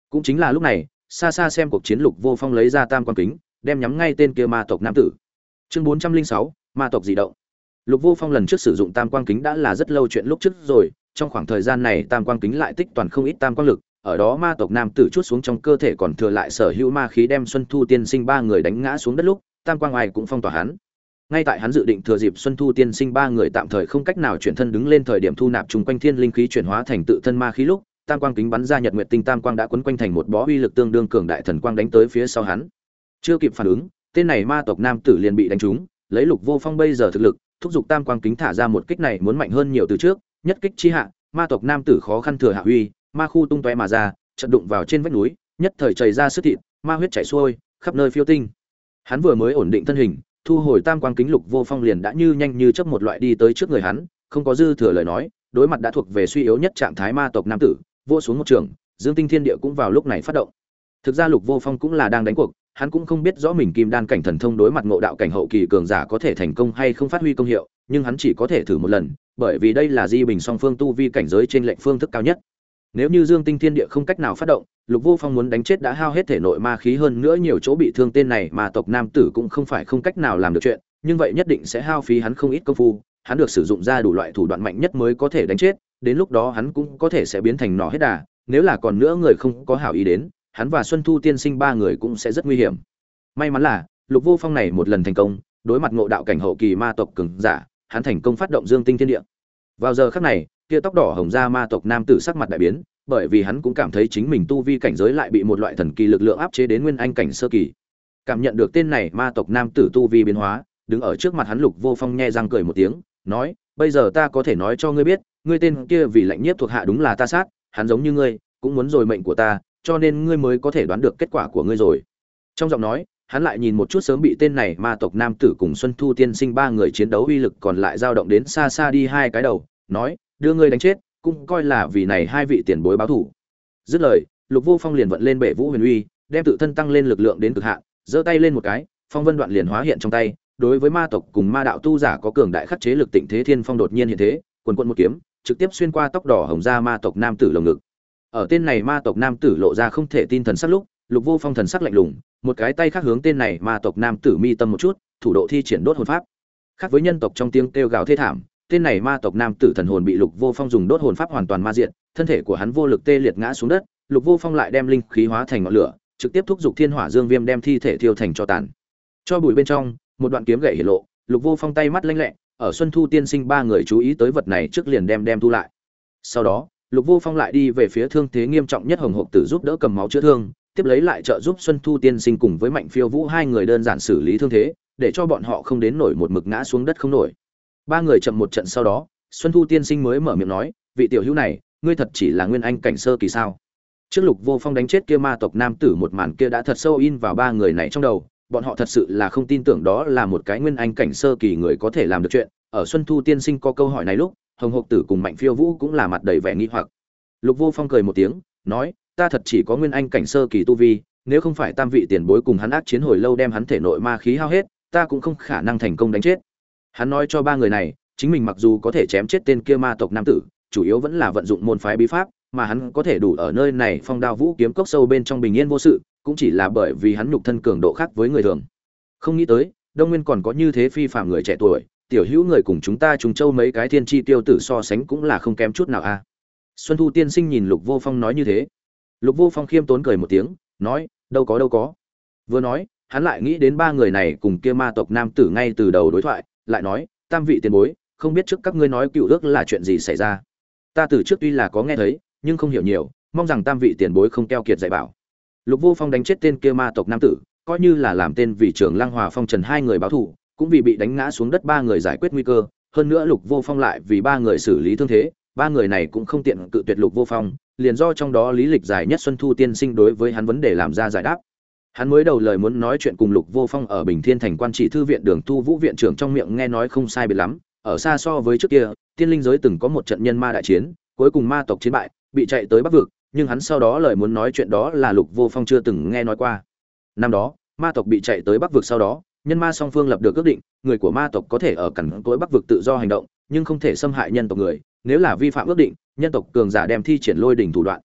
Cũng chính là lúc này, xa xa xem cuộc chiến, Lục Vô Phong lấy ra tam quan kính, đem nhắm ngay tên kia ma tộc nam tử. Chương 406, ma tộc dị động. Lục Vô Phong lần trước sử dụng tam quang kính đã là rất lâu chuyện lúc trước rồi, trong khoảng thời gian này tam quang kính lại tích toàn không ít tam quang lực, ở đó ma tộc nam tử chút xuống trong cơ thể còn thừa lại sở hữu ma khí đem Xuân Thu Tiên Sinh ba người đánh ngã xuống đất lúc, tam quang ai cũng phong tỏa hắn. Ngay tại hắn dự định thừa dịp Xuân Thu Tiên Sinh ba người tạm thời không cách nào chuyển thân đứng lên thời điểm thu nạp chung quanh thiên linh khí chuyển hóa thành tự thân ma khí lúc, tam quang kính bắn ra nhật nguyệt tinh tam quang đã quấn quanh thành một bó uy lực tương đương cường đại thần quang đánh tới phía sau hắn. Chưa kịp phản ứng, tên này ma tộc nam tử liền bị đánh trúng, lấy Lục Vô Phong bây giờ thực lực, thúc giục tam quang kính thả ra một kích này muốn mạnh hơn nhiều từ trước, nhất kích chi hạ, ma tộc nam tử khó khăn thừa hạ uy, ma khu tung tóe mà ra, chợt đụng vào trên vách núi, nhất thời chảy ra sức thịt, ma huyết chảy xuôi, khắp nơi phiêu tinh. Hắn vừa mới ổn định thân hình, thu hồi tam quang kính, Lục Vô Phong liền đã như nhanh như chớp một loại đi tới trước người hắn, không có dư thừa lời nói, đối mặt đã thuộc về suy yếu nhất trạng thái ma tộc nam tử, vỗ xuống một trường, Dương Tinh Thiên Địa cũng vào lúc này phát động. Thực ra Lục Vô Phong cũng là đang đánh cuộc, hắn cũng không biết rõ mình kim đan cảnh thần thông đối mặt ngộ đạo cảnh hậu kỳ cường giả có thể thành công hay không phát huy công hiệu, nhưng hắn chỉ có thể thử một lần, bởi vì đây là di bình song phương tu vi cảnh giới trên lệnh phương thức cao nhất. Nếu như Dương Tinh Thiên Địa không cách nào phát động, Lục Vô Phong muốn đánh chết đã hao hết thể nội ma khí hơn nữa nhiều chỗ bị thương tên này mà tộc nam tử cũng không phải không cách nào làm được chuyện, nhưng vậy nhất định sẽ hao phí hắn không ít công phu, hắn được sử dụng ra đủ loại thủ đoạn mạnh nhất mới có thể đánh chết, đến lúc đó hắn cũng có thể sẽ biến thành nỏ hết đà, nếu là còn nữa người không có hảo ý đến, hắn và Xuân Thu Tiên Sinh ba người cũng sẽ rất nguy hiểm. May mắn là, Lục Vô Phong này một lần thành công, đối mặt ngộ đạo cảnh hậu kỳ ma tộc cường giả, hắn thành công phát động Dương Tinh Thiên Địa. Vào giờ khắc này, kia tóc đỏ hồng da ma tộc nam tử sắc mặt đại biến, bởi vì hắn cũng cảm thấy chính mình tu vi cảnh giới lại bị một loại thần kỳ lực lượng áp chế đến nguyên anh cảnh sơ kỳ. Cảm nhận được tên này ma tộc nam tử tu vi biến hóa, đứng ở trước mặt hắn Lục Vô Phong nhe răng cười một tiếng, nói: "Bây giờ ta có thể nói cho ngươi biết, ngươi tên kia vì lệnh nhiếp thuộc hạ đúng là ta sát, hắn giống như ngươi, cũng muốn rồi mệnh của ta, cho nên ngươi mới có thể đoán được kết quả của ngươi rồi." Trong giọng nói, hắn lại nhìn một chút sớm bị tên này ma tộc nam tử cùng Xuân Thu Tiên Sinh ba người chiến đấu uy lực còn lại dao động đến xa xa đi hai cái đầu, nói: "Đưa ngươi đánh chết, cũng coi là vì này hai vị tiền bối báo thù." Dứt lời, Lục Vô Phong liền vận lên Bệ Vũ Huyền Uy, đem tự thân tăng lên lực lượng đến cực hạn, giơ tay lên một cái, phong vân đoạn liền hóa hiện trong tay. Đối với ma tộc cùng ma đạo tu giả có cường đại khắc chế lực Tịnh Thế Thiên Phong đột nhiên hiện thế, quần quần một kiếm, trực tiếp xuyên qua tóc đỏ hồng da ma tộc nam tử lồng ngực. Ở tên này ma tộc nam tử lộ ra không thể tin thần sắc lúc, Lục Vô Phong thần sắc lạnh lùng, một cái tay khác hướng tên này ma tộc nam tử mi tâm một chút, thủ độ thi triển đốt hồn pháp. Khác với nhân tộc trong tiếng kêu gào thê thảm, tên này ma tộc nam tử thần hồn bị Lục Vô Phong dùng đốt hồn pháp hoàn toàn ma diệt, thân thể của hắn vô lực tê liệt ngã xuống đất, Lục Vô Phong lại đem linh khí hóa thành ngọn lửa, trực tiếp thúc giục Thiên Hỏa Dương Viêm đem thi thể thiêu thành tro tàn. Cho bụi bên trong, một đoạn kiếm gậy hiển lộ, Lục Vô Phong tay mắt lanh lẹ, ở Xuân Thu Tiên Sinh ba người chú ý tới vật này trước liền đem thu lại. Sau đó, Lục Vô Phong lại đi về phía thương thế nghiêm trọng nhất Hồng Hộc Tử giúp đỡ cầm máu chữa thương, tiếp lấy lại trợ giúp Xuân Thu Tiên Sinh cùng với Mạnh Phiêu Vũ hai người đơn giản xử lý thương thế, để cho bọn họ không đến nổi một mực ngã xuống đất không nổi. Ba người chậm một trận sau đó, Xuân Thu Tiên Sinh mới mở miệng nói: "Vị tiểu hữu này, ngươi thật chỉ là nguyên anh cảnh sơ kỳ sao?" Trước Lục Vô Phong đánh chết kia ma tộc nam tử một màn kia đã thật sâu in vào ba người này trong đầu, bọn họ thật sự là không tin tưởng đó là một cái nguyên anh cảnh sơ kỳ người có thể làm được chuyện. Ở Xuân Thu Tiên Sinh có câu hỏi này lúc, Hồng Hộc Tử cùng Mạnh Phiêu Vũ cũng là mặt đầy vẻ nghi hoặc. Lục Vô Phong cười một tiếng, nói: "Ta thật chỉ có nguyên anh cảnh sơ kỳ tu vi, nếu không phải tam vị tiền bối cùng hắn ác chiến hồi lâu đem hắn thể nội ma khí hao hết, ta cũng không khả năng thành công đánh chết." Hắn nói cho ba người này, chính mình mặc dù có thể chém chết tên kia ma tộc nam tử, chủ yếu vẫn là vận dụng môn phái bí pháp, mà hắn có thể đủ ở nơi này Phong Đao Vũ Kiếm cốc sâu bên trong bình yên vô sự, cũng chỉ là bởi vì hắn nhục thân cường độ khác với người thường. Không nghĩ tới, Đông Nguyên còn có như thế phi phàm người trẻ tuổi, tiểu hữu người cùng chúng ta Trùng Châu mấy cái thiên chi tiêu tử so sánh cũng là không kém chút nào a. Xuân Thu Tiên Sinh nhìn Lục Vô Phong nói như thế. Lục Vô Phong khiêm tốn cười một tiếng, nói: đâu có." Vừa nói, hắn lại nghĩ đến ba người này cùng kia ma tộc nam tử ngay từ đầu đối thoại, lại nói: "Tam vị tiền bối, không biết trước các ngươi nói cựu ước là chuyện gì xảy ra? Ta từ trước tuy là có nghe thấy, nhưng không hiểu nhiều, mong rằng tam vị tiền bối không keo kiệt dạy bảo." Lục Vô Phong đánh chết tên kia ma tộc nam tử, coi như là làm tên vì Trường Lăng Hòa Phong Trần hai người báo thù, cũng vì bị đánh ngã xuống đất ba người giải quyết nguy cơ, hơn nữa Lục Vô Phong lại vì ba người xử lý thương thế, ba người này cũng không tiện cự tuyệt Lục Vô Phong, liền do trong đó lý lịch dài nhất Xuân Thu Tiên Sinh đối với hắn vấn đề làm ra giải đáp. Hắn mới đầu lời muốn nói chuyện cùng Lục Vô Phong ở Bình Thiên Thành quan trị thư viện Đường Tu Vũ viện trưởng trong miệng nghe nói không sai biệt lắm, ở xa so với trước kia, tiên linh giới từng có một trận nhân ma đại chiến, cuối cùng ma tộc chiến bại, bị chạy tới Bắc vực, nhưng hắn sau đó lời muốn nói chuyện đó là Lục Vô Phong chưa từng nghe nói qua. Năm đó, ma tộc bị chạy tới Bắc vực sau đó, nhân ma song phương lập được ước định, người của ma tộc có thể ở cẩn tối Bắc vực tự do hành động, nhưng không thể xâm hại nhân tộc người, nếu là vi phạm ước định, nhân tộc cường giả đem thi triển lôi đỉnh thủ đoạn.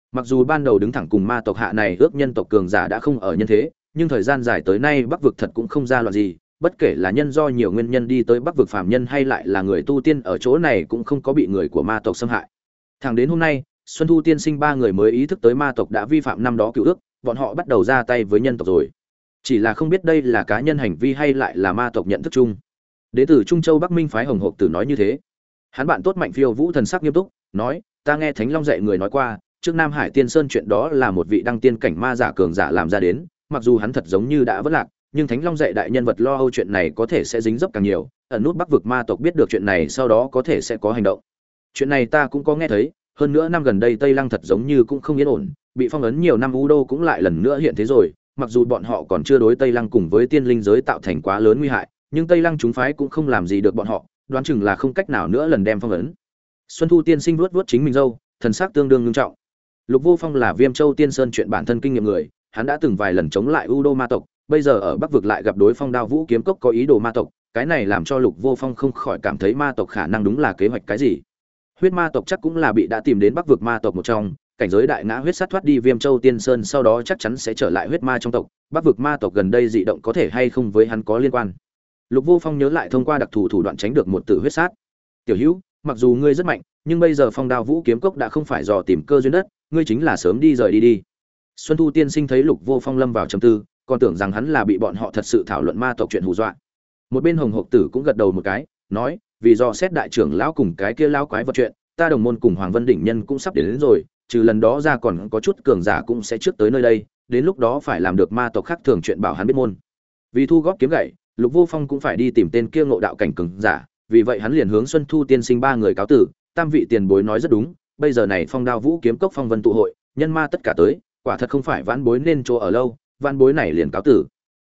Mặc dù ban đầu đứng thẳng cùng ma tộc hạ này ước nhân tộc cường giả đã không ở nhân thế, nhưng thời gian dài tới nay Bắc vực thật cũng không ra loạn gì, bất kể là nhân do nhiều nguyên nhân đi tới Bắc vực phàm nhân hay lại là người tu tiên ở chỗ này cũng không có bị người của ma tộc xâm hại. Thẳng đến hôm nay, Xuân Thu tiên sinh ba người mới ý thức tới ma tộc đã vi phạm năm đó cựu ước, bọn họ bắt đầu ra tay với nhân tộc rồi. Chỉ là không biết đây là cá nhân hành vi hay lại là ma tộc nhận thức chung. Đế tử Trung Châu Bắc Minh phái Hồng Hộp Tử nói như thế. Hắn bạn tốt Mạnh Phiêu Vũ thần sắc nghiêm túc, nói: "Ta nghe Thánh Long dạy người nói qua, trước Nam Hải Tiên Sơn chuyện đó là một vị đăng tiên cảnh ma giả cường giả làm ra đến, mặc dù hắn thật giống như đã vất lạc, nhưng Thánh Long dạy đại nhân vật lo âu chuyện này có thể sẽ dính dấp càng nhiều, ẩn nút Bắc vực ma tộc biết được chuyện này sau đó có thể sẽ có hành động. Chuyện này ta cũng có nghe thấy, hơn nữa năm gần đây Tây Lăng thật giống như cũng không yên ổn, bị phong ấn nhiều năm U Đô cũng lại lần nữa hiện thế rồi, mặc dù bọn họ còn chưa đối Tây Lăng cùng với tiên linh giới tạo thành quá lớn nguy hại, nhưng Tây Lăng chúng phái cũng không làm gì được bọn họ, đoán chừng là không cách nào nữa lần đem phong ấn." Xuân Thu tiên sinh vuốt vuốt chính mình râu, thần sắc tương đương nghiêm trọng. Lục Vô Phong là Viêm Châu Tiên Sơn chuyện bản thân kinh nghiệm người, hắn đã từng vài lần chống lại U Đô ma tộc, bây giờ ở Bắc vực lại gặp đối Phong Đao Vũ kiếm cốc có ý đồ ma tộc, cái này làm cho Lục Vô Phong không khỏi cảm thấy ma tộc khả năng đúng là kế hoạch cái gì. Huyết ma tộc chắc cũng là bị đã tìm đến Bắc vực ma tộc một trong, cảnh giới đại ngã huyết sát thoát đi Viêm Châu Tiên Sơn sau đó chắc chắn sẽ trở lại huyết ma trong tộc, Bắc vực ma tộc gần đây dị động có thể hay không với hắn có liên quan. Lục Vô Phong nhớ lại thông qua đặc thù thủ đoạn tránh được một tử huyết sát. "Tiểu Hữu, mặc dù ngươi rất mạnh, nhưng bây giờ Phong Đao Vũ kiếm cốc đã không phải dò tìm cơ duyên đất, ngươi chính là sớm đi rời đi đi." Xuân Thu tiên sinh thấy Lục Vô Phong lâm vào trầm tư, còn tưởng rằng hắn là bị bọn họ thật sự thảo luận ma tộc chuyện hù dọa. Một bên Hồng Hộp Tử cũng gật đầu một cái, nói: "Vì do xét đại trưởng lão cùng cái kia lão quái vật chuyện, ta đồng môn cùng Hoàng Vân đỉnh nhân cũng sắp đến rồi, trừ lần đó ra còn có chút cường giả cũng sẽ trước tới nơi đây, đến lúc đó phải làm được ma tộc khác thường chuyện bảo hắn biết môn." Vì thu góp kiếm gậy, Lục Vô Phong cũng phải đi tìm tên kia ngộ đạo cảnh cường giả, vì vậy hắn liền hướng Xuân Thu tiên sinh ba người cáo tử, tam vị tiền bối nói rất đúng, bây giờ này Phong Đao Vũ kiếm cốc phong vân tụ hội, nhân ma tất cả tới, quả thật không phải vãn bối nên chỗ ở lâu, vãn bối này liền cáo tử.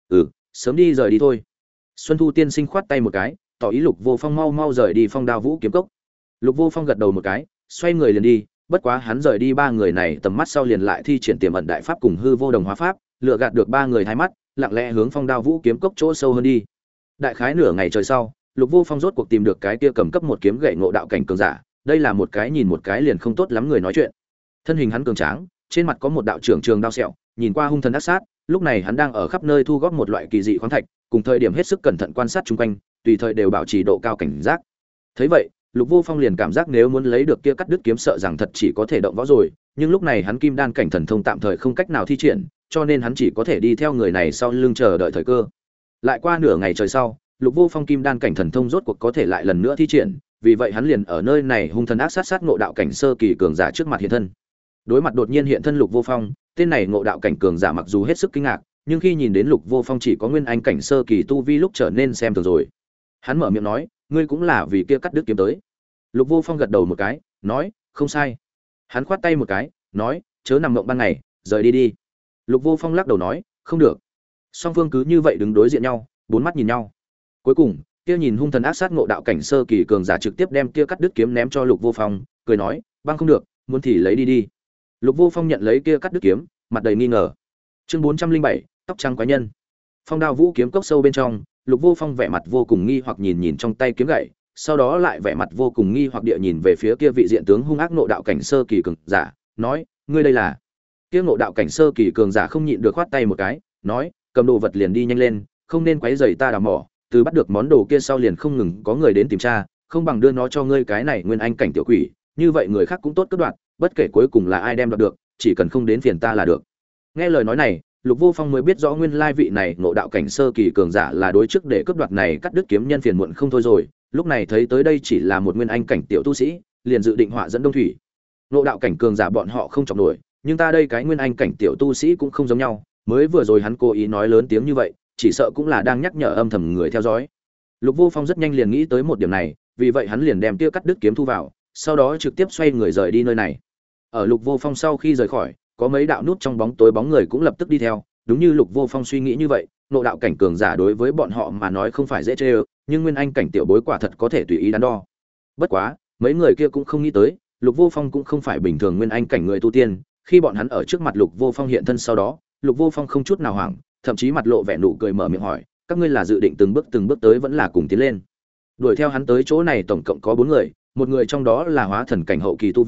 Sớm đi rời đi thôi. Xuân Thu tiên sinh khoát tay một cái, tỏ ý Lục Vô Phong mau mau rời đi Phong Đao Vũ kiếm cốc. Lục Vô Phong gật đầu một cái, xoay người liền đi, bất quá hắn rời đi ba người này tầm mắt sau liền lại thi triển tiềm ẩn đại pháp cùng hư vô đồng hóa pháp, lựa gạt được ba người hai mắt, lặng lẽ hướng Phong Đao Vũ kiếm cốc chỗ sâu hơn đi. Đại khái nửa ngày trời sau, Lục Vô Phong rốt cuộc tìm được cái kia cầm cấp một kiếm gậy ngộ đạo cảnh cường giả, đây là một cái nhìn một cái liền không tốt lắm người nói chuyện. Thân hình hắn cường tráng, trên mặt có một đạo trưởng trường đao sẹo, nhìn qua hung thần ác sát, lúc này hắn đang ở khắp nơi thu góp một loại kỳ dị khoáng thạch, cùng thời điểm hết sức cẩn thận quan sát xung quanh, tùy thời đều bảo trì độ cao cảnh giác. Thấy vậy, Lục Vô Phong liền cảm giác nếu muốn lấy được kia cắt đứt kiếm sợ rằng thật chỉ có thể động võ rồi, nhưng lúc này hắn kim đan cảnh thần thông tạm thời không cách nào thi triển, cho nên hắn chỉ có thể đi theo người này sau lưng chờ đợi thời cơ. Lại qua nửa ngày trời sau, Lục Vô Phong kim đan cảnh thần thông rốt cuộc có thể lại lần nữa thi triển, vì vậy hắn liền ở nơi này hung thần ác sát ngộ đạo cảnh sơ kỳ cường giả trước mặt hiện thân. Đối mặt đột nhiên hiện thân Lục Vô Phong, tên này ngộ đạo cảnh cường giả mặc dù hết sức kinh ngạc, nhưng khi nhìn đến Lục Vô Phong chỉ có nguyên anh cảnh sơ kỳ tu vi lúc trở nên xem thường rồi. Hắn mở miệng nói: "Ngươi cũng là vì kia cắt đứt kiếm tới." Lục Vô Phong gật đầu một cái, nói: "Không sai." Hắn khoát tay một cái, nói: "Chớ nằm mộng ban ngày, rời đi đi." Lục Vô Phong lắc đầu nói: "Không được." Song phương cứ như vậy đứng đối diện nhau, bốn mắt nhìn nhau. Cuối cùng, kia nhìn hung thần ác sát ngộ đạo cảnh sơ kỳ cường giả trực tiếp đem kia cắt đứt kiếm ném cho Lục Vô Phong, cười nói: "Băng không được, muốn thì lấy đi đi." Lục Vô Phong nhận lấy kia cắt đứt kiếm, mặt đầy nghi ngờ. Chương 407, tóc trắng quái nhân. Phong Đao Vũ kiếm cốc sâu bên trong, Lục Vô Phong vẻ mặt vô cùng nghi hoặc nhìn nhìn trong tay kiếm gậy, sau đó lại vẻ mặt vô cùng nghi hoặc địa nhìn về phía kia vị diện tướng hung ác ngộ đạo cảnh sơ kỳ cường giả, nói: "Ngươi đây là?" Kia ngộ đạo cảnh sơ kỳ cường giả không nhịn được khoát tay một cái, nói: "Cầm đồ vật liền đi nhanh lên, không nên quấy rầy ta đào mỏ, từ bắt được món đồ kia sau liền không ngừng có người đến tìm tra, không bằng đưa nó cho ngươi cái này nguyên anh cảnh tiểu quỷ, như vậy người khác cũng tốt cất đoạt, bất kể cuối cùng là ai đem đoạt được, chỉ cần không đến phiền ta là được." Nghe lời nói này, Lục Vô Phong mới biết rõ nguyên lai vị này ngộ đạo cảnh sơ kỳ cường giả là đối trước để cướp đoạt này cắt đứt kiếm nhân phiền muộn không thôi rồi, lúc này thấy tới đây chỉ là một nguyên anh cảnh tiểu tu sĩ, liền dự định họa dẫn đông thủy. Ngộ đạo cảnh cường giả bọn họ không chọc nổi, nhưng ta đây cái nguyên anh cảnh tiểu tu sĩ cũng không giống nhau, mới vừa rồi hắn cố ý nói lớn tiếng như vậy, chỉ sợ cũng là đang nhắc nhở âm thầm người theo dõi. Lục Vô Phong rất nhanh liền nghĩ tới một điểm này, vì vậy hắn liền đem kia cắt đứt kiếm thu vào, sau đó trực tiếp xoay người rời đi nơi này. Ở Lục Vô Phong sau khi rời khỏi, có mấy đạo nút trong bóng tối bóng người cũng lập tức đi theo, đúng như Lục Vô Phong suy nghĩ như vậy, ngộ đạo cảnh cường giả đối với bọn họ mà nói không phải dễ chơi, nhưng nguyên anh cảnh tiểu bối quả thật có thể tùy ý đắn đo. Bất quá, mấy người kia cũng không nghĩ tới, Lục Vô Phong cũng không phải bình thường nguyên anh cảnh người tu tiên, khi bọn hắn ở trước mặt Lục Vô Phong hiện thân sau đó, Lục Vô Phong không chút nào hoảng, thậm chí mặt lộ vẻ nụ cười mở miệng hỏi: "Các ngươi là dự định từng bước tới vẫn là cùng tiến lên?" Đuổi theo hắn tới chỗ này tổng cộng có 4 người, một người trong đó là hóa thần cảnh hậu kỳ tu vi,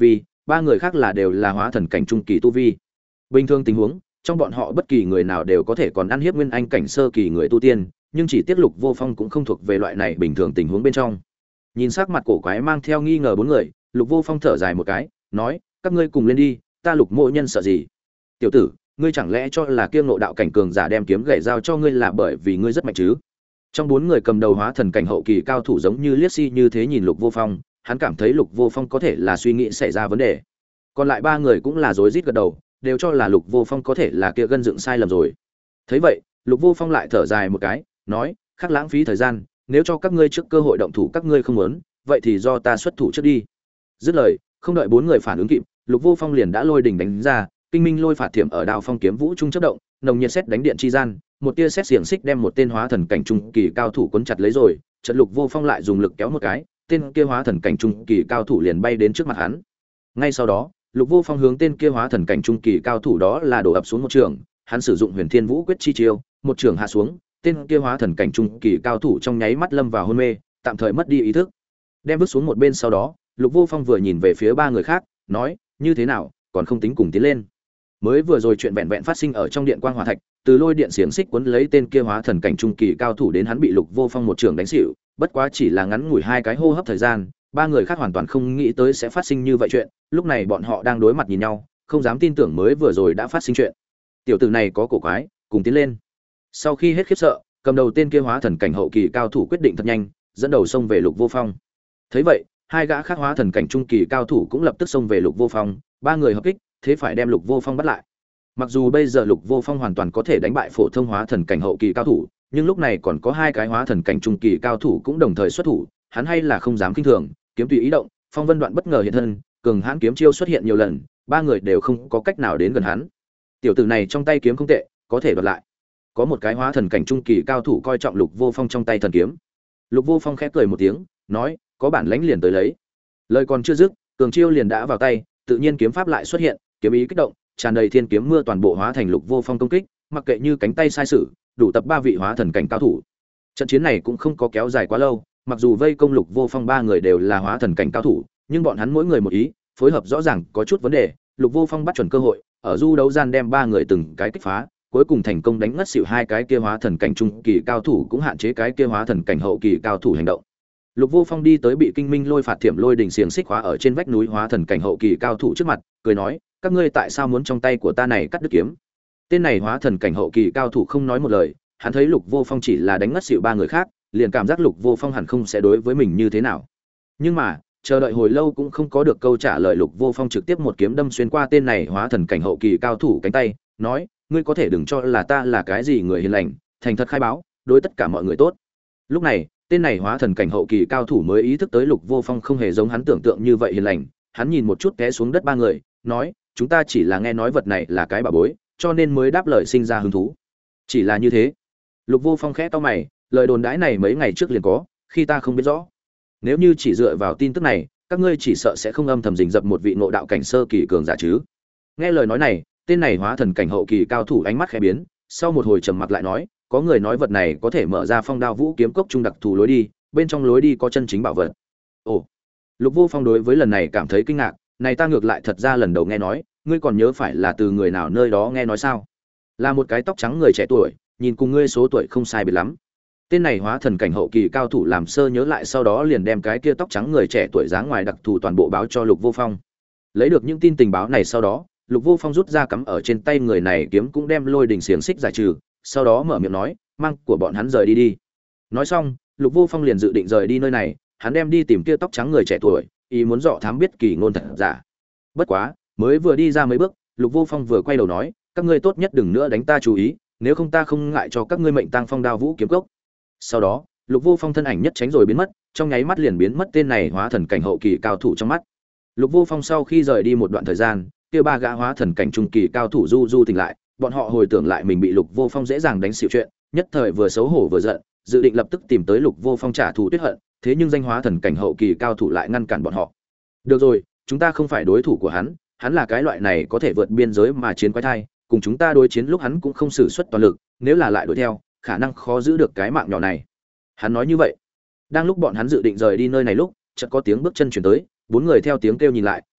ba người khác là đều là hóa thần cảnh trung kỳ tu vi. Bình thường tình huống, trong bọn họ bất kỳ người nào đều có thể còn ăn hiếp nguyên anh cảnh sơ kỳ người tu tiên, nhưng chỉ tiếc Lục Vô Phong cũng không thuộc về loại này bình thường tình huống bên trong. Nhìn sắc mặt cổ quái mang theo nghi ngờ bốn người, Lục Vô Phong thở dài một cái, nói: "Các ngươi cùng lên đi, ta Lục Mộ Nhân sợ gì? Tiểu tử, ngươi chẳng lẽ cho là kiêng ngộ đạo cảnh cường giả đem kiếm gậy giao cho ngươi là bởi vì ngươi rất mạnh chứ?" Trong bốn người cầm đầu hóa thần cảnh hậu kỳ cao thủ giống như liếc si như thế nhìn Lục Vô Phong, hắn cảm thấy Lục Vô Phong có thể là suy nghĩ xảy ra vấn đề. Còn lại ba người cũng là rối rít gật đầu, đều cho là Lục Vô Phong có thể là kia gân dựng sai lầm rồi. Thấy vậy, Lục Vô Phong lại thở dài một cái, nói: "Khác lãng phí thời gian, nếu cho các ngươi trước cơ hội động thủ các ngươi không muốn, vậy thì do ta xuất thủ trước đi." Dứt lời, không đợi bốn người phản ứng kịp, Lục Vô Phong liền đã lôi đỉnh đánh ra, kinh minh lôi phạt thiểm ở đao phong kiếm vũ trung chớp động, nồng nhiệt sét đánh điện chi gian, một tia sét xiềng xích đem một tên hóa thần cảnh trung kỳ cao thủ cuốn chặt lấy rồi, chợt Lục Vô Phong lại dùng lực kéo một cái, tên kia hóa thần cảnh trung kỳ cao thủ liền bay đến trước mặt hắn. Ngay sau đó, Lục Vô Phong hướng tên kia hóa thần cảnh trung kỳ cao thủ đó là đổ ập xuống một trường, hắn sử dụng Huyền Thiên Vũ Quyết chi chiêu, một trường hạ xuống, tên kia hóa thần cảnh trung kỳ cao thủ trong nháy mắt lâm vào hôn mê, tạm thời mất đi ý thức. Đem vứt xuống một bên sau đó, Lục Vô Phong vừa nhìn về phía ba người khác, nói: "Như thế nào, còn không tính cùng tiến lên?" Mới vừa rồi chuyện vẹn vẹn phát sinh ở trong điện quang hỏa thạch, từ lôi điện xiềng xích cuốn lấy tên kia hóa thần cảnh trung kỳ cao thủ đến hắn bị Lục Vô Phong một trường đánh xỉu, bất quá chỉ là ngắn ngủi hai cái hô hấp thời gian, ba người khác hoàn toàn không nghĩ tới sẽ phát sinh như vậy chuyện, lúc này bọn họ đang đối mặt nhìn nhau, không dám tin tưởng mới vừa rồi đã phát sinh chuyện. Tiểu tử này có cổ quái, cùng tiến lên. Sau khi hết khiếp sợ, cầm đầu tên kia hóa thần cảnh hậu kỳ cao thủ quyết định thật nhanh, dẫn đầu xông về Lục Vô Phong. Thấy vậy, hai gã khác hóa thần cảnh trung kỳ cao thủ cũng lập tức xông về Lục Vô Phong, ba người hợp kích, thế phải đem Lục Vô Phong bắt lại. Mặc dù bây giờ Lục Vô Phong hoàn toàn có thể đánh bại phổ thông hóa thần cảnh hậu kỳ cao thủ, nhưng lúc này còn có hai cái hóa thần cảnh trung kỳ cao thủ cũng đồng thời xuất thủ, hắn hay là không dám khinh thường, kiếm tùy ý động, phong vân đoạn bất ngờ hiện thân, cường hãn kiếm chiêu xuất hiện nhiều lần, ba người đều không có cách nào đến gần hắn. Tiểu tử này trong tay kiếm không tệ, có thể đoạt lại. Có một cái hóa thần cảnh trung kỳ cao thủ coi trọng Lục Vô Phong trong tay thần kiếm. Lục Vô Phong khẽ cười một tiếng, nói: "Có bản lãnh liền tới lấy." Lời còn chưa dứt, cường chiêu liền đã vào tay, tự nhiên kiếm pháp lại xuất hiện, kiếm ý kích động, tràn đầy thiên kiếm mưa toàn bộ hóa thành Lục Vô Phong công kích, mặc kệ như cánh tay sai sử, đủ tập ba vị hóa thần cảnh cao thủ. Trận chiến này cũng không có kéo dài quá lâu, mặc dù vây công Lục Vô Phong ba người đều là hóa thần cảnh cao thủ, nhưng bọn hắn mỗi người một ý, phối hợp rõ ràng có chút vấn đề, Lục Vô Phong bắt chuẩn cơ hội, ở du đấu gian đem ba người từng cái kích phá, cuối cùng thành công đánh ngất xỉu hai cái kia hóa thần cảnh trung kỳ cao thủ, cũng hạn chế cái kia hóa thần cảnh hậu kỳ cao thủ hành động. Lục Vô Phong đi tới bị kinh minh lôi phạt thiểm lôi đỉnh xiềng xích khóa ở trên vách núi hóa thần cảnh hậu kỳ cao thủ trước mặt, cười nói: "Các ngươi tại sao muốn trong tay của ta này cắt đứt kiếm?" Tên này hóa thần cảnh hậu kỳ cao thủ không nói một lời, hắn thấy Lục Vô Phong chỉ là đánh ngất xỉu ba người khác, liền cảm giác Lục Vô Phong hẳn không sẽ đối với mình như thế nào. Nhưng mà, chờ đợi hồi lâu cũng không có được câu trả lời, Lục Vô Phong trực tiếp một kiếm đâm xuyên qua tên này hóa thần cảnh hậu kỳ cao thủ cánh tay, nói: "Ngươi có thể đừng cho là ta là cái gì người hiền lành, thành thật khai báo, đối tất cả mọi người tốt." Lúc này, tên này hóa thần cảnh hậu kỳ cao thủ mới ý thức tới Lục Vô Phong không hề giống hắn tưởng tượng như vậy hiền lành, hắn nhìn một chút té xuống đất ba người, nói: "Chúng ta chỉ là nghe nói vật này là cái bảo bối, cho nên mới đáp lời sinh ra hứng thú." Chỉ là như thế. Lục Vô Phong khẽ cau mày, lời đồn đãi này mấy ngày trước liền có, khi ta không biết rõ. Nếu như chỉ dựa vào tin tức này, các ngươi chỉ sợ sẽ không âm thầm rình rập một vị ngộ đạo cảnh sơ kỳ cường giả chứ. Nghe lời nói này, tên này hóa thần cảnh hậu kỳ cao thủ ánh mắt khẽ biến, sau một hồi trầm mặc lại nói: "Có người nói vật này có thể mở ra Phong Đao Vũ kiếm cốc trung đặc thù lối đi, bên trong lối đi có chân chính bảo vật." Ồ. Lục Vô Phong đối với lần này cảm thấy kinh ngạc, này ta ngược lại thật ra lần đầu nghe nói, ngươi còn nhớ phải là từ người nào nơi đó nghe nói sao? Là một cái tóc trắng người trẻ tuổi, nhìn cùng ngươi số tuổi không sai biệt lắm. Tên này hóa thần cảnh hậu kỳ cao thủ làm sơ nhớ lại, sau đó liền đem cái kia tóc trắng người trẻ tuổi dáng ngoài đặc thù toàn bộ báo cho Lục Vô Phong. Lấy được những tin tình báo này sau đó, Lục Vô Phong rút ra cắm ở trên tay người này kiếm cũng đem lôi đỉnh xiềng xích giải trừ, sau đó mở miệng nói: "Mang của bọn hắn rời đi đi." Nói xong, Lục Vô Phong liền dự định rời đi nơi này, hắn đem đi tìm kia tóc trắng người trẻ tuổi, ý muốn dọ thám biết kỳ ngôn thật giả. Bất quá, mới vừa đi ra mấy bước, Lục Vô Phong vừa quay đầu nói: "Các ngươi tốt nhất đừng nữa đánh ta chú ý, nếu không ta không ngại cho các ngươi mệnh tang Phong Đao Vũ kiếm cốc." Sau đó, Lục Vô Phong thân ảnh nhất tránh rồi biến mất, trong nháy mắt liền biến mất tên này hóa thần cảnh hậu kỳ cao thủ trong mắt. Lục Vô Phong sau khi rời đi một đoạn thời gian, kia ba gã hóa thần cảnh trung kỳ cao thủ du tỉnh lại, bọn họ hồi tưởng lại mình bị Lục Vô Phong dễ dàng đánh xỉu chuyện, nhất thời vừa xấu hổ vừa giận, dự định lập tức tìm tới Lục Vô Phong trả thù tuyết hận, thế nhưng danh hóa thần cảnh hậu kỳ cao thủ lại ngăn cản bọn họ. "Được rồi, chúng ta không phải đối thủ của hắn, hắn là cái loại này có thể vượt biên giới mà chiến quái thai, cùng chúng ta đối chiến lúc hắn cũng không sử xuất toàn lực, nếu là lại đuổi theo, khả năng khó giữ được cái mạng nhỏ này." Hắn nói như vậy. Đang lúc bọn hắn dự định rời đi nơi này lúc, chợt có tiếng bước chân chuyển tới, bốn người theo tiếng kêu nhìn lại,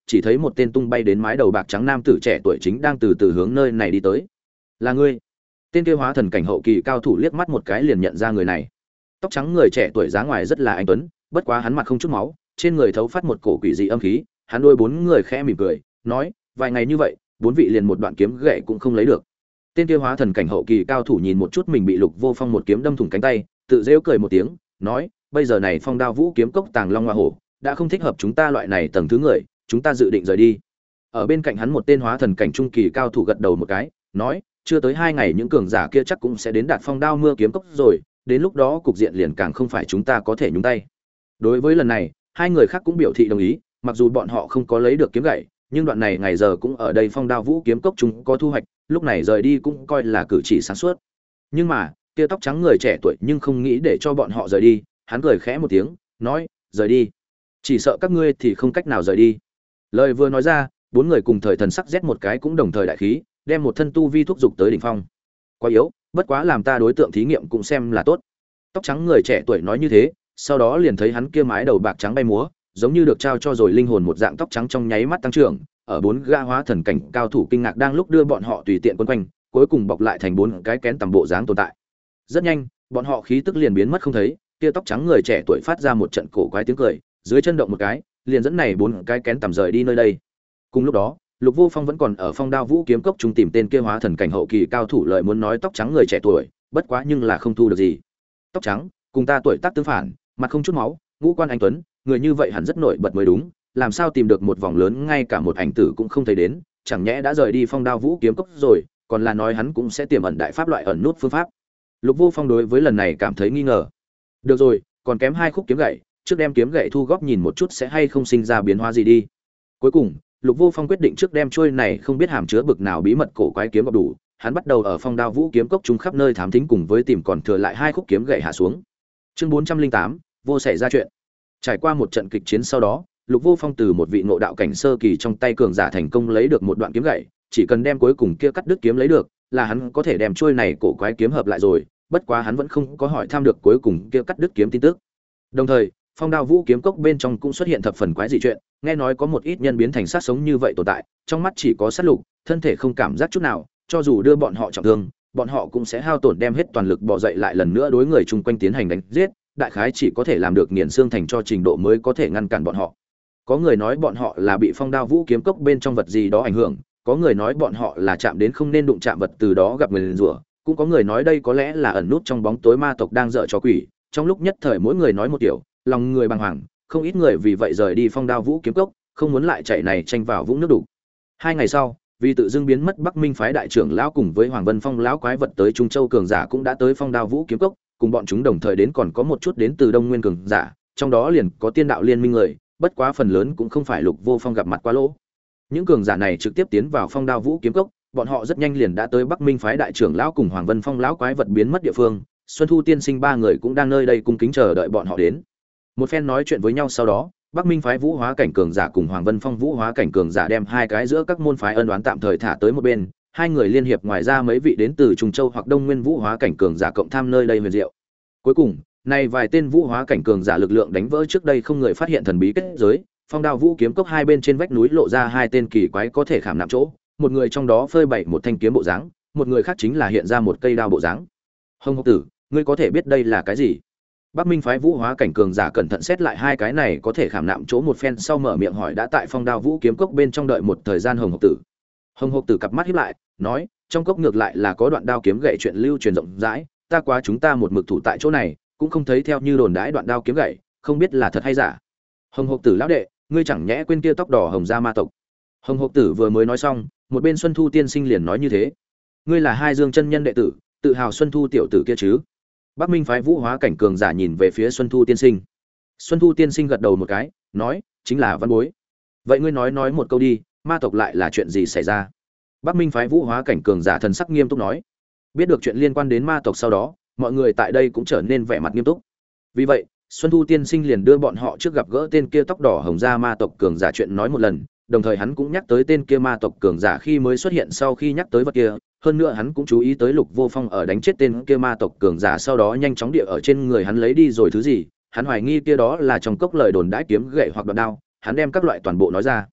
chỉ thấy một tên tung bay đến mái đầu bạc trắng nam tử trẻ tuổi chính đang từ từ hướng nơi này đi tới. Là ngươi? Tên kia hóa thần cảnh hậu kỳ cao thủ liếc mắt một cái liền nhận ra người này. Tóc trắng người trẻ tuổi dáng ngoài rất là anh tuấn, bất quá hắn mặt không chút máu, trên người thấu phát một cổ quỷ dị âm khí. Hắn đôi bốn người khẽ mỉm cười, nói: vài ngày như vậy, bốn vị liền một đoạn kiếm gậy cũng không lấy được. Tên kia hóa thần cảnh hậu kỳ cao thủ nhìn một chút mình bị Lục Vô Phong một kiếm đâm thủng cánh tay, tự giễu cười một tiếng, nói: bây giờ này Phong Đao Vũ kiếm cốc tàng long hoa hổ đã không thích hợp chúng ta loại này tầng thứ người, chúng ta dự định rời đi. Ở bên cạnh hắn một tên hóa thần cảnh trung kỳ cao thủ gật đầu một cái, nói: chưa tới 2 ngày những cường giả kia chắc cũng sẽ đến đạt Phong Đao mưa kiếm cốc rồi, đến lúc đó cục diện liền càng không phải chúng ta có thể nhúng tay. Đối với lần này, hai người khác cũng biểu thị đồng ý, mặc dù bọn họ không có lấy được kiếm gậy, nhưng đoạn này ngày giờ cũng ở đây Phong Đao Vũ kiếm cốc chúng có thu hoạch, lúc này rời đi cũng coi là cử chỉ sáng suốt. Nhưng mà, kia tóc trắng người trẻ tuổi nhưng không nghĩ để cho bọn họ rời đi, hắn cười khẽ một tiếng, nói: rời đi? Chỉ sợ các ngươi thì không cách nào rời đi. Lời vừa nói ra, bốn người cùng thời thần sắc rét một cái cũng đồng thời đại khí, đem một thân tu vi thúc dục tới đỉnh phong. Quá yếu, bất quá làm ta đối tượng thí nghiệm cũng xem là tốt. Tóc trắng người trẻ tuổi nói như thế, sau đó liền thấy hắn kia mái đầu bạc trắng bay múa, giống như được trao cho rồi linh hồn một dạng tóc trắng trong nháy mắt tăng trưởng, ở bốn gã hóa thần cảnh cao thủ kinh ngạc đang lúc đưa bọn họ tùy tiện quấn quanh, cuối cùng bọc lại thành bốn cái kén tầm bộ dáng tồn tại. Rất nhanh, bọn họ khí tức liền biến mất không thấy, kia tóc trắng người trẻ tuổi phát ra một trận cổ quái tiếng cười, dưới chân động một cái, liền dẫn này bốn cái kén tầm rời đi nơi đây. Cùng lúc đó, Lục Vô Phong vẫn còn ở Phong Đao Vũ kiếm cốc trung tìm tên kia hóa thần cảnh hậu kỳ cao thủ lợi muốn nói tóc trắng người trẻ tuổi, bất quá nhưng là không thu được gì. Tóc trắng, cùng ta tuổi tác tương phản, mặt không chút máu, ngũ quan anh tuấn, người như vậy hẳn rất nổi bật mới đúng, làm sao tìm được một vòng lớn ngay cả một ảnh tử cũng không thấy đến, chẳng nhẽ đã rời đi Phong Đao Vũ kiếm cốc rồi, còn là nói hắn cũng sẽ tiềm ẩn đại pháp loại ẩn nút phương pháp. Lục Vô Phong đối với lần này cảm thấy nghi ngờ. Được rồi, còn kém 2 khúc kiếm gậy, trước đem kiếm gậy thu góp nhìn một chút sẽ hay không sinh ra biến hóa gì đi. Cuối cùng, Lục Vô Phong quyết định trước đem trôi này không biết hàm chứa bực nào bí mật cổ quái kiếm gặp đủ, hắn bắt đầu ở Phong Đao Vũ kiếm cốc chúng khắp nơi thám thính cùng với tìm còn thừa lại 2 khúc kiếm gậy hạ xuống. Chương 408, vô xảy ra chuyện. Trải qua một trận kịch chiến sau đó, Lục Vô Phong từ một vị ngộ đạo cảnh sơ kỳ trong tay cường giả thành công lấy được một đoạn kiếm gậy, chỉ cần đem cuối cùng kia cắt đứt kiếm lấy được, là hắn có thể đem trôi này cổ quái kiếm hợp lại rồi, bất quá hắn vẫn không có hỏi thăm được cuối cùng kia cắt đứt kiếm tin tức. Đồng thời, Phong Đao Vũ kiếm cốc bên trong cũng xuất hiện thập phần quái dị chuyện, nghe nói có một ít nhân biến thành sát sống như vậy tồn tại, trong mắt chỉ có sát lục, thân thể không cảm giác chút nào, cho dù đưa bọn họ trọng thương, bọn họ cũng sẽ hao tổn đem hết toàn lực bò dậy lại lần nữa đối người chung quanh tiến hành đánh giết, đại khái chỉ có thể làm được nghiền xương thành cho trình độ mới có thể ngăn cản bọn họ. Có người nói bọn họ là bị Phong Đao Vũ kiếm cốc bên trong vật gì đó ảnh hưởng, có người nói bọn họ là chạm đến không nên đụng chạm vật từ đó gặp người rủa, cũng có người nói đây có lẽ là ẩn nút trong bóng tối ma tộc đang dở trò quỷ, trong lúc nhất thời mỗi người nói một kiểu, lòng người bàng hoàng, không ít người vì vậy rời đi Phong Đao Vũ kiếm cốc, không muốn lại chạy này tranh vào vũng nước đủ. 2 ngày sau, vì tự dưng biến mất Bắc Minh phái đại trưởng lão cùng với Hoàng Vân Phong lão quái vật tới Trung Châu cường giả cũng đã tới Phong Đao Vũ kiếm cốc, cùng bọn chúng đồng thời đến còn có một chút đến từ Đông Nguyên cường giả, trong đó liền có Tiên đạo liên minh người, bất quá phần lớn cũng không phải Lục Vô Phong gặp mặt quá lỗ. Những cường giả này trực tiếp tiến vào Phong Đao Vũ kiếm cốc, bọn họ rất nhanh liền đã tới Bắc Minh phái đại trưởng lão cùng Hoàng Vân Phong lão quái vật biến mất địa phương, Xuân Thu tiên sinh 3 người cũng đang nơi đây cung kính chờ đợi bọn họ đến. Một phen nói chuyện với nhau sau đó, Bắc Minh phái Vũ Hóa cảnh cường giả cùng Hoàng Vân Phong Vũ Hóa cảnh cường giả đem hai cái giữa các môn phái ân oán tạm thời thả tới một bên, hai người liên hiệp ngoài ra mấy vị đến từ Trung Châu hoặc Đông Nguyên Vũ Hóa cảnh cường giả cộng tham nơi đây huyền diệu. Cuối cùng, này vài tên Vũ Hóa cảnh cường giả lực lượng đánh vỡ trước đây không người phát hiện thần bí kết giới, Phong Đao Vũ kiếm cốc hai bên trên vách núi lộ ra hai tên kỳ quái có thể khảm nạm chỗ, một người trong đó phơi bày một thanh kiếm bộ dáng, một người khác chính là hiện ra một cây đao bộ dáng. Hồng Hộc Tử, ngươi có thể biết đây là cái gì? Bắc Minh phái Vũ Hóa cảnh cường giả cẩn thận xét lại hai cái này có thể khảm nạm chỗ một phen sau mở miệng hỏi đã tại Phong Đao Vũ kiếm cốc bên trong đợi một thời gian Hồng Hộc Tử. Hồng Hộc Tử cặp mắt híp lại, nói, trong cốc ngược lại là có đoạn đao kiếm gậy chuyện lưu truyền rộng rãi, ta quá chúng ta một mực thủ tại chỗ này, cũng không thấy theo như đồn đãi đoạn đao kiếm gậy, không biết là thật hay giả. Hồng Hộc Tử lão đệ, ngươi chẳng nhẽ quên kia tóc đỏ hồng gia ma tộc? Hồng Hộc Tử vừa mới nói xong, một bên Xuân Thu tiên sinh liền nói như thế. Ngươi là Hai Dương chân nhân đệ tử, tự hào Xuân Thu tiểu tử kia chứ? Bắc Minh phái Vũ Hóa cảnh cường giả nhìn về phía Xuân Thu tiên sinh. Xuân Thu tiên sinh gật đầu một cái, nói, chính là Văn Bối. Vậy ngươi nói một câu đi, ma tộc lại là chuyện gì xảy ra? Bắc Minh phái Vũ Hóa cảnh cường giả thần sắc nghiêm túc nói. Biết được chuyện liên quan đến ma tộc sau đó, mọi người tại đây cũng trở nên vẻ mặt nghiêm túc. Vì vậy, Xuân Thu tiên sinh liền đưa bọn họ trước gặp gỡ tên kia tóc đỏ hồng gia ma tộc cường giả chuyện nói một lần, đồng thời hắn cũng nhắc tới tên kia ma tộc cường giả khi mới xuất hiện sau khi nhắc tới vật kia, hơn nữa hắn cũng chú ý tới Lục Vô Phong ở đánh chết tên kia ma tộc cường giả sau đó nhanh chóng địa ở trên người hắn lấy đi rồi thứ gì, hắn hoài nghi kia đó là trong cốc lời đồn đãi kiếm gậy hoặc đoạn đao, hắn đem các loại toàn bộ nói ra.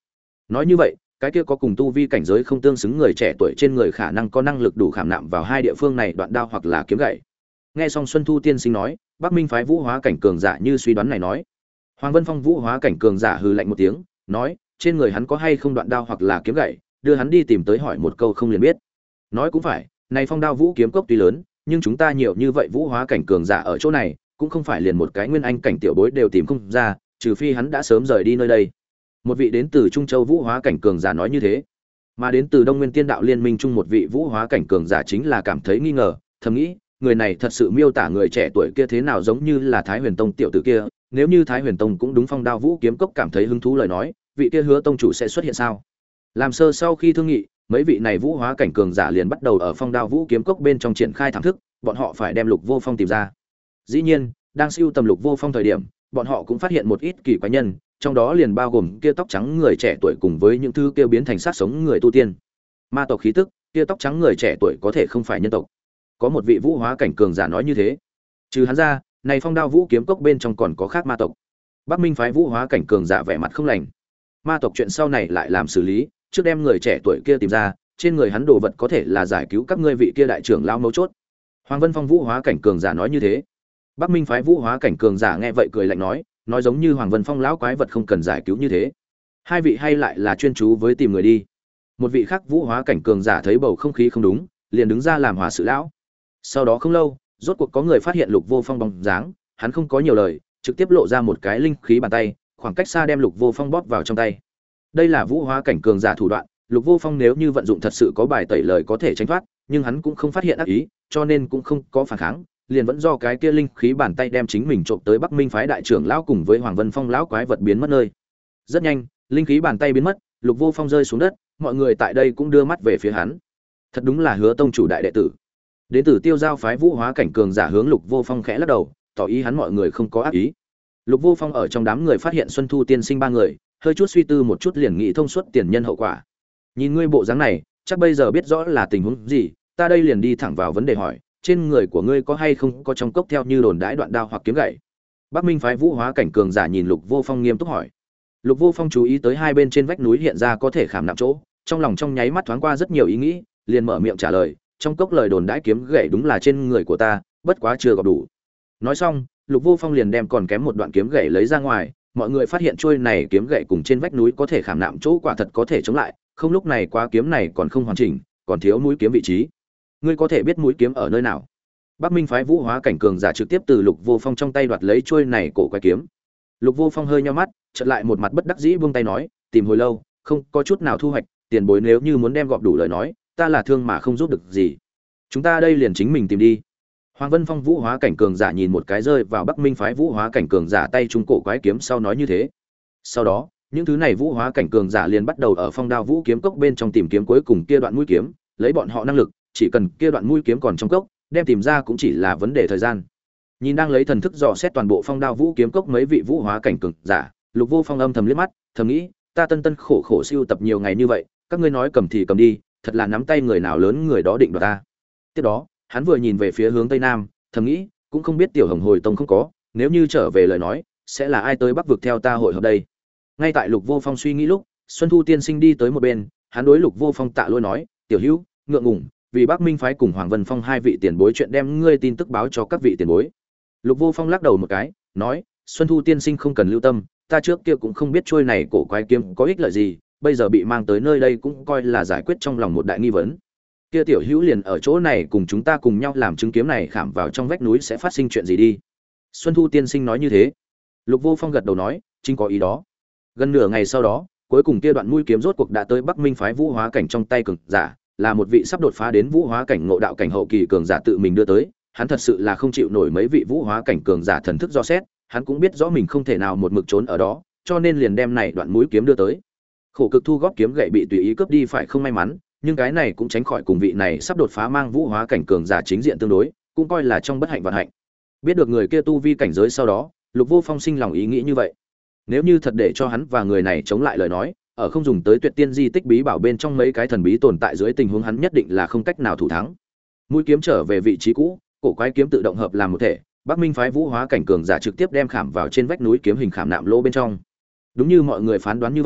Nói như vậy, cái kia có cùng tu vi cảnh giới không tương xứng người trẻ tuổi trên người khả năng có năng lực đủ khảm nạm vào hai địa phương này đoạn đao hoặc là kiếm gậy. Nghe xong Xuân Thu tiên sinh nói, Bắc Minh phái vũ hóa cảnh cường giả như suy đoán này nói. Hoàng Vân Phong vũ hóa cảnh cường giả hừ lạnh một tiếng, nói, trên người hắn có hay không đoạn đao hoặc là kiếm gậy, đưa hắn đi tìm tới hỏi một câu không liền biết. Nói cũng phải, này Phong Đao Vũ kiếm cốc tuy lớn, nhưng chúng ta nhiều như vậy vũ hóa cảnh cường giả ở chỗ này, cũng không phải liền một cái nguyên anh cảnh tiểu bối đều tìm không ra, trừ phi hắn đã sớm rời đi nơi đây. Một vị đến từ Trung Châu vũ hóa cảnh cường giả nói như thế, mà đến từ Đông Nguyên Tiên Đạo Liên Minh chung một vị vũ hóa cảnh cường giả chính là cảm thấy nghi ngờ, thầm nghĩ, người này thật sự miêu tả người trẻ tuổi kia thế nào giống như là Thái Huyền Tông tiểu tử kia, nếu như Thái Huyền Tông cũng đúng Phong Đao Vũ kiếm cốc cảm thấy hứng thú lời nói, vị kia Hứa tông chủ sẽ xuất hiện sao? Làm sơ sau khi thương nghị, mấy vị này vũ hóa cảnh cường giả liền bắt đầu ở Phong Đao Vũ kiếm cốc bên trong triển khai thám thức, bọn họ phải đem Lục Vô Phong tìm ra. Dĩ nhiên, đang siêu tầm Lục Vô Phong thời điểm, bọn họ cũng phát hiện một ít kỳ quái nhân, trong đó liền bao gồm kia tóc trắng người trẻ tuổi cùng với những thứ kia biến thành sát sống người tu tiên. Ma tộc khí tức, kia tóc trắng người trẻ tuổi có thể không phải nhân tộc. Có một vị vũ hóa cảnh cường giả nói như thế. Trừ hắn ra, này Phong Đao Vũ kiếm cốc bên trong còn có khác ma tộc. Bắc Minh phái vũ hóa cảnh cường giả vẻ mặt không lành. Ma tộc chuyện sau này lại làm xử lý, trước đem người trẻ tuổi kia tìm ra, trên người hắn đồ vật có thể là giải cứu các ngươi vị kia đại trưởng lão mấu chốt. Hoàng Vân Phong vũ hóa cảnh cường giả nói như thế. Bắc Minh phái vũ hóa cảnh cường giả nghe vậy cười lạnh nói giống như Hoàng Vân Phong lão quái vật không cần giải cứu như thế. Hai vị hay lại là chuyên chú với tìm người đi. Một vị khác vũ hóa cảnh cường giả thấy bầu không khí không đúng, liền đứng ra làm hòa sự lão. Sau đó không lâu, rốt cuộc có người phát hiện Lục Vô Phong bóng dáng, hắn không có nhiều lời, trực tiếp lộ ra một cái linh khí bàn tay, khoảng cách xa đem Lục Vô Phong bóp vào trong tay. Đây là vũ hóa cảnh cường giả thủ đoạn, Lục Vô Phong nếu như vận dụng thật sự có bài tẩy lời có thể tránh thoát, nhưng hắn cũng không phát hiện ác ý, cho nên cũng không có phản kháng, liền vẫn do cái kia linh khí bàn tay đem chính mình trộm tới Bắc Minh phái đại trưởng lão cùng với Hoàng Vân Phong lão quái vật biến mất nơi. Rất nhanh, linh khí bàn tay biến mất, Lục Vô Phong rơi xuống đất, mọi người tại đây cũng đưa mắt về phía hắn. Thật đúng là Hứa tông chủ đại đệ tử. Đến từ Tiêu Giao phái vũ hóa cảnh cường giả hướng Lục Vô Phong khẽ lắc đầu, tỏ ý hắn mọi người không có ác ý. Lục Vô Phong ở trong đám người phát hiện Xuân Thu tiên sinh ba người, hơi chút suy tư một chút liền nghĩ thông suốt tiền nhân hậu quả. Nhìn ngươi bộ dáng này, chắc bây giờ biết rõ là tình huống gì, ta đây liền đi thẳng vào vấn đề hỏi, trên người của ngươi có hay không có trong cốc theo như đồn đãi đoạn đao hoặc kiếm gậy? Bắc Minh phái vũ hóa cảnh cường giả nhìn Lục Vô Phong nghiêm túc hỏi. Lục Vô Phong chú ý tới hai bên trên vách núi hiện ra có thể khảm nạm chỗ, trong lòng trong nháy mắt thoáng qua rất nhiều ý nghĩ, liền mở miệng trả lời, trong cốc lời đồn đãi kiếm gậy đúng là trên người của ta, bất quá chưa gặp đủ. Nói xong, Lục Vô Phong liền đem còn kém một đoạn kiếm gậy lấy ra ngoài, mọi người phát hiện trôi này kiếm gậy cùng trên vách núi có thể khảm nạm chỗ quả thật có thể chống lại, không lúc này quá kiếm này còn không hoàn chỉnh, còn thiếu mũi kiếm vị trí. Ngươi có thể biết mũi kiếm ở nơi nào? Bắc Minh phái vũ hóa cảnh cường giả trực tiếp từ Lục Vô Phong trong tay đoạt lấy trôi này cổ quái kiếm. Lục Vô Phong hơi nhíu mắt, chợt lại một mặt bất đắc dĩ buông tay nói, tìm hồi lâu, không có chút nào thu hoạch, tiền bối nếu như muốn đem gọp đủ lời nói, ta là thương mà không giúp được gì. Chúng ta đây liền chính mình tìm đi. Hoàng Vân Phong vũ hóa cảnh cường giả nhìn một cái rơi vào Bắc Minh phái vũ hóa cảnh cường giả tay trung cổ quái kiếm sau nói như thế. Sau đó, những thứ này vũ hóa cảnh cường giả liền bắt đầu ở Phong Đao Vũ kiếm cốc bên trong tìm kiếm cuối cùng kia đoạn mũi kiếm, lấy bọn họ năng lực, chỉ cần kia đoạn mũi kiếm còn trong cốc, đem tìm ra cũng chỉ là vấn đề thời gian. Nhìn đang lấy thần thức dò xét toàn bộ Phong Đao Vũ kiếm cốc mấy vị vũ hóa cảnh cường giả, Lục Vô Phong âm thầm liếc mắt, thầm nghĩ, ta tân tân khổ khổ siêu tập nhiều ngày như vậy, các ngươi nói cầm thì cầm đi, thật là nắm tay người nào lớn người đó định đoạt ta. Tiếp đó, hắn vừa nhìn về phía hướng tây nam, thầm nghĩ, cũng không biết tiểu Hồng Hồi Tông không có, nếu như trở về lời nói, sẽ là ai tới Bắc vực theo ta hội hợp đây. Ngay tại Lục Vô Phong suy nghĩ lúc, Xuân Thu tiên sinh đi tới một bên, hắn đối Lục Vô Phong tạ lỗi nói, tiểu hữu, ngượng ngùng, vì Bắc Minh phái cùng Hoàng Vân Phong hai vị tiền bối chuyện đem ngươi tin tức báo cho các vị tiền bối. Lục Vô Phong lắc đầu một cái, nói, Xuân Thu tiên sinh không cần lưu tâm, ta trước kia cũng không biết trôi này cổ quái kiếm có ích lợi gì, bây giờ bị mang tới nơi đây cũng coi là giải quyết trong lòng một đại nghi vấn. Kia tiểu hữu liền ở chỗ này cùng chúng ta cùng nhau làm chứng kiếm này khảm vào trong vách núi sẽ phát sinh chuyện gì đi. Xuân Thu tiên sinh nói như thế. Lục Vô Phong gật đầu nói, chính có ý đó. Gần nửa ngày sau đó, cuối cùng kia đoạn mũi kiếm rốt cuộc đã tới Bắc Minh phái vũ hóa cảnh trong tay cường giả, là một vị sắp đột phá đến vũ hóa cảnh ngộ đạo cảnh hậu kỳ cường giả tự mình đưa tới. Hắn thật sự là không chịu nổi mấy vị vũ hóa cảnh cường giả thần thức do xét, hắn cũng biết rõ mình không thể nào một mực trốn ở đó, cho nên liền đem này đoạn mũi kiếm đưa tới. Khổ cực thu góp kiếm gậy bị tùy ý cướp đi phải không may mắn, nhưng cái này cũng tránh khỏi cùng vị này sắp đột phá mang vũ hóa cảnh cường giả chính diện tương đối, cũng coi là trong bất hạnh vạn hạnh. Biết được người kia tu vi cảnh giới sau đó, Lục Vô Phong sinh lòng ý nghĩ như vậy. Nếu như thật để cho hắn và người này chống lại lời nói, ở không dùng tới Tuyệt Tiên di tích bí bảo bên trong mấy cái thần bí tồn tại dưới tình huống hắn nhất định là không cách nào thủ thắng. Mũi kiếm trở về vị trí cũ, cổ quái kiếm tự động hợp làm một thể, Bắc Minh phái vũ hóa cảnh cường giả trực tiếp đem khảm vào trên vách núi kiếm hình khảm nạm lỗ bên trong. Đúng như mọi người phán đoán như vậy,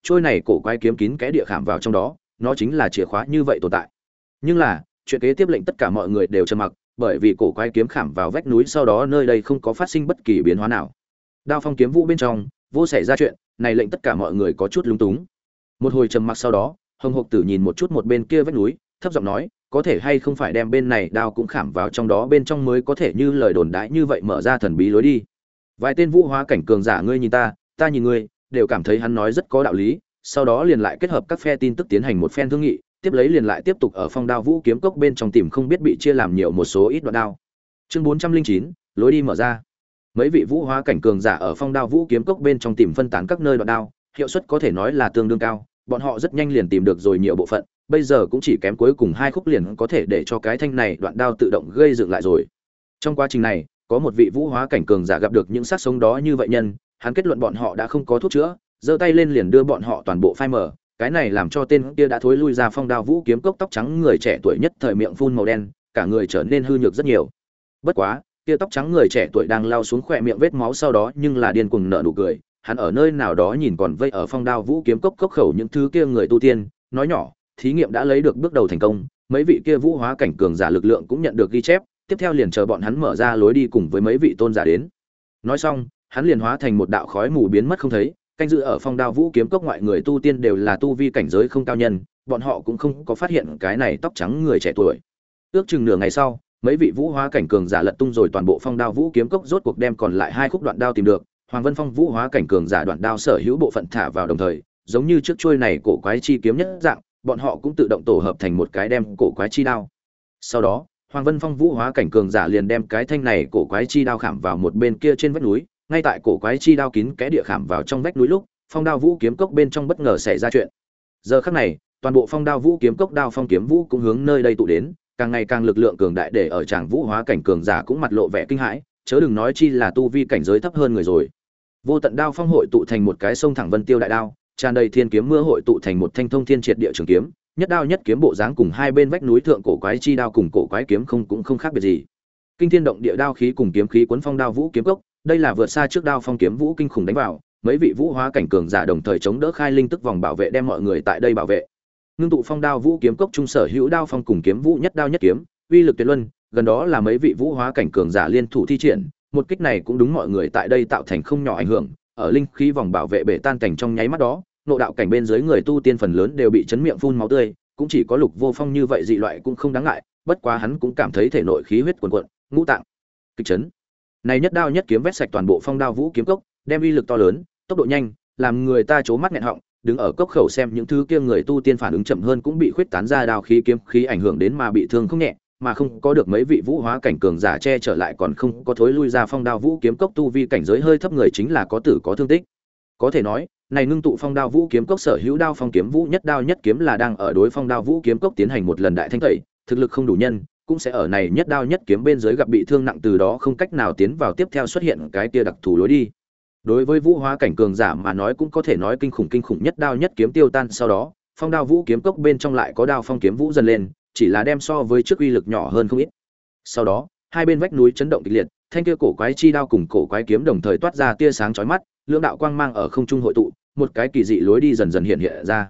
trôi này cổ quái kiếm kín cái địa khảm vào trong đó, nó chính là chìa khóa như vậy tồn tại. Nhưng là, chuyện kế tiếp lệnh tất cả mọi người đều trầm mặc, bởi vì cổ quái kiếm khảm vào vách núi sau đó nơi đây không có phát sinh bất kỳ biến hóa nào. Đao phong kiếm vũ bên trong, vô xảy ra chuyện, này lệnh tất cả mọi người có chút lúng túng. Một hồi trầm mặc sau đó, Hồng Hộc Tử nhìn một chút một bên kia vách núi, thấp giọng nói, có thể hay không phải đem bên này đao cũng khảm vào trong đó bên trong mới có thể như lời đồn đãi như vậy mở ra thần bí lối đi. Vài tên vũ hóa cảnh cường giả ngươi nhìn ta nhìn ngươi, đều cảm thấy hắn nói rất có đạo lý, sau đó liền lại kết hợp các phe tin tức tiến hành một phen thương nghị, tiếp lấy liền lại tiếp tục ở phong đao vũ kiếm cốc bên trong tìm không biết bị chia làm nhiều một số ít đoạn đao. Chương 409, lối đi mở ra. Mấy vị vũ hóa cảnh cường giả ở phong đao vũ kiếm cốc bên trong tìm phân tán các nơi đoạn đao, hiệu suất có thể nói là tương đương cao, bọn họ rất nhanh liền tìm được rồi nhiều bộ phận, bây giờ cũng chỉ kém cuối cùng 2 khúc liền có thể để cho cái thanh này đoạn đao tự động gây dựng lại rồi. Trong quá trình này, có một vị vũ hóa cảnh cường giả gặp được những xác sống đó như vậy nhân, hắn kết luận bọn họ đã không có thuốc chữa, giơ tay lên liền đưa bọn họ toàn bộ phai mở, cái này làm cho tên kia đã thối lui ra phong đao vũ kiếm cốc tóc trắng người trẻ tuổi nhất thời miệng phun màu đen, cả người trở nên hư nhược rất nhiều. Bất quá, kia tóc trắng người trẻ tuổi đang lao xuống khỏe miệng vết máu sau đó nhưng là điên cuồng nở nụ cười, hắn ở nơi nào đó nhìn còn vây ở phong đao vũ kiếm cốc cốc khẩu những thứ kia người tu tiên, nói nhỏ, thí nghiệm đã lấy được bước đầu thành công, mấy vị kia vũ hóa cảnh cường giả lực lượng cũng nhận được ghi chép, tiếp theo liền chờ bọn hắn mở ra lối đi cùng với mấy vị tôn giả đến. Nói xong, hắn liền hóa thành một đạo khói mù biến mất không thấy, canh giữ ở phong đao vũ kiếm cốc ngoại người tu tiên đều là tu vi cảnh giới không cao nhân, bọn họ cũng không có phát hiện cái này tóc trắng người trẻ tuổi. Ước chừng nửa ngày sau, mấy vị vũ hóa cảnh cường giả lật tung rồi toàn bộ phong đao vũ kiếm cốc, rốt cuộc đem còn lại 2 khúc đoạn đao tìm được. Hoàng Vân Phong vũ hóa cảnh cường giả đoạn đao sở hữu bộ phận thả vào đồng thời, giống như trước chuôi này cổ quái chi kiếm nhất dạng, bọn họ cũng tự động tổ hợp thành một cái đem cổ quái chi đao. Sau đó, Hoàng Vân Phong vũ hóa cảnh cường giả liền đem cái thanh này cổ quái chi đao khảm vào một bên kia trên vách núi, ngay tại cổ quái chi đao kín kẽ địa khảm vào trong vách núi lúc, phong đao vũ kiếm cốc bên trong bất ngờ xảy ra chuyện. Giờ khắc này, toàn bộ phong đao vũ kiếm cốc đao phong kiếm vũ cũng hướng nơi đây tụ đến, càng ngày càng lực lượng cường đại để ở tràng vũ hóa cảnh cường giả cũng mặt lộ vẻ kinh hãi, chớ đừng nói chi là tu vi cảnh giới thấp hơn người rồi. Vô tận đao phong hội tụ thành một cái sông thẳng vân tiêu đại đao, tràn đầy thiên kiếm mưa hội tụ thành một thanh thông thiên triệt địa trường kiếm, nhất đao nhất kiếm bộ dáng cùng hai bên vách núi thượng cổ quái chi đao cùng cổ quái kiếm cũng không khác biệt gì. Kinh thiên động địa đao khí cùng kiếm khí cuốn phong đao vũ kiếm cốc, đây là vượt xa trước đao phong kiếm vũ kinh khủng đánh vào, mấy vị vũ hóa cảnh cường giả đồng thời chống đỡ khai linh tức vòng bảo vệ đem mọi người tại đây bảo vệ. Ngưng tụ phong đao vũ kiếm cốc trung sở hữu đao phong cùng kiếm vũ nhất đao nhất kiếm, uy lực tuyệt luân, gần đó là mấy vị vũ hóa cảnh cường giả liên thủ thi triển, một kích này cũng đúng mọi người tại đây tạo thành không nhỏ ảnh hưởng, ở linh khí vòng bảo vệ bể tan cảnh trong nháy mắt đó, nội đạo cảnh bên dưới người tu tiên phần lớn đều bị chấn miệng phun máu tươi, cũng chỉ có Lục Vô Phong như vậy dị loại cũng không đáng ngại, bất quá hắn cũng cảm thấy thể nội khí huyết cuồn cuộn, ngũ tạng kịch chấn. Này nhất đao nhất kiếm vét sạch toàn bộ phong đao vũ kiếm cốc, đem uy lực to lớn, tốc độ nhanh, làm người ta chố mắt nghẹn họng, đứng ở cốc khẩu xem những thứ kia người tu tiên phản ứng chậm hơn cũng bị khuyết tán ra đao khí kiếm khí ảnh hưởng đến mà bị thương không nhẹ, mà không có được mấy vị vũ hóa cảnh cường giả che trở lại còn không có thối lui ra phong đao vũ kiếm cốc tu vi cảnh giới hơi thấp người chính là có tử có thương tích. Có thể nói, này ngưng tụ phong đao vũ kiếm cốc sở hữu đao phong kiếm vũ nhất đao nhất kiếm là đang ở đối phong đao vũ kiếm cốc tiến hành một lần đại thanh tẩy, thực lực không đủ nhân, cũng sẽ ở này nhất đao nhất kiếm bên dưới gặp bị thương nặng, từ đó không cách nào tiến vào tiếp theo xuất hiện cái kia đặc thù lối đi. Đối với vũ hóa cảnh cường giả mà nói cũng có thể nói kinh khủng nhất đao nhất kiếm tiêu tan sau đó, phong đao vũ kiếm cốc bên trong lại có đao phong kiếm vũ dần lên, chỉ là đem so với trước uy lực nhỏ hơn không ít. Sau đó, hai bên vách núi chấn động kịch liệt, thanh kia cổ quái chi đao cùng cổ quái kiếm đồng thời toát ra tia sáng chói mắt, lưỡng đạo quang mang ở không trung hội tụ, một cái kỳ dị lối đi dần dần hiện hiện ra.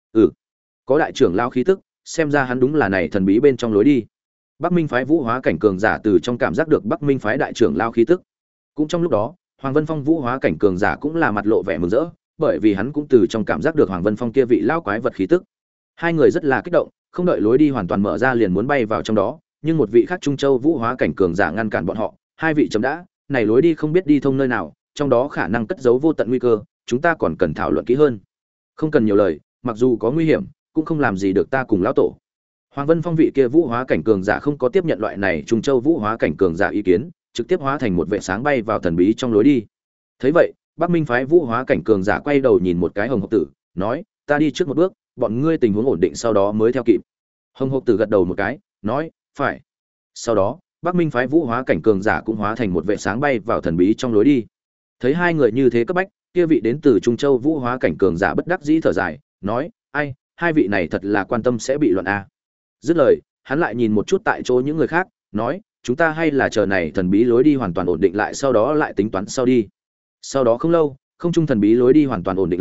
Có đại trưởng lao khí tức, xem ra hắn đúng là này thần bí bên trong lối đi. Bắc Minh phái vũ hóa cảnh cường giả từ trong cảm giác được Bắc Minh phái đại trưởng lao khí tức. Cũng trong lúc đó, Hoàng Vân Phong vũ hóa cảnh cường giả cũng là mặt lộ vẻ mừng rỡ, bởi vì hắn cũng từ trong cảm giác được Hoàng Vân Phong kia vị lao quái vật khí tức. Hai người rất là kích động, không đợi lối đi hoàn toàn mở ra liền muốn bay vào trong đó, nhưng một vị khác Trung Châu vũ hóa cảnh cường giả ngăn cản bọn họ, hai vị chấm đã, này lối đi không biết đi thông nơi nào, trong đó khả năng cất giấu vô tận nguy cơ, chúng ta còn cần thảo luận kỹ hơn. Không cần nhiều lời, mặc dù có nguy hiểm, cũng không làm gì được ta cùng lão tổ. Hoàng Vân Phong vị kia vũ hóa cảnh cường giả không có tiếp nhận loại này Trung Châu vũ hóa cảnh cường giả ý kiến, trực tiếp hóa thành một vệ sáng bay vào thần bí trong lối đi. Thấy vậy, Bắc Minh phái vũ hóa cảnh cường giả quay đầu nhìn một cái Hồng Hộc Tử, nói: "Ta đi trước một bước, bọn ngươi tình huống ổn định sau đó mới theo kịp." Hồng Hộc Tử gật đầu một cái, nói: "Phải." Sau đó, Bắc Minh phái vũ hóa cảnh cường giả cũng hóa thành một vệ sáng bay vào thần bí trong lối đi. Thấy hai người như thế cấp bách, kia vị đến từ Trung Châu vũ hóa cảnh cường giả bất đắc dĩ thở dài, nói: "Ai, hai vị này thật là quan tâm sẽ bị luận a." Dứt lời, hắn lại nhìn một chút tại chỗ những người khác, nói: "Chúng ta hay là chờ này thần bí lối đi hoàn toàn ổn định lại sau đó lại tính toán sau đi." Sau đó không lâu, không trung thần bí lối đi hoàn toàn ổn định lại,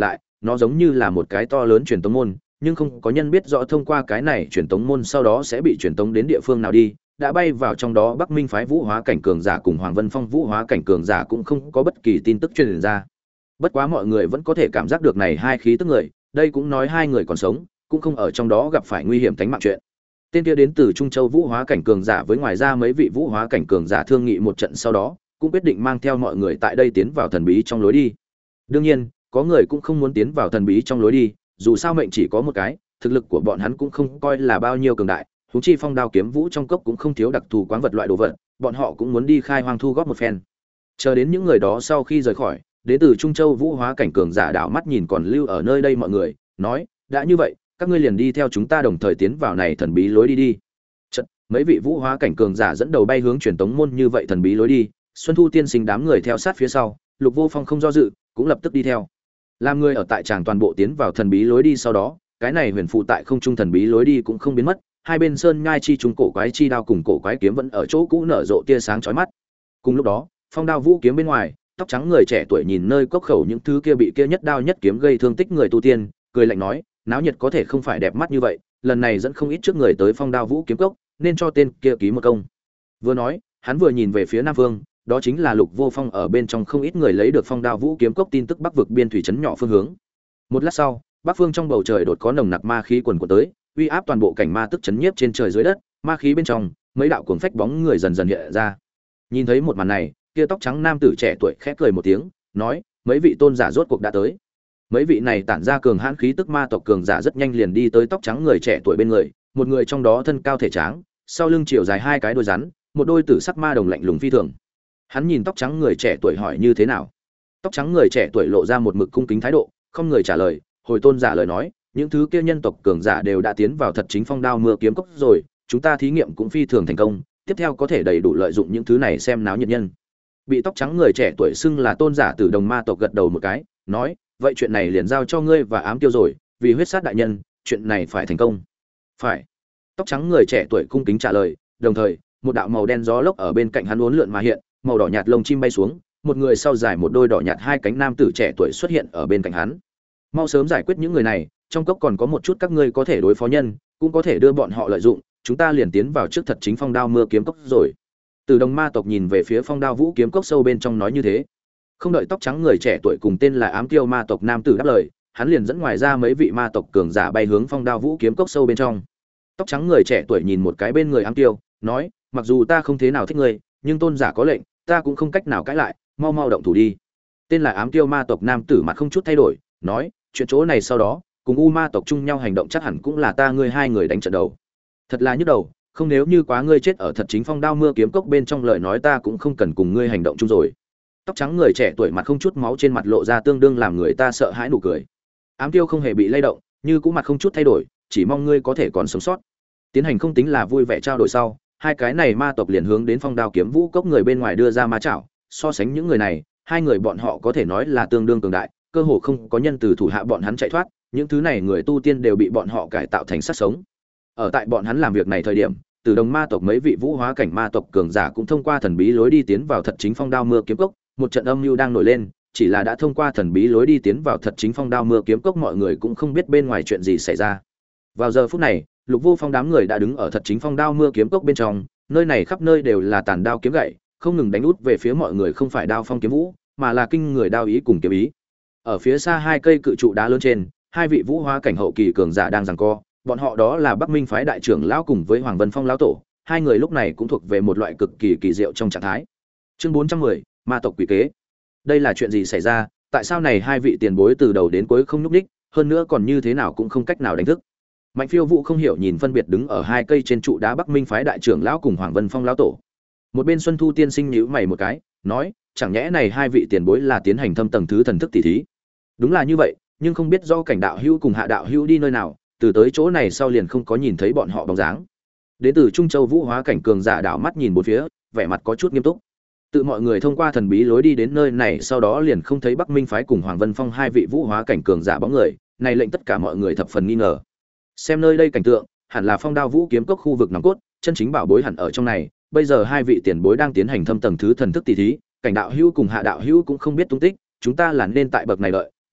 nó giống như là một cái to lớn truyền tống môn, nhưng không có nhân biết rõ thông qua cái này truyền tống môn sau đó sẽ bị truyền tống đến địa phương nào đi. Đã bay vào trong đó Bắc Minh phái vũ hóa cảnh cường giả cùng Hoàng Vân Phong vũ hóa cảnh cường giả cũng không có bất kỳ tin tức truyền ra. Bất quá mọi người vẫn có thể cảm giác được này hai khí tức người, đây cũng nói hai người còn sống, cũng không ở trong đó gặp phải nguy hiểm tính mạng chuyện. Tên kia đến từ Trung Châu vũ hóa cảnh cường giả với ngoài ra mấy vị vũ hóa cảnh cường giả thương nghị một trận sau đó, cũng quyết định mang theo mọi người tại đây tiến vào thần bí trong lối đi. Đương nhiên, có người cũng không muốn tiến vào thần bí trong lối đi, dù sao mệnh chỉ có một cái, thực lực của bọn hắn cũng không coi là bao nhiêu cường đại, huống chi phong đao kiếm vũ trong cốc cũng không thiếu đặc thù quáng vật loại đồ vật, bọn họ cũng muốn đi khai hoang thu góp một phen. Chờ đến những người đó sau khi rời khỏi, đến từ Trung Châu vũ hóa cảnh cường giả đảo mắt nhìn còn lưu ở nơi đây mọi người, nói: đã như vậy, các ngươi liền đi theo chúng ta đồng thời tiến vào này thần bí lối đi đi. Chợt, mấy vị vũ hóa cảnh cường giả dẫn đầu bay hướng truyền tống môn như vậy thần bí lối đi, Xuân Thu tiên sinh đám người theo sát phía sau, Lục Vô Phong không do dự, cũng lập tức đi theo. Làm người ở tại tràng toàn bộ tiến vào thần bí lối đi sau đó, cái này huyền phụ tại không trung thần bí lối đi cũng không biến mất, hai bên sơn nhai chi trùng cổ quái chi đao cùng cổ quái kiếm vẫn ở chỗ cũ nở rộ tia sáng chói mắt. Cùng lúc đó, phong đao vũ kiếm bên ngoài, tóc trắng người trẻ tuổi nhìn nơi cốc khẩu những thứ kia bị kia nhất đao nhất kiếm gây thương tích người tu tiên, cười lạnh nói: náo nhiệt có thể không phải đẹp mắt như vậy, lần này dẫn không ít trước người tới phong đao vũ kiếm cốc, nên cho tên kia ký một công. Vừa nói, hắn vừa nhìn về phía nam phương, đó chính là Lục Vô Phong ở bên trong không ít người lấy được phong đao vũ kiếm cốc tin tức bắc vực biên thủy trấn nhỏ phương hướng. Một lát sau, bắc phương trong bầu trời đột có nồng nặc ma khí quần quật tới, uy áp toàn bộ cảnh ma tức chấn nhiếp trên trời dưới đất, ma khí bên trong, mấy đạo cuồng phách bóng người dần dần hiện ra. Nhìn thấy một màn này, kia tóc trắng nam tử trẻ tuổi khẽ cười một tiếng, nói: mấy vị tôn giả rốt cuộc đã tới. Mấy vị này tản ra cường hãn khí tức ma tộc cường giả rất nhanh liền đi tới tóc trắng người trẻ tuổi bên người, một người trong đó thân cao thể tráng, sau lưng chiều dài hai cái đuôi rắn, một đôi tử sắc ma đồng lạnh lùng phi thường. Hắn nhìn tóc trắng người trẻ tuổi hỏi như thế nào. Tóc trắng người trẻ tuổi lộ ra một mực cung kính thái độ, không người trả lời, hồi tôn giả lời nói, những thứ kia nhân tộc cường giả đều đã tiến vào thật chính phong đao mưa kiếm cốc rồi, chúng ta thí nghiệm cũng phi thường thành công, tiếp theo có thể đầy đủ lợi dụng những thứ này xem náo nhiệt nhân. Bị tóc trắng người trẻ tuổi xưng là tôn giả Tử Đồng ma tộc gật đầu một cái, nói: vậy chuyện này liền giao cho ngươi và ám tiêu rồi, vì huyết sát đại nhân, chuyện này phải thành công. Phải. Tóc trắng người trẻ tuổi cung kính trả lời, đồng thời, một đạo màu đen gió lốc ở bên cạnh hắn uốn lượn mà hiện, màu đỏ nhạt lông chim bay xuống, một người sau dài một đôi đỏ nhạt hai cánh nam tử trẻ tuổi xuất hiện ở bên cạnh hắn. Mau sớm giải quyết những người này, trong cốc còn có một chút các ngươi có thể đối phó nhân, cũng có thể đưa bọn họ lợi dụng, chúng ta liền tiến vào trước thật chính phong đao mưa kiếm cốc rồi. Từ Đồng ma tộc nhìn về phía phong đao vũ kiếm cốc sâu bên trong nói như thế. Không đợi tóc trắng người trẻ tuổi cùng tên là ám kiêu ma tộc nam tử đáp lời, hắn liền dẫn ngoài ra mấy vị ma tộc cường giả bay hướng phong đao vũ kiếm cốc sâu bên trong. Tóc trắng người trẻ tuổi nhìn một cái bên người ám kiêu, nói: mặc dù ta không thế nào thích ngươi, nhưng tôn giả có lệnh, ta cũng không cách nào cãi lại, mau mau động thủ đi. Tên là ám kiêu ma tộc nam tử mặt không chút thay đổi, nói: chuyện chỗ này sau đó, cùng u ma tộc chung nhau hành động chắc hẳn cũng là ta ngươi hai người đánh trận đầu. Thật là nhức đầu, không nếu như quá ngươi chết ở thật chính phong đao mưa kiếm cốc bên trong lời nói ta cũng không cần cùng ngươi hành động chung rồi. Tóc trắng người trẻ tuổi mặt không chút máu trên mặt lộ ra tương đương làm người ta sợ hãi nụ cười. Ám tiêu không hề bị lay động, như cũng mặt không chút thay đổi, chỉ mong ngươi có thể còn sống sót. Tiến hành không tính là vui vẻ trao đổi sau, hai cái này ma tộc liền hướng đến phong đao kiếm vũ cốc người bên ngoài đưa ra ma chảo. So sánh những người này, hai người bọn họ có thể nói là tương đương cường đại, cơ hồ không có nhân từ thủ hạ bọn hắn chạy thoát, những thứ này người tu tiên đều bị bọn họ cải tạo thành sát sống. Ở tại bọn hắn làm việc này thời điểm, Từ Đồng ma tộc mấy vị vũ hóa cảnh ma tộc cường giả cũng thông qua thần bí lối đi tiến vào thật chính phong đao mưa kiếm cốc, một trận âm mưu đang nổi lên, chỉ là đã thông qua thần bí lối đi tiến vào thật chính phong đao mưa kiếm cốc mọi người cũng không biết bên ngoài chuyện gì xảy ra. Vào giờ phút này, Lục Vô Phong đám người đã đứng ở thật chính phong đao mưa kiếm cốc bên trong, nơi này khắp nơi đều là tàn đao kiếm gậy, không ngừng đánh út về phía mọi người không phải đao phong kiếm vũ, mà là kinh người đao ý cùng kiếm ý. Ở phía xa hai cây cự trụ đá lớn trên, hai vị vũ hóa cảnh hậu kỳ cường giả đang giằng co, bọn họ đó là Bắc Minh phái đại trưởng lão cùng với Hoàng Vân Phong lão tổ, hai người lúc này cũng thuộc về một loại cực kỳ kỳ diệu trong trạng thái. Chương 410, ma tộc quỷ kế. Đây là chuyện gì xảy ra, tại sao này hai vị tiền bối từ đầu đến cuối không nhúc nhích, hơn nữa còn như thế nào cũng không cách nào đánh thức. Mạnh Phiêu Vũ không hiểu nhìn phân biệt đứng ở hai cây trên trụ đá Bắc Minh phái đại trưởng lão cùng Hoàng Vân Phong lão tổ. Một bên Xuân Thu tiên sinh nhíu mày một cái, nói: chẳng nhẽ này hai vị tiền bối là tiến hành thâm tầng thứ thần thức tỷ thí? Đúng là như vậy, nhưng không biết do cảnh đạo hữu cùng hạ đạo hữu đi nơi nào, từ tới chỗ này sau liền không có nhìn thấy bọn họ bóng dáng. Đến từ Trung Châu vũ hóa cảnh cường giả đảo mắt nhìn bốn phía, vẻ mặt có chút nghiêm túc. Tự mọi người thông qua thần bí lối đi đến nơi này sau đó liền không thấy Bắc Minh phái cùng Hoàng Vân Phong hai vị vũ hóa cảnh cường giả bóng người, này lệnh tất cả mọi người thập phần nghi ngờ. Xem nơi đây cảnh tượng, hẳn là phong đao vũ kiếm cốc khu vực nòng cốt, chân chính bảo bối hẳn ở trong này, bây giờ hai vị tiền bối đang tiến hành thâm tầng thứ thần thức tỷ thí, cảnh đạo hữu cùng hạ đạo hữu cũng không biết tung tích, chúng ta là nên tại bậc này đợi,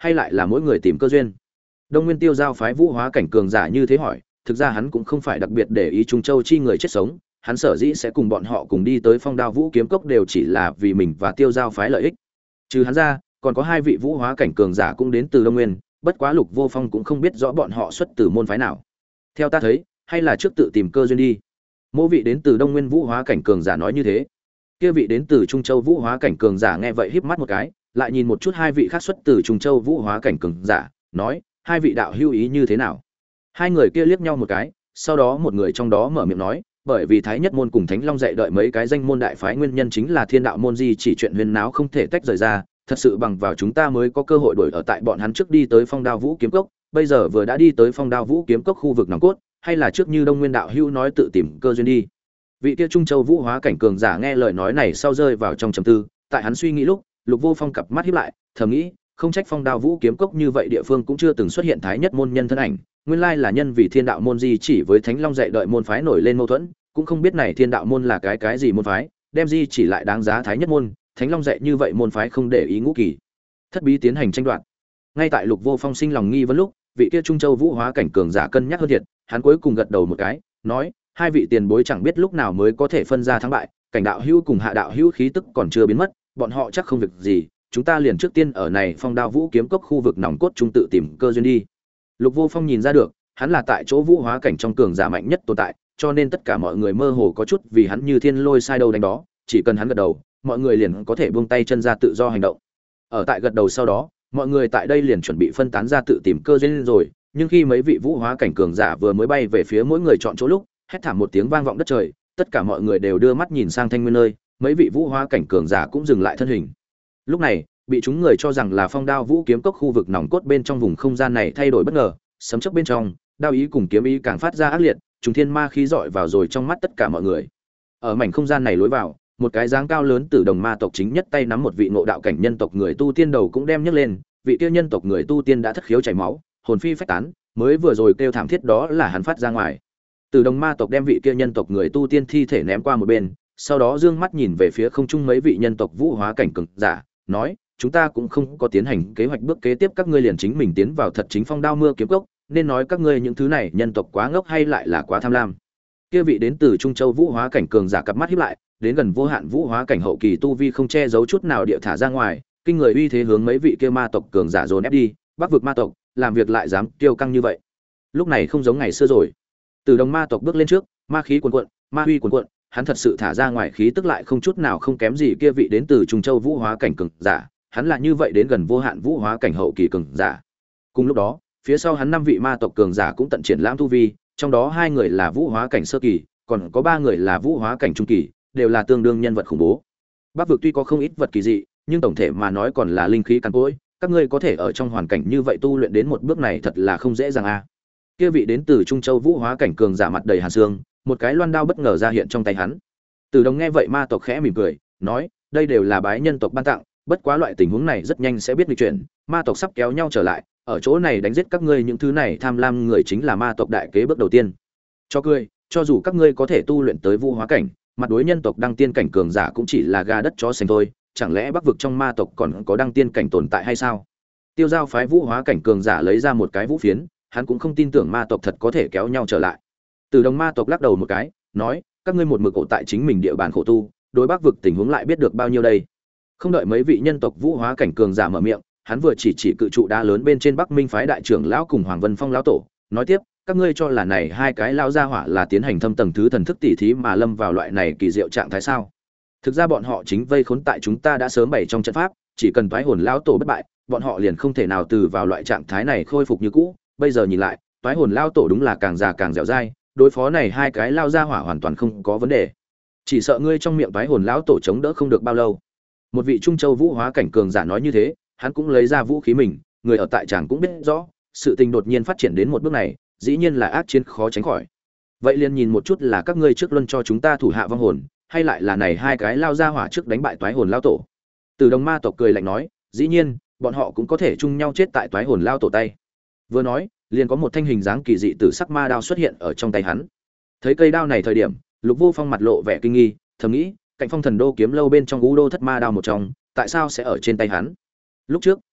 hay lại là mỗi người tìm cơ duyên? Đông Nguyên Tiêu Giao phái vũ hóa cảnh cường giả như thế hỏi, thực ra hắn cũng không phải đặc biệt để ý Trung Châu chi người chết sống, hắn sở dĩ sẽ cùng bọn họ cùng đi tới Phong Đao Vũ Kiếm Cốc đều chỉ là vì mình và Tiêu Giao phái lợi ích. Trừ hắn ra, còn có hai vị vũ hóa cảnh cường giả cũng đến từ Đông Nguyên, bất quá Lục Vô Phong cũng không biết rõ bọn họ xuất từ môn phái nào. Theo ta thấy, hay là trước tự tìm cơ duyên đi. Mỗi vị đến từ Đông Nguyên vũ hóa cảnh cường giả nói như thế. Kia vị đến từ Trung Châu vũ hóa cảnh cường giả nghe vậy híp mắt một cái, lại nhìn một chút hai vị khác xuất từ Trung Châu vũ hóa cảnh cường giả, nói: "Hai vị đạo hữu ý như thế nào?" Hai người kia liếc nhau một cái, sau đó một người trong đó mở miệng nói: "Bởi vì Thái Nhất môn cùng Thánh Long dạy đợi mấy cái danh môn đại phái nguyên nhân chính là Thiên đạo môn di chỉ chuyện huyền náo không thể tách rời ra, thật sự bằng vào chúng ta mới có cơ hội đuổi ở tại bọn hắn trước đi tới Phong Đao Vũ Kiếm Cốc, bây giờ vừa đã đi tới Phong Đao Vũ Kiếm Cốc khu vực nòng cốt, hay là trước như Đông Nguyên đạo hữu nói tự tìm cơ duyên đi." Vị kia Trung Châu vũ hóa cảnh cường giả nghe lời nói này sau rơi vào trong trầm tư, tại hắn suy nghĩ lúc, Lục Vô Phong cặp mắt híp lại, thầm nghĩ, không trách Phong Đao Vũ Kiếm Cốc như vậy địa phương cũng chưa từng xuất hiện Thái Nhất môn nhân thân ảnh, nguyên lai là nhân vì Thiên đạo môn di chỉ với Thánh Long dạy đợi môn phái nổi lên mâu thuẫn, cũng không biết này Thiên đạo môn là cái gì môn phái, đem di chỉ lại đáng giá Thái Nhất môn, Thánh Long dạy như vậy môn phái không để ý ngũ kỳ thất bí tiến hành tranh đoạt. Ngay tại Lục Vô Phong sinh lòng nghi vấn lúc, vị kia Trung Châu vũ hóa cảnh cường giả cân nhắc hơn thiệt, hắn cuối cùng gật đầu một cái, nói: "Hai vị tiền bối chẳng biết lúc nào mới có thể phân ra thắng bại, cảnh đạo hữu cùng hạ đạo hữu khí tức còn chưa biến mất, bọn họ chắc không việc gì, chúng ta liền trước tiên ở này Phong Đao Vũ Kiếm Cốc khu vực nòng cốt trung tự tìm cơ duyên đi." Lục Vô Phong nhìn ra được, hắn là tại chỗ vũ hóa cảnh trong cường giả mạnh nhất tồn tại, cho nên tất cả mọi người mơ hồ có chút vì hắn như thiên lôi sai đâu đánh đó, chỉ cần hắn gật đầu, mọi người liền có thể buông tay chân ra tự do hành động. Ở tại gật đầu sau đó, mọi người tại đây liền chuẩn bị phân tán ra tự tìm cơ duyên rồi, nhưng khi mấy vị vũ hóa cảnh cường giả vừa mới bay về phía mỗi người chọn chỗ lúc, hét thảm một tiếng vang vọng đất trời, tất cả mọi người đều đưa mắt nhìn sang Thanh Nguyên nơi, mấy vị vũ hóa cảnh cường giả cũng dừng lại thân hình. Lúc này, bị chúng người cho rằng là Phong Đao Vũ Kiếm Cốc khu vực nòng cốt bên trong vùng không gian này thay đổi bất ngờ, sấm chớp bên trong, đao ý cùng kiếm ý càng phát ra ác liệt, trùng thiên ma khí dọi vào rồi trong mắt tất cả mọi người. Ở mảnh không gian này lối vào, một cái dáng cao lớn từ đồng ma tộc chính nhất tay nắm một vị ngộ đạo cảnh nhân tộc người tu tiên đầu cũng đem nhấc lên, vị kia nhân tộc người tu tiên đã thất khiếu chảy máu, hồn phi phách tán, mới vừa rồi kêu thảm thiết đó là hắn phát ra ngoài. Từ đồng ma tộc đem vị kia nhân tộc người tu tiên thi thể ném qua một bên, sau đó dương mắt nhìn về phía không trung mấy vị nhân tộc vũ hóa cảnh cường giả, nói: "Chúng ta cũng không có tiến hành kế hoạch bước kế tiếp, các ngươi liền chính mình tiến vào thật chính Phong Đao Mưa Kiếm Cốc, nên nói các ngươi những thứ này nhân tộc quá ngốc hay lại là quá tham lam." Kia vị đến từ Trung Châu vũ hóa cảnh cường giả cặp mắt híp lại, đến gần vô hạn vũ hóa cảnh hậu kỳ tu vi không che giấu chút nào địa thả ra ngoài, kinh người uy thế hướng mấy vị kia ma tộc cường giả dồn ép đi, Bắc vực ma tộc, làm việc lại dám kiêu căng như vậy. Lúc này không giống ngày xưa rồi. Từ đồng ma tộc bước lên trước, ma khí cuồn cuộn, ma huy cuồn cuộn, hắn thật sự thả ra ngoài khí tức lại không chút nào không kém gì kia vị đến từ Trung Châu vũ hóa cảnh cường giả, hắn là như vậy đến gần vô hạn vũ hóa cảnh hậu kỳ cường giả. Cùng lúc đó, phía sau hắn 5 vị ma tộc cường giả cũng tận triển lãm tu vi, trong đó 2 người là vũ hóa cảnh sơ kỳ, còn có 3 người là vũ hóa cảnh trung kỳ, đều là tương đương nhân vật khủng bố. Bắc vực tuy có không ít vật kỳ dị, nhưng tổng thể mà nói còn là linh khí càn cỗi, các ngươi có thể ở trong hoàn cảnh như vậy tu luyện đến một bước này thật là không dễ dàng a. Kia vị đến từ Trung Châu vũ hóa cảnh cường giả mặt đầy hàn xương, một cái loan đao bất ngờ ra hiện trong tay hắn. Từ Đồng nghe vậy ma tộc khẽ mỉm cười, nói: "Đây đều là bái nhân tộc ban tặng, bất quá loại tình huống này rất nhanh sẽ biết nghịch chuyển, ma tộc sắp kéo nhau trở lại, ở chỗ này đánh giết các ngươi những thứ này tham lam người chính là ma tộc đại kế bước đầu tiên." Cho cười, cho dù các ngươi có thể tu luyện tới vũ hóa cảnh, mặt đối nhân tộc đăng tiên cảnh cường giả cũng chỉ là gà đất chó sành thôi, chẳng lẽ Bắc vực trong ma tộc còn có đăng tiên cảnh tồn tại hay sao? Tiêu Giao phái vũ hóa cảnh cường giả lấy ra một cái vũ phiến, hắn cũng không tin tưởng ma tộc thật có thể kéo nhau trở lại. Từ Đồng ma tộc lắc đầu một cái, nói: "Các ngươi một mực ổ tại chính mình địa bàn khổ tu, đối Bắc vực tình huống lại biết được bao nhiêu đây?" Không đợi mấy vị nhân tộc vũ hóa cảnh cường giả mở miệng, hắn vừa chỉ cự trụ đá lớn bên trên Bắc Minh phái đại trưởng lão cùng Hoàng Vân Phong lão tổ, nói tiếp: "Các ngươi cho là này hai cái lão gia hỏa là tiến hành thâm tầng thứ thần thức tỉ thí mà lâm vào loại này kỳ diệu trạng thái sao? Thực ra bọn họ chính vây khốn tại chúng ta đã sớm bày trong trận pháp, chỉ cần toái hồn lão tổ bất bại, bọn họ liền không thể nào từ vào loại trạng thái này khôi phục như cũ. Bây giờ nhìn lại, toái hồn lão tổ đúng là càng già càng dẻo dai, đối phó này hai cái lão gia hỏa hoàn toàn không có vấn đề. Chỉ sợ ngươi trong miệng toái hồn lão tổ chống đỡ không được bao lâu." Một vị Trung Châu vũ hóa cảnh cường giả nói như thế, hắn cũng lấy ra vũ khí mình, người ở tại tràng cũng biết rõ, sự tình đột nhiên phát triển đến một bước này, dĩ nhiên là ác chiến khó tránh khỏi. Vậy liền nhìn một chút là các ngươi trước luân cho chúng ta thủ hạ vong hồn, hay lại là này hai cái lao ra hỏa trước đánh bại toái hồn lao tổ. Từ Đồng ma tộc cười lạnh nói, dĩ nhiên, bọn họ cũng có thể chung nhau chết tại toái hồn lao tổ tay. Vừa nói, liền có một thanh hình dáng kỳ dị tử sắc ma đao xuất hiện ở trong tay hắn. Thấy cây đao này thời điểm, Lục Vô Phong mặt lộ vẻ kinh nghi, thầm nghĩ, Cạnh Phong Thần Đô kiếm lâu bên trong U Đô thất ma đao một trong, tại sao sẽ ở trên tay hắn? Lúc trước,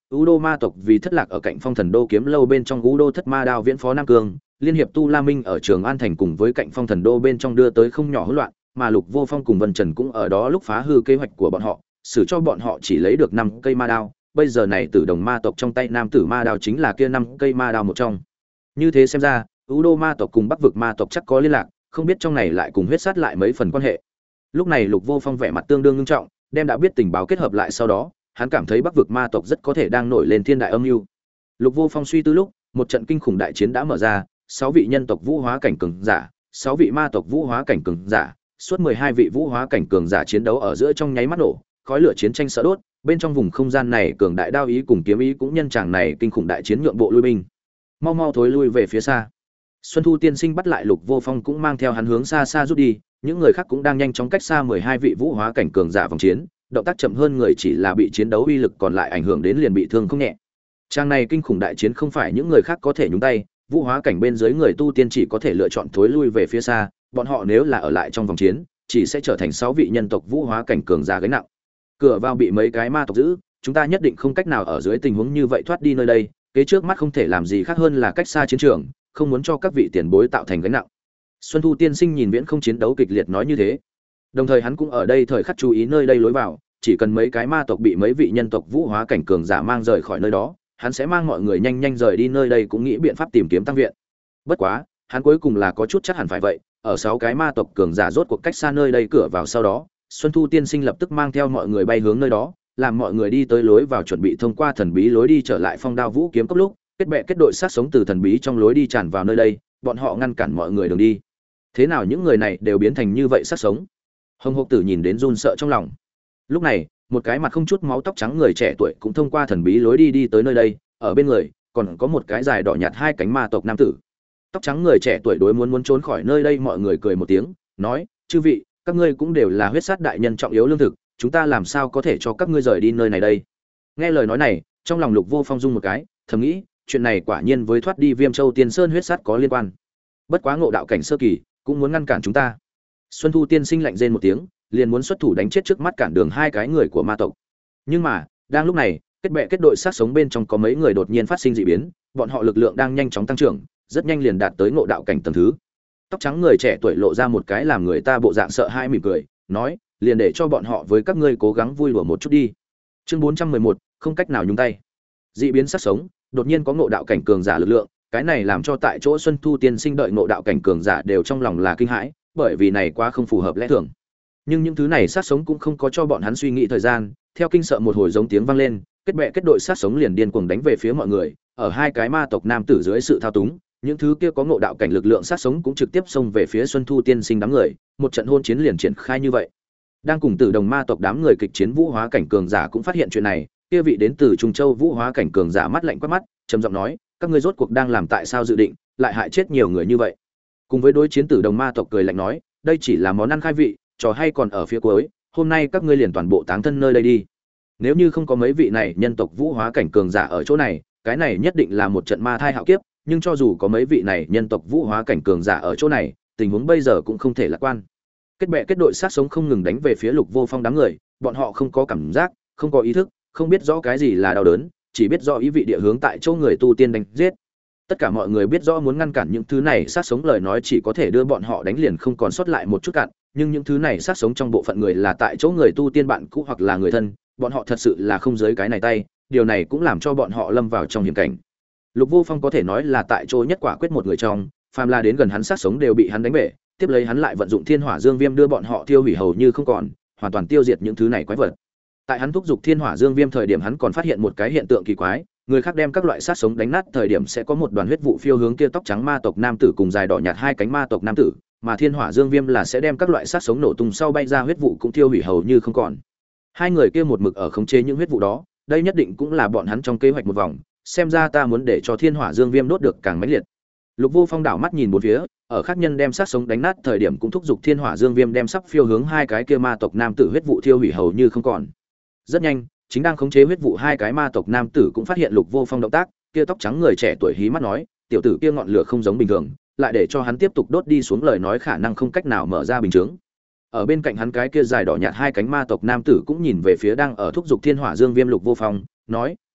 U Đô ma tộc vì thất lạc ở cạnh Phong Thần Đô kiếm lâu bên trong U Đô Thất Ma Đao viễn phó Nam Cương, liên hiệp Tu La Minh ở Trường An thành cùng với cạnh Phong Thần Đô bên trong đưa tới không nhỏ hỗn loạn, mà Lục Vô Phong cùng Vân Trần cũng ở đó lúc phá hư kế hoạch của bọn họ, xử cho bọn họ chỉ lấy được 5 cây ma đao, bây giờ này Tử Đồng ma tộc trong tay nam tử ma đao chính là kia 5 cây ma đao một trong. Như thế xem ra, U Đô ma tộc cùng Bắc vực ma tộc chắc có liên lạc, không biết trong này lại cùng huyết sát lại mấy phần quan hệ. Lúc này Lục Vô Phong vẻ mặt tương đương nghiêm trọng, đem đã biết tình báo kết hợp lại sau đó, hắn cảm thấy Bắc vực ma tộc rất có thể đang nổi lên thiên đại âm mưu. Lục Vô Phong suy tư lúc, một trận kinh khủng đại chiến đã mở ra, 6 vị nhân tộc vũ hóa cảnh cường giả, 6 vị ma tộc vũ hóa cảnh cường giả, suốt 12 vị vũ hóa cảnh cường giả chiến đấu ở giữa trong nháy mắt nổ, khói lửa chiến tranh sợ đốt, bên trong vùng không gian này cường đại đao ý cùng kiếm ý cũng nhân chàng này kinh khủng đại chiến nhượng bộ lui binh. Mau mau thối lui về phía xa. Xuân Thu tiên sinh bắt lại Lục Vô Phong cũng mang theo hắn hướng xa xa rút đi, những người khác cũng đang nhanh chóng cách xa 12 vị vũ hóa cảnh cường giả vòng chiến, động tác chậm hơn người chỉ là bị chiến đấu uy lực còn lại ảnh hưởng đến liền bị thương không nhẹ. Trang này kinh khủng đại chiến không phải những người khác có thể nhúng tay, vũ hóa cảnh bên dưới người tu tiên chỉ có thể lựa chọn thối lui về phía xa, bọn họ nếu là ở lại trong vòng chiến, chỉ sẽ trở thành 6 vị nhân tộc vũ hóa cảnh cường giả gánh nặng. Cửa vào bị mấy cái ma tộc giữ, chúng ta nhất định không cách nào ở dưới tình huống như vậy thoát đi nơi đây, kế trước mắt không thể làm gì khác hơn là cách xa chiến trường, không muốn cho các vị tiền bối tạo thành gánh nặng. Xuân Thu tiên sinh nhìn viễn không chiến đấu kịch liệt nói như thế. Đồng thời hắn cũng ở đây thời khắc chú ý nơi đây lối vào, chỉ cần mấy cái ma tộc bị mấy vị nhân tộc vũ hóa cảnh cường giả mang rời khỏi nơi đó, hắn sẽ mang mọi người nhanh nhanh rời đi nơi đây cũng nghĩ biện pháp tìm kiếm tăng viện. Bất quá, hắn cuối cùng là có chút chắc hẳn phải vậy, ở 6 cái ma tộc cường giả rốt cuộc cách xa nơi đây cửa vào sau đó, Xuân Thu tiên sinh lập tức mang theo mọi người bay hướng nơi đó, làm mọi người đi tới lối vào chuẩn bị thông qua thần bí lối đi trở lại Phong Đao Vũ kiếm cốc lúc, kết bè kết đội sát sống từ thần bí trong lối đi tràn vào nơi đây, bọn họ ngăn cản mọi người đường đi. Thế nào những người này đều biến thành như vậy sát sống? Hồng Hộc Tử nhìn đến run sợ trong lòng. Lúc này, một cái mặt không chút máu tóc trắng người trẻ tuổi cũng thông qua thần bí lối đi đi tới nơi đây, ở bên người còn có một cái dài đỏ nhạt 2 cánh ma tộc nam tử. Tóc trắng người trẻ tuổi đối muốn trốn khỏi nơi đây, mọi người cười một tiếng, nói: "Chư vị, các ngươi cũng đều là huyết sát đại nhân trọng yếu lương thực, chúng ta làm sao có thể cho các ngươi rời đi nơi này đây?" Nghe lời nói này, trong lòng Lục Vô Phong rung một cái, thầm nghĩ, chuyện này quả nhiên với thoát đi Viêm Châu Tiên Sơn huyết sát có liên quan. Bất quá ngộ đạo cảnh sơ kỳ, cũng muốn ngăn cản chúng ta. Xuân Thu tiên sinh lạnh rên một tiếng, liền muốn xuất thủ đánh chết trước mắt cản đường 2 cái người của ma tộc. Nhưng mà, đang lúc này, kết bè kết đội sát sống bên trong có mấy người đột nhiên phát sinh dị biến, bọn họ lực lượng đang nhanh chóng tăng trưởng, rất nhanh liền đạt tới ngộ đạo cảnh tầng thứ. Tóc trắng người trẻ tuổi lộ ra một cái làm người ta bộ dạng sợ hãi mỉm cười, nói: "Liền để cho bọn họ với các ngươi cố gắng vui đùa một chút đi." Chương 411, không cách nào nhúng tay. Dị biến sát sống, đột nhiên có ngộ đạo cảnh cường giả lực lượng, cái này làm cho tại chỗ Xuân Thu tiên sinh đợi ngộ đạo cảnh cường giả đều trong lòng là kinh hãi, bởi vì này quá không phù hợp lẽ thường. Nhưng những thứ này sát sống cũng không có cho bọn hắn suy nghĩ thời gian, theo kinh sợ một hồi giống tiếng vang lên, kết bè kết đội sát sống liền điên cuồng đánh về phía mọi người, ở 2 cái ma tộc nam tử dưới sự thao túng, những thứ kia có ngộ đạo cảnh lực lượng sát sống cũng trực tiếp xông về phía Xuân Thu tiên sinh đám người, một trận hôn chiến liền triển khai như vậy. Đang cùng Tử Đồng ma tộc đám người kịch chiến vũ hóa cảnh cường giả cũng phát hiện chuyện này, kia vị đến từ Trung Châu vũ hóa cảnh cường giả mắt lạnh quát mắt, trầm giọng nói: "Các ngươi rốt cuộc đang làm tại sao dự định lại hại chết nhiều người như vậy?" Cùng với đối chiến Tử Đồng ma tộc cười lạnh nói: "Đây chỉ là món ăn khai vị, trò hay còn ở phía cuối, hôm nay các ngươi liền toàn bộ táng thân nơi đây đi. Nếu như không có mấy vị này nhân tộc vũ hóa cảnh cường giả ở chỗ này, cái này nhất định là một trận ma thai hạo kiếp, nhưng cho dù có mấy vị này nhân tộc vũ hóa cảnh cường giả ở chỗ này, tình huống bây giờ cũng không thể lạc quan." Kết bè kết đội sát sống không ngừng đánh về phía Lục Vô Phong đám người, bọn họ không có cảm giác, không có ý thức, không biết rõ cái gì là đau đớn, chỉ biết rõ ý vị địa hướng tại chỗ người tu tiên đánh giết. Tất cả mọi người biết rõ muốn ngăn cản những thứ này sát sống lời nói chỉ có thể đưa bọn họ đánh liền không còn sót lại một chút cạn, nhưng những thứ này sát sống trong bộ phận người là tại chỗ người tu tiên bạn cũ hoặc là người thân, bọn họ thật sự là không dưới cái này tay, điều này cũng làm cho bọn họ lâm vào trong hiểm cảnh. Lục Vô Phong có thể nói là tại chỗ nhất quả quyết một người trong, phàm là đến gần hắn sát sống đều bị hắn đánh bể, tiếp lấy hắn lại vận dụng Thiên Hỏa Dương Viêm đưa bọn họ tiêu hủy hầu như không còn, hoàn toàn tiêu diệt những thứ này quái vật. Tại hắn thúc giục Thiên Hỏa Dương Viêm thời điểm hắn còn phát hiện một cái hiện tượng kỳ quái, người khác đem các loại sát sống đánh nát thời điểm sẽ có một đoàn huyết vụ phiêu hướng kia tóc trắng ma tộc nam tử cùng dài đỏ nhạt 2 cánh ma tộc nam tử, mà Thiên Hỏa Dương Viêm là sẽ đem các loại sát sống nổ tung sau bay ra huyết vụ cũng tiêu hủy hầu như không còn. Hai người kia một mực ở khống chế những huyết vụ đó, đây nhất định cũng là bọn hắn trong kế hoạch một vòng, xem ra ta muốn để cho Thiên Hỏa Dương Viêm đốt được càng mãnh liệt. Lục Vô Phong đảo mắt nhìn bốn phía, ở khác nhân đem sát sống đánh nát thời điểm cũng thúc giục Thiên Hỏa Dương Viêm đem sắp phiêu hướng 2 cái kia ma tộc nam tử huyết vụ tiêu hủy hầu như không còn. Rất nhanh, chính đang khống chế huyết vụ 2 cái ma tộc nam tử cũng phát hiện Lục Vô Phong động tác, kia tóc trắng người trẻ tuổi hí mắt nói, tiểu tử kia ngọn lửa không giống bình thường, lại để cho hắn tiếp tục đốt đi xuống lời nói khả năng không cách nào mở ra bình chứng. Ở bên cạnh hắn cái kia dài đỏ nhạt 2 cánh ma tộc nam tử cũng nhìn về phía đang ở thúc giục Thiên Hỏa Dương Viêm Lục Vô Phong, nói,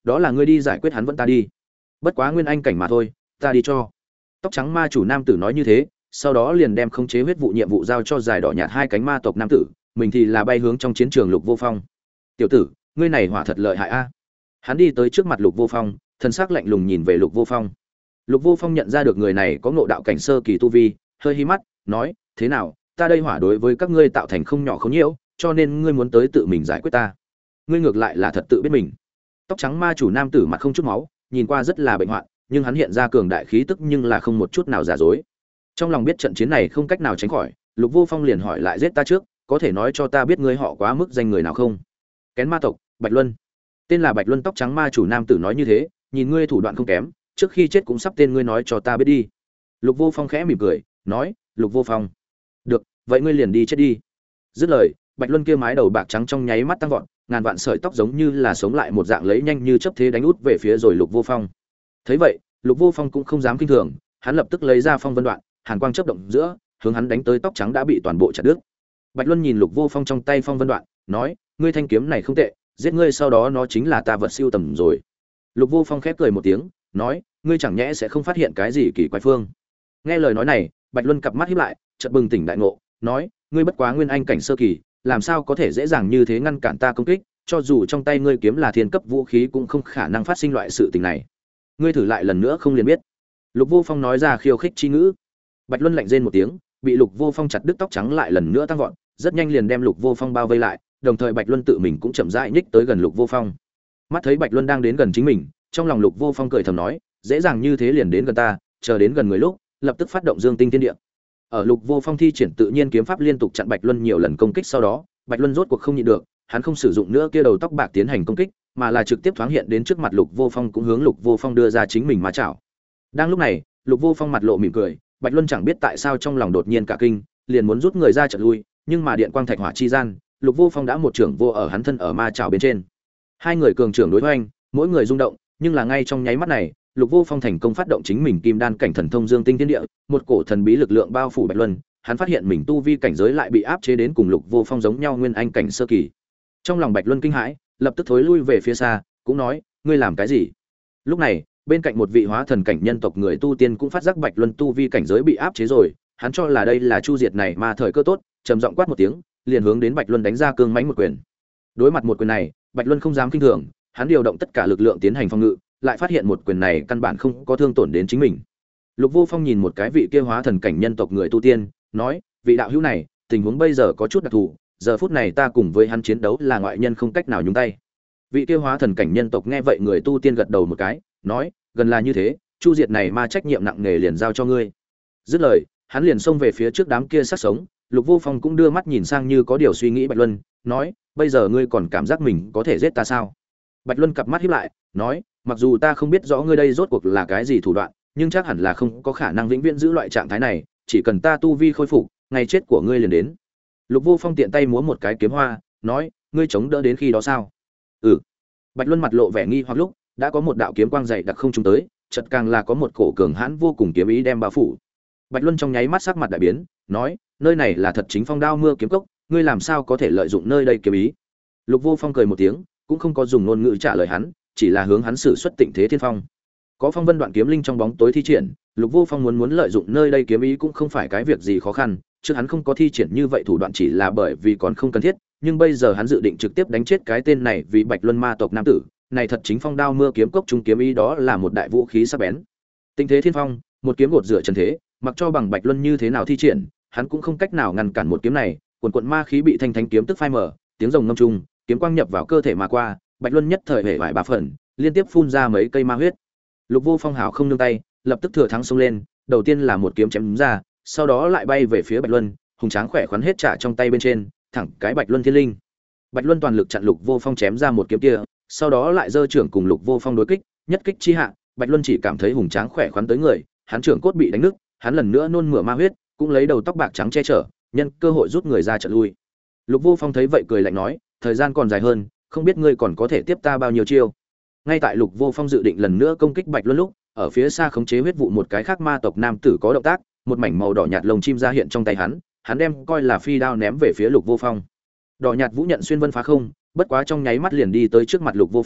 đó là ngươi đi giải quyết hắn vẫn ta đi. Bất quá nguyên anh cảnh mà thôi, ta đi cho. Tóc trắng ma chủ nam tử nói như thế, sau đó liền đem khống chế huyết vụ nhiệm vụ giao cho dài đỏ nhạt hai cánh ma tộc nam tử, mình thì là bay hướng trong chiến trường Lục Vô Phong. Tiểu tử, ngươi này hỏa thật lợi hại a. Hắn đi tới trước mặt Lục Vô Phong, thân sắc lạnh lùng nhìn về Lục Vô Phong. Lục Vô Phong nhận ra được người này có ngộ đạo cảnh sơ kỳ tu vi, hơi hí mắt, nói: "Thế nào, ta đây hỏa đối với các ngươi tạo thành không nhỏ không nhiễu, cho nên ngươi muốn tới tự mình giải quyết ta. Ngươi ngược lại là thật tự biết mình." Tóc trắng ma chủ nam tử mặt không chút máu, nhìn qua rất là bệnh hoạn, nhưng hắn hiện ra cường đại khí tức nhưng là không một chút nào giả dối. Trong lòng biết trận chiến này không cách nào tránh khỏi, Lục Vô Phong liền hỏi lại: "Giết ta trước, có thể nói cho ta biết ngươi họ quá mức danh người nào không?" "Kén ma tộc, Bạch Luân." Tên là Bạch Luân tóc trắng ma chủ nam tử nói như thế, nhìn ngươi thủ đoạn không kém, trước khi chết cũng sắp tên ngươi nói cho ta biết đi. Lục Vô Phong khẽ mỉm cười, nói: "Lục Vô Phong, được, vậy ngươi liền đi chết đi." Dứt lời, Bạch Luân kia mái đầu bạc trắng trong nháy mắt tăng vọt, ngàn vạn sợi tóc giống như là sống lại một dạng lấy nhanh như chớp thế đánh út về phía rồi Lục Vô Phong. Thấy vậy, Lục Vô Phong cũng không dám kinh thường, hắn lập tức lấy ra phong vân đoạn, hàn quang chớp động giữa, hướng hắn đánh tới tóc trắng đã bị toàn bộ chặt đứt. Bạch Luân nhìn Lục Vô Phong trong tay phong vân đoạn, nói: "Ngươi thanh kiếm này không tệ, giết ngươi sau đó nó chính là ta vật siêu tầm rồi." Lục Vô Phong khép cười một tiếng, nói: "Ngươi chẳng nhẽ sẽ không phát hiện cái gì kỳ quái phương?" Nghe lời nói này, Bạch Luân cặp mắt híp lại, chợt bừng tỉnh đại ngộ, nói: "Ngươi bất quá nguyên anh cảnh sơ kỳ, làm sao có thể dễ dàng như thế ngăn cản ta công kích, cho dù trong tay ngươi kiếm là thiên cấp vũ khí cũng không khả năng phát sinh loại sự tình này. Ngươi thử lại lần nữa không liền biết." Lục Vô Phong nói ra khiêu khích chi ngữ. Bạch Luân lạnh rên một tiếng, bị Lục Vô Phong chặt đứt tóc trắng lại lần nữa tăng vọt, rất nhanh liền đem Lục Vô Phong bao vây lại, đồng thời Bạch Luân tự mình cũng chậm rãi nhích tới gần Lục Vô Phong. Mắt thấy Bạch Luân đang đến gần chính mình, trong lòng Lục Vô Phong cười thầm nói: "Dễ dàng như thế liền đến gần ta, chờ đến gần người lúc, lập tức phát động Dương Tinh Thiên Địa." Ở Lục Vô Phong thi triển tự nhiên kiếm pháp liên tục chặn Bạch Luân nhiều lần công kích sau đó, Bạch Luân rốt cuộc không nhịn được, hắn không sử dụng nữa kia đầu tóc bạc tiến hành công kích, mà là trực tiếp thoáng hiện đến trước mặt Lục Vô Phong, cũng hướng Lục Vô Phong đưa ra chính mình ma chảo. Đang lúc này, Lục Vô Phong mặt lộ mỉm cười, Bạch Luân chẳng biết tại sao trong lòng đột nhiên cả kinh, liền muốn rút người ra chợt lui, nhưng mà điện quang thạch hỏa chi gian, Lục Vô Phong đã một trưởng vô ở hắn thân ở ma chảo bên trên. Hai người cường trưởng đối hoành, mỗi người rung động, nhưng là ngay trong nháy mắt này, Lục Vô Phong thành công phát động chính mình kim đan cảnh thần thông Dương Tinh Thiên Địa, một cổ thần bí lực lượng bao phủ Bạch Luân, hắn phát hiện mình tu vi cảnh giới lại bị áp chế đến cùng Lục Vô Phong giống nhau nguyên anh cảnh sơ kỳ. Trong lòng Bạch Luân kinh hãi, lập tức thối lui về phía xa, cũng nói: "Ngươi làm cái gì?" Lúc này, bên cạnh một vị hóa thần cảnh nhân tộc người tu tiên cũng phát giác Bạch Luân tu vi cảnh giới bị áp chế rồi, hắn cho là đây là chu diệt này mà thời cơ tốt, trầm giọng quát một tiếng, liền hướng đến Bạch Luân đánh ra cương mãnh một quyền. Đối mặt một quyền này, Bạch Luân không dám kinh thường, hắn điều động tất cả lực lượng tiến hành phòng ngự, lại phát hiện một quyền này căn bản không có thương tổn đến chính mình. Lục Vô Phong nhìn một cái vị kia hóa thần cảnh nhân tộc người tu tiên, nói: "Vị đạo hữu này, tình huống bây giờ có chút đặc thù, giờ phút này ta cùng với hắn chiến đấu là ngoại nhân không cách nào nhúng tay." Vị kia hóa thần cảnh nhân tộc nghe vậy người tu tiên gật đầu một cái, nói: "Gần là như thế, chu diệt này ma trách nhiệm nặng nề liền giao cho ngươi." Dứt lời, hắn liền xông về phía trước đám kia sát sống. Lục Vô Phong cũng đưa mắt nhìn sang như có điều suy nghĩ Bạch Luân, nói: "Bây giờ ngươi còn cảm giác mình có thể giết ta sao?" Bạch Luân cặp mắt híp lại, nói: "Mặc dù ta không biết rõ ngươi đây rốt cuộc là cái gì thủ đoạn, nhưng chắc hẳn là không có khả năng vĩnh viễn giữ loại trạng thái này, chỉ cần ta tu vi khôi phục, ngày chết của ngươi liền đến." Lục Vô Phong tiện tay múa một cái kiếm hoa, nói: "Ngươi chống đỡ đến khi đó sao?" "Ừ." Bạch Luân mặt lộ vẻ nghi hoặc lúc, đã có một đạo kiếm quang dày đặc không trùng tới, chợt càng là có một cổ cường hãn vô cùng kiếm ý đem bao phủ. Bạch Luân trong nháy mắt sắc mặt đại biến, nói: "Nơi này là thật chính phong đao mưa kiếm cốc, ngươi làm sao có thể lợi dụng nơi đây kiếm ý?" Lục Vô Phong cười một tiếng, cũng không có dùng ngôn ngữ trả lời hắn, chỉ là hướng hắn sử xuất Tịnh Thế Thiên Phong. Có phong vân đoạn kiếm linh trong bóng tối thi triển, Lục Vô Phong muốn lợi dụng nơi đây kiếm ý cũng không phải cái việc gì khó khăn, trước hắn không có thi triển như vậy thủ đoạn chỉ là bởi vì còn không cần thiết, nhưng bây giờ hắn dự định trực tiếp đánh chết cái tên này vì Bạch Luân ma tộc nam tử, này thật chính phong đao mưa kiếm cốc trung kiếm ý đó là một đại vũ khí sắc bén. Tịnh Thế Thiên Phong, một kiếm gột rửa trần thế, mặc cho bằng Bạch Luân như thế nào thi triển, hắn cũng không cách nào ngăn cản một kiếm này, quần quần ma khí bị thanh thánh kiếm tức phai mở, tiếng rồng ngâm trung, kiếm quang nhập vào cơ thể mà qua, Bạch Luân nhất thời hể vải ba phần, liên tiếp phun ra mấy cây ma huyết. Lục Vô Phong hào không nương tay, lập tức thừa thắng xông lên, đầu tiên là một kiếm chém ra, sau đó lại bay về phía Bạch Luân, hùng tráng khỏe khoắn hết trả trong tay bên trên, thẳng cái Bạch Luân Thiên Linh. Bạch Luân toàn lực chặn Lục Vô Phong chém ra một kiếm kia, sau đó lại giơ trưởng cùng Lục Vô Phong đối kích, nhất kích chi hạ, Bạch Luân chỉ cảm thấy hùng tráng khỏe khoắn tới người, hắn trưởng cốt bị đánh nứt, hắn lần nữa nôn mửa ma huyết, cũng lấy đầu tóc bạc trắng che chở, nhân cơ hội rút người ra trận lui. Lục Vô Phong thấy vậy cười lạnh nói: "Thời gian còn dài hơn, không biết ngươi còn có thể tiếp ta bao nhiêu chiêu." Ngay tại Lục Vô Phong dự định lần nữa công kích Bạch Luân lúc, ở phía xa khống chế huyết vụ một cái khác ma tộc nam tử có động tác, một mảnh màu đỏ nhạt lồng chim ra hiện trong tay hắn đem coi là phi đao ném về phía Lục Vô Phong. Đỏ nhạt vũ nhận xuyên vân phá không, bất quá trong nháy mắt liền đi tới trước mặt Lục Vô Phong,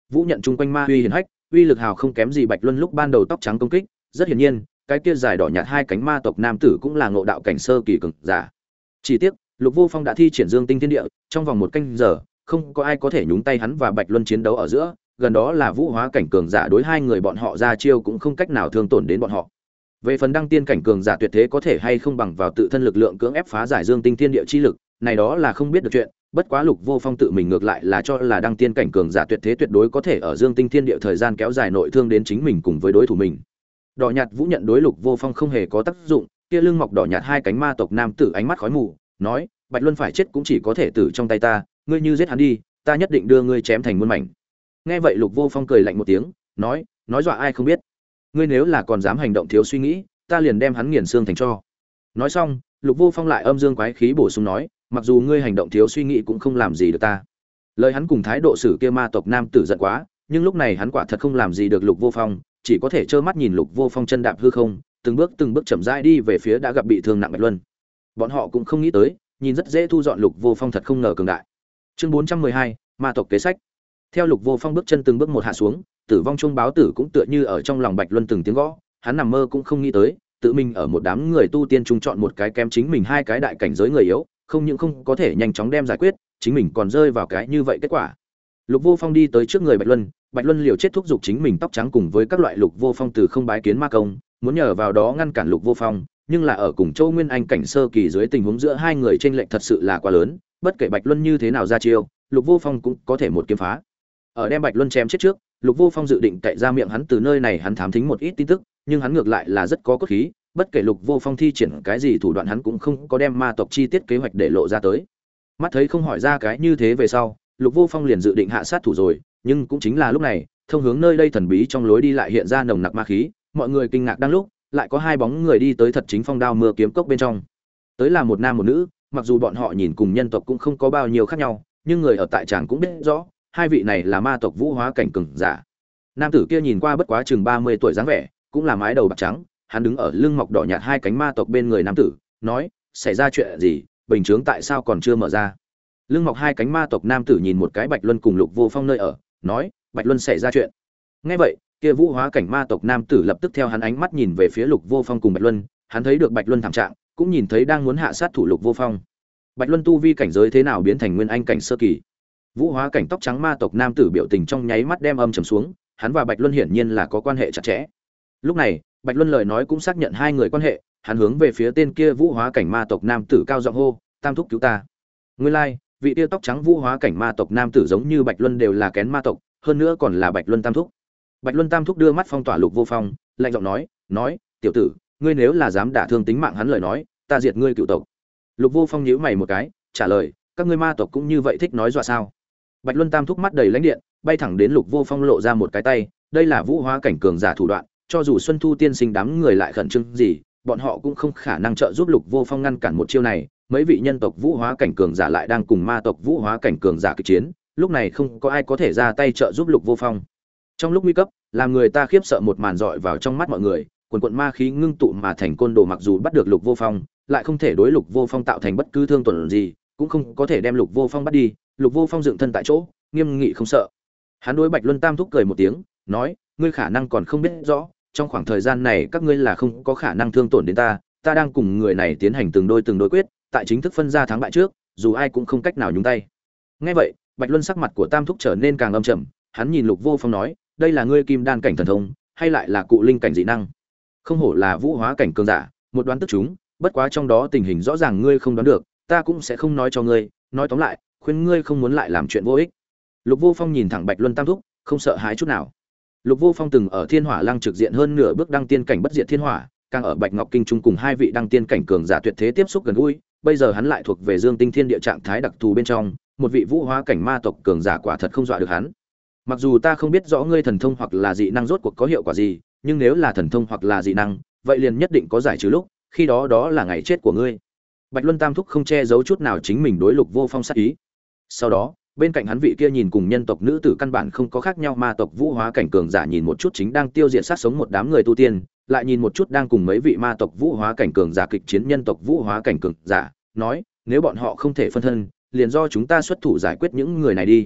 vũ nhận chung quanh ma uy hiển hách, uy lực hào không kém gì Bạch Luân lúc ban đầu tóc trắng công kích, rất hiển nhiên, cái kia dài đỏ nhạt hai cánh ma tộc nam tử cũng là ngộ đạo cảnh sơ kỳ cường giả. Chỉ tiếc, Lục Vô Phong đã thi triển Dương Tinh Thiên Địa, trong vòng một canh giờ, không có ai có thể nhúng tay hắn và Bạch Luân chiến đấu ở giữa, gần đó là vũ hóa cảnh cường giả đối hai người bọn họ ra chiêu cũng không cách nào thương tổn đến bọn họ. Về phần đăng tiên cảnh cường giả tuyệt thế có thể hay không bằng vào tự thân lực lượng cưỡng ép phá giải Dương Tinh Thiên Địa chi lực, này đó là không biết được chuyện, bất quá Lục Vô Phong tự mình ngược lại là cho là đăng tiên cảnh cường giả tuyệt thế tuyệt đối có thể ở Dương Tinh Thiên Địa thời gian kéo dài nội thương đến chính mình cùng với đối thủ mình. Đỏ nhạt vũ nhận đối Lục Vô Phong không hề có tác dụng, kia lưng mọc đỏ nhạt hai cánh ma tộc nam tử ánh mắt khói mù, nói: "Bạch Luân phải chết cũng chỉ có thể tử trong tay ta, ngươi như giết hắn đi, ta nhất định đưa ngươi chém thành muôn mảnh." Nghe vậy Lục Vô Phong cười lạnh một tiếng, nói dọa ai không biết. Ngươi nếu là còn dám hành động thiếu suy nghĩ, ta liền đem hắn nghiền xương thành tro. Nói xong, Lục Vô Phong lại âm dương quái khí bổ sung nói, mặc dù ngươi hành động thiếu suy nghĩ cũng không làm gì được ta. Lời hắn cùng thái độ xử kia ma tộc nam tử giận quá, nhưng lúc này hắn quả thật không làm gì được Lục Vô Phong, chỉ có thể trơ mắt nhìn Lục Vô Phong chân đạp hư không, từng bước chậm rãi đi về phía đã gặp bị thương nặng Bạch Luân. Bọn họ cũng không nghĩ tới, nhìn rất dễ thu dọn Lục Vô Phong thật không ngờ cường đại. Chương 412, ma tộc kế sách. Theo Lục Vô Phong bước chân từng bước một hạ xuống, tử vong trung báo tử cũng tựa như ở trong lòng Bạch Luân từng tiếng gõ, hắn nằm mơ cũng không nghĩ tới, tự mình ở một đám người tu tiên trung chọn một cái kém chính mình hai cái đại cảnh giới người yếu, không những không có thể nhanh chóng đem giải quyết, chính mình còn rơi vào cái như vậy kết quả. Lục Vô Phong đi tới trước người Bạch Luân liều chết thúc giục chính mình tóc trắng cùng với các loại Lục Vô Phong từ không bái kiến ma công, muốn nhờ vào đó ngăn cản Lục Vô Phong, nhưng là ở cùng Châu Nguyên Anh cảnh sơ kỳ dưới tình huống giữa hai người chênh lệch thật sự là quá lớn, bất kể Bạch Luân như thế nào ra chiêu, Lục Vô Phong cũng có thể một kiếm phá. Ở đem Bạch Luân chém chết trước, Lục Vô Phong dự định cậy ra miệng hắn từ nơi này hắn thám thính một ít tin tức, nhưng hắn ngược lại là rất có cốt khí, bất kể Lục Vô Phong thi triển cái gì thủ đoạn hắn cũng không có đem ma tộc chi tiết kế hoạch để lộ ra tới. Mắt thấy không hỏi ra cái như thế về sau, Lục Vô Phong liền dự định hạ sát thủ rồi, nhưng cũng chính là lúc này, thông hướng nơi đây thần bí trong lối đi lại hiện ra nồng nặc ma khí, mọi người kinh ngạc đang lúc, lại có hai bóng người đi tới thật chính phong đao mưa kiếm cốc bên trong. Tới là một nam một nữ, mặc dù bọn họ nhìn cùng nhân tộc cũng không có bao nhiêu khác nhau, nhưng người ở tại tràng cũng biết rõ, hai vị này là ma tộc vũ hóa cảnh cường giả. Nam tử kia nhìn qua bất quá chừng 30 tuổi dáng vẻ, cũng là mái đầu bạc trắng, hắn đứng ở lưng mọc đỏ nhạt hai cánh ma tộc bên người nam tử, nói: "Xảy ra chuyện gì? Bình chướng tại sao còn chưa mở ra?" Lưng mọc hai cánh ma tộc nam tử nhìn một cái Bạch Luân cùng Lục Vô Phong nơi ở, nói: "Bạch Luân xảy ra chuyện." Nghe vậy, kia vũ hóa cảnh ma tộc nam tử lập tức theo hắn ánh mắt nhìn về phía Lục Vô Phong cùng Bạch Luân, hắn thấy được Bạch Luân thảm trạng, cũng nhìn thấy đang muốn hạ sát thủ Lục Vô Phong. Bạch Luân tu vi cảnh giới thế nào biến thành nguyên anh cảnh sơ kỳ? Vũ hóa cảnh tóc trắng ma tộc nam tử biểu tình trong nháy mắt đem âm trầm xuống, hắn và Bạch Luân hiển nhiên là có quan hệ chặt chẽ. Lúc này, Bạch Luân lời nói cũng xác nhận hai người quan hệ, hắn hướng về phía tên kia vũ hóa cảnh ma tộc nam tử cao giọng hô: "Tam thúc cứu ta!" Nguyên lai, vị kia tóc trắng vũ hóa cảnh ma tộc nam tử giống như Bạch Luân đều là kén ma tộc, hơn nữa còn là Bạch Luân tam thúc. Bạch Luân tam thúc đưa mắt phong tỏa Lục Vô Phong, lạnh giọng nói: "Tiểu tử, ngươi nếu là dám đả thương tính mạng hắn lời nói, ta diệt ngươi cựu tộc." Lục Vô Phong nhíu mày một cái, trả lời: "Các ngươi ma tộc cũng như vậy thích nói dọa sao?" Bạch Luân tam thúc mắt đầy lãnh điện, bay thẳng đến Lục Vô Phong lộ ra một cái tay, đây là vũ hóa cảnh cường giả thủ đoạn, cho dù Xuân Thu tiên sinh đám người lại khẩn trương gì, bọn họ cũng không khả năng trợ giúp Lục Vô Phong ngăn cản một chiêu này. Mấy vị nhân tộc vũ hóa cảnh cường giả lại đang cùng ma tộc vũ hóa cảnh cường giả kịch chiến, lúc này không có ai có thể ra tay trợ giúp Lục Vô Phong. Trong lúc nguy cấp, làm người ta khiếp sợ một màn dọi vào trong mắt mọi người, quần quần ma khí ngưng tụ mà thành côn đồ, mặc dù bắt được Lục Vô Phong, lại không thể đối Lục Vô Phong tạo thành bất cứ thương tổn gì, cũng không có thể đem Lục Vô Phong bắt đi. Lục Vô Phong dựng thân tại chỗ, nghiêm nghị không sợ. Hắn đối Bạch Luân tam thúc cười một tiếng, nói: "Ngươi khả năng còn không biết rõ, trong khoảng thời gian này các ngươi là không có khả năng thương tổn đến ta, ta đang cùng người này tiến hành từng đôi quyết, tại chính thức phân ra thắng bại trước, dù ai cũng không cách nào nhúng tay." Nghe vậy, Bạch Luân sắc mặt của tam thúc trở nên càng âm trầm, hắn nhìn Lục Vô Phong nói: "Đây là ngươi kim đan cảnh thần thông, hay lại là cụ linh cảnh dị năng? Không hổ là vũ hóa cảnh cường giả, một đoán tức chúng, bất quá trong đó tình hình rõ ràng ngươi không đoán được, ta cũng sẽ không nói cho ngươi, nói tóm lại, khuyên ngươi không muốn lại làm chuyện vô ích." Lục Vô Phong nhìn thẳng Bạch Luân tam thúc, không sợ hãi chút nào. Lục Vô Phong từng ở Thiên Hỏa Lăng trực diện hơn nửa bước đăng tiên cảnh bất diệt thiên hỏa, càng ở Bạch Ngọc Kinh trung cùng hai vị đăng tiên cảnh cường giả tuyệt thế tiếp xúc gần gũi, bây giờ hắn lại thuộc về Dương Tinh Thiên Địa trạng thái đặc thù bên trong, một vị vũ hóa cảnh ma tộc cường giả quả thật không dọa được hắn. Mặc dù ta không biết rõ ngươi thần thông hoặc là dị năng rốt cuộc có hiệu quả gì, nhưng nếu là thần thông hoặc là dị năng, vậy liền nhất định có giải trừ lúc, khi đó đó là ngày chết của ngươi. Bạch Luân tam thúc không che giấu chút nào chính mình đối Lục Vô Phong sát ý. Sau đó, bên cạnh hắn vị kia nhìn cùng nhân tộc nữ tử căn bản không có khác nhau ma tộc vũ hóa cảnh cường giả nhìn một chút chính đang tiêu diệt sát sống một đám người tu tiên, lại nhìn một chút đang cùng mấy vị ma tộc vũ hóa cảnh cường giả kịch chiến nhân tộc vũ hóa cảnh cường giả, nói: "Nếu bọn họ không thể phân thân, liền do chúng ta xuất thủ giải quyết những người này đi."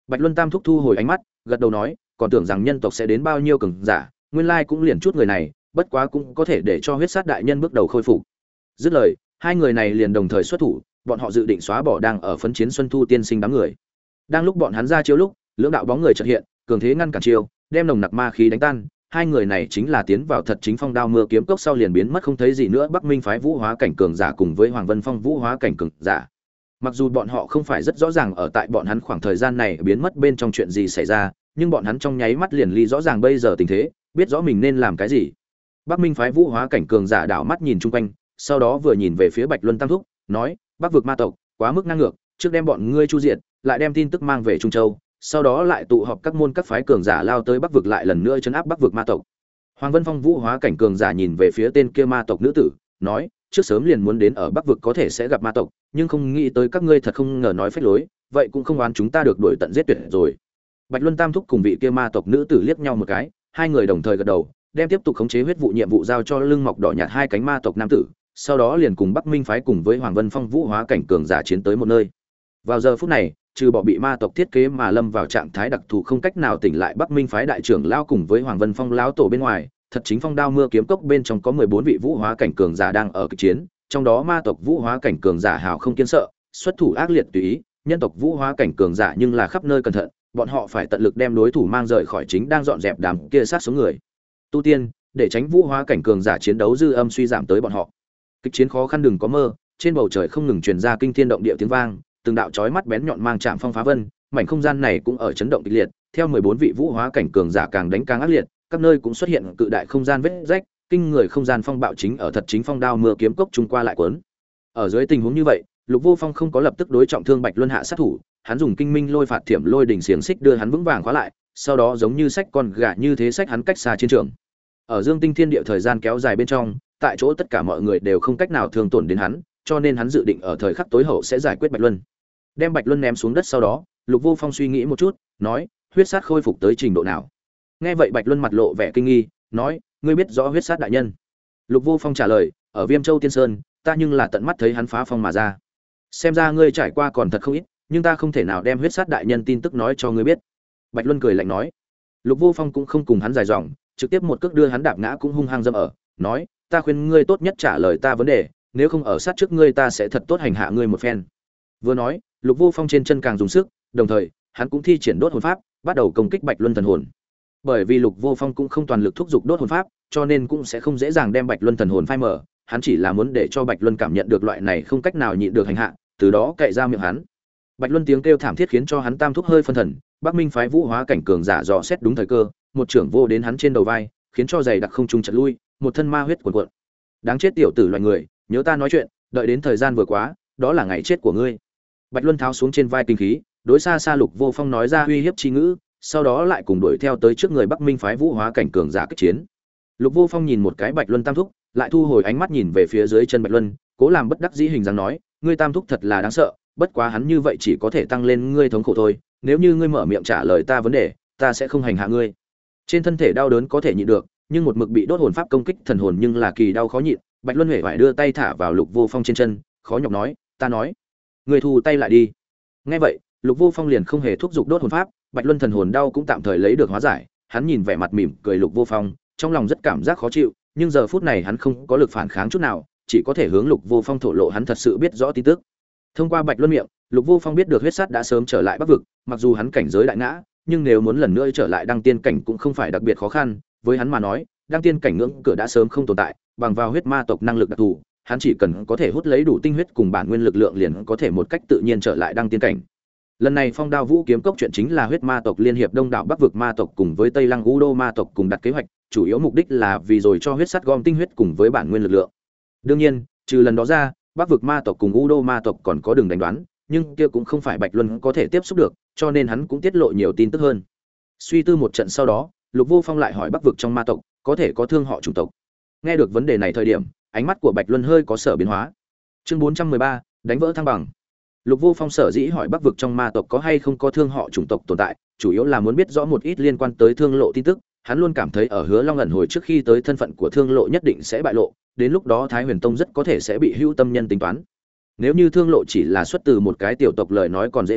Bạch Luân Tam thúc thu hồi ánh mắt, gật đầu nói, còn tưởng rằng nhân tộc sẽ đến bao nhiêu cường giả, nguyên lai cũng liền chút người này, bất quá cũng có thể để cho huyết sát đại nhân bước đầu khôi phục. Dứt lời, hai người này liền đồng thời xuất thủ, bọn họ dự định xóa bỏ đang ở phấn chiến Xuân Thu tiên sinh đám người. Đang lúc bọn hắn ra chiếu lúc, lưỡng đạo bóng người chợt hiện, cường thế ngăn cản chiêu, đem nồng nặc ma khí đánh tan. Hai người này chính là tiến vào thật chính phong đao mưa kiếm cốc sau liền biến mất không thấy gì nữa Bắc Minh phái vũ hóa cảnh cường giả cùng với Hoàng Vân Phong vũ hóa cảnh cường giả. Mặc dù bọn họ không phải rất rõ ràng ở tại bọn hắn khoảng thời gian này biến mất bên trong chuyện gì xảy ra, nhưng bọn hắn trong nháy mắt liền ly rõ ràng bây giờ tình thế, biết rõ mình nên làm cái gì. Bắc Minh phái vũ hóa cảnh cường giả đảo mắt nhìn chung quanh, sau đó vừa nhìn về phía Bạch Luân Tam thúc, nói: "Bắc vực ma tộc, quá mức ngang ngược, trước đem bọn ngươi chu diệt, lại đem tin tức mang về Trung Châu, sau đó lại tụ họp các môn các phái cường giả lao tới Bắc vực lại lần nữa trấn áp Bắc vực ma tộc." Hoàng Vân Phong vũ hóa cảnh cường giả nhìn về phía tên kia ma tộc nữ tử, nói: "Trước sớm liền muốn đến ở Bắc vực có thể sẽ gặp ma tộc, nhưng không nghĩ tới các ngươi thật không ngờ nói phách lối, vậy cũng không oán chúng ta được đuổi tận giết tuyệt rồi." Bạch Luân Tam thúc cùng vị kia ma tộc nữ tử liếc nhau một cái, hai người đồng thời gật đầu, đem tiếp tục khống chế huyết vụ nhiệm vụ giao cho lưng mọc đỏ nhạt hai cánh ma tộc nam tử, sau đó liền cùng Bắc Minh phái cùng với Hoàng Vân Phong vũ hóa cảnh cường giả chiến tới một nơi. Vào giờ phút này, trừ bỏ bị ma tộc thiết kế mà lâm vào trạng thái đặc thù không cách nào tỉnh lại Bắc Minh phái đại trưởng lão cùng với Hoàng Vân Phong lão tổ bên ngoài, thật chính phong đao mưa kiếm cốc bên trong có 14 vị vũ hóa cảnh cường giả đang ở kịch chiến, trong đó ma tộc vũ hóa cảnh cường giả hào không kiên sợ, xuất thủ ác liệt tùy ý, nhân tộc vũ hóa cảnh cường giả nhưng là khắp nơi cẩn thận, bọn họ phải tận lực đem đối thủ mang rời khỏi chính đang dọn dẹp đám kia sát số người. Tu tiên, để tránh vũ hóa cảnh cường giả chiến đấu dư âm suy giảm tới bọn họ. Kịch chiến khó khăn đừng có mơ, trên bầu trời không ngừng truyền ra kinh thiên động địa tiếng vang, từng đạo chói mắt bén nhọn mang chạm phong phá vân, mảnh không gian này cũng ở chấn động kịch liệt, theo 14 vị vũ hóa cảnh cường giả càng đánh càng ác liệt, các nơi cũng xuất hiện cự đại không gian vết rách, kinh người không gian phong bạo chính ở thật chính phong đao mưa kiếm cốc trung qua lại cuốn. Ở dưới tình huống như vậy, Lục Vô Phong không có lập tức đối trọng thương Bạch Luân hạ sát thủ, hắn dùng kinh minh lôi phạt thiểm lôi đỉnh xiềng xích đưa hắn vững vàng khóa lại, sau đó giống như sách con gà như thế sách hắn cách xa chiến trường. Ở Dương Tinh Thiên Địa thời gian kéo dài bên trong, tại chỗ tất cả mọi người đều không cách nào thương tổn đến hắn, cho nên hắn dự định ở thời khắc tối hậu sẽ giải quyết Bạch Luân. Đem Bạch Luân ném xuống đất sau đó, Lục Vô Phong suy nghĩ một chút, nói: "Huyết sát khôi phục tới trình độ nào?" Nghe vậy Bạch Luân mặt lộ vẻ kinh nghi, nói: "Ngươi biết rõ huyết sát đại nhân?" Lục Vô Phong trả lời: "Ở Viêm Châu Tiên Sơn, ta nhưng là tận mắt thấy hắn phá phong mà ra. Xem ra ngươi trải qua còn thật không ít, nhưng ta không thể nào đem huyết sát đại nhân tin tức nói cho ngươi biết." Bạch Luân cười lạnh nói. Lục Vô Phong cũng không cùng hắn dài dòng, trực tiếp một cước đưa hắn đạp ngã cũng hung hăng dâm ở, nói: "Ta khuyên ngươi tốt nhất trả lời ta vấn đề, nếu không ở sát trước ngươi ta sẽ thật tốt hành hạ ngươi một phen." Vừa nói, Lục Vô Phong trên chân càng dùng sức, đồng thời, hắn cũng thi triển đốt hồn pháp, bắt đầu công kích Bạch Luân thần hồn. Bởi vì Lục Vô Phong cũng không toàn lực thúc giục đốt hồn pháp, cho nên cũng sẽ không dễ dàng đem Bạch Luân thần hồn phai mở, hắn chỉ là muốn để cho Bạch Luân cảm nhận được loại này không cách nào nhịn được hành hạ, từ đó cậy ra miệng hắn. Bạch Luân tiếng kêu thảm thiết khiến cho hắn tam thúc hơi phân thần, Bắc Minh phái vũ hóa cảnh cường giả dò xét đúng thời cơ, một trưởng vô đến hắn trên đầu vai, khiến cho giày đặc không trung chật lui, một thân ma huyết cuồn cuộn. Đáng chết tiểu tử loài người, nhớ ta nói chuyện, đợi đến thời gian vừa quá, đó là ngày chết của ngươi. Bạch Luân tháo xuống trên vai kinh khí, đối xa xa Lục Vô Phong nói ra uy hiếp chi ngữ, sau đó lại cùng đuổi theo tới trước người Bắc Minh phái vũ hóa cảnh cường giả kích chiến. Lục Vô Phong nhìn một cái Bạch Luân tam thúc, lại thu hồi ánh mắt nhìn về phía dưới chân Bạch Luân, cố làm bất đắc dĩ hình dáng nói: "Ngươi tam thúc thật là đáng sợ, bất quá hắn như vậy chỉ có thể tăng lên ngươi thống khổ thôi, nếu như ngươi mở miệng trả lời ta vấn đề, ta sẽ không hành hạ ngươi." Trên thân thể đau đớn có thể nhịn được, nhưng một mực bị đốt hồn pháp công kích thần hồn nhưng là kỳ đau khó nhịn. Bạch Luân huệ phải đưa tay thả vào Lục Vô Phong trên chân, khó nhọc nói: "Ta nói, ngươi thu tay lại đi." Nghe vậy, Lục Vô Phong liền không hề thúc giục đốt hồn pháp, Bạch Luân thần hồn đau cũng tạm thời lấy được hóa giải, hắn nhìn vẻ mặt mỉm cười Lục Vô Phong, trong lòng rất cảm giác khó chịu, nhưng giờ phút này hắn không có lực phản kháng chút nào, chỉ có thể hướng Lục Vô Phong thổ lộ hắn thật sự biết rõ tin tức. Thông qua Bạch Luân miệng, Lục Vô Phong biết được huyết sát đã sớm trở lại Bắc vực, mặc dù hắn cảnh giới đại ngã, nhưng nếu muốn lần nữa trở lại đăng tiên cảnh cũng không phải đặc biệt khó khăn, với hắn mà nói, đăng tiên cảnh ngưỡng cửa đã sớm không tồn tại, bằng vào huyết ma tộc năng lực đặc thù, hắn chỉ cần có thể hút lấy đủ tinh huyết cùng bản nguyên lực lượng liền có thể một cách tự nhiên trở lại đăng tiên cảnh. Lần này Phong Đao Vũ Kiếm Cốc chuyện chính là huyết ma tộc liên hiệp đông đảo Bắc vực ma tộc cùng với Tây Lăng U Đô ma tộc cùng đặt kế hoạch, chủ yếu mục đích là vì rồi cho huyết sắt gom tinh huyết cùng với bản nguyên lực lượng. Đương nhiên, trừ lần đó ra, Bắc vực ma tộc cùng U Đô ma tộc còn có đường đánh đoán, nhưng kia cũng không phải Bạch Luân có thể tiếp xúc được, cho nên hắn cũng tiết lộ nhiều tin tức hơn. Suy tư một trận sau đó, Lục Vô Phong lại hỏi Bắc vực trong ma tộc có thể có thương họ chủng tộc. Nghe được vấn đề này thời điểm, ánh mắt của Bạch Luân hơi có sở biến hóa. Chương 413, đánh vỡ thăng bằng. Lục Vô Phong sở dĩ hỏi Bắc vực trong ma tộc có hay không có thương họ chủng tộc tồn tại, chủ yếu là muốn biết rõ một ít liên quan tới Thương Lộ tin tức, hắn luôn cảm thấy ở Hứa Long ẩn hồi trước khi tới thân phận của Thương Lộ nhất định sẽ bại lộ, đến lúc đó Thái Huyền Tông rất có thể sẽ bị hữu tâm nhân tính toán. Nếu như Thương Lộ chỉ là xuất từ một cái tiểu tộc lời nói còn dễ nói,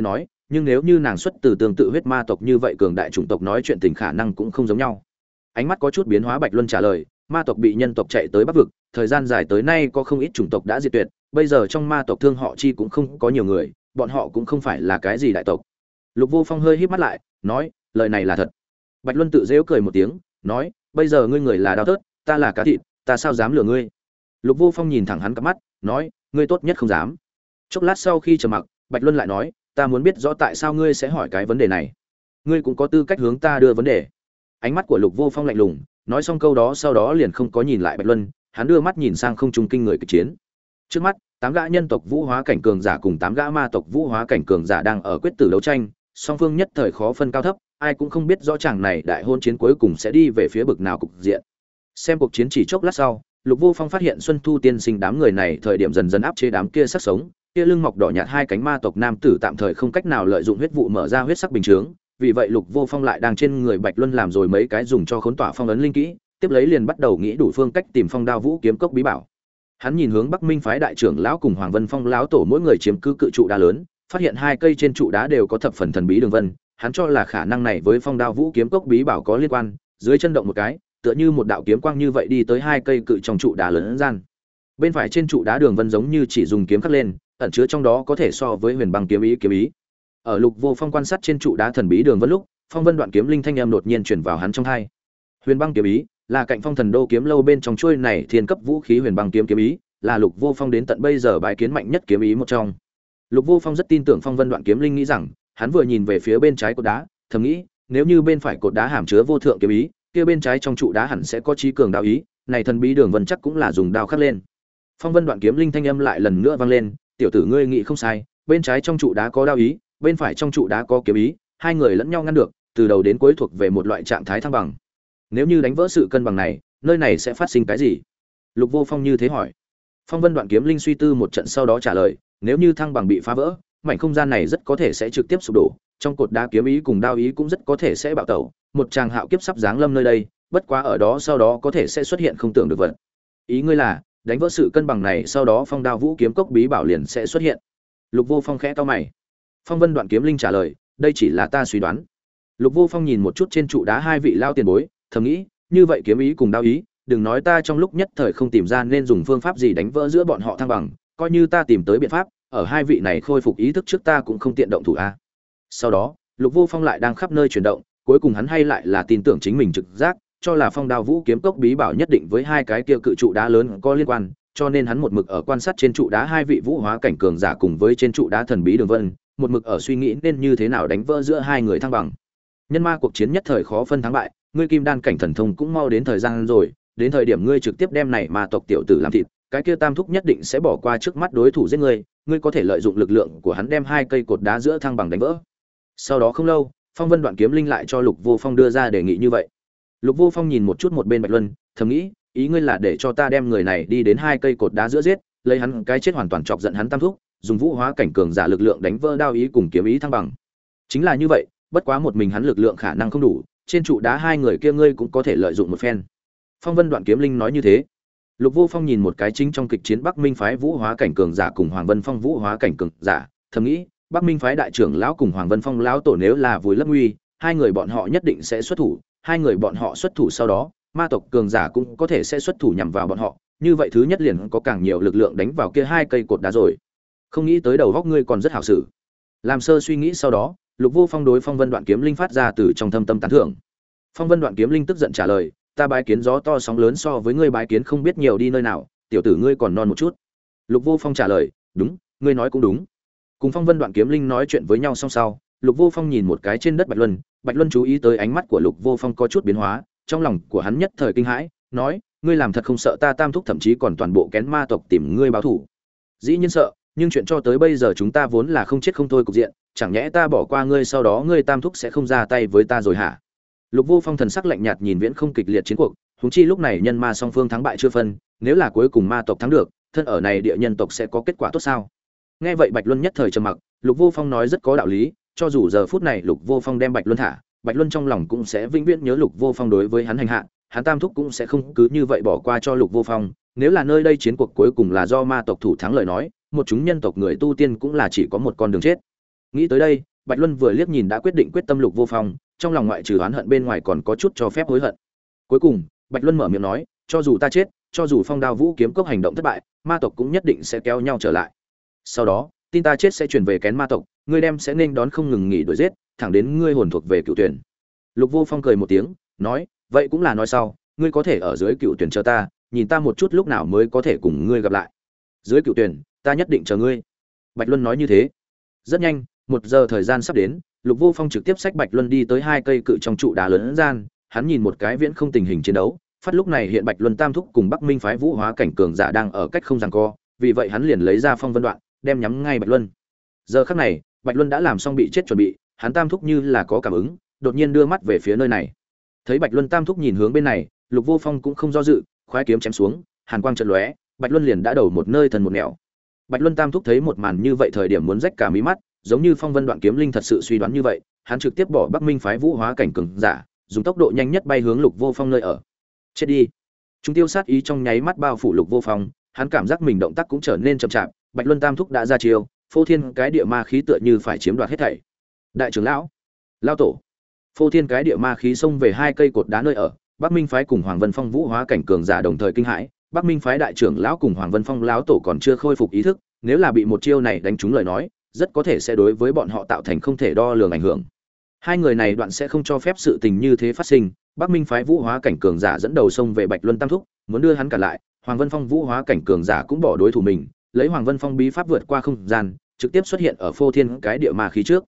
nhưng nếu như nàng xuất từ tương tự huyết ma tộc như vậy cường đại chủng tộc nói chuyện tình khả năng cũng không giống nhau. Ánh mắt có chút biến hóa, Bạch Luân trả lời, ma tộc bị nhân tộc chạy tới Bắc vực, thời gian dài tới nay có không ít chủng tộc đã diệt tuyệt, bây giờ trong ma tộc thương họ chi cũng không có nhiều người, bọn họ cũng không phải là cái gì đại tộc. Lục Vô Phong hơi híp mắt lại, nói, lời này là thật. Bạch Luân tự giễu cười một tiếng, nói, bây giờ ngươi người là đao tớt, ta là cá thịt, ta sao dám lừa ngươi? Lục Vô Phong nhìn thẳng hắn cặp mắt, nói, ngươi tốt nhất không dám. Chốc lát sau khi trầm mặc, Bạch Luân lại nói, ta muốn biết rõ tại sao ngươi sẽ hỏi cái vấn đề này. Ngươi cũng có tư cách hướng ta đưa vấn đề. Ánh mắt của Lục Vô Phong lạnh lùng, nói xong câu đó sau đó liền không có nhìn lại Bạch Luân, hắn đưa mắt nhìn sang không trung kinh người kịch chiến. Trước mắt, 8 gã nhân tộc vũ hóa cảnh cường giả cùng 8 gã ma tộc vũ hóa cảnh cường giả đang ở quyết tử đấu tranh, song phương nhất thời khó phân cao thấp, ai cũng không biết rõ chàng này đại hôn chiến cuối cùng sẽ đi về phía bực nào cục diện. Xem cuộc chiến chỉ chốc lát sau, Lục Vô Phong phát hiện Xuân Thu tiên sinh đám người này thời điểm dần dần áp chế đám kia sắc sống, kia lưng mọc đỏ nhạt hai cánh ma tộc nam tử tạm thời không cách nào lợi dụng huyết vụ mở ra huyết sắc bình chướng, vì vậy Lục Vô Phong lại đang trên người Bạch Luân làm rồi mấy cái dùng cho khốn tỏa phong ấn linh kỹ, tiếp lấy liền bắt đầu nghĩ đủ phương cách tìm Phong Đao Vũ kiếm cốc bí bảo. Hắn nhìn hướng Bắc Minh phái đại trưởng lão cùng Hoàng Vân Phong lão tổ mỗi người chiếm cứ cự trụ đá lớn, phát hiện hai cây trên trụ đá đều có thập phần thần bí đường vân, hắn cho là khả năng này với Phong Đao Vũ kiếm cốc bí bảo có liên quan, dưới chân động một cái, tựa như một đạo kiếm quang như vậy đi tới hai cây cự trong trụ đá lớn gian. Bên phải trên trụ đá đường vân giống như chỉ dùng kiếm khắc lên, ẩn chứa trong đó có thể so với Huyền Băng kiếm ý. Ở Lục Vô Phong quan sát trên trụ đá thần bí đường vân lúc, phong vân đoạn kiếm linh thanh âm đột nhiên truyền vào hắn trong tai. Huyền Băng kiếm ý là cạnh Phong Thần Đô kiếm lâu bên trong chuôi này thiên cấp vũ khí Huyền Băng kiếm ý, là Lục Vô Phong đến tận bây giờ bái kiến mạnh nhất kiếm ý một trong. Lục Vô Phong rất tin tưởng phong vân đoạn kiếm linh, nghĩ rằng hắn vừa nhìn về phía bên trái cột đá, thầm nghĩ, nếu như bên phải cột đá hàm chứa vô thượng kiếm ý, kia bên trái trong trụ đá hẳn sẽ có chí cường đạo ý, này thần bí đường vân chắc cũng là dùng đao khắc lên. Phong vân đoạn kiếm linh thanh âm lại lần nữa vang lên, tiểu tử ngươi nghĩ không sai, bên trái trong trụ đá có đao ý, bên phải trong trụ đá có kiếm ý, hai người lẫn nhau ngăn được, từ đầu đến cuối thuộc về một loại trạng thái thăng bằng. Nếu như đánh vỡ sự cân bằng này, nơi này sẽ phát sinh cái gì? Lục Vô Phong như thế hỏi. Phong vân đoạn kiếm linh suy tư một trận sau đó trả lời, nếu như thăng bằng bị phá vỡ, mảnh không gian này rất có thể sẽ trực tiếp sụp đổ, trong cột đá kiếm ý cùng đao ý cũng rất có thể sẽ bạo tẩu, một tràng hạo kiếp sắp giáng lâm nơi đây, bất quá ở đó sau đó có thể sẽ xuất hiện không tưởng được vật. Ý ngươi là, đánh vỡ sự cân bằng này sau đó Phong Đao Vũ kiếm cốc bí bảo liền sẽ xuất hiện? Lục Vô Phong khẽ cau mày. Phong vân đoạn kiếm linh trả lời, đây chỉ là ta suy đoán. Lục Vô Phong nhìn một chút trên trụ đá hai vị lao tiền bối, thầm nghĩ, như vậy kiếm ý cùng đao ý, đừng nói ta trong lúc nhất thời không tìm ra nên dùng phương pháp gì đánh vỡ giữa bọn họ thăng bằng, coi như ta tìm tới biện pháp, ở hai vị này khôi phục ý thức trước ta cũng không tiện động thủ a. Sau đó, Lục Vô Phong lại đang khắp nơi chuyển động, cuối cùng hắn hay lại là tin tưởng chính mình trực giác, cho là Phong Đao Vũ kiếm cốc bí bảo nhất định với hai cái kia cự trụ đá lớn có liên quan, cho nên hắn một mực ở quan sát trên trụ đá hai vị vũ hóa cảnh cường giả cùng với trên trụ đá thần bí đường vân, một mực ở suy nghĩ nên như thế nào đánh vỡ giữa hai người thăng bằng. Nhân ma cuộc chiến nhất thời khó phân thắng bại, ngươi kim đan cảnh thần thông cũng mau đến thời gian rồi, đến thời điểm ngươi trực tiếp đem này ma tộc tiểu tử làm thịt, cái kia tam thúc nhất định sẽ bỏ qua trước mắt đối thủ giết ngươi, ngươi có thể lợi dụng lực lượng của hắn đem hai cây cột đá giữa thăng bằng đánh vỡ. Sau đó không lâu, Phong Vân Đoạn kiếm linh lại cho Lục Vô Phong đưa ra đề nghị như vậy. Lục Vô Phong nhìn một chút một bên Bạch Luân, thầm nghĩ, ý ngươi là để cho ta đem người này đi đến hai cây cột đá giữa giết, lấy hắn cái chết hoàn toàn chọc giận hắn tam thúc, dùng vũ hóa cảnh cường giả lực lượng đánh vỡ đao ý cùng kiếm ý thăng bằng. Chính là như vậy, bất quá một mình hắn lực lượng khả năng không đủ, trên trụ đá hai người kia ngươi cũng có thể lợi dụng một phen. Phong Vân Đoạn kiếm linh nói như thế. Lục Vô Phong nhìn một cái chính trong kịch chiến Bắc Minh phái vũ hóa cảnh cường giả cùng Hoàng Vân Phong vũ hóa cảnh cường giả, thầm nghĩ, Bắc Minh phái đại trưởng lão cùng Hoàng Vân Phong lão tổ nếu là vùi lấp nguy, hai người bọn họ nhất định sẽ xuất thủ, hai người bọn họ xuất thủ sau đó, ma tộc cường giả cũng có thể sẽ xuất thủ nhằm vào bọn họ, như vậy thứ nhất liền có càng nhiều lực lượng đánh vào kia hai cây cột đá rồi. Không nghĩ tới đầu góc ngươi còn rất hảo xử. Làm sơ suy nghĩ sau đó, Lục Vô Phong đối Phong Vân Đoạn kiếm linh phát ra từ trong thâm tâm tán thưởng. Phong Vân Đoạn kiếm linh tức giận trả lời, ta bái kiến gió to sóng lớn so với ngươi bái kiến không biết nhiều đi nơi nào, tiểu tử ngươi còn non một chút. Lục Vô Phong trả lời, đúng, ngươi nói cũng đúng. Cùng Phong Vân Đoạn kiếm linh nói chuyện với nhau xong sau, Lục Vô Phong nhìn một cái trên đất Bạch Luân, Bạch Luân chú ý tới ánh mắt của Lục Vô Phong có chút biến hóa, trong lòng của hắn nhất thời kinh hãi, nói, ngươi làm thật không sợ ta tam thúc thậm chí còn toàn bộ kén ma tộc tìm ngươi báo thù? Dĩ nhiên sợ, nhưng chuyện cho tới bây giờ chúng ta vốn là không chết không thôi cục diện, chẳng nhẽ ta bỏ qua ngươi sau đó ngươi tam thúc sẽ không ra tay với ta rồi hả? Lục Vô Phong thần sắc lạnh nhạt nhìn viễn không kịch liệt chiến cuộc, huống chi lúc này nhân ma song phương thắng bại chưa phân, nếu là cuối cùng ma tộc thắng được, thân ở này địa nhân tộc sẽ có kết quả tốt sao? Nghe vậy Bạch Luân nhất thời trầm mặc, Lục Vô Phong nói rất có đạo lý, cho dù giờ phút này Lục Vô Phong đem Bạch Luân thả, Bạch Luân trong lòng cũng sẽ vĩnh viễn nhớ Lục Vô Phong đối với hắn hành hạ, hắn tam thúc cũng sẽ không cứ như vậy bỏ qua cho Lục Vô Phong, nếu là nơi đây chiến cuộc cuối cùng là do ma tộc thủ thắng lời nói, một chúng nhân tộc người tu tiên cũng là chỉ có một con đường chết. Nghĩ tới đây, Bạch Luân vừa liếc nhìn đã quyết định quyết tâm Lục Vô Phong, trong lòng ngoại trừ oán hận bên ngoài còn có chút cho phép hối hận. Cuối cùng, Bạch Luân mở miệng nói, cho dù ta chết, cho dù Phong Đao Vũ kiếm cốc hành động thất bại, ma tộc cũng nhất định sẽ kéo nhau trở lại. Sau đó, tin ta chết sẽ truyền về kén ma tộc, ngươi đem sẽ nên đón không ngừng nghỉ đuổi giết, thẳng đến ngươi hồn thuộc về Cựu Tuyển. Lục Vô Phong cười một tiếng, nói, vậy cũng là nói sau, ngươi có thể ở dưới Cựu Tuyển chờ ta, nhìn ta một chút lúc nào mới có thể cùng ngươi gặp lại. Dưới Cựu Tuyển, ta nhất định chờ ngươi. Bạch Luân nói như thế. Rất nhanh, 1 giờ thời gian sắp đến, Lục Vô Phong trực tiếp xách Bạch Luân đi tới 2 cây cự trong trụ đá lớn gian, hắn nhìn một cái viễn không tình hình chiến đấu, phát lúc này hiện Bạch Luân tam thúc cùng Bắc Minh phái Vũ Hóa cảnh cường giả đang ở cách không giằng co, vì vậy hắn liền lấy ra Phong Vân Đoạn, đem nhắm ngay Bạch Luân. Giờ khắc này, Bạch Luân đã làm xong bị chết chuẩn bị, hắn tam thúc như là có cảm ứng, đột nhiên đưa mắt về phía nơi này. Thấy Bạch Luân tam thúc nhìn hướng bên này, Lục Vô Phong cũng không do dự, khoái kiếm chém xuống, hàn quang chợt lóe, Bạch Luân liền đã đầu một nơi thần một nẻo. Bạch Luân tam thúc thấy một màn như vậy thời điểm muốn rách cả mí mắt, giống như Phong Vân Đoạn kiếm linh thật sự suy đoán như vậy, hắn trực tiếp bỏ Bắc Minh phái Vũ Hóa cảnh cường giả, dùng tốc độ nhanh nhất bay hướng Lục Vô Phong nơi ở. Chết đi. Chúng tiêu sát ý trong nháy mắt bao phủ Lục Vô Phong, hắn cảm giác mình động tác cũng trở nên chậm chạp, Bạch Luân tam thúc đã ra chiêu, phô thiên cái địa ma khí tựa như phải chiếm đoạt hết thảy. Đại trưởng lão, lão tổ. Phô thiên cái địa ma khí xông về 2 cây cột đá nơi ở, Bắc Minh phái cùng Hoàng Vân Phong Vũ Hóa cảnh cường giả đồng thời kinh hãi, Bắc Minh phái đại trưởng lão cùng Hoàng Vân Phong lão tổ còn chưa khôi phục ý thức, nếu là bị một chiêu này đánh trúng lời nói, rất có thể sẽ đối với bọn họ tạo thành không thể đo lường ảnh hưởng. Hai người này đoạn sẽ không cho phép sự tình như thế phát sinh, Bắc Minh phái Vũ Hóa cảnh cường giả dẫn đầu xông về Bạch Luân tam thúc, muốn đưa hắn cả lại, Hoàng Vân Phong Vũ Hóa cảnh cường giả cũng bỏ đối thủ mình, lấy Hoàng Vân Phong bí pháp vượt qua không gian, trực tiếp xuất hiện ở phô thiên cái địa ma khí trước.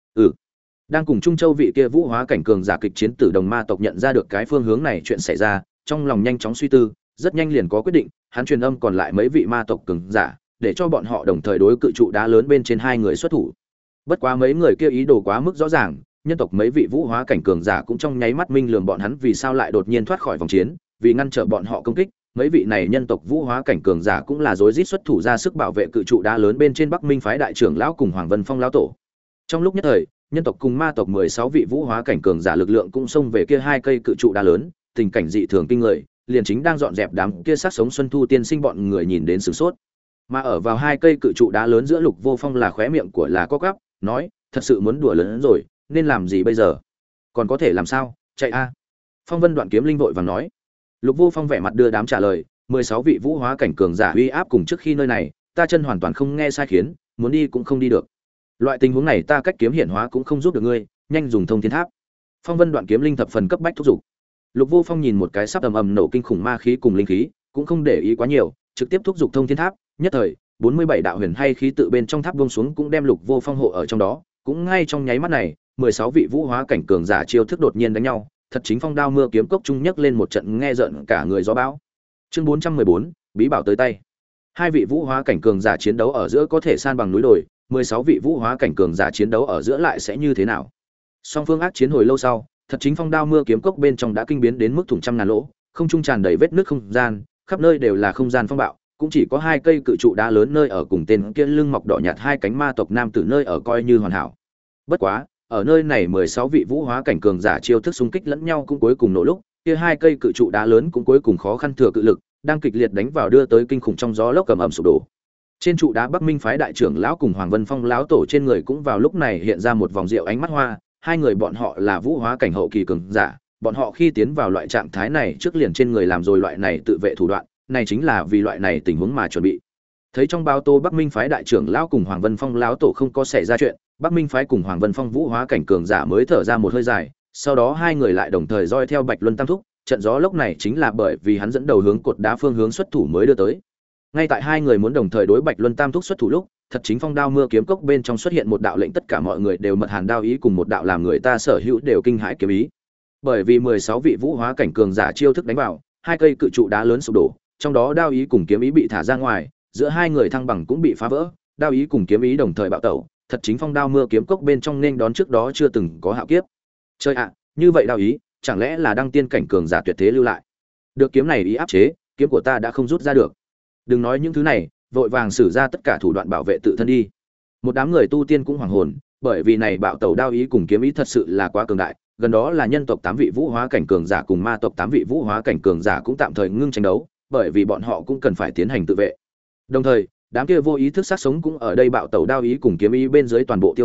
Đang cùng Trung Châu vị kia Vũ Hóa cảnh cường giả kịch chiến tử đồng ma tộc nhận ra được cái phương hướng này chuyện xảy ra, trong lòng nhanh chóng suy tư, rất nhanh liền có quyết định, hắn truyền âm còn lại mấy vị ma tộc cường giả, để cho bọn họ đồng thời đối cự trụ đá lớn bên trên 2 người xuất thủ. Bất quá mấy người kia ý đồ quá mức rõ ràng, nhân tộc mấy vị Vũ Hóa cảnh cường giả cũng trong nháy mắt minh lường bọn hắn vì sao lại đột nhiên thoát khỏi vòng chiến, vì ngăn trở bọn họ công kích, mấy vị này nhân tộc Vũ Hóa cảnh cường giả cũng là rối rít xuất thủ ra sức bảo vệ cự trụ đá lớn bên trên Bắc Minh phái đại trưởng lão cùng Hoàng Vân Phong lão tổ. Trong lúc nhất thời, nhân tộc cùng ma tộc 16 vị Vũ Hóa cảnh cường giả lực lượng cũng xông về kia 2 cây cự trụ đá lớn, tình cảnh dị thường kinh người, liền chính đang dọn dẹp đám kia sát sống Xuân Thu tiên sinh bọn người nhìn đến sửng sốt. Mà ở vào 2 cây cự trụ đá lớn giữa Lục Vô Phong là khóe miệng của là co quắp, nói, thật sự muốn đùa lớn rồi, nên làm gì bây giờ? Còn có thể làm sao, chạy a. Phong Vân Đoạn kiếm linh vội vàng nói. Lục Vô Phong vẻ mặt đưa đám trả lời, 16 vị Vũ Hóa cảnh cường giả uy áp cùng trước khi nơi này, ta chân hoàn toàn không nghe sai khiến, muốn đi cũng không đi được. Loại tình huống này ta cách kiếm hiển hóa cũng không giúp được ngươi, nhanh dùng thông thiên tháp. Phong Vân Đoạn kiếm linh thập phần cấp bách thúc giục. Lục Vô Phong nhìn một cái sắp ầm ầm nổ kinh khủng ma khí cùng linh khí, cũng không để ý quá nhiều, trực tiếp thúc giục thông thiên tháp, nhất thời, 47 đạo huyền hay khí tự bên trong tháp buông xuống cũng đem Lục Vô Phong hộ ở trong đó, cũng ngay trong nháy mắt này, 16 vị Vũ Hóa cảnh cường giả chiêu thức đột nhiên đánh nhau, thật chính phong đao mưa kiếm cốc trung nhấc lên một trận nghe rợn cả người gió bão. Chương 414, bí bảo tới tay. 2 vị Vũ Hóa cảnh cường giả chiến đấu ở giữa có thể san bằng núi đồi, 16 vị Vũ Hóa cảnh cường giả chiến đấu ở giữa lại sẽ như thế nào? Song phương ác chiến hồi lâu sau, thật chính phong đao mưa kiếm cốc bên trong đã kinh biến đến mức thủng trăm ngàn lỗ, không trung tràn đầy vết nứt không gian, khắp nơi đều là không gian phong bạo, cũng chỉ có 2 cây cự trụ đá lớn nơi ở cùng tên kia lưng mọc đỏ nhạt 2 cánh ma tộc nam tử nơi ở coi như hoàn hảo. Bất quá, ở nơi này 16 vị Vũ Hóa cảnh cường giả chiêu thức xung kích lẫn nhau cũng cuối cùng nổ lúc, kia 2 cây cự trụ đá lớn cũng cuối cùng khó khăn thừa cự lực, đang kịch liệt đánh vào đưa tới kinh khủng trong gió lốc ầm ầm sụp đổ. Trên trụ đá Bắc Minh phái đại trưởng lão cùng Hoàng Vân Phong lão tổ trên người cũng vào lúc này hiện ra một vòng rượu ánh mắt hoa, 2 người bọn họ là Vũ Hóa cảnh hậu kỳ cường giả, bọn họ khi tiến vào loại trạng thái này trước liền trên người làm rồi loại này tự vệ thủ đoạn, này chính là vì loại này tình huống mà chuẩn bị. Thấy trong báo tô Bắc Minh phái đại trưởng lão cùng Hoàng Vân Phong lão tổ không có xảy ra chuyện, Bắc Minh phái cùng Hoàng Vân Phong Vũ Hóa cảnh cường giả mới thở ra một hơi dài, sau đó 2 người lại đồng thời dõi theo Bạch Luân tam thúc, trận gió lốc này chính là bởi vì hắn dẫn đầu hướng cột đá phương hướng xuất thủ mới đưa tới. Ngay tại 2 người muốn đồng thời đối Bạch Luân tam thúc xuất thủ lúc, thật chính phong đao mưa kiếm cốc bên trong xuất hiện một đạo lệnh tất cả mọi người đều mật hàn đao ý cùng một đạo làm người ta sở hữu đều kinh hãi kiếm ý. Bởi vì 16 vị Vũ Hóa cảnh cường giả chiêu thức đánh vào, 2 cây cự trụ đá lớn sụp đổ, trong đó đao ý cùng kiếm ý bị thả ra ngoài, giữa 2 người thăng bằng cũng bị phá vỡ, đao ý cùng kiếm ý đồng thời bạo tẩu, thật chính phong đao mưa kiếm cốc bên trong nên đón trước đó chưa từng có hạo kiếp. Chơi ạ, như vậy đao ý, chẳng lẽ là đăng tiên cảnh cường giả tuyệt thế lưu lại? Được kiếm này ý áp chế, kiếm của ta đã không rút ra được. Đừng nói những thứ này, vội vàng sử ra tất cả thủ đoạn bảo vệ tự thân đi. Một đám người tu tiên cũng hoảng hồn, bởi vì này bạo tẩu đao ý cùng kiếm ý thật sự là quá cường đại, gần đó là nhân tộc 8 vị Vũ Hóa cảnh cường giả cùng ma tộc 8 vị Vũ Hóa cảnh cường giả cũng tạm thời ngưng tranh đấu, bởi vì bọn họ cũng cần phải tiến hành tự vệ. Đồng thời, đám kia vô ý thức sát sống cũng ở đây bạo tẩu đao ý cùng kiếm ý bên dưới toàn bộ tiêu vong,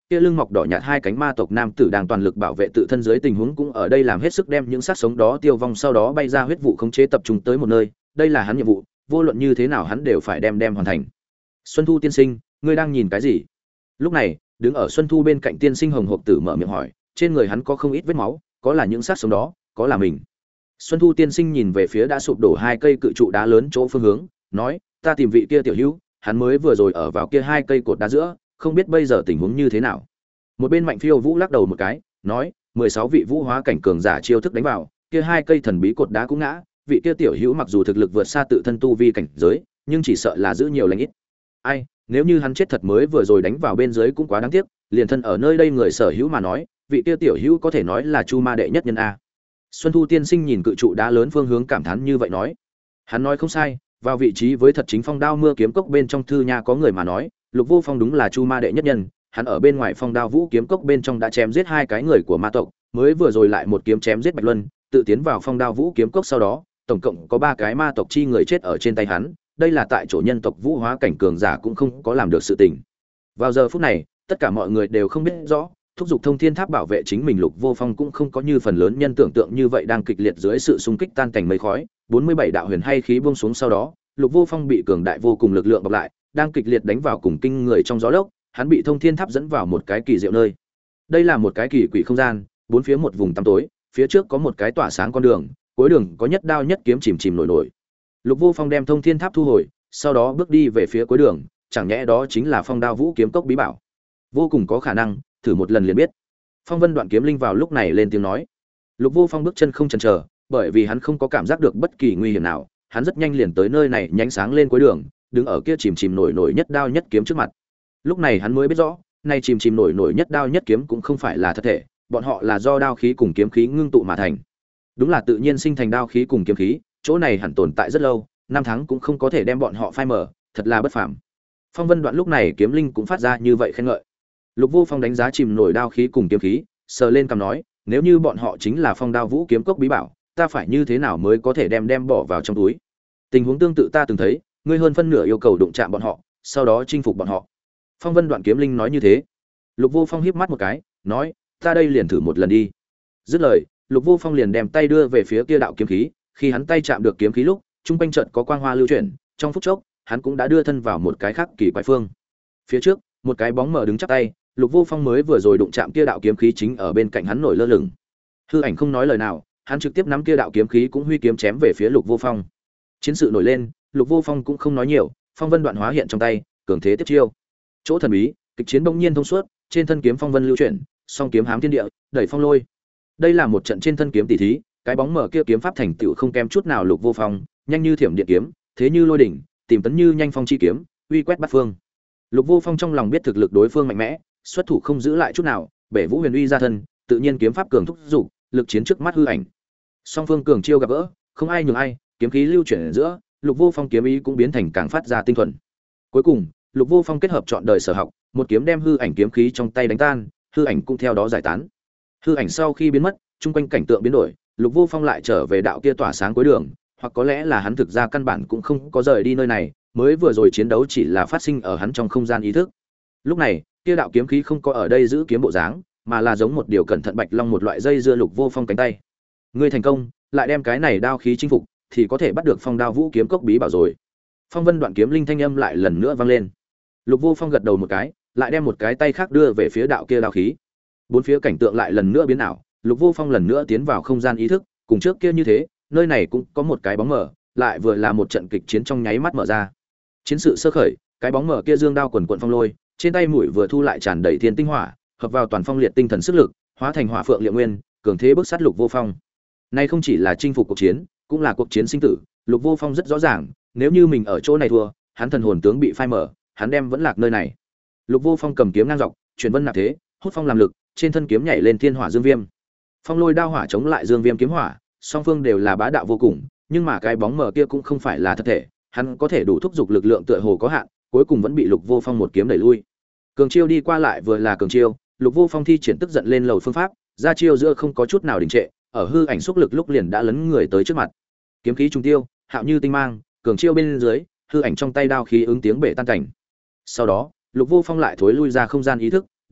kia lưng mọc đỏ nhạt hai cánh ma tộc nam tử đang toàn lực bảo vệ tự thân dưới tình huống cũng ở đây làm hết sức đem những xác sống đó tiêu vong, sau đó bay ra huyết vụ khống chế tập trung tới một nơi. Đây là hắn nhiệm vụ, vô luận như thế nào hắn đều phải đem hoàn thành. Xuân Thu tiên sinh, ngươi đang nhìn cái gì? Lúc này, đứng ở Xuân Thu bên cạnh tiên sinh Hồng Hộp Tử mở miệng hỏi, trên người hắn có không ít vết máu, có là những xác sống đó, có là mình. Xuân Thu tiên sinh nhìn về phía đã sụp đổ hai cây cự trụ đá lớn chỗ phương hướng, nói, ta tìm vị kia tiểu hữu, hắn mới vừa rồi ở vào kia hai cây cột đá giữa, không biết bây giờ tình huống như thế nào. Một bên Mạnh Phiêu Vũ lắc đầu một cái, nói, 16 vị vũ hóa cảnh cường giả chiêu thức đánh vào, kia hai cây thần bí cột đá cũng ngã, vị kia tiểu hữu mặc dù thực lực vượt xa tự thân tu vi cảnh giới, nhưng chỉ sợ là giữ nhiều lành ít. Ai, nếu như hắn chết thật mới vừa rồi đánh vào bên dưới cũng quá đáng tiếc, liền thân ở nơi đây người sở hữu mà nói, vị kia tiểu hữu có thể nói là Chu Ma đệ nhất nhân a. Xuân Thu tiên sinh nhìn cự trụ đá lớn phương hướng cảm thán như vậy nói. Hắn nói không sai, vào vị trí với thật chính phong đao mưa kiếm cốc bên trong thư nha có người mà nói, Lục Vô Phong đúng là Chu Ma đệ nhất nhân, hắn ở bên ngoài phong đao vũ kiếm cốc bên trong đã chém giết hai cái người của ma tộc, mới vừa rồi lại một kiếm chém giết Bạch Luân, tự tiến vào phong đao vũ kiếm cốc sau đó, tổng cộng có 3 cái ma tộc chi người chết ở trên tay hắn, đây là tại chỗ nhân tộc vũ hóa cảnh cường giả cũng không có làm được sự tình. Vào giờ phút này, tất cả mọi người đều không biết rõ, thúc giục Thông Thiên Tháp bảo vệ chính mình Lục Vô Phong cũng không có như phần lớn nhân tưởng tượng như vậy đang kịch liệt dưới sự xung kích tan thành mây khói, 47 đạo huyền hay khí buông xuống sau đó, Lục Vô Phong bị cường đại vô cùng lực lượng bọc lại, đang kịch liệt đánh vào cùng kinh người trong gió lốc, hắn bị Thông Thiên Tháp dẫn vào một cái kỳ diệu nơi. Đây là một cái kỳ quỷ không gian, bốn phía một vùng tăm tối, phía trước có một cái tỏa sáng con đường, cuối đường có nhất đao nhất kiếm chìm chìm nổi nổi. Lục Vô Phong đem Thông Thiên Tháp thu hồi, sau đó bước đi về phía cuối đường, chẳng nhẽ đó chính là Phong Đao Vũ kiếm cốc bí bảo? Vô cùng có khả năng, thử một lần liền biết. Phong Vân Đoạn Kiếm Linh vào lúc này lên tiếng nói. Lục Vô Phong bước chân không chần chờ, bởi vì hắn không có cảm giác được bất kỳ nguy hiểm nào, hắn rất nhanh liền tới nơi này nhánh sáng lên cuối đường, đứng ở kia chìm chìm nổi nổi nhất đao nhất kiếm trước mặt. Lúc này hắn mới biết rõ, này chìm chìm nổi nổi nhất đao nhất kiếm cũng không phải là thật thể, bọn họ là do đao khí cùng kiếm khí ngưng tụ mà thành. Đúng là tự nhiên sinh thành đao khí cùng kiếm khí, chỗ này hẳn tồn tại rất lâu, năm tháng cũng không có thể đem bọn họ phai mờ, thật là bất phàm. Phong Vân Đoạn lúc này kiếm linh cũng phát ra như vậy khen ngợi. Lục Vô Phong đánh giá chìm nổi đao khí cùng kiếm khí, sờ lên cằm nói, nếu như bọn họ chính là Phong Đao Vũ kiếm cốc bí bảo, ta phải như thế nào mới có thể đem bỏ vào trong túi? Tình huống tương tự ta từng thấy, ngươi hơn phân nửa yêu cầu đụng chạm bọn họ, sau đó chinh phục bọn họ. Phong Vân Đoạn kiếm linh nói như thế. Lục Vô Phong híp mắt một cái, nói, ta đây liền thử một lần đi. Dứt lời, Lục Vô Phong liền đem tay đưa về phía kia đạo kiếm khí, khi hắn tay chạm được kiếm khí lúc, trung quanh chợt có quang hoa lưu chuyển, trong phút chốc, hắn cũng đã đưa thân vào một cái khác kỳ quái phương. Phía trước, một cái bóng mờ đứng chắp tay, Lục Vô Phong mới vừa rồi đụng chạm kia đạo kiếm khí chính ở bên cạnh hắn nổi lơ lửng. Hư Ảnh không nói lời nào, hắn trực tiếp nắm kia đạo kiếm khí cũng huy kiếm chém về phía Lục Vô Phong. Chiến sự nổi lên, Lục Vô Phong cũng không nói nhiều, phong vân đoạn hóa hiện trong tay, cường thế tiếp chiêu. Chỗ thần bí, kịch chiến bỗng nhiên thông suốt, trên thân kiếm phong vân lưu chuyển, song kiếm hám thiên địa, đẩy phong lôi. Đây là một trận trên thân kiếm tỷ thí, cái bóng mở kia kiếm pháp thành tựu không kém chút nào Lục Vô Phong, nhanh như thiểm điện kiếm, thế như lôi đỉnh, tìm tấn như nhanh phong chi kiếm, uy quét bát phương. Lục Vô Phong trong lòng biết thực lực đối phương mạnh mẽ, xuất thủ không giữ lại chút nào, bể vũ huyền uy ra thân, tự nhiên kiếm pháp cường thúc dục, lực chiến trước mắt hư ảnh. Song phương cường chiêu gặp gỡ, không ai nhường ai, kiếm khí lưu chuyển ở giữa, Lục Vô Phong kiếm ý cũng biến thành càng phát ra tinh thuần. Cuối cùng, Lục Vô Phong kết hợp chọn đời sở học, một kiếm đem hư ảnh kiếm khí trong tay đánh tan, hư ảnh cũng theo đó giải tán. Hư ảnh sau khi biến mất, chung quanh cảnh tượng biến đổi, Lục Vô Phong lại trở về đạo kia tỏa sáng cuối đường, hoặc có lẽ là hắn thực ra căn bản cũng không có rời đi nơi này, mới vừa rồi chiến đấu chỉ là phát sinh ở hắn trong không gian ý thức. Lúc này, kia đạo kiếm khí không có ở đây giữ kiếm bộ dáng, mà là giống một điều cẩn thận bạch long một loại dây dưa Lục Vô Phong cánh tay. Ngươi thành công, lại đem cái này đao khí chinh phục, thì có thể bắt được Phong Đao Vũ kiếm cốc bí bảo rồi. Phong Vân Đoạn kiếm linh thanh âm lại lần nữa vang lên. Lục Vô Phong gật đầu một cái, lại đem một cái tay khác đưa về phía đạo kia đao khí. Bốn phía cảnh tượng lại lần nữa biến ảo, Lục Vô Phong lần nữa tiến vào không gian ý thức, cùng trước kia như thế, nơi này cũng có một cái bóng mờ, lại vừa là một trận kịch chiến trong nháy mắt mở ra. Chiến sự sơ khởi, cái bóng mờ kia dương đao quần quần phong lôi, trên tay mũi vừa thu lại tràn đầy thiên tinh hỏa, hợp vào toàn phong liệt tinh thần sức lực, hóa thành hỏa phượng liệm nguyên, cường thế bức sát Lục Vô Phong. Nay không chỉ là chinh phục cuộc chiến, cũng là cuộc chiến sinh tử, Lục Vô Phong rất rõ ràng, nếu như mình ở chỗ này thua, hắn thần hồn tướng bị phai mở, hắn đem vẫn lạc nơi này. Lục Vô Phong cầm kiếm ngang dọc, chuyển vân nạp thế, hút phong làm lực, trên thân kiếm nhảy lên thiên hỏa dương viêm. Phong lôi đao hỏa chống lại dương viêm kiếm hỏa, song phương đều là bá đạo vô cùng, nhưng mà cái bóng mờ kia cũng không phải là thật thể, hắn có thể đủ thúc giục lực lượng tựa hồ có hạn, cuối cùng vẫn bị Lục Vô Phong một kiếm đẩy lui. Cường chiêu đi qua lại vừa là cường chiêu, Lục Vô Phong thi triển tức giận lên lầu phương pháp, ra chiêu giữa không có chút nào đình trệ, ở hư ảnh xúc lực lúc liền đã lấn người tới trước mặt. Kiếm khí trùng tiêu, hạo như tinh mang, cường chiêu bên dưới, hư ảnh trong tay đao khí ứng tiếng bể tan cảnh. Sau đó, Lục Vô Phong lại thối lui ra không gian ý thức,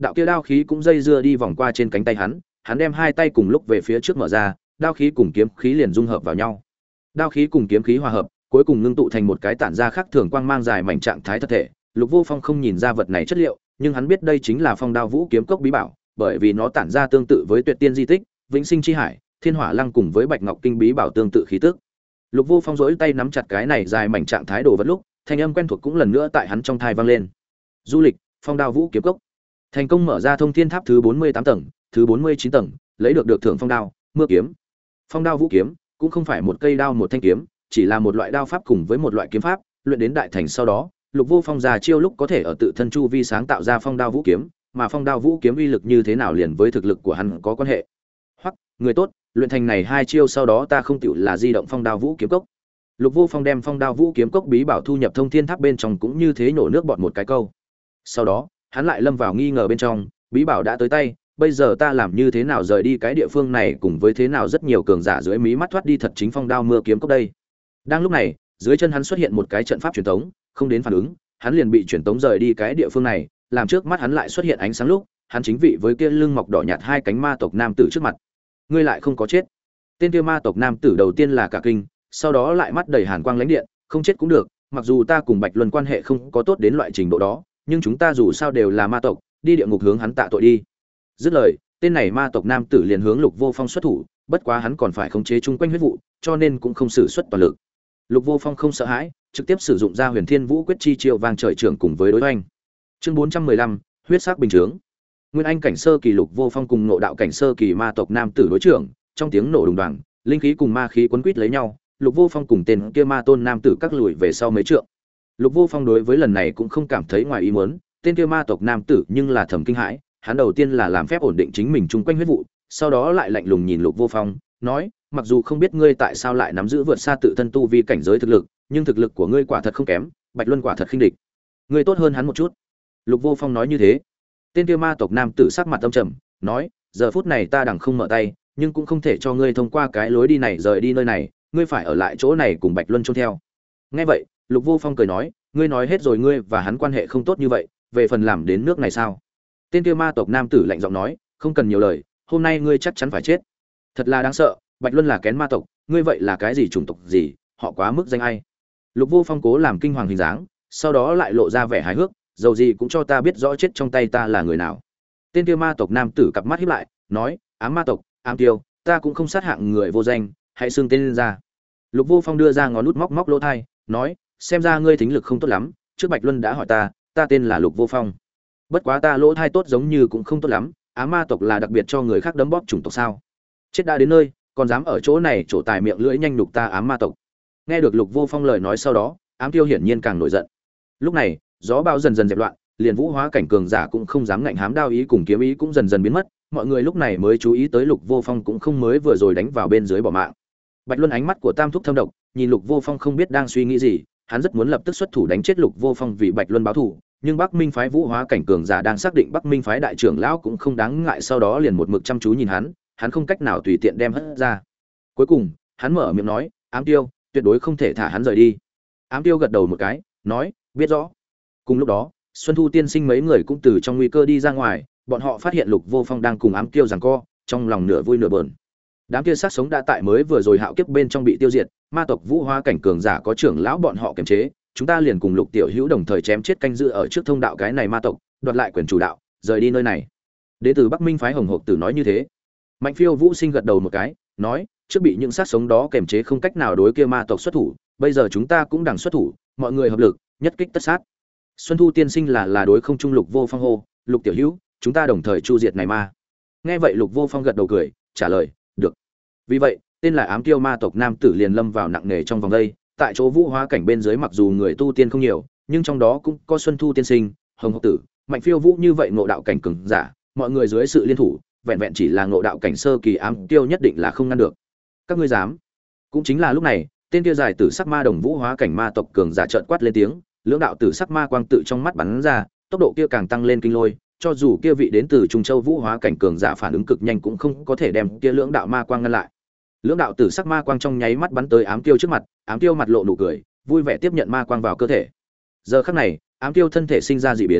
đạo kia đao khí cũng dây dưa đi vòng qua trên cánh tay hắn đem hai tay cùng lúc về phía trước mở ra, đao khí cùng kiếm khí liền dung hợp vào nhau. Đao khí cùng kiếm khí hòa hợp, cuối cùng ngưng tụ thành một cái tản ra khác thường quang mang dài mảnh trạng thái thật thể. Lục Vô Phong không nhìn ra vật này chất liệu, nhưng hắn biết đây chính là Phong Đao Vũ Kiếm Cốc bí bảo, bởi vì nó tản ra tương tự với Tuyệt Tiên di tích, Vĩnh Sinh chi hải, Thiên Hỏa Lăng cùng với Bạch Ngọc Kinh bí bảo tương tự khí tức. Lục Vô Phong rỗi tay nắm chặt cái này dài mảnh trạng thái đồ vật lúc, thanh âm quen thuộc cũng lần nữa tại hắn trong tai vang lên. Du lịch, Phong Đao Vũ Kiếm Cốc. Thành công mở ra Thông Thiên Tháp thứ 48 tầng, thứ 49 tầng, lấy được thưởng Phong Đao, Mưa kiếm. Phong Đao Vũ Kiếm cũng không phải một cây đao một thanh kiếm, chỉ là một loại đao pháp cùng với một loại kiếm pháp, luyện đến đại thành sau đó, Lục Vô Phong già chiêu lúc có thể ở tự thân chu vi sáng tạo ra Phong Đao Vũ Kiếm, mà Phong Đao Vũ Kiếm uy lực như thế nào liền với thực lực của hắn có quan hệ. Hoặc, người tốt, luyện thành này hai chiêu sau đó ta không tiểu là di động Phong Đao Vũ Kiếm Cốc. Lục Vô Phong đem Phong Đao Vũ Kiếm Cốc bí bảo thu nhập Thông Thiên Tháp bên trong cũng như thế nổ nước bọt một cái câu. Sau đó, hắn lại lâm vào nghi ngờ bên trong, bí bảo đã tới tay, bây giờ ta làm như thế nào rời đi cái địa phương này, cùng với thế nào rất nhiều cường giả dưới mí mắt thoát đi thật chính Phong Đao Mưa Kiếm Cốc đây. Đang lúc này, dưới chân hắn xuất hiện một cái trận pháp truyền tống, không đến phản ứng, hắn liền bị truyền tống rời đi cái địa phương này, làm trước mắt hắn lại xuất hiện ánh sáng lúc, hắn chính vị với kia lưng mọc đỏ nhạt hai cánh ma tộc nam tử trước mặt. Ngươi lại không có chết. Tên kia ma tộc nam tử đầu tiên là cả kinh, sau đó lại mắt đầy hàn quang lãnh điện, không chết cũng được, mặc dù ta cùng Bạch Luân quan hệ không có tốt đến loại trình độ đó, nhưng chúng ta dù sao đều là ma tộc, đi địa ngục hướng hắn tạ tội đi. Dứt lời, tên này ma tộc nam tử liền hướng Lục Vô Phong xuất thủ, bất quá hắn còn phải khống chế chung quanh huyết vụ, cho nên cũng không sử xuất toàn lực. Lục Vô Phong không sợ hãi, trực tiếp sử dụng ra Huyền Thiên Vũ Quyết chi chiêu vang trời trưởng cùng với đối oanh. Chương 415, huyết sắc bình chướng. Nguyên Anh cảnh sơ kỳ Lục Vô Phong cùng Ngộ Đạo cảnh sơ kỳ ma tộc nam tử đối trưởng, trong tiếng nổ đùng đoàng, linh khí cùng ma khí quấn quýt lấy nhau, Lục Vô Phong cùng tên kia ma tôn nam tử các lùi về sau mấy trượng. Lục Vô Phong đối với lần này cũng không cảm thấy ngoài ý muốn, tên kia ma tộc nam tử nhưng là thầm kinh hãi, hắn đầu tiên là làm phép ổn định chính mình chung quanh huyết vụ, sau đó lại lạnh lùng nhìn Lục Vô Phong, nói: "Mặc dù không biết ngươi tại sao lại nắm giữ vượt xa tự thân tu vi cảnh giới thực lực, nhưng thực lực của ngươi quả thật không kém, Bạch Luân quả thật khinh địch. Ngươi tốt hơn hắn một chút." Lục Vô Phong nói như thế. Tên kia ma tộc nam tử sắc mặt âm trầm, nói: "Giờ phút này ta đằng không mở tay, nhưng cũng không thể cho ngươi thông qua cái lối đi này rời đi nơi này, ngươi phải ở lại chỗ này cùng Bạch Luân chôn theo." Nghe vậy, Lục Vô Phong cười nói: "Ngươi nói hết rồi, ngươi và hắn quan hệ không tốt như vậy, về phần làm đến nước này sao?" Tên kia ma tộc nam tử lạnh giọng nói: "Không cần nhiều lời, hôm nay ngươi chắc chắn phải chết." Thật là đáng sợ, Bạch Luân là kén ma tộc, ngươi vậy là cái gì chủng tộc gì, họ quá mức danh ai. Lục Vô Phong cố làm kinh hoàng hình dáng, sau đó lại lộ ra vẻ hài hước, dầu gì cũng cho ta biết rõ chết trong tay ta là người nào. Tên kia ma tộc nam tử cặp mắt híp lại, nói: "Ám ma tộc, Ám Tiêu, ta cũng không sát hạng người vô danh, hãy xưng tên lên ra." Lục Vô Phong đưa ra ngón út móc lỗ tai, nói: "Xem ra ngươi thính lực không tốt lắm, trước Bạch Luân đã hỏi ta tên là Lục Vô Phong. Bất quá ta lỗ tai tốt giống như cũng không tốt lắm, Ám ma tộc là đặc biệt cho người khác đấm bóp chủng tộc sao? Chết đã đến nơi, còn dám ở chỗ này trổ tài miệng lưỡi nhanh nhục ta Ám ma tộc." Nghe được Lục Vô Phong lời nói sau đó, Ám Tiêu hiển nhiên càng nổi giận. Lúc này, gió bão dần dần dẹp loạn, liền vũ hóa cảnh cường giả cũng không dám ngạnh hám đao ý cùng kiếm ý cũng dần dần biến mất, mọi người lúc này mới chú ý tới Lục Vô Phong cũng không mới vừa rồi đánh vào bên dưới bỏ mạng. Bạch Luân ánh mắt của Tam Thúc thâm độc, nhìn Lục Vô Phong không biết đang suy nghĩ gì, hắn rất muốn lập tức xuất thủ đánh chết Lục Vô Phong vì Bạch Luân báo thù, nhưng Bắc Minh phái vũ hóa cảnh cường giả đang xác định Bắc Minh phái đại trưởng lão cũng không đáng ngại, sau đó liền một mực chăm chú nhìn hắn không cách nào tùy tiện đem hất ra. Cuối cùng, hắn mở miệng nói: "Ám Tiêu, tuyệt đối không thể thả hắn rời đi." Ám Tiêu gật đầu một cái, nói: "Biết rõ." Cùng lúc đó, Xuân Thu tiên sinh mấy người cũng từ trong nguy cơ đi ra ngoài, bọn họ phát hiện Lục Vô Phong đang cùng Ám Tiêu giằng co, trong lòng nửa vui nửa buồn. Đám kia sát sống đã tại mới vừa rồi hạo kiếp bên trong bị tiêu diệt, ma tộc vũ hóa cảnh cường giả có trưởng lão bọn họ kiềm chế, chúng ta liền cùng Lục Tiểu Hữu đồng thời chém chết canh giữ ở trước thông đạo cái này ma tộc, đoạt lại quyền chủ đạo, rời đi nơi này. Đệ tử Bắc Minh phái Hồng Hộc Tử nói như thế. Mạnh Phiêu Vũ Sinh gật đầu một cái, nói: "Trước bị những sát sống đó kiềm chế không cách nào đối kia ma tộc xuất thủ, bây giờ chúng ta cũng đằng xuất thủ, mọi người hợp lực, nhất kích tất sát." Xuân Thu tiên sinh là đối không trung Lục Vô Phong hô: "Lục Tiểu Hữu, chúng ta đồng thời chu diệt này ma." Nghe vậy Lục Vô Phong gật đầu cười, trả lời: "Được." Vì vậy, tên là Ám Tiêu ma tộc nam tử liền lâm vào nặng nề trong vòng đây, tại chỗ vũ hóa cảnh bên dưới mặc dù người tu tiên không nhiều, nhưng trong đó cũng có Xuân Thu tiên sinh, Hồng Hộc Tử, Mạnh Phiêu Vũ như vậy ngộ đạo cảnh cường giả, mọi người dưới sự liên thủ, vẹn vẹn chỉ là ngộ đạo cảnh sơ kỳ Ám Tiêu nhất định là không ngăn được. Các ngươi dám? Cũng chính là lúc này, tên kia dài tử sắc ma đồng vũ hóa cảnh ma tộc cường giả trợn quát lên tiếng, lưỡng đạo tử sắc ma quang tự trong mắt bắn ra, tốc độ kia càng tăng lên kinh lôi, cho dù kia vị đến từ Trung Châu vũ hóa cảnh cường giả phản ứng cực nhanh cũng không có thể đem kia lưỡng đạo ma quang ngăn lại. Lưỡng đạo tử sắc ma quang trong nháy mắt bắn tới Ám Tiêu trước mặt, Ám Tiêu mặt lộ nụ cười, vui vẻ tiếp nhận ma quang vào cơ thể. Giờ khắc này, Ám Tiêu thân thể sinh ra dị biến,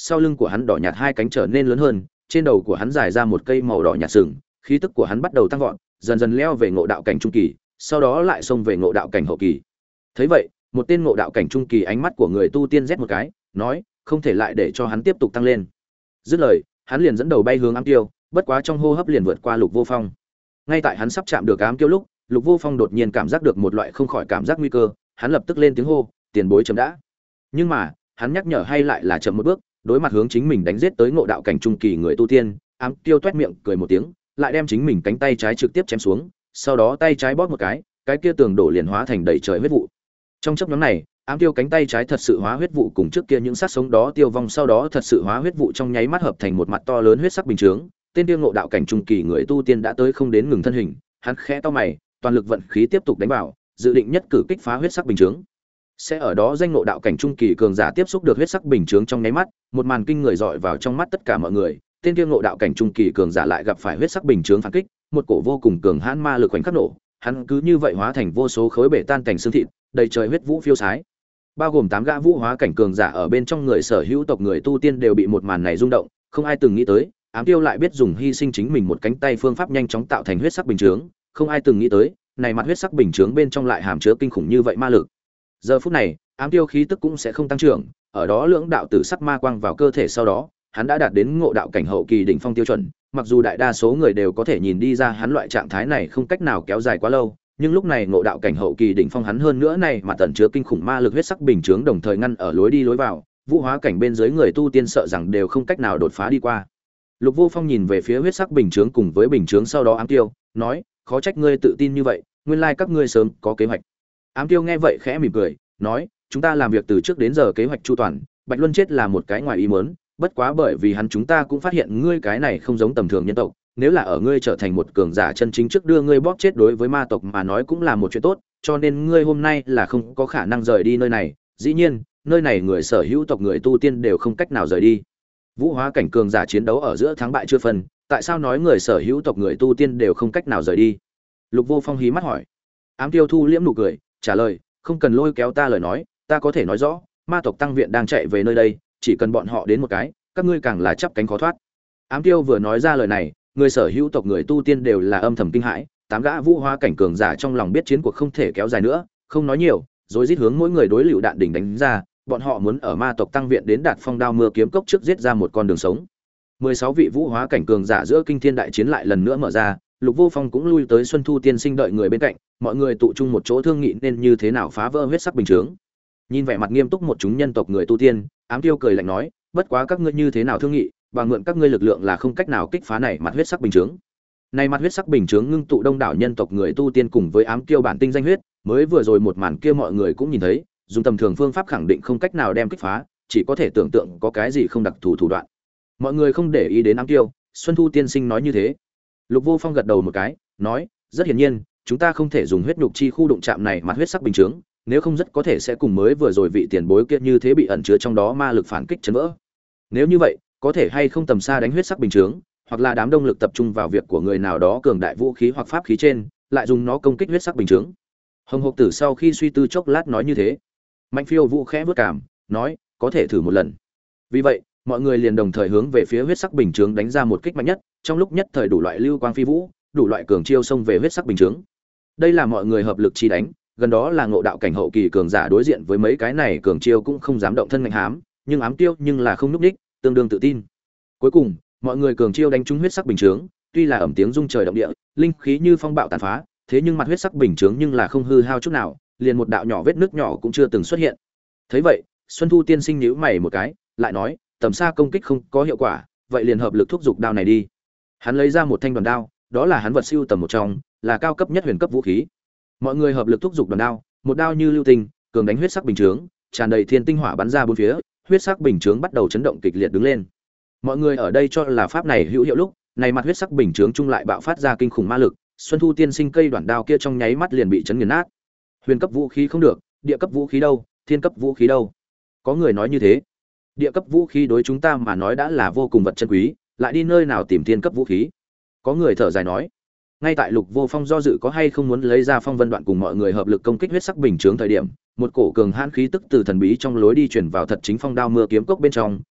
sau lưng của hắn đỏ nhạt hai cánh trở nên lớn hơn, trên đầu của hắn dài ra một cây màu đỏ nhạt sừng, khí tức của hắn bắt đầu tăng vọt, dần dần leo về ngộ đạo cảnh trung kỳ, sau đó lại xông về ngộ đạo cảnh hậu kỳ. Thấy vậy, một tên ngộ đạo cảnh trung kỳ ánh mắt của người tu tiên rét một cái, nói, không thể lại để cho hắn tiếp tục tăng lên. Dứt lời, hắn liền dẫn đầu bay hướng ám tiêu, bất quá trong hô hấp liền vượt qua Lục Vô Phong. Ngay tại hắn sắp chạm được ám tiêu lúc, Lục Vô Phong đột nhiên cảm giác được một loại không khỏi cảm giác nguy cơ, hắn lập tức lên tiếng hô, tiền bối chấm đã. Nhưng mà, hắn nhắc nhở hay lại là chậm một bước, đối mặt hướng chính mình đánh giết tới ngộ đạo cảnh trung kỳ người tu tiên, ám tiêu toét miệng cười một tiếng, lại đem chính mình cánh tay trái trực tiếp chém xuống, sau đó tay trái bóp một cái kia tường đổ liền hóa thành đầy trời huyết vụ. Trong chốc ngắn này, ám tiêu cánh tay trái thật sự hóa huyết vụ cùng trước kia những sát sống đó tiêu vong sau đó thật sự hóa huyết vụ trong nháy mắt hợp thành một mặt to lớn huyết sắc bình chướng, tên tiêu ngộ đạo cảnh trung kỳ người tu tiên đã tới không đến ngừng thân hình, hắn khẽ to mày, toàn lực vận khí tiếp tục đánh vào, dự định nhất cử kích phá huyết sắc bình chướng. Sẽ ở đó danh ngộ đạo cảnh trung kỳ cường giả tiếp xúc được huyết sắc bình chướng trong nháy mắt, một màn kinh người dọi vào trong mắt tất cả mọi người, tên tiêu ngộ đạo cảnh trung kỳ cường giả lại gặp phải huyết sắc bình chướng phản kích, một cổ vô cùng cường hãn ma lực khoảnh khắc nổ, hắn cứ như vậy hóa thành vô số khối bể tan cảnh xương thịt, đầy trời huyết vũ phiêu sái. Bao gồm 8 gã vũ hóa cảnh cường giả ở bên trong người sở hữu tộc người tu tiên đều bị một màn này rung động, không ai từng nghĩ tới, ám tiêu lại biết dùng hy sinh chính mình một cánh tay phương pháp nhanh chóng tạo thành huyết sắc bình chướng, không ai từng nghĩ tới, này mặt huyết sắc bình chướng bên trong lại hàm chứa kinh khủng như vậy ma lực. Giờ phút này, ám tiêu khí tức cũng sẽ không tăng trưởng, ở đó lưỡng đạo tử sắc ma quang vào cơ thể sau đó, hắn đã đạt đến ngộ đạo cảnh hậu kỳ đỉnh phong tiêu chuẩn, mặc dù đại đa số người đều có thể nhìn đi ra hắn loại trạng thái này không cách nào kéo dài quá lâu, nhưng lúc này ngộ đạo cảnh hậu kỳ đỉnh phong hắn hơn nữa này mà tẩn chứa kinh khủng ma lực huyết sắc bình chướng đồng thời ngăn ở lối đi lối vào, vũ hóa cảnh bên dưới người tu tiên sợ rằng đều không cách nào đột phá đi qua. Lục Vô Phong nhìn về phía huyết sắc bình chướng cùng với bình chướng sau đó ám tiêu, nói, khó trách ngươi tự tin như vậy, nguyên lai các ngươi sớm có kế hoạch. Ám tiêu nghe vậy khẽ mỉm cười, nói, chúng ta làm việc từ trước đến giờ kế hoạch chu toàn, Bạch Luân chết là một cái ngoài ý muốn, bất quá bởi vì hắn chúng ta cũng phát hiện ngươi cái này không giống tầm thường nhân tộc, nếu là ở ngươi trở thành một cường giả chân chính trước đưa ngươi bóp chết đối với ma tộc mà nói cũng là một chuyện tốt, cho nên ngươi hôm nay là không có khả năng rời đi nơi này, dĩ nhiên, nơi này người sở hữu tộc người tu tiên đều không cách nào rời đi. Vũ hóa cảnh cường giả chiến đấu ở giữa thắng bại chưa phân, tại sao nói người sở hữu tộc người tu tiên đều không cách nào rời đi? Lục Vô Phong hí mắt hỏi. Ám tiêu thu liễm nụ cười, trả lời, không cần lôi kéo ta lời nói, ta có thể nói rõ, ma tộc tăng viện đang chạy về nơi đây, chỉ cần bọn họ đến một cái, các ngươi càng là chắp cánh khó thoát. Ám tiêu vừa nói ra lời này, người sở hữu tộc người tu tiên đều là âm thầm kinh hãi, 8 gã vũ hóa cảnh cường giả trong lòng biết chiến cuộc không thể kéo dài nữa, không nói nhiều, rồi giết hướng mỗi người đối lựu đạn đỉnh đánh ra, bọn họ muốn ở ma tộc tăng viện đến đạt phong đao mưa kiếm cốc trước giết ra một con đường sống. 16 vị vũ hóa cảnh cường giả giữa kinh thiên đại chiến lại lần nữa mở ra, Lục Vô Phong cũng lui tới Xuân Thu tiên sinh đợi người bên cạnh, mọi người tụ chung một chỗ thương nghị nên như thế nào phá vỡ huyết sắc bình chướng. Nhìn vẻ mặt nghiêm túc một chúng nhân tộc người tu tiên, Ám tiêu cười lạnh nói, bất quá các ngươi như thế nào thương nghị, bằng mượn các ngươi lực lượng là không cách nào kích phá này mặt huyết sắc bình chướng. Này mặt huyết sắc bình chướng ngưng tụ đông đảo nhân tộc người tu tiên cùng với Ám tiêu bản tinh danh huyết, mới vừa rồi một màn kia mọi người cũng nhìn thấy, dùng tầm thường phương pháp khẳng định không cách nào đem kích phá, chỉ có thể tưởng tượng có cái gì không đặc thù thủ đoạn. Mọi người không để ý đến Ám tiêu, Xuân Thu tiên sinh nói như thế. Lục Vô Phong gật đầu một cái, nói, rất hiển nhiên, chúng ta không thể dùng huyết nhục chi khu đụng chạm này mặt huyết sắc bình chướng, nếu không rất có thể sẽ cùng mới vừa rồi vị tiền bối kia như thế bị ẩn chứa trong đó ma lực phản kích chấn vỡ. Nếu như vậy, có thể hay không tầm xa đánh huyết sắc bình chướng, hoặc là đám đông lực tập trung vào việc của người nào đó cường đại vũ khí hoặc pháp khí trên, lại dùng nó công kích huyết sắc bình chướng. Hồng Hộc Tử sau khi suy tư chốc lát nói như thế. Mạnh Phiêu Vũ khẽ vút cảm, nói, có thể thử một lần. Vì vậy, mọi người liền đồng thời hướng về phía huyết sắc bình chướng đánh ra một kích mạnh nhất, trong lúc nhất thời đủ loại lưu quang phi vũ, đủ loại cường chiêu xông về huyết sắc bình chướng. Đây là mọi người hợp lực chi đánh, gần đó là ngộ đạo cảnh hậu kỳ cường giả đối diện với mấy cái này cường chiêu cũng không dám động thân ngạnh hám, nhưng Ám tiêu nhưng là không núp đích, tương đương tự tin. Cuối cùng, mọi người cường chiêu đánh trúng huyết sắc bình chướng, tuy là ầm tiếng rung trời động địa, linh khí như phong bạo tàn phá, thế nhưng mặt huyết sắc bình chướng nhưng là không hư hao chút nào, liền một đạo nhỏ vết nước nhỏ cũng chưa từng xuất hiện. Thấy vậy, Xuân Thu tiên sinh nhíu mày một cái, lại nói, tầm xa công kích không có hiệu quả, vậy liền hợp lực thúc giục đao này đi. Hắn lấy ra một thanh đoàn đao, đó là hắn vật siêu tầm một trong, là cao cấp nhất huyền cấp vũ khí. Mọi người hợp lực thúc giục đoàn đao, một đao như lưu tinh, cường đánh huyết sắc bình chướng, tràn đầy thiên tinh hỏa bắn ra bốn phía, huyết sắc bình chướng bắt đầu chấn động kịch liệt đứng lên. Mọi người ở đây cho là pháp này hữu hiệu lúc, này mặt huyết sắc bình chướng chung lại bạo phát ra kinh khủng ma lực, Xuân Thu tiên sinh cây đoạn đao kia trong nháy mắt liền bị chấn nghiền nát. Huyền cấp vũ khí không được, địa cấp vũ khí đâu, thiên cấp vũ khí đâu? Có người nói như thế. Địa cấp vũ khí đối chúng ta mà nói đã là vô cùng vật chân quý, lại đi nơi nào tìm thiên cấp vũ khí? Có người thở dài nói. Ngay tại Lục Vô Phong do dự có hay không muốn lấy ra phong vân đoạn cùng mọi người hợp lực công kích huyết sắc bình chướng thời điểm, một cổ cường hãn khí tức từ thần bí trong lối đi truyền vào thật chính phong đao mưa kiếm cốc bên trong,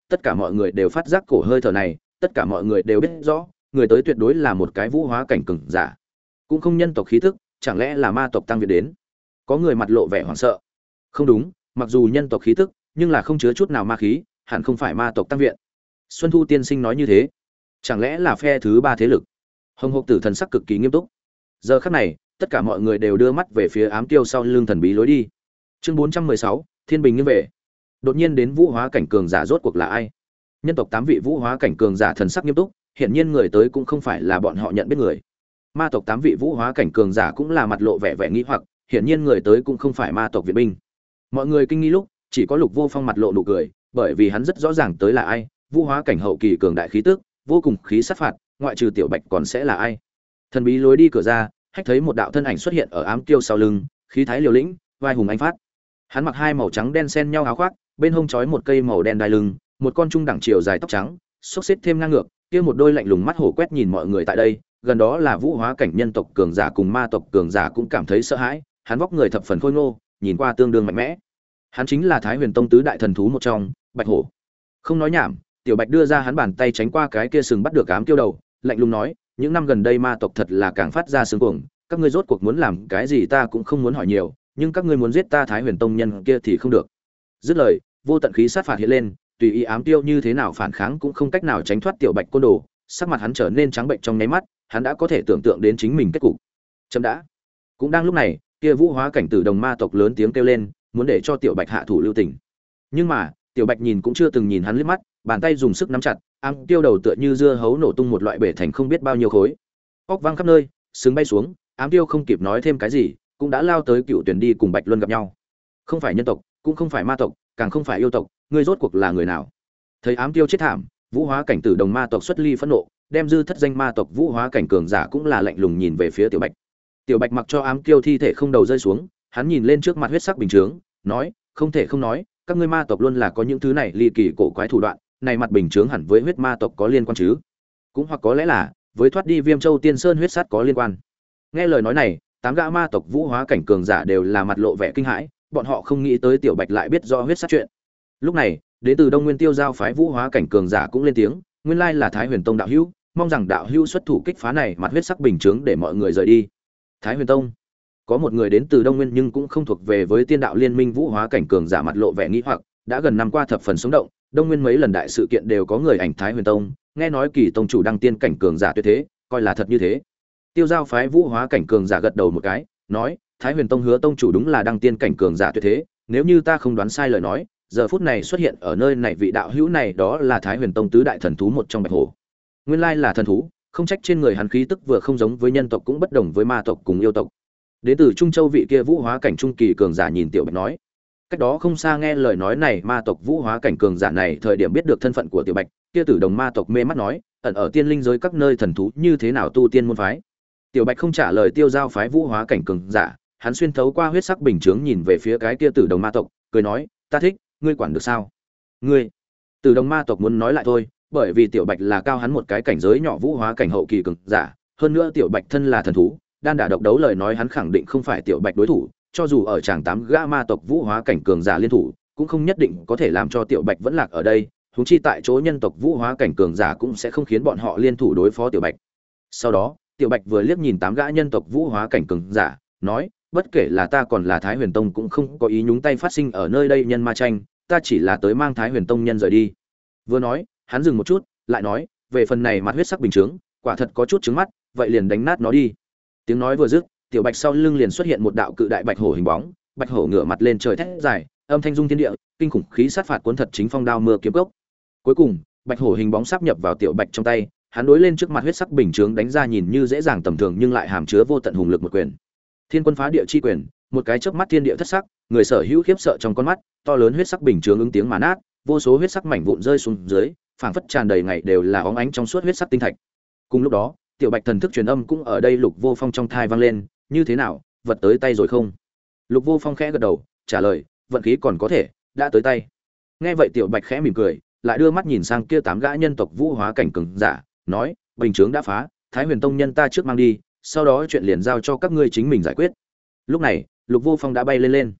tất cả mọi người đều phát giác cổ hơi thở này, tất cả mọi người đều biết rõ, người tới tuyệt đối là một cái vũ hóa cảnh cường giả, cũng không nhân tộc khí tức, chẳng lẽ là ma tộc tăng viện đến? Có người mặt lộ vẻ hoảng sợ. Không đúng, mặc dù nhân tộc khí tức, nhưng là không chứa chút nào ma khí, hẳn không phải ma tộc tăng viện. Xuân Thu tiên sinh nói như thế, chẳng lẽ là phe thứ ba thế lực? Hồng Hộc Tử thần sắc cực kỳ nghiêm túc. Giờ khắc này, tất cả mọi người đều đưa mắt về phía ám tiêu sau lưng thần bí lối đi. Chương 416, Thiên Bình nghiêng về. Đột nhiên đến vũ hóa cảnh cường giả rốt cuộc là ai? Nhân tộc 8 vị vũ hóa cảnh cường giả thần sắc nghiêm túc, hiển nhiên người tới cũng không phải là bọn họ nhận biết người. Ma tộc 8 vị vũ hóa cảnh cường giả cũng là mặt lộ vẻ vẻ nghi hoặc, hiển nhiên người tới cũng không phải ma tộc viện binh. Mọi người kinh nghi lúc, chỉ có Lục Vô Phong mặt lộ nụ cười, bởi vì hắn rất rõ ràng tới là ai, vũ hóa cảnh hậu kỳ cường đại khí tức, vô cùng khí sát phạt, ngoại trừ Tiểu Bạch còn sẽ là ai? Thần bí lối đi cửa ra, hách thấy một đạo thân ảnh xuất hiện ở ám kiêu sau lưng, khí thái liều lĩnh, vai hùng anh phát. Hắn mặc hai màu trắng đen xen nhau áo khoác, bên hông trói một cây màu đen đai lưng, một con trung đẳng chiều dài tóc trắng, xốc xếp thêm ngang ngược, kia một đôi lạnh lùng mắt hổ quét nhìn mọi người tại đây, gần đó là vũ hóa cảnh nhân tộc cường giả cùng ma tộc cường giả cũng cảm thấy sợ hãi, hắn vóc người thập phần khôi ngô, nhìn qua tương đương mạnh mẽ. Hắn chính là Thái Huyền Tông tứ đại thần thú một trong, Bạch Hổ. Không nói nhảm, Tiểu Bạch đưa ra hắn bàn tay tránh qua cái kia sừng bắt được ám tiêu đầu, lạnh lùng nói, những năm gần đây ma tộc thật là càng phát ra sướng cuồng, các ngươi rốt cuộc muốn làm cái gì ta cũng không muốn hỏi nhiều, nhưng các ngươi muốn giết ta Thái Huyền Tông nhân kia thì không được. Dứt lời, vô tận khí sát phạt hiện lên, tùy ý ám tiêu như thế nào phản kháng cũng không cách nào tránh thoát Tiểu Bạch côn đồ, sắc mặt hắn trở nên trắng bệnh trong nháy mắt, hắn đã có thể tưởng tượng đến chính mình kết cục. Chấm đã. Cũng đang lúc này, kia vũ hóa cảnh tử đồng ma tộc lớn tiếng kêu lên, muốn để cho Tiểu Bạch hạ thủ lưu tình. Nhưng mà, Tiểu Bạch nhìn cũng chưa từng nhìn hắn liếc mắt, bàn tay dùng sức nắm chặt, ám tiêu đầu tựa như dưa hấu nổ tung một loại bể thành không biết bao nhiêu khối. Óc vang khắp nơi, sừng bay xuống, ám tiêu không kịp nói thêm cái gì, cũng đã lao tới Cựu Tuyển đi cùng Bạch Luân gặp nhau. Không phải nhân tộc, cũng không phải ma tộc, càng không phải yêu tộc, ngươi rốt cuộc là người nào? Thấy ám tiêu chết thảm, vũ hóa cảnh tử đồng ma tộc xuất ly phẫn nộ, đem dư thất danh ma tộc vũ hóa cảnh cường giả cũng là lạnh lùng nhìn về phía Tiểu Bạch. Tiểu Bạch mặc cho ám tiêu thi thể không đầu rơi xuống, hắn nhìn lên trước mặt huyết sắc bình chướng, nói, không thể không nói, các ngươi ma tộc luôn là có những thứ này ly kỳ cổ quái thủ đoạn, này mặt bình chướng hẳn với huyết ma tộc có liên quan chứ? Cũng hoặc có lẽ là với thoát đi Viêm Châu Tiên Sơn huyết sát có liên quan. Nghe lời nói này, 8 gã ma tộc vũ hóa cảnh cường giả đều là mặt lộ vẻ kinh hãi, bọn họ không nghĩ tới Tiểu Bạch lại biết rõ huyết sát chuyện. Lúc này, đến từ Đông Nguyên Tiêu giao phái vũ hóa cảnh cường giả cũng lên tiếng, nguyên lai là Thái Huyền Tông đạo hữu, mong rằng đạo hữu xuất thủ kích phá này mặt huyết sắc bình chướng để mọi người rời đi. Thái Huyền Tông, có một người đến từ Đông Nguyên nhưng cũng không thuộc về với Tiên đạo liên minh vũ hóa cảnh cường giả mặt lộ vẻ nghi hoặc, đã gần năm qua thập phần sống động, Đông Nguyên mấy lần đại sự kiện đều có người ảnh Thái Huyền Tông, nghe nói Kỳ tông chủ đăng tiên cảnh cường giả tuyệt thế, coi là thật như thế. Tiêu giao phái vũ hóa cảnh cường giả gật đầu một cái, nói, Thái Huyền Tông hứa tông chủ đúng là đăng tiên cảnh cường giả tuyệt thế, nếu như ta không đoán sai lời nói, giờ phút này xuất hiện ở nơi này vị đạo hữu này đó là Thái Huyền Tông tứ đại thần thú một trong Bạch Hổ. Nguyên lai là thần thú, không trách trên người hắn khí tức vừa không giống với nhân tộc cũng bất đồng với ma tộc cùng yêu tộc. Đến từ Trung Châu vị kia vũ hóa cảnh trung kỳ cường giả nhìn Tiểu Bạch nói, cách đó không xa nghe lời nói này ma tộc vũ hóa cảnh cường giả này thời điểm biết được thân phận của Tiểu Bạch, kia tử đồng ma tộc mê mắt nói, ẩn ở tiên linh giới các nơi thần thú như thế nào tu tiên môn phái. Tiểu Bạch không trả lời tiêu giao phái vũ hóa cảnh cường giả, hắn xuyên thấu qua huyết sắc bình chướng nhìn về phía cái kia tử đồng ma tộc, cười nói, ta thích, ngươi quản được sao? Ngươi? Tử đồng ma tộc muốn nói lại thôi, bởi vì Tiểu Bạch là cao hắn một cái cảnh giới nhỏ vũ hóa cảnh hậu kỳ cường giả, hơn nữa Tiểu Bạch thân là thần thú, đan đả độc đấu lời nói hắn khẳng định không phải Tiểu Bạch đối thủ, cho dù ở tràng 8 gã ma tộc vũ hóa cảnh cường giả liên thủ, cũng không nhất định có thể làm cho Tiểu Bạch vẫn lạc ở đây, huống chi tại chỗ nhân tộc vũ hóa cảnh cường giả cũng sẽ không khiến bọn họ liên thủ đối phó Tiểu Bạch. Sau đó, Tiểu Bạch vừa liếc nhìn 8 gã nhân tộc vũ hóa cảnh cường giả, nói, bất kể là ta còn là Thái Huyền Tông cũng không có ý nhúng tay phát sinh ở nơi đây nhân ma tranh, ta chỉ là tới mang Thái Huyền Tông nhân rời đi. Vừa nói, hắn dừng một chút, lại nói, về phần này mặt huyết sắc bình chướng, quả thật có chút trứng mắt, vậy liền đánh nát nó đi. Tiếng nói vừa dứt, Tiểu Bạch sau lưng liền xuất hiện một đạo cự đại bạch hổ hình bóng, bạch hổ ngửa mặt lên trời thét dài, âm thanh rung thiên địa, kinh khủng khí sát phạt cuốn thật chính phong đao mưa kiếm gốc. Cuối cùng, bạch hổ hình bóng sáp nhập vào Tiểu Bạch trong tay, hắn đối lên trước mặt huyết sắc bình chướng đánh ra nhìn như dễ dàng tầm thường nhưng lại hàm chứa vô tận hùng lực một quyền. Thiên Quân phá địa chi quyền, một cái chớp mắt thiên địa thất sắc, người sở hữu khiếp sợ trong con mắt, to lớn huyết sắc bình chướng ứng tiếng mà nát, vô số huyết sắc mảnh vụn rơi xuống dưới, phảng phất tràn đầy ngày đều là óng ánh trong suốt huyết sắc tinh thạch. Cùng lúc đó, Tiểu Bạch thần thức truyền âm cũng ở đây Lục Vô Phong trong thai vang lên, như thế nào, vật tới tay rồi không? Lục Vô Phong khẽ gật đầu, trả lời, vận khí còn có thể, đã tới tay. Nghe vậy Tiểu Bạch khẽ mỉm cười, lại đưa mắt nhìn sang kia 8 gã nhân tộc vũ hóa cảnh cường giả, nói, bình chướng đã phá, Thái Huyền Tông nhân ta trước mang đi, sau đó chuyện liền giao cho các ngươi chính mình giải quyết. Lúc này, Lục Vô Phong đã bay lên lên.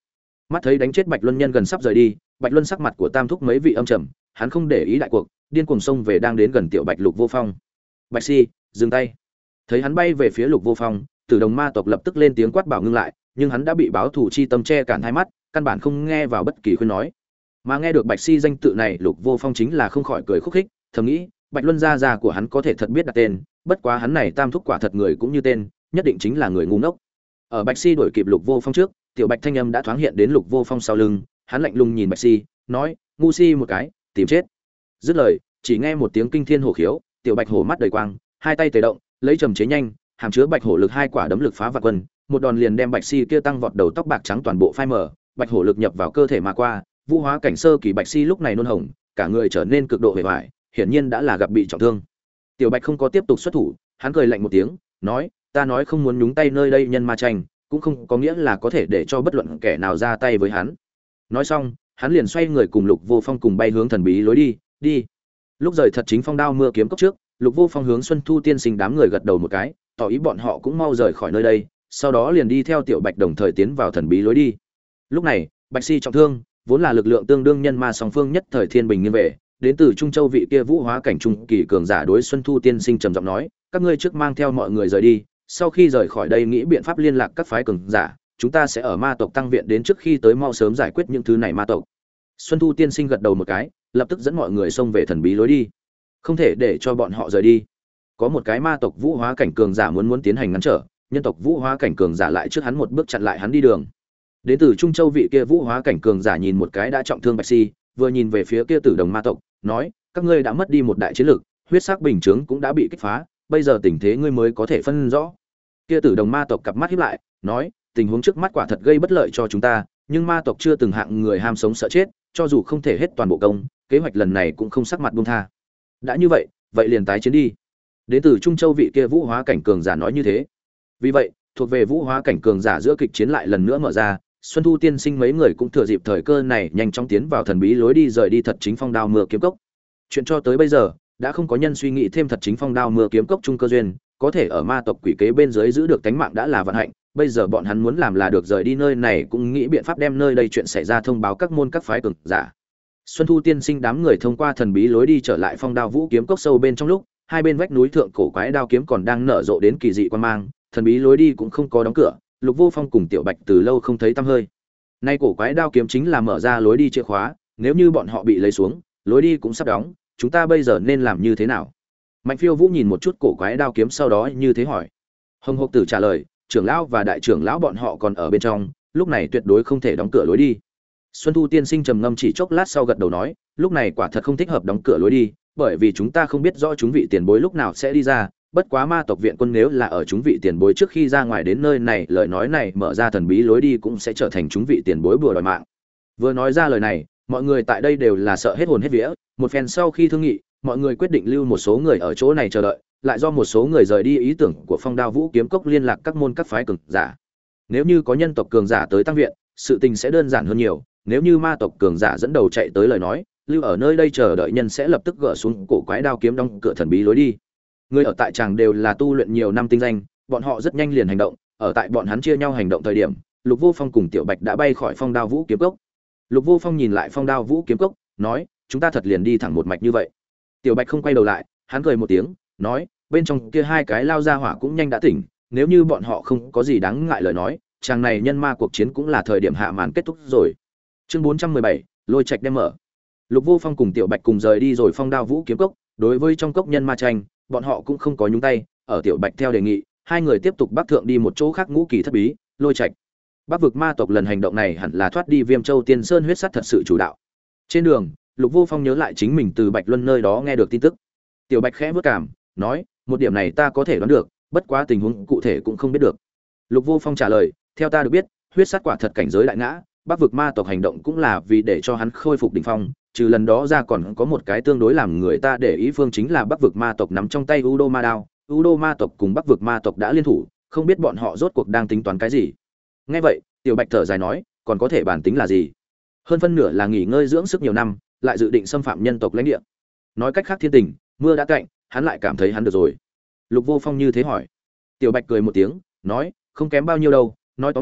Mắt thấy đánh chết Bạch Luân nhân gần sắp rời đi, Bạch Luân sắc mặt của Tam thúc mấy vị âm trầm, hắn không để ý đại cuộc, điên cuồng xông về đang đến gần tiểu Bạch Lục Vô Phong. Bạch Si, dừng tay. Thấy hắn bay về phía Lục Vô Phong, Tử Đồng ma tộc lập tức lên tiếng quát bảo ngưng lại, nhưng hắn đã bị báo thù chi tâm che cản hai mắt, căn bản không nghe vào bất kỳ khuyên nói. Mà nghe được Bạch Si danh tự này, Lục Vô Phong chính là không khỏi cười khúc khích, thầm nghĩ, Bạch Luân gia gia của hắn có thể thật biết đặt tên, bất quá hắn này Tam thúc quả thật người cũng như tên, nhất định chính là người ngu ngốc. Ở Bạch Si đuổi kịp Lục Vô Phong trước, tiểu Bạch thanh âm đã thoáng hiện đến Lục Vô Phong sau lưng, hắn lạnh lùng nhìn Bạch Si, nói, ngu si một cái, tìm chết. Dứt lời, chỉ nghe một tiếng kinh thiên hổ khiếu, tiểu Bạch hổ mắt đầy quang, hai tay tề động, lấy trầm chế nhanh, hàm chứa Bạch hổ lực hai quả đấm lực phá vạn quân, một đòn liền đem Bạch Si kia tăng vọt đầu tóc bạc trắng toàn bộ phai mở, Bạch hổ lực nhập vào cơ thể mà qua, vũ hóa cảnh sơ kỳ Bạch Si lúc này nôn hồng, cả người trở nên cực độ hề bại, hiển nhiên đã là gặp bị trọng thương. Tiểu Bạch không có tiếp tục xuất thủ, hắn cười lạnh một tiếng, nói, ta nói không muốn nhúng tay nơi đây nhân ma tranh, cũng không có nghĩa là có thể để cho bất luận kẻ nào ra tay với hắn. Nói xong, hắn liền xoay người cùng Lục Vô Phong cùng bay hướng thần bí lối đi, đi. Lúc rời thật chính phong đao mưa kiếm cốc trước, Lục Vô Phong hướng Xuân Thu tiên sinh đám người gật đầu một cái, tỏ ý bọn họ cũng mau rời khỏi nơi đây, sau đó liền đi theo tiểu Bạch đồng thời tiến vào thần bí lối đi. Lúc này, Bạch Si trọng thương, vốn là lực lượng tương đương nhân ma song phương nhất thời thiên bình nghiêng về, đến từ Trung Châu vị kia vũ hóa cảnh trung kỳ cường giả đối Xuân Thu tiên sinh trầm giọng nói, các ngươi trước mang theo mọi người rời đi, sau khi rời khỏi đây nghĩ biện pháp liên lạc các phái cường giả, chúng ta sẽ ở ma tộc tăng viện đến trước khi tới mau sớm giải quyết những thứ này ma tộc. Xuân Thu tiên sinh gật đầu một cái, lập tức dẫn mọi người xông về thần bí lối đi. Không thể để cho bọn họ rời đi. Có một cái ma tộc vũ hóa cảnh cường giả muốn tiến hành ngăn trở, nhân tộc vũ hóa cảnh cường giả lại trước hắn một bước chặn lại hắn đi đường. Đến từ Trung Châu vị kia vũ hóa cảnh cường giả nhìn một cái đã trọng thương Bạch Si, vừa nhìn về phía kia Tử Đồng ma tộc, nói: các ngươi đã mất đi một đại chiến lực, huyết sắc bình chướng cũng đã bị kích phá, bây giờ tình thế ngươi mới có thể phân rõ. Kia Tử Đồng ma tộc cặp mắt híp lại, nói: tình huống trước mắt quả thật gây bất lợi cho chúng ta, nhưng ma tộc chưa từng hạng người ham sống sợ chết, cho dù không thể hết toàn bộ công, kế hoạch lần này cũng không sắc mặt buông tha. Đã như vậy, vậy liền tái chiến đi. Đến từ Trung Châu vị kia vũ hóa cảnh cường giả nói như thế. Vì vậy, thuộc về vũ hóa cảnh cường giả giữa kịch chiến lại lần nữa mở ra, Xuân Thu tiên sinh mấy người cũng thừa dịp thời cơ này nhanh chóng tiến vào thần bí lối đi rời đi thật chính phong đao mưa kiếm cốc. Chuyện cho tới bây giờ, đã không có nhân suy nghĩ thêm thật chính phong đao mưa kiếm cốc trung cơ duyên, có thể ở ma tộc quỷ kế bên dưới giữ được tánh mạng đã là vận hạnh, bây giờ bọn hắn muốn làm là được rời đi nơi này cũng nghĩ biện pháp đem nơi đây chuyện xảy ra thông báo các môn các phái cường giả. Xuân Thu tiên sinh đám người thông qua thần bí lối đi trở lại phong đao vũ kiếm cốc sâu bên trong lúc, hai bên vách núi thượng cổ quái đao kiếm còn đang nở rộ đến kỳ dị quan mang, thần bí lối đi cũng không có đóng cửa, Lục Vô Phong cùng Tiểu Bạch từ lâu không thấy tăm hơi. Nay cổ quái đao kiếm chính là mở ra lối đi chìa khóa, nếu như bọn họ bị lấy xuống, lối đi cũng sắp đóng, chúng ta bây giờ nên làm như thế nào? Mạnh Phiêu Vũ nhìn một chút cổ quái đao kiếm sau đó như thế hỏi. Hồng Hộc Tử trả lời, trưởng lão và đại trưởng lão bọn họ còn ở bên trong, lúc này tuyệt đối không thể đóng cửa lối đi. Xuân Thu tiên sinh trầm ngâm chỉ chốc lát sau gật đầu nói, lúc này quả thật không thích hợp đóng cửa lối đi, bởi vì chúng ta không biết rõ chúng vị tiền bối lúc nào sẽ đi ra, bất quá ma tộc viện quân nếu là ở chúng vị tiền bối trước khi ra ngoài đến nơi này, lời nói này mở ra thần bí lối đi cũng sẽ trở thành chúng vị tiền bối bùa đòi mạng. Vừa nói ra lời này, mọi người tại đây đều là sợ hết hồn hết vía, một phen sau khi thương nghị, mọi người quyết định lưu một số người ở chỗ này chờ đợi, lại do một số người rời đi ý tưởng của Phong Đao Vũ kiếm cốc liên lạc các môn các phái cường giả. Nếu như có nhân tộc cường giả tới tăng viện, sự tình sẽ đơn giản hơn nhiều, nếu như ma tộc cường giả dẫn đầu chạy tới lời nói, lưu ở nơi đây chờ đợi nhân sẽ lập tức gỡ xuống cổ quái đao kiếm đóng cửa thần bí lối đi. Người ở tại tràng đều là tu luyện nhiều năm tinh danh, bọn họ rất nhanh liền hành động, ở tại bọn hắn chia nhau hành động thời điểm, Lục Vô Phong cùng Tiểu Bạch đã bay khỏi Phong Đao Vũ kiếm cốc. Lục Vô Phong nhìn lại Phong Đao Vũ kiếm cốc, nói, chúng ta thật liền đi thẳng một mạch như vậy. Tiểu Bạch không quay đầu lại, hắn cười một tiếng, nói, bên trong kia hai cái lao ra hỏa cũng nhanh đã tỉnh, nếu như bọn họ không có gì đáng ngại lời nói, chàng này nhân ma cuộc chiến cũng là thời điểm hạ màn kết thúc rồi. Chương 417, Lôi Trạch đem mở. Lục Vô Phong cùng Tiểu Bạch cùng rời đi rồi Phong Đao Vũ kiếm cốc, đối với trong cốc nhân ma tranh, bọn họ cũng không có nhúng tay, ở Tiểu Bạch theo đề nghị, hai người tiếp tục bắc thượng đi một chỗ khác ngũ kỳ thất bí, Lôi Trạch. Bắc vực ma tộc lần hành động này hẳn là thoát đi Viêm Châu Tiên Sơn huyết sắt thật sự chủ đạo. Trên đường, Lục Vô Phong nhớ lại chính mình từ Bạch Luân nơi đó nghe được tin tức. Tiểu Bạch khẽ bước cảm, nói, một điểm này ta có thể đoán được, bất quá tình huống cụ thể cũng không biết được. Lục Vô Phong trả lời, theo ta được biết, huyết sắt quả thật cảnh giới đại ngã, Bắc vực ma tộc hành động cũng là vì để cho hắn khôi phục đỉnh phong, trừ lần đó ra còn có một cái tương đối làm người ta để ý phương chính là Bắc vực ma tộc nắm trong tay Udo Ma đao, Udo ma tộc cùng Bắc vực ma tộc đã liên thủ, không biết bọn họ rốt cuộc đang tính toán cái gì. Nghe vậy, Tiểu Bạch thở dài nói, còn có thể bản tính là gì? Hơn phân nửa là nghỉ ngơi dưỡng sức nhiều năm, lại dự định xâm phạm nhân tộc lãnh địa. Nói cách khác thiên tình, mưa đã cạnh, hắn lại cảm thấy hắn được rồi. Lục Vô Phong như thế hỏi. Tiểu Bạch cười một tiếng, nói, không kém bao nhiêu đâu, nói tóm lại,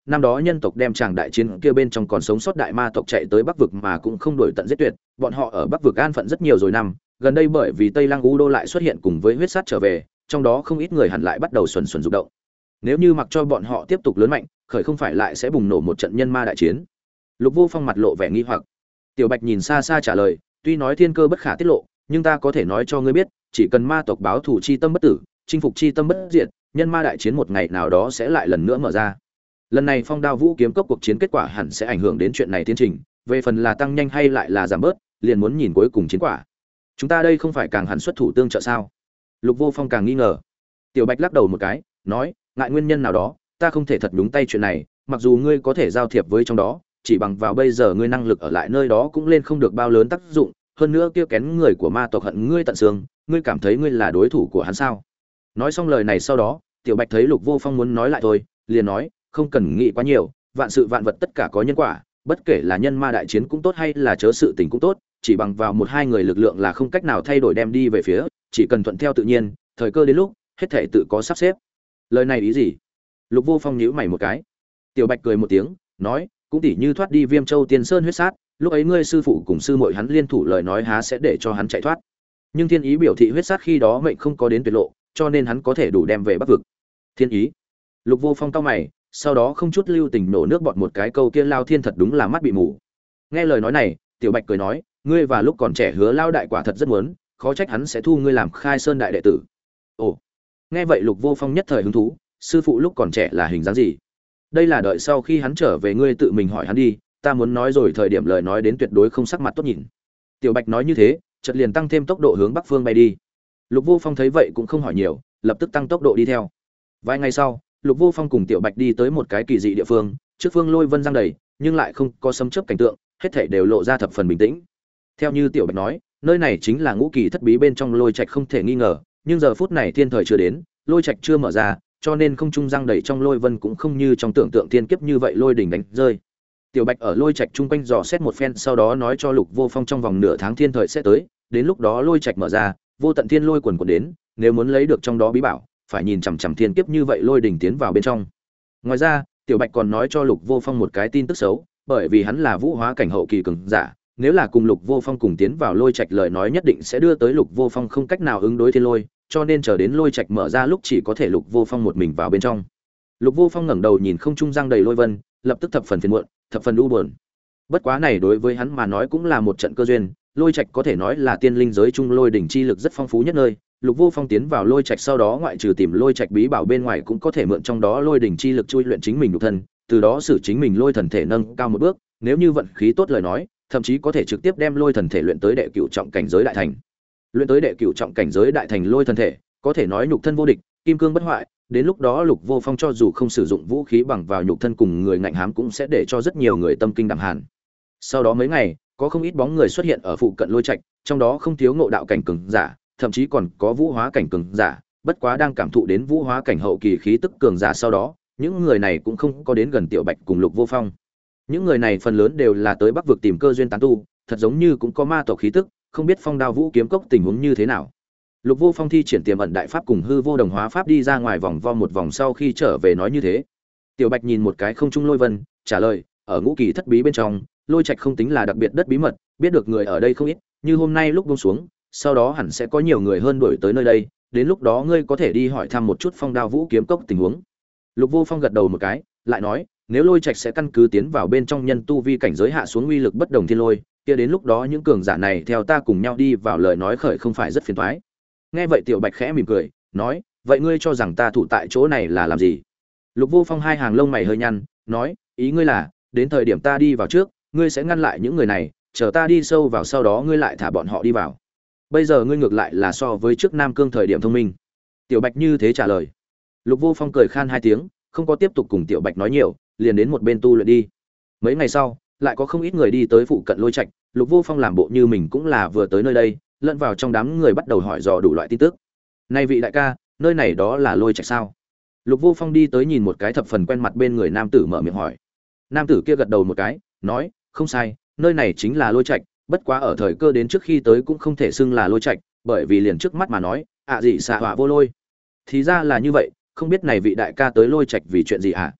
năm đó nhân tộc đem tràng đại chiến kia bên trong còn sống sót đại ma tộc chạy tới Bắc vực mà cũng không đuổi tận giết tuyệt, bọn họ ở Bắc vực an phận rất nhiều rồi năm, gần đây bởi vì Tây Lăng U Đô lại xuất hiện cùng với huyết sát trở về, trong đó không ít người hẳn lại bắt đầu xuẩn xuẩn rụng động. Nếu như mặc cho bọn họ tiếp tục lớn mạnh, khởi không phải lại sẽ bùng nổ một trận nhân ma đại chiến. Lục Vô Phong mặt lộ vẻ nghi hoặc. Tiểu Bạch nhìn xa xa trả lời, tuy nói thiên cơ bất khả tiết lộ, nhưng ta có thể nói cho ngươi biết, chỉ cần ma tộc báo thù chi tâm bất tử, chinh phục chi tâm bất diệt, nhân ma đại chiến một ngày nào đó sẽ lại lần nữa mở ra. Lần này Phong Đao Vũ Kiếm Cốc cuộc chiến kết quả hẳn sẽ ảnh hưởng đến chuyện này tiến trình, về phần là tăng nhanh hay lại là giảm bớt, liền muốn nhìn cuối cùng chiến quả. Chúng ta đây không phải càng hẳn xuất thủ tương trợ sao? Lục Vô Phong càng nghi ngờ. Tiểu Bạch lắc đầu một cái, nói, ngại nguyên nhân nào đó, ta không thể thật nhúng tay chuyện này, mặc dù ngươi có thể giao thiệp với trong đó, chỉ bằng vào bây giờ ngươi năng lực ở lại nơi đó cũng lên không được bao lớn tác dụng, hơn nữa kia kén người của ma tộc hận ngươi tận xương, ngươi cảm thấy ngươi là đối thủ của hắn sao? Nói xong lời này sau đó, Tiểu Bạch thấy Lục Vô Phong muốn nói lại thôi, liền nói, không cần nghĩ quá nhiều, vạn sự vạn vật tất cả có nhân quả, bất kể là nhân ma đại chiến cũng tốt hay là chớ sự tình cũng tốt, chỉ bằng vào một hai người lực lượng là không cách nào thay đổi đem đi về phía, chỉ cần thuận theo tự nhiên, thời cơ đến lúc, hết thảy tự có sắp xếp. Lời này ý gì? Lục Vô Phong nhíu mày một cái. Tiểu Bạch cười một tiếng, nói, cũng tỉ như thoát đi Viêm Châu Tiên Sơn huyết sát, lúc ấy ngươi sư phụ cùng sư muội hắn liên thủ lời nói há sẽ để cho hắn chạy thoát. Nhưng Thiên Ý biểu thị huyết sát khi đó mệnh không có đến tuyệt lộ, cho nên hắn có thể đủ đem về Bắc vực. Thiên Ý? Lục Vô Phong cau mày, sau đó không chút lưu tình nổ nước bọt một cái câu kia Lao Thiên thật đúng là mắt bị mù. Nghe lời nói này, Tiểu Bạch cười nói, ngươi và lúc còn trẻ hứa Lao đại quả thật rất muốn, khó trách hắn sẽ thu ngươi làm Khai Sơn đại đệ tử. Ồ. Nghe vậy Lục Vô Phong nhất thời hứng thú, sư phụ lúc còn trẻ là hình dáng gì? Đây là đợi sau khi hắn trở về ngươi tự mình hỏi hắn đi, ta muốn nói rồi thời điểm lời nói đến tuyệt đối không sắc mặt tốt nhìn. Tiểu Bạch nói như thế, chợt liền tăng thêm tốc độ hướng bắc phương bay đi. Lục Vô Phong thấy vậy cũng không hỏi nhiều, lập tức tăng tốc độ đi theo. Vài ngày sau, Lục Vô Phong cùng Tiểu Bạch đi tới một cái kỳ dị địa phương, trước phương lôi vân giăng đầy, nhưng lại không có sấm chớp cảnh tượng, hết thảy đều lộ ra thập phần bình tĩnh. Theo như Tiểu Bạch nói, nơi này chính là ngũ kỳ thất bí bên trong lôi trạch không thể nghi ngờ, nhưng giờ phút này thiên thời chưa đến, lôi trạch chưa mở ra, cho nên không trung giăng đầy trong lôi vân cũng không như trong tưởng tượng thiên kiếp như vậy lôi đỉnh đánh rơi. Tiểu Bạch ở lôi trạch trung quanh dò xét một phen, sau đó nói cho Lục Vô Phong trong vòng nửa tháng thiên thời sẽ tới, đến lúc đó lôi trạch mở ra, vô tận thiên lôi quần quần đến, nếu muốn lấy được trong đó bí bảo, phải nhìn chằm chằm thiên kiếp như vậy lôi đỉnh tiến vào bên trong. Ngoài ra, Tiểu Bạch còn nói cho Lục Vô Phong một cái tin tức xấu, bởi vì hắn là vũ hóa cảnh hậu kỳ cường giả, nếu là cùng Lục Vô Phong cùng tiến vào lôi trạch lời nói nhất định sẽ đưa tới Lục Vô Phong không cách nào ứng đối thiên lôi, cho nên chờ đến lôi trạch mở ra lúc chỉ có thể Lục Vô Phong một mình vào bên trong. Lục Vô Phong ngẩng đầu nhìn không trung giăng đầy lôi vân, lập tức thập phần phiền muộn, thập phần u buồn. Bất quá này đối với hắn mà nói cũng là một trận cơ duyên, lôi trạch có thể nói là tiên linh giới trung lôi đỉnh chi lực rất phong phú nhất nơi. Lục Vô Phong tiến vào lôi trạch sau đó ngoại trừ tìm lôi trạch bí bảo bên ngoài cũng có thể mượn trong đó lôi đỉnh chi lực chui luyện chính mình nhục thân, từ đó sử chính mình lôi thần thể nâng cao một bước, nếu như vận khí tốt lời nói, thậm chí có thể trực tiếp đem lôi thần thể luyện tới đệ cửu trọng cảnh giới đại thành. Luyện tới đệ cửu trọng cảnh giới đại thành lôi thần thể, có thể nói nhục thân vô địch, kim cương bất hoại, đến lúc đó Lục Vô Phong cho dù không sử dụng vũ khí bằng vào nhục thân cùng người ngạnh hám cũng sẽ để cho rất nhiều người tâm kinh đạm hàn. Sau đó mấy ngày, có không ít bóng người xuất hiện ở phụ cận lôi trạch, trong đó không thiếu ngộ đạo cảnh cường giả, thậm chí còn có vũ hóa cảnh cường giả, bất quá đang cảm thụ đến vũ hóa cảnh hậu kỳ khí tức cường giả sau đó, những người này cũng không có đến gần Tiểu Bạch cùng Lục Vô Phong. Những người này phần lớn đều là tới Bắc vực tìm cơ duyên tán tu, thật giống như cũng có ma tộc khí tức, không biết Phong Đao Vũ Kiếm Cốc tình huống như thế nào. Lục Vô Phong thi triển tiềm ẩn đại pháp cùng hư vô đồng hóa pháp đi ra ngoài vòng vo một vòng sau khi trở về nói như thế. Tiểu Bạch nhìn một cái không trung lôi vân, trả lời, ở ngũ kỳ thất bí bên trong, lôi trạch không tính là đặc biệt đất bí mật, biết được người ở đây không ít, như hôm nay lúc buông xuống, sau đó hẳn sẽ có nhiều người hơn đuổi tới nơi đây, đến lúc đó ngươi có thể đi hỏi thăm một chút Phong Đao Vũ Kiếm Cốc tình huống. Lục Vô Phong gật đầu một cái, lại nói, nếu lôi trạch sẽ căn cứ tiến vào bên trong nhân tu vi cảnh giới hạ xuống uy lực bất đồng thiên lôi, kia đến lúc đó những cường giả này theo ta cùng nhau đi vào lời nói khởi không phải rất phiền toái. Nghe vậy Tiểu Bạch khẽ mỉm cười, nói, vậy ngươi cho rằng ta thủ tại chỗ này là làm gì? Lục Vô Phong hai hàng lông mày hơi nhăn, nói, ý ngươi là, đến thời điểm ta đi vào trước, ngươi sẽ ngăn lại những người này, chờ ta đi sâu vào sau đó ngươi lại thả bọn họ đi vào. Bây giờ ngươi ngược lại là so với trước Nam Cương thời điểm thông minh. Tiểu Bạch như thế trả lời. Lục Vô Phong cười khan hai tiếng, không có tiếp tục cùng Tiểu Bạch nói nhiều, liền đến một bên tu luyện đi. Mấy ngày sau, lại có không ít người đi tới phụ cận lôi trạch, Lục Vô Phong làm bộ như mình cũng là vừa tới nơi đây, lẫn vào trong đám người bắt đầu hỏi dò đủ loại tin tức. Này vị đại ca, nơi này đó là lôi trạch sao? Lục Vô Phong đi tới nhìn một cái thập phần quen mặt bên người nam tử mở miệng hỏi. Nam tử kia gật đầu một cái, nói, không sai, nơi này chính là lôi trạch, bất quá ở thời cơ đến trước khi tới cũng không thể xưng là lôi trạch, bởi vì liền trước mắt mà nói, gì xạ họa vô lôi. Thì ra là như vậy, không biết này vị đại ca tới lôi trạch vì chuyện gì ạ?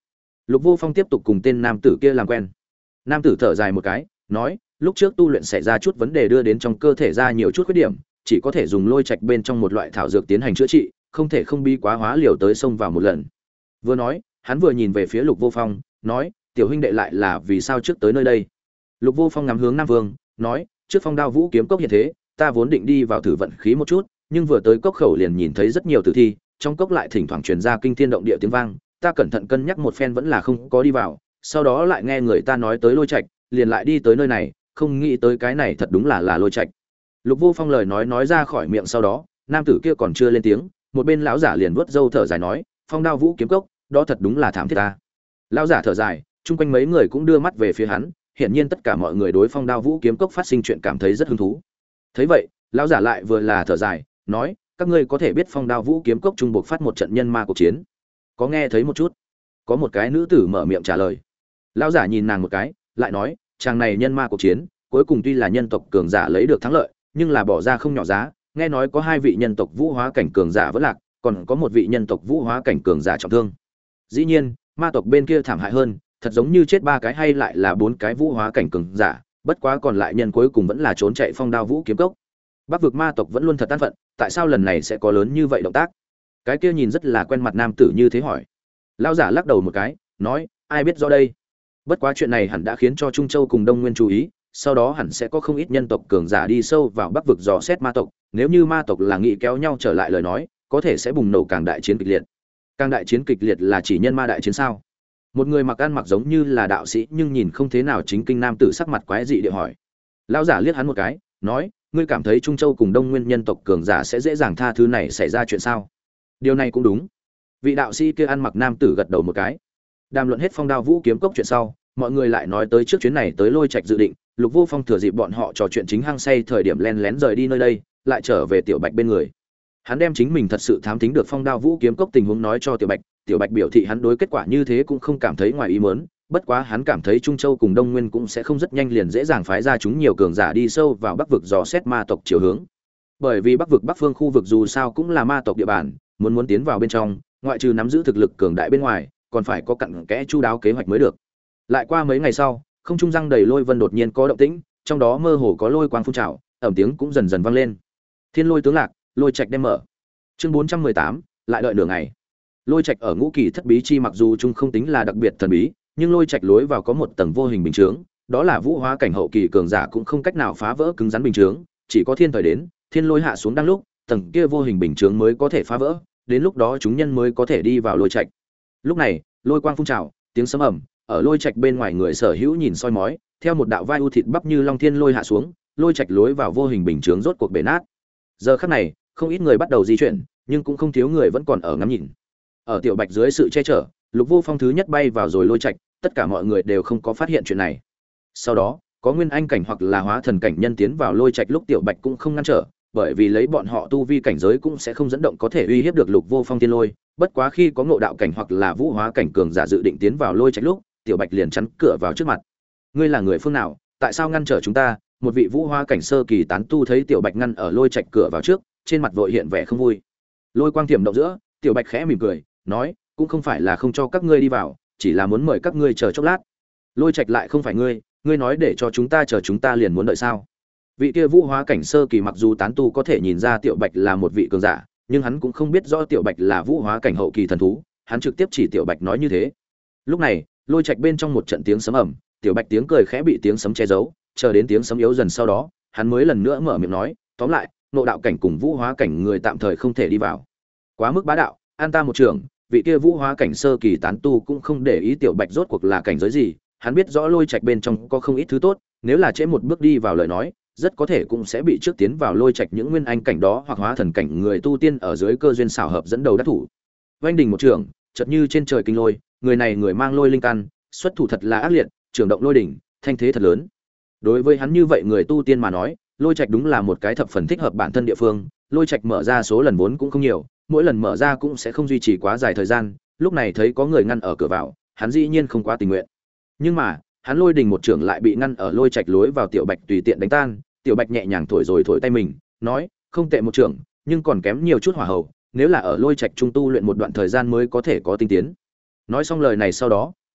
Lục Vô Phong tiếp tục cùng tên nam tử kia làm quen. Nam tử thở dài một cái, nói, lúc trước tu luyện xảy ra chút vấn đề đưa đến trong cơ thể ra nhiều chút khuyết điểm, chỉ có thể dùng lôi trạch bên trong một loại thảo dược tiến hành chữa trị, không thể không bi quá hóa liều tới xông vào một lần. Vừa nói, hắn vừa nhìn về phía Lục Vô Phong, nói, tiểu huynh đệ lại là vì sao trước tới nơi đây? Lục Vô Phong ngắm hướng Nam Vương, nói, trước Phong Đao Vũ kiếm cốc hiện thế, ta vốn định đi vào thử vận khí một chút, nhưng vừa tới cốc khẩu liền nhìn thấy rất nhiều tử thi, trong cốc lại thỉnh thoảng truyền ra kinh thiên động địa tiếng vang, ta cẩn thận cân nhắc một phen vẫn là không có đi vào, sau đó lại nghe người ta nói tới lôi trạch, liền lại đi tới nơi này, không nghĩ tới cái này thật đúng là lôi trạch. Lục Vô Phong lời nói ra khỏi miệng sau đó, nam tử kia còn chưa lên tiếng, một bên lão giả liền vuốt râu thở dài nói, Phong Đao Vũ kiếm cốc, đó thật đúng là thảm thiết ta. Lão giả thở dài, chung quanh mấy người cũng đưa mắt về phía hắn, hiển nhiên tất cả mọi người đối Phong Đao Vũ kiếm cốc phát sinh chuyện cảm thấy rất hứng thú. Thấy vậy, lão giả lại vừa là thở dài, nói, các ngươi có thể biết Phong Đao Vũ kiếm cốc trung buộc phát một trận nhân ma cuộc chiến, có nghe thấy một chút? Có một cái nữ tử mở miệng trả lời. Lão giả nhìn nàng một cái, lại nói, chàng này nhân ma cuộc chiến, cuối cùng tuy là nhân tộc cường giả lấy được thắng lợi, nhưng là bỏ ra không nhỏ giá, nghe nói có 2 vị nhân tộc vũ hóa cảnh cường giả vẫn lạc, còn có 1 vị nhân tộc vũ hóa cảnh cường giả trọng thương. Dĩ nhiên, ma tộc bên kia thảm hại hơn, thật giống như chết 3 cái hay lại là 4 cái vũ hóa cảnh cường giả, bất quá còn lại nhân cuối cùng vẫn là trốn chạy Phong Đao Vũ kiếm cốc. Bắc vực ma tộc vẫn luôn thật tan phận, tại sao lần này sẽ có lớn như vậy động tác? Cái kia nhìn rất là quen mặt nam tử như thế hỏi. Lão giả lắc đầu một cái, nói, ai biết rõ đây. Bất quá chuyện này hẳn đã khiến cho Trung Châu cùng Đông Nguyên chú ý, sau đó hẳn sẽ có không ít nhân tộc cường giả đi sâu vào Bắc vực dò xét ma tộc, nếu như ma tộc là nghị kéo nhau trở lại lời nói, có thể sẽ bùng nổ càng đại chiến kịch liệt. Càng đại chiến kịch liệt là chỉ nhân ma đại chiến sao? Một người mặc ăn mặc giống như là đạo sĩ nhưng nhìn không thế nào chính kinh nam tử sắc mặt quái dị địa hỏi. Lão giả liếc hắn một cái, nói, ngươi cảm thấy Trung Châu cùng Đông Nguyên nhân tộc cường giả sẽ dễ dàng tha thứ này xảy ra chuyện sao? Điều này cũng đúng. Vị đạo sĩ kia ăn mặc nam tử gật đầu một cái. Đàm luận hết Phong Đao Vũ kiếm cốc chuyện sau, mọi người lại nói tới trước chuyến này tới lôi trạch dự định. Lục Vô Phong thừa dịp bọn họ trò chuyện chính hăng say thời điểm lén lén rời đi nơi đây, lại trở về Tiểu Bạch bên người. Hắn đem chính mình thật sự thám thính được Phong Đao Vũ kiếm cốc tình huống nói cho Tiểu Bạch. Tiểu Bạch biểu thị hắn đối kết quả như thế cũng không cảm thấy ngoài ý muốn, bất quá hắn cảm thấy Trung Châu cùng Đông Nguyên cũng sẽ không rất nhanh liền dễ dàng phái ra chúng nhiều cường giả đi sâu vào Bắc vực dò xét ma tộc chiều hướng. Bởi vì Bắc vực Bắc phương khu vực dù sao cũng là ma tộc địa bàn, muốn tiến vào bên trong, ngoại trừ nắm giữ thực lực cường đại bên ngoài, còn phải có cặn kẽ chu đáo kế hoạch mới được. Lại qua mấy ngày sau, không trung răng đầy lôi vân đột nhiên có động tĩnh, trong đó mơ hồ có lôi quang phun trào, ầm tiếng cũng dần dần vang lên. Thiên lôi tướng lạc, lôi trạch đem mở. Chương 418, lại đợi nửa ngày. Lôi trạch ở ngũ kỳ thất bí chi mặc dù chung không tính là đặc biệt thần bí, nhưng lôi trạch lối vào có một tầng vô hình bình chướng, đó là vũ hóa cảnh hậu kỳ cường giả cũng không cách nào phá vỡ cứng rắn bình chướng, chỉ có thiên thời đến, thiên lôi hạ xuống đang lúc, tầng kia vô hình bình chướng mới có thể phá vỡ, đến lúc đó chúng nhân mới có thể đi vào lôi trạch. Lúc này, lôi quang phun trào, tiếng sấm ầm, ở lôi trạch bên ngoài người sở hữu nhìn soi mói, theo một đạo vai u thịt bắp như long thiên lôi hạ xuống, lôi trạch lối vào vô hình bình chướng rốt cuộc bể nát. Giờ khắc này, không ít người bắt đầu di chuyển, nhưng cũng không thiếu người vẫn còn ở ngắm nhìn. Ở Tiểu Bạch dưới sự che chở, Lục Vô Phong thứ nhất bay vào rồi lôi trạch, tất cả mọi người đều không có phát hiện chuyện này. Sau đó, có nguyên anh cảnh hoặc là hóa thần cảnh nhân tiến vào lôi trạch lúc Tiểu Bạch cũng không ngăn trở, bởi vì lấy bọn họ tu vi cảnh giới cũng sẽ không dẫn động có thể uy hiếp được Lục Vô Phong tiên lôi, bất quá khi có ngộ đạo cảnh hoặc là vũ hóa cảnh cường giả dự định tiến vào lôi trạch lúc, Tiểu Bạch liền chắn cửa vào trước mặt. Ngươi là người phương nào, tại sao ngăn trở chúng ta? Một vị vũ hóa cảnh sơ kỳ tán tu thấy Tiểu Bạch ngăn ở lôi trạch cửa vào trước, trên mặt vội hiện vẻ không vui. Lôi quang tiềm động giữa, Tiểu Bạch khẽ mỉm cười, nói, cũng không phải là không cho các ngươi đi vào, chỉ là muốn mời các ngươi chờ chốc lát. Lôi trạch lại không phải ngươi nói để cho chúng ta chờ chúng ta liền muốn đợi sao? Vị kia vũ hóa cảnh sơ kỳ mặc dù tán tu có thể nhìn ra Tiểu Bạch là một vị cường giả, nhưng hắn cũng không biết rõ Tiểu Bạch là vũ hóa cảnh hậu kỳ thần thú, hắn trực tiếp chỉ Tiểu Bạch nói như thế. Lúc này, lôi trạch bên trong một trận tiếng sấm ầm, Tiểu Bạch tiếng cười khẽ bị tiếng sấm che giấu, chờ đến tiếng sấm yếu dần sau đó, hắn mới lần nữa mở miệng nói, tóm lại, nộ đạo cảnh cùng vũ hóa cảnh người tạm thời không thể đi vào. Quá mức bá đạo, an ta một trường. Vị kia vũ hóa cảnh sơ kỳ tán tu cũng không để ý Tiểu Bạch rốt cuộc là cảnh giới gì, hắn biết rõ lôi trạch bên trong có không ít thứ tốt, nếu là trễ một bước đi vào lời nói, rất có thể cũng sẽ bị trước tiến vào lôi trạch những nguyên anh cảnh đó hoặc hóa thần cảnh người tu tiên ở dưới cơ duyên xảo hợp dẫn đầu đắc thủ. Vành đỉnh một trường, chợt như trên trời kinh lôi, người này người mang lôi linh căn, xuất thủ thật là ác liệt, trường động lôi đỉnh, thanh thế thật lớn. Đối với hắn như vậy người tu tiên mà nói, lôi trạch đúng là một cái thập phần thích hợp bản thân địa phương, lôi trạch mở ra số lần vốn cũng không nhiều, mỗi lần mở ra cũng sẽ không duy trì quá dài thời gian, lúc này thấy có người ngăn ở cửa vào, hắn dĩ nhiên không quá tình nguyện. Nhưng mà, hắn lôi đình một trưởng lại bị ngăn ở lôi trạch lối vào Tiểu Bạch tùy tiện đánh tan, Tiểu Bạch nhẹ nhàng thổi rồi thổi tay mình, nói, không tệ một trưởng, nhưng còn kém nhiều chút hỏa hậu, nếu là ở lôi trạch trung tu luyện một đoạn thời gian mới có thể có tinh tiến. Nói xong lời này sau đó,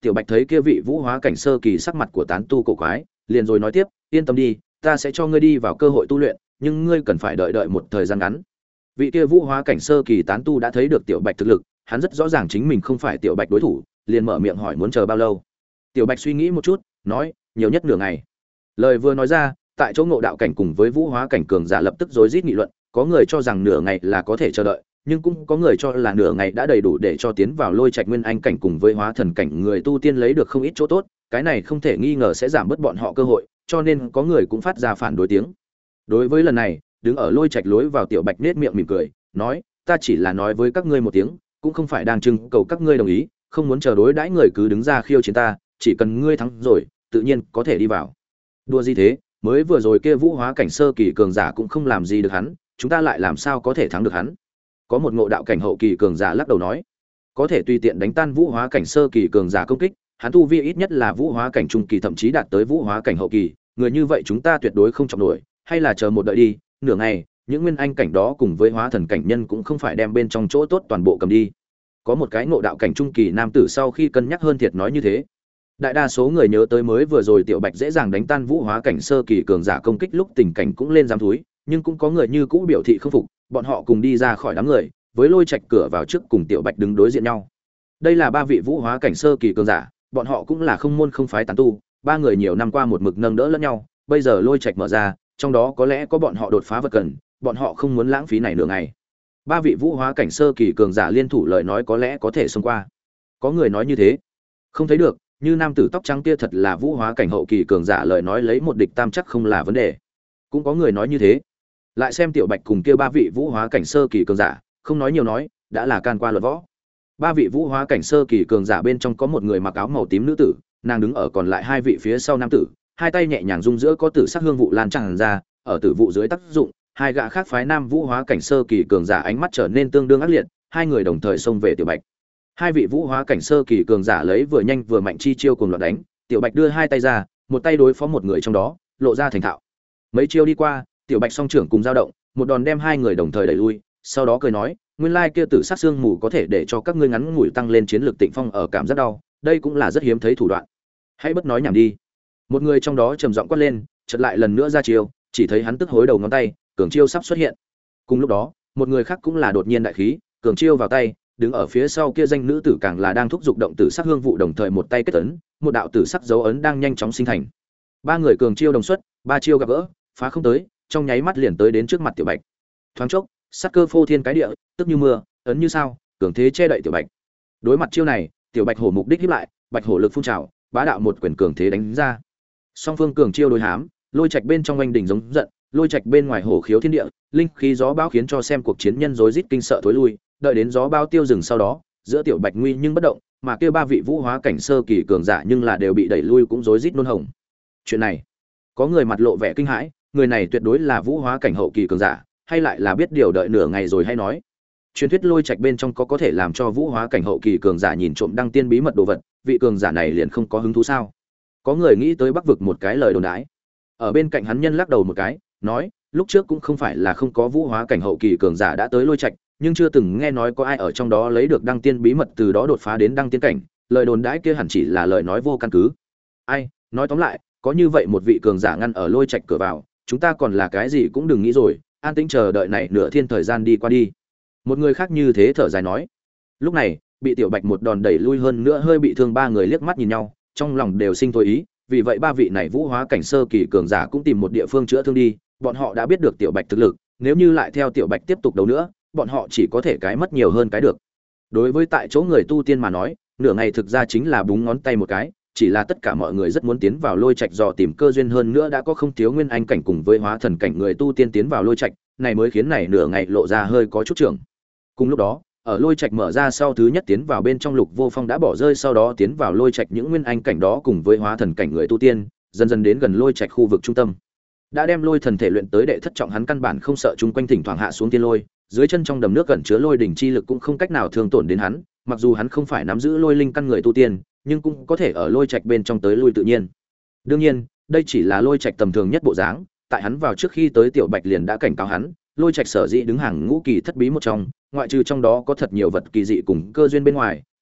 Tiểu Bạch thấy kia vị vũ hóa cảnh sơ kỳ sắc mặt của tán tu cổ quái, liền rồi nói tiếp, yên tâm đi, ta sẽ cho ngươi đi vào cơ hội tu luyện, nhưng ngươi cần phải đợi một thời gian ngắn. Vị kia vũ hóa cảnh sơ kỳ tán tu đã thấy được Tiểu Bạch thực lực, hắn rất rõ ràng chính mình không phải Tiểu Bạch đối thủ, liền mở miệng hỏi muốn chờ bao lâu. Tiểu Bạch suy nghĩ một chút, nói, nhiều nhất nửa ngày. Lời vừa nói ra, tại chỗ ngộ đạo cảnh cùng với vũ hóa cảnh cường giả lập tức rối rít nghị luận, có người cho rằng nửa ngày là có thể chờ đợi, nhưng cũng có người cho là nửa ngày đã đầy đủ để cho tiến vào lôi trạch nguyên anh cảnh cùng với hóa thần cảnh người tu tiên lấy được không ít chỗ tốt, cái này không thể nghi ngờ sẽ giảm bớt bọn họ cơ hội, cho nên có người cũng phát ra phản đối tiếng. Đối với lần này, đứng ở lôi trạch lối vào Tiểu Bạch nết miệng mỉm cười, nói, ta chỉ là nói với các ngươi một tiếng, cũng không phải đang trưng cầu các ngươi đồng ý, không muốn chờ đối đãi người cứ đứng ra khiêu chiến ta, chỉ cần ngươi thắng rồi, tự nhiên có thể đi vào. Đùa gì thế, mới vừa rồi kia vũ hóa cảnh sơ kỳ cường giả cũng không làm gì được hắn, chúng ta lại làm sao có thể thắng được hắn? Có một ngộ đạo cảnh hậu kỳ cường giả lắc đầu nói, có thể tùy tiện đánh tan vũ hóa cảnh sơ kỳ cường giả công kích, hắn tu vi ít nhất là vũ hóa cảnh trung kỳ thậm chí đạt tới vũ hóa cảnh hậu kỳ, người như vậy chúng ta tuyệt đối không chọc nổi, hay là chờ một đợi đi, nửa ngày, những nguyên anh cảnh đó cùng với hóa thần cảnh nhân cũng không phải đem bên trong chỗ tốt toàn bộ cầm đi. Có một cái ngộ đạo cảnh trung kỳ nam tử sau khi cân nhắc hơn thiệt nói như thế. Đại đa số người nhớ tới mới vừa rồi Tiểu Bạch dễ dàng đánh tan vũ hóa cảnh sơ kỳ cường giả công kích lúc tình cảnh cũng lên giám thúi, nhưng cũng có người như cũ biểu thị không phục, bọn họ cùng đi ra khỏi đám người, với lôi trạch cửa vào trước cùng Tiểu Bạch đứng đối diện nhau. Đây là ba vị vũ hóa cảnh sơ kỳ cường giả, bọn họ cũng là không môn không phái tán tu, ba người nhiều năm qua một mực nâng đỡ lẫn nhau, bây giờ lôi trạch mở ra, trong đó có lẽ có bọn họ đột phá vật cần, bọn họ không muốn lãng phí này nửa ngày. Ba vị vũ hóa cảnh sơ kỳ cường giả liên thủ lời nói có lẽ có thể xông qua. Có người nói như thế. Không thấy được, như nam tử tóc trắng kia thật là vũ hóa cảnh hậu kỳ cường giả lời nói lấy một địch tam chắc không là vấn đề. Cũng có người nói như thế. Lại xem Tiểu Bạch cùng kia ba vị vũ hóa cảnh sơ kỳ cường giả, không nói nhiều nói, đã là can qua luận võ. Ba vị vũ hóa cảnh sơ kỳ cường giả bên trong có một người mặc áo màu tím nữ tử, nàng đứng ở còn lại hai vị phía sau nam tử, hai tay nhẹ nhàng rung giữa có tử sắc hương vụ lan tràn ra, ở tử vụ dưới tác dụng, hai gã khác phái nam vũ hóa cảnh sơ kỳ cường giả ánh mắt trở nên tương đương ác liệt, hai người đồng thời xông về Tiểu Bạch. Hai vị vũ hóa cảnh sơ kỳ cường giả lấy vừa nhanh vừa mạnh chi chiêu cùng loạt đánh, Tiểu Bạch đưa hai tay ra, một tay đối phó một người trong đó, lộ ra thành thạo. Mấy chiêu đi qua, Tiểu Bạch song trưởng cùng dao động, một đòn đem hai người đồng thời đẩy lui, sau đó cười nói, nguyên lai kia tử sắc xương mù có thể để cho các ngươi ngắn ngủi tăng lên chiến lược Tịnh Phong ở cảm giác đau, đây cũng là rất hiếm thấy thủ đoạn. Hãy bất nói nhảm đi. Một người trong đó trầm giọng quát lên, chợt lại lần nữa ra chiêu, chỉ thấy hắn tức hối đầu ngón tay, cường chiêu sắp xuất hiện. Cùng lúc đó, một người khác cũng là đột nhiên đại khí, cường chiêu vào tay, đứng ở phía sau kia danh nữ tử càng là đang thúc giục động tử sắc hương vụ đồng thời một tay kết ấn, một đạo tử sắc dấu ấn đang nhanh chóng sinh thành. Ba người cường chiêu đồng xuất, ba chiêu gặp gỡ, phá không tới, trong nháy mắt liền tới đến trước mặt Tiểu Bạch. Thoáng chốc, sát cơ phô thiên cái địa, tức như mưa, ấn như sao, cường thế che đậy Tiểu Bạch. Đối mặt chiêu này, Tiểu Bạch hổ mục đích híp lại, bạch hổ lực phun trào, bá đạo một quyền cường thế đánh ra. Song phương cường chiêu đối hám, lôi trạch bên trong oanh đỉnh giống giận, lôi trạch bên ngoài hổ khiếu thiên địa, linh khí gió bão khiến cho xem cuộc chiến nhân rối rít kinh sợ thối lui, đợi đến gió bão tiêu dừng sau đó, giữa Tiểu Bạch nguy nhưng bất động, mà kia ba vị vũ hóa cảnh sơ kỳ cường giả nhưng là đều bị đẩy lui cũng rối rít nôn hồng. Chuyện này, có người mặt lộ vẻ kinh hãi, người này tuyệt đối là vũ hóa cảnh hậu kỳ cường giả, hay lại là biết điều đợi nửa ngày rồi hay nói. Truyền thuyết lôi trạch bên trong có thể làm cho vũ hóa cảnh hậu kỳ cường giả nhìn trộm đăng tiên bí mật đồ vật, vị cường giả này liền không có hứng thú sao? Có người nghĩ tới Bắc vực một cái lời đồn đãi. Ở bên cạnh hắn nhân lắc đầu một cái, nói, lúc trước cũng không phải là không có vũ hóa cảnh hậu kỳ cường giả đã tới lôi trạch, nhưng chưa từng nghe nói có ai ở trong đó lấy được đăng tiên bí mật từ đó đột phá đến đăng tiên cảnh, lời đồn đãi kia hẳn chỉ là lời nói vô căn cứ. Ai, nói tóm lại, có như vậy một vị cường giả ngăn ở lôi trạch cửa vào, chúng ta còn là cái gì cũng đừng nghĩ rồi, an tĩnh chờ đợi này nửa thiên thời gian đi qua đi. Một người khác như thế thở dài nói. Lúc này, bị Tiểu Bạch một đòn đẩy lui hơn nữa hơi bị thương ba người liếc mắt nhìn nhau, trong lòng đều sinh thôi ý, vì vậy ba vị này vũ hóa cảnh sơ kỳ cường giả cũng tìm một địa phương chữa thương đi, bọn họ đã biết được Tiểu Bạch thực lực, nếu như lại theo Tiểu Bạch tiếp tục đấu nữa, bọn họ chỉ có thể cái mất nhiều hơn cái được. Đối với tại chỗ người tu tiên mà nói, nửa ngày thực ra chính là búng ngón tay một cái, chỉ là tất cả mọi người rất muốn tiến vào lôi trạch dò tìm cơ duyên hơn nữa đã có không thiếu nguyên anh cảnh cùng với hóa thần cảnh người tu tiên tiến vào lôi trạch, này mới khiến này nửa ngày lộ ra hơi có chút trưởng. Cùng lúc đó, ở lôi trạch mở ra sau thứ nhất tiến vào bên trong Lục Vô Phong đã bỏ rơi sau đó tiến vào lôi trạch những nguyên anh cảnh đó cùng với hóa thần cảnh người tu tiên, dần dần đến gần lôi trạch khu vực trung tâm. Đã đem lôi thần thể luyện tới đệ thất trọng hắn căn bản không sợ chung quanh thỉnh thoảng hạ xuống tiên lôi, dưới chân trong đầm nước gần chứa lôi đỉnh chi lực cũng không cách nào thương tổn đến hắn, mặc dù hắn không phải nắm giữ lôi linh căn người tu tiên, nhưng cũng có thể ở lôi trạch bên trong tới lui tự nhiên. Đương nhiên, đây chỉ là lôi trạch tầm thường nhất bộ dáng, tại hắn vào trước khi tới Tiểu Bạch liền đã cảnh cáo hắn, lôi trạch sở dĩ đứng hàng ngũ kỳ thất bí một trong, ngoại trừ trong đó có thật nhiều vật kỳ dị cùng cơ duyên bên ngoài,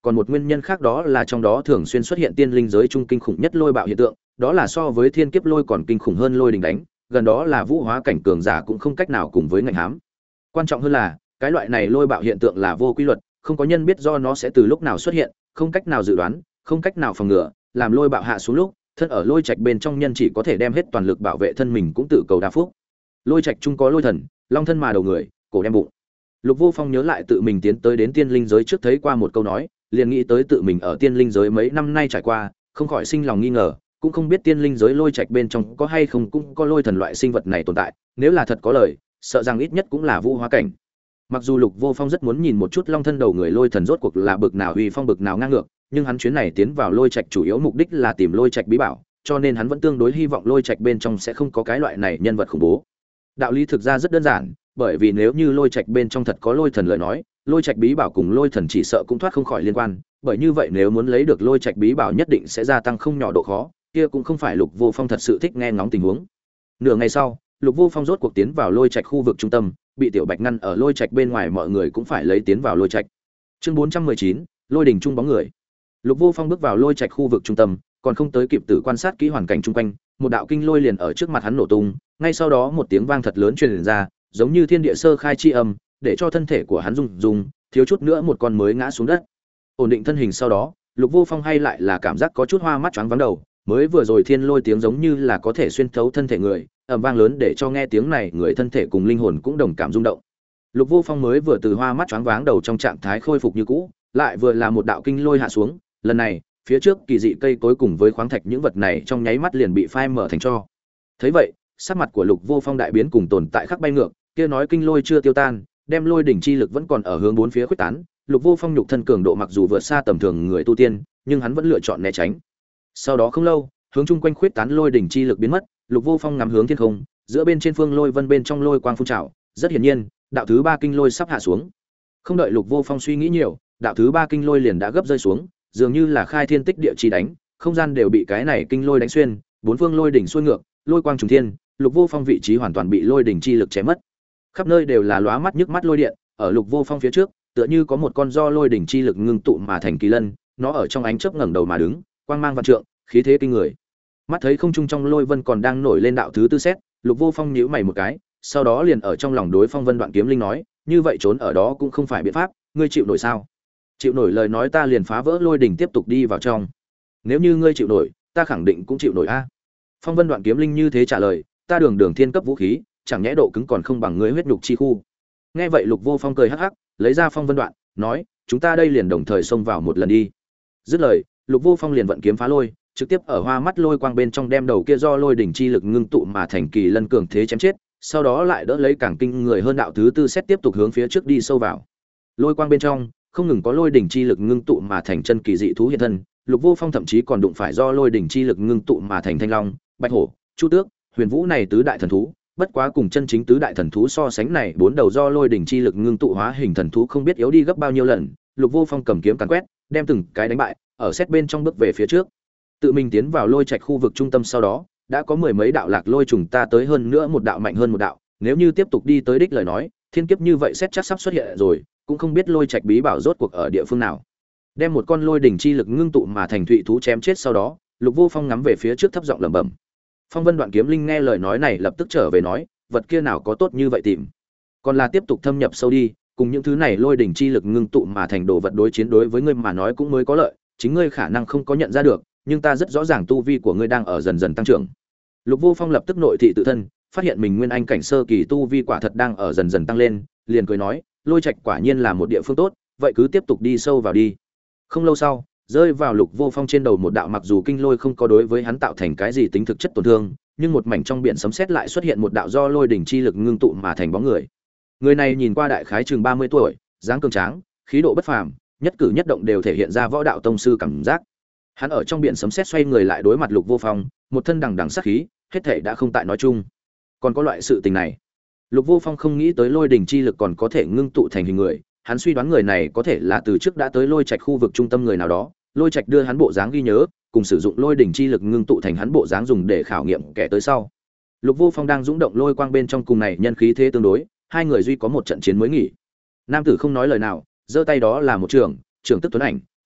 còn một nguyên nhân khác đó là trong đó thường xuyên xuất hiện tiên linh giới trung kinh khủng nhất lôi bạo hiện tượng, đó là so với thiên kiếp lôi còn kinh khủng hơn lôi đình đánh, gần đó là vũ hóa cảnh cường giả cũng không cách nào cùng với ngạnh hám. Quan trọng hơn là, cái loại này lôi bạo hiện tượng là vô quy luật, không có nhân biết do nó sẽ từ lúc nào xuất hiện, không cách nào dự đoán, không cách nào phòng ngừa, làm lôi bạo hạ xuống lúc, thân ở lôi trạch bên trong nhân chỉ có thể đem hết toàn lực bảo vệ thân mình cũng tự cầu đa phúc. Lôi trạch chung có lôi thần, long thân mà đầu người, cổ đem bụng. Lục Vô Phong nhớ lại tự mình tiến tới đến tiên linh giới trước thấy qua một câu nói, liền nghĩ tới tự mình ở tiên linh giới mấy năm nay trải qua, không khỏi sinh lòng nghi ngờ, cũng không biết tiên linh giới lôi trạch bên trong có hay không cũng có lôi thần loại sinh vật này tồn tại, nếu là thật có lời, sợ rằng ít nhất cũng là vũ hóa cảnh. Mặc dù Lục Vô Phong rất muốn nhìn một chút long thân đầu người lôi thần rốt cuộc là bực nào uy phong bực nào ngang ngược, nhưng hắn chuyến này tiến vào lôi trạch chủ yếu mục đích là tìm lôi trạch bí bảo, cho nên hắn vẫn tương đối hy vọng lôi trạch bên trong sẽ không có cái loại này nhân vật khủng bố. Đạo lý thực ra rất đơn giản, bởi vì nếu như lôi trạch bên trong thật có lôi thần lời nói, lôi trạch bí bảo cùng lôi thần chỉ sợ cũng thoát không khỏi liên quan, bởi như vậy nếu muốn lấy được lôi trạch bí bảo nhất định sẽ gia tăng không nhỏ độ khó, kia cũng không phải Lục Vô Phong thật sự thích nghe ngóng tình huống. Nửa ngày sau, Lục Vô Phong rốt cuộc tiến vào lôi trạch khu vực trung tâm, bị Tiểu Bạch ngăn ở lôi trạch bên ngoài, mọi người cũng phải lấy tiến vào lôi trạch. Chương 419, lôi đỉnh trung bóng người. Lục Vô Phong bước vào lôi trạch khu vực trung tâm, còn không tới kịp tử quan sát kỹ hoàn cảnh chung quanh, một đạo kinh lôi liền ở trước mặt hắn nổ tung, ngay sau đó một tiếng vang thật lớn truyền ra, giống như thiên địa sơ khai chi âm, để cho thân thể của hắn rung rung, thiếu chút nữa một con mới ngã xuống đất. Ổn định thân hình sau đó, Lục Vô Phong hay lại là cảm giác có chút hoa mắt choáng váng đầu, mới vừa rồi thiên lôi tiếng giống như là có thể xuyên thấu thân thể người, ầm vang lớn để cho nghe tiếng này người thân thể cùng linh hồn cũng đồng cảm rung động. Lục Vô Phong mới vừa từ hoa mắt choáng váng đầu trong trạng thái khôi phục như cũ, lại vừa là một đạo kinh lôi hạ xuống, lần này, phía trước kỳ dị cây cối cùng với khoáng thạch những vật này trong nháy mắt liền bị phai mở thành tro. Thấy vậy, sắc mặt của Lục Vô Phong đại biến cùng tồn tại khắc bay ngược, kia nói kinh lôi chưa tiêu tan, đem lôi đỉnh chi lực vẫn còn ở hướng bốn phía khuếch tán, Lục Vô Phong nhục thân cường độ mặc dù vượt xa tầm thường người tu tiên, nhưng hắn vẫn lựa chọn né tránh. Sau đó không lâu, hướng chung quanh khuếch tán lôi đỉnh chi lực biến mất, Lục Vô Phong ngắm hướng thiên không, giữa bên trên phương lôi vân bên trong lôi quang phun trào, rất hiển nhiên, đạo thứ ba kinh lôi sắp hạ xuống. Không đợi Lục Vô Phong suy nghĩ nhiều, đạo thứ ba kinh lôi liền đã gấp rơi xuống, dường như là khai thiên tích địa chi đánh, không gian đều bị cái này kinh lôi đánh xuyên, bốn phương lôi đỉnh xuôi ngược, lôi quang trùng thiên, Lục Vô Phong vị trí hoàn toàn bị lôi đỉnh chi lực chém mất. Khắp nơi đều là lóa mắt nhức mắt lôi điện, ở Lục Vô Phong phía trước, tựa như có một con do lôi đỉnh chi lực ngưng tụ mà thành kỳ lân, nó ở trong ánh chớp ngẩng đầu mà đứng, quang mang vạn trượng, khí thế kinh người. Mắt thấy không trung trong lôi vân còn đang nổi lên đạo thứ tư xét, Lục Vô Phong nhíu mày một cái, sau đó liền ở trong lòng đối Phong Vân Đoạn Kiếm Linh nói, như vậy trốn ở đó cũng không phải biện pháp, ngươi chịu nổi sao? Chịu nổi lời nói ta liền phá vỡ lôi đỉnh tiếp tục đi vào trong. Nếu như ngươi chịu nổi, ta khẳng định cũng chịu nổi a. Phong Vân Đoạn Kiếm Linh như thế trả lời, ta đường đường thiên cấp vũ khí, chẳng nhẽ độ cứng còn không bằng ngươi huyết nhục chi khu. Nghe vậy Lục Vô Phong cười hắc hắc, lấy ra Phong Vân Đoạn, nói, chúng ta đây liền đồng thời xông vào một lần đi. Dứt lời, Lục Vô Phong liền vận kiếm phá lôi, trực tiếp ở hoa mắt lôi quang bên trong đem đầu kia do lôi đỉnh chi lực ngưng tụ mà thành kỳ lân cường thế chém chết, sau đó lại đỡ lấy càng kinh người hơn đạo thứ tư xét tiếp tục hướng phía trước đi sâu vào. Lôi quang bên trong không ngừng có lôi đỉnh chi lực ngưng tụ mà thành chân kỳ dị thú hiện thân, Lục Vô Phong thậm chí còn đụng phải do lôi đỉnh chi lực ngưng tụ mà thành thanh long, bạch hổ, chu tước, huyền vũ này tứ đại thần thú, bất quá cùng chân chính tứ đại thần thú so sánh này bốn đầu do lôi đỉnh chi lực ngưng tụ hóa hình thần thú không biết yếu đi gấp bao nhiêu lần. Lục Vô Phong cầm kiếm càn quét, đem từng cái đánh bại, ở xét bên trong bước về phía trước. Tự mình tiến vào lôi trạch khu vực trung tâm sau đó, đã có mười mấy đạo lạc lôi trùng ta tới hơn nữa một đạo mạnh hơn một đạo, nếu như tiếp tục đi tới đích lời nói, thiên kiếp như vậy xét chắc sắp xuất hiện rồi, cũng không biết lôi trạch bí bảo rốt cuộc ở địa phương nào. Đem một con lôi đỉnh chi lực ngưng tụ mà thành thụy thú chém chết sau đó, Lục Vô Phong ngắm về phía trước thấp giọng lẩm bẩm. Phong Vân Đoạn Kiếm Linh nghe lời nói này lập tức trở về nói, vật kia nào có tốt như vậy tìm, còn là tiếp tục thâm nhập sâu đi, cùng những thứ này lôi đỉnh chi lực ngưng tụ mà thành đồ vật đối chiến đối với ngươi mà nói cũng mới có lợi, chính ngươi khả năng không có nhận ra được, nhưng ta rất rõ ràng tu vi của ngươi đang ở dần dần tăng trưởng. Lục Vô Phong lập tức nội thị tự thân, phát hiện mình nguyên anh cảnh sơ kỳ tu vi quả thật đang ở dần dần tăng lên, liền cười nói, lôi trạch quả nhiên là một địa phương tốt, vậy cứ tiếp tục đi sâu vào đi. Không lâu sau, rơi vào Lục Vô Phong trên đầu một đạo mặc dù kinh lôi không có đối với hắn tạo thành cái gì tính thực chất tổn thương, nhưng một mảnh trong biển sấm sét lại xuất hiện một đạo do lôi đỉnh chi lực ngưng tụ mà thành bóng người. Người này nhìn qua đại khái chừng 30 tuổi, dáng cường tráng, khí độ bất phàm, nhất cử nhất động đều thể hiện ra võ đạo tông sư cảm giác. Hắn ở trong biển sấm sét xoay người lại đối mặt Lục Vô Phong, một thân đằng đằng sát khí, hết thảy đã không tại nói chung. Còn có loại sự tình này. Lục Vô Phong không nghĩ tới lôi đỉnh chi lực còn có thể ngưng tụ thành hình người, hắn suy đoán người này có thể là từ trước đã tới lôi trạch khu vực trung tâm người nào đó, lôi trạch đưa hắn bộ dáng ghi nhớ, cùng sử dụng lôi đỉnh chi lực ngưng tụ thành hắn bộ dáng dùng để khảo nghiệm kẻ tới sau. Lục Vô Phong đang dũng động lôi quang bên trong cùng này nhân khí thế tương đối, hai người duy có một trận chiến mới nghỉ. Nam tử không nói lời nào, giơ tay đó là một trường tức tuấn ảnh,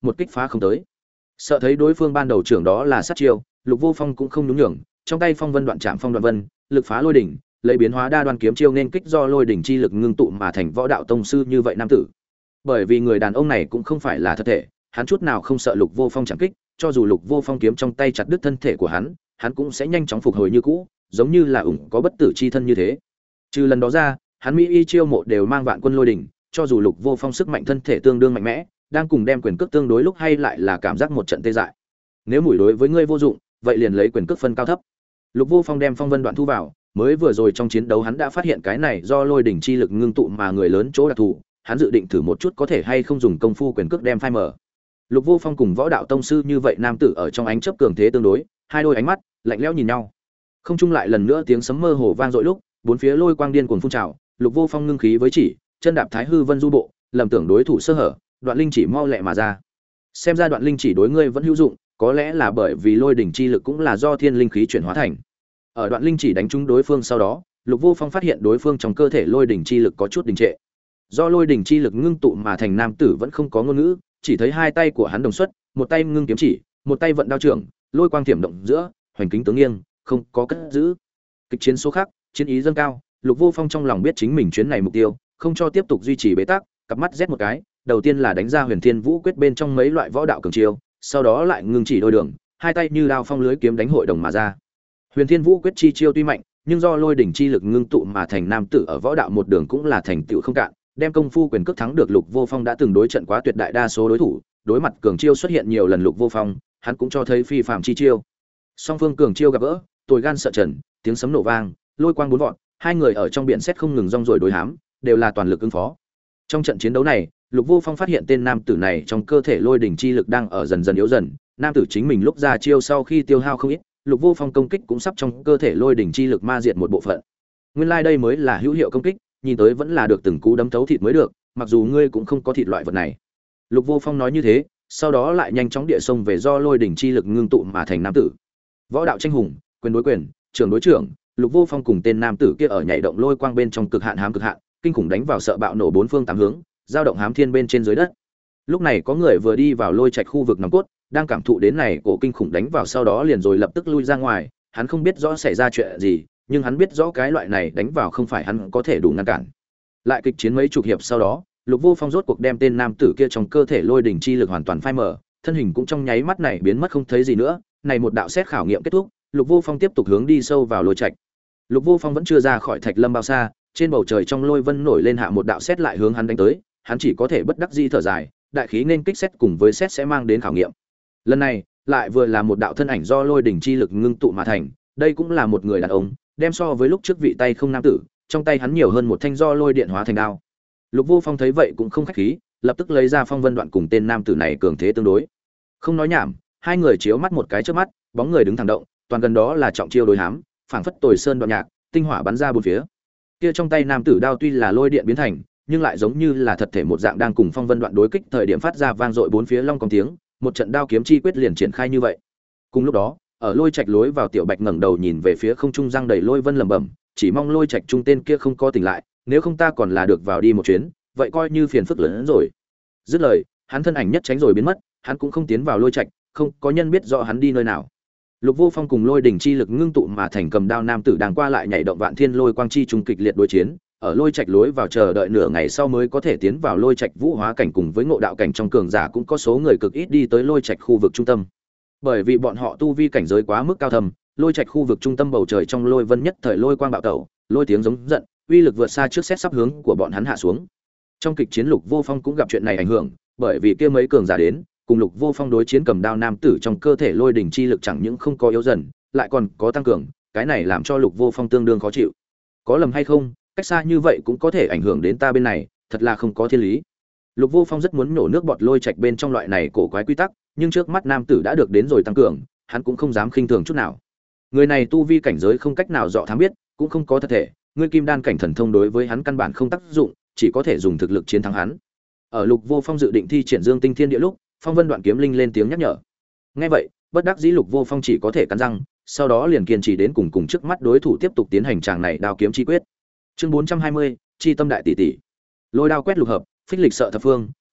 một kích phá không tới. Sợ thấy đối phương ban đầu trưởng đó là sát chiêu, Lục Vô Phong cũng không nhún nhường, trong tay phong vân đoạn chạm phong đoạn vân, lực phá lôi đỉnh, lấy biến hóa đa đoan kiếm chiêu nên kích do lôi đỉnh chi lực ngưng tụ mà thành võ đạo tông sư như vậy nam tử. Bởi vì người đàn ông này cũng không phải là thật thể, hắn chút nào không sợ Lục Vô Phong chạm kích, cho dù Lục Vô Phong kiếm trong tay chặt đứt thân thể của hắn cũng sẽ nhanh chóng phục hồi như cũ, giống như là ủng có bất tử chi thân như thế. Trừ lần đó ra, hắn mỹ y chiêu mộ đều mang vạn quân lôi đỉnh, cho dù Lục Vô Phong sức mạnh thân thể tương đương mạnh mẽ, đang cùng đem quyền cước tương đối lúc hay lại là cảm giác một trận tê dại. Nếu mũi đối với ngươi vô dụng, vậy liền lấy quyền cước phân cao thấp. Lục Vô Phong đem phong vân đoạn thu vào, mới vừa rồi trong chiến đấu hắn đã phát hiện cái này do lôi đỉnh chi lực ngưng tụ mà người lớn chỗ đặc thù, hắn dự định thử một chút có thể hay không dùng công phu quyền cước đem phai mở. Lục Vô Phong cùng võ đạo tông sư như vậy nam tử ở trong ánh chớp cường thế tương đối, hai đôi ánh mắt lạnh lẽo nhìn nhau. Không trung lại lần nữa tiếng sấm mơ hồ vang dội lúc, bốn phía lôi quang điên cuồng phun trào, Lục Vô Phong ngưng khí với chỉ, chân đạp Thái Hư Vân du bộ, lầm tưởng đối thủ sơ hở, Đoạn Linh chỉ mau lẹ mà ra. Xem ra Đoạn Linh chỉ đối ngươi vẫn hữu dụng, có lẽ là bởi vì lôi đỉnh chi lực cũng là do thiên linh khí chuyển hóa thành. Ở Đoạn Linh chỉ đánh trúng đối phương sau đó, Lục Vô Phong phát hiện đối phương trong cơ thể lôi đỉnh chi lực có chút đình trệ. Do lôi đỉnh chi lực ngưng tụ mà thành nam tử vẫn không có ngôn ngữ, chỉ thấy hai tay của hắn đồng xuất, một tay ngưng kiếm chỉ, một tay vận đao trưởng, lôi quang thiểm động giữa, hoành kính tướng nghiêng, không có cất giữ. Kịch chiến số khác, chiến ý dâng cao, Lục Vô Phong trong lòng biết chính mình chuyến này mục tiêu, không cho tiếp tục duy trì bế tắc, cặp mắt rét một cái, đầu tiên là đánh ra Huyền Thiên Vũ quyết bên trong mấy loại võ đạo cường chiêu, sau đó lại ngưng chỉ đôi đường, hai tay như đao phong lưới kiếm đánh hội đồng mà ra. Huyền Thiên Vũ quyết chi chiêu tuy mạnh, nhưng do lôi đỉnh chi lực ngưng tụ mà thành nam tử ở võ đạo một đường cũng là thành tựu không cạn, đem công phu quyền cước thắng được Lục Vô Phong đã từng đối trận quá tuyệt đại đa số đối thủ, đối mặt cường chiêu xuất hiện nhiều lần Lục Vô Phong, hắn cũng cho thấy phi phàm chi chiêu. Song phương cường chiêu gặp gỡ, tối gan sợ trần, tiếng sấm nổ vang, lôi quang bốn vọt, hai người ở trong biển xét không ngừng rong rồi đối hám, đều là toàn lực ứng phó. Trong trận chiến đấu này, Lục Vô Phong phát hiện tên nam tử này trong cơ thể lôi đỉnh chi lực đang ở dần dần yếu dần, nam tử chính mình lúc ra chiêu sau khi tiêu hao không ít, Lục Vô Phong công kích cũng sắp trong cơ thể lôi đỉnh chi lực ma diệt một bộ phận. Nguyên lai đây mới là hữu hiệu công kích, nhìn tới vẫn là được từng cú đấm thấu thịt mới được, mặc dù ngươi cũng không có thịt loại vật này. Lục Vô Phong nói như thế, sau đó lại nhanh chóng địa xông về do lôi đỉnh chi lực ngưng tụ mà thành nam tử. Võ đạo tranh hùng, quyền đối quyền, trưởng đối trưởng, Lục Vô Phong cùng tên nam tử kia ở nhảy động lôi quang bên trong cực hạn hám cực hạn, kinh khủng đánh vào sợ bạo nổ bốn phương tám hướng, dao động hám thiên bên trên dưới đất. Lúc này có người vừa đi vào lôi trạch khu vực nòng cốt, đang cảm thụ đến này cổ kinh khủng đánh vào sau đó liền rồi lập tức lui ra ngoài, hắn không biết rõ xảy ra chuyện gì, nhưng hắn biết rõ cái loại này đánh vào không phải hắn có thể đủ ngăn cản. Lại kịch chiến mấy chục hiệp sau đó, Lục Vô Phong rốt cuộc đem tên nam tử kia trong cơ thể lôi đỉnh chi lực hoàn toàn phai mờ, thân hình cũng trong nháy mắt này biến mất không thấy gì nữa. Này một đạo xét khảo nghiệm kết thúc, Lục Vô Phong tiếp tục hướng đi sâu vào lôi trạch. Lục Vô Phong vẫn chưa ra khỏi Thạch Lâm bao xa, trên bầu trời trong lôi vân nổi lên hạ một đạo xét lại hướng hắn đánh tới, hắn chỉ có thể bất đắc dĩ thở dài, đại khí nên kích xét cùng với xét sẽ mang đến khảo nghiệm. Lần này, lại vừa là một đạo thân ảnh do lôi đỉnh chi lực ngưng tụ mà thành, đây cũng là một người đàn ông, đem so với lúc trước vị tay không nam tử, trong tay hắn nhiều hơn một thanh do lôi điện hóa thành đao. Lục Vô Phong thấy vậy cũng không khách khí, lập tức lấy ra phong vân đoạn cùng tên nam tử này cường thế tương đối. Không nói nhảm, hai người chiếu mắt một cái trước mắt, bóng người đứng thẳng động, toàn gần đó là trọng chiêu đối hám, phảng phất tồi sơn đoạn nhạc, tinh hỏa bắn ra bốn phía. Kia trong tay nam tử đao tuy là lôi điện biến thành, nhưng lại giống như là thật thể một dạng đang cùng phong vân đoạn đối kích thời điểm phát ra vang dội bốn phía long cong tiếng, một trận đao kiếm chi quyết liền triển khai như vậy. Cùng lúc đó, ở lôi trạch lối vào tiểu bạch ngẩng đầu nhìn về phía không trung răng đầy lôi vân lẩm bẩm, chỉ mong lôi trạch trung tên kia không có tỉnh lại, nếu không ta còn là được vào đi một chuyến, vậy coi như phiền phức lớn hơn rồi. Dứt lời, hắn thân ảnh nhất tránh rồi biến mất, hắn cũng không tiến vào lôi trạch, không có nhân biết rõ hắn đi nơi nào. Lục Vô Phong cùng lôi đỉnh chi lực ngưng tụ mà thành cầm đao nam tử đang qua lại nhảy động vạn thiên lôi quang chi trung kịch liệt đối chiến, ở lôi trạch lối vào chờ đợi nửa ngày sau mới có thể tiến vào lôi trạch vũ hóa cảnh cùng với ngộ đạo cảnh trong cường giả cũng có số người cực ít đi tới lôi trạch khu vực trung tâm. Bởi vì bọn họ tu vi cảnh giới quá mức cao thâm, lôi trạch khu vực trung tâm bầu trời trong lôi vân nhất thời lôi quang bạo tẩu, lôi tiếng giống giận, uy lực vượt xa trước xét sắp hướng của bọn hắn hạ xuống. Trong kịch chiến Lục Vô Phong cũng gặp chuyện này ảnh hưởng, bởi vì kia mấy cường giả đến, cùng Lục Vô Phong đối chiến cầm đao nam tử trong cơ thể lôi đỉnh chi lực chẳng những không có yếu dần, lại còn có tăng cường, cái này làm cho Lục Vô Phong tương đương khó chịu. Có lầm hay không, cách xa như vậy cũng có thể ảnh hưởng đến ta bên này, thật là không có thiên lý. Lục Vô Phong rất muốn nổ nước bọt lôi trạch bên trong loại này cổ quái quy tắc, nhưng trước mắt nam tử đã được đến rồi tăng cường, hắn cũng không dám khinh thường chút nào. Người này tu vi cảnh giới không cách nào dọ thám biết, cũng không có thật thể, ngươi kim đan cảnh thần thông đối với hắn căn bản không tác dụng, chỉ có thể dùng thực lực chiến thắng hắn. Ở Lục Vô Phong dự định thi triển Dương Tinh Thiên Địa lúc, Phong Vân Đoạn Kiếm Linh lên tiếng nhắc nhở. Nghe vậy, bất đắc dĩ Lục Vô Phong chỉ có thể cắn răng, sau đó liền kiên trì đến cùng trước mắt đối thủ tiếp tục tiến hành tràng này đao kiếm chi quyết. Chương 420, chi tâm đại tỷ tỷ. Lôi đao quét lục hợp, phích lịch sợ thập phương,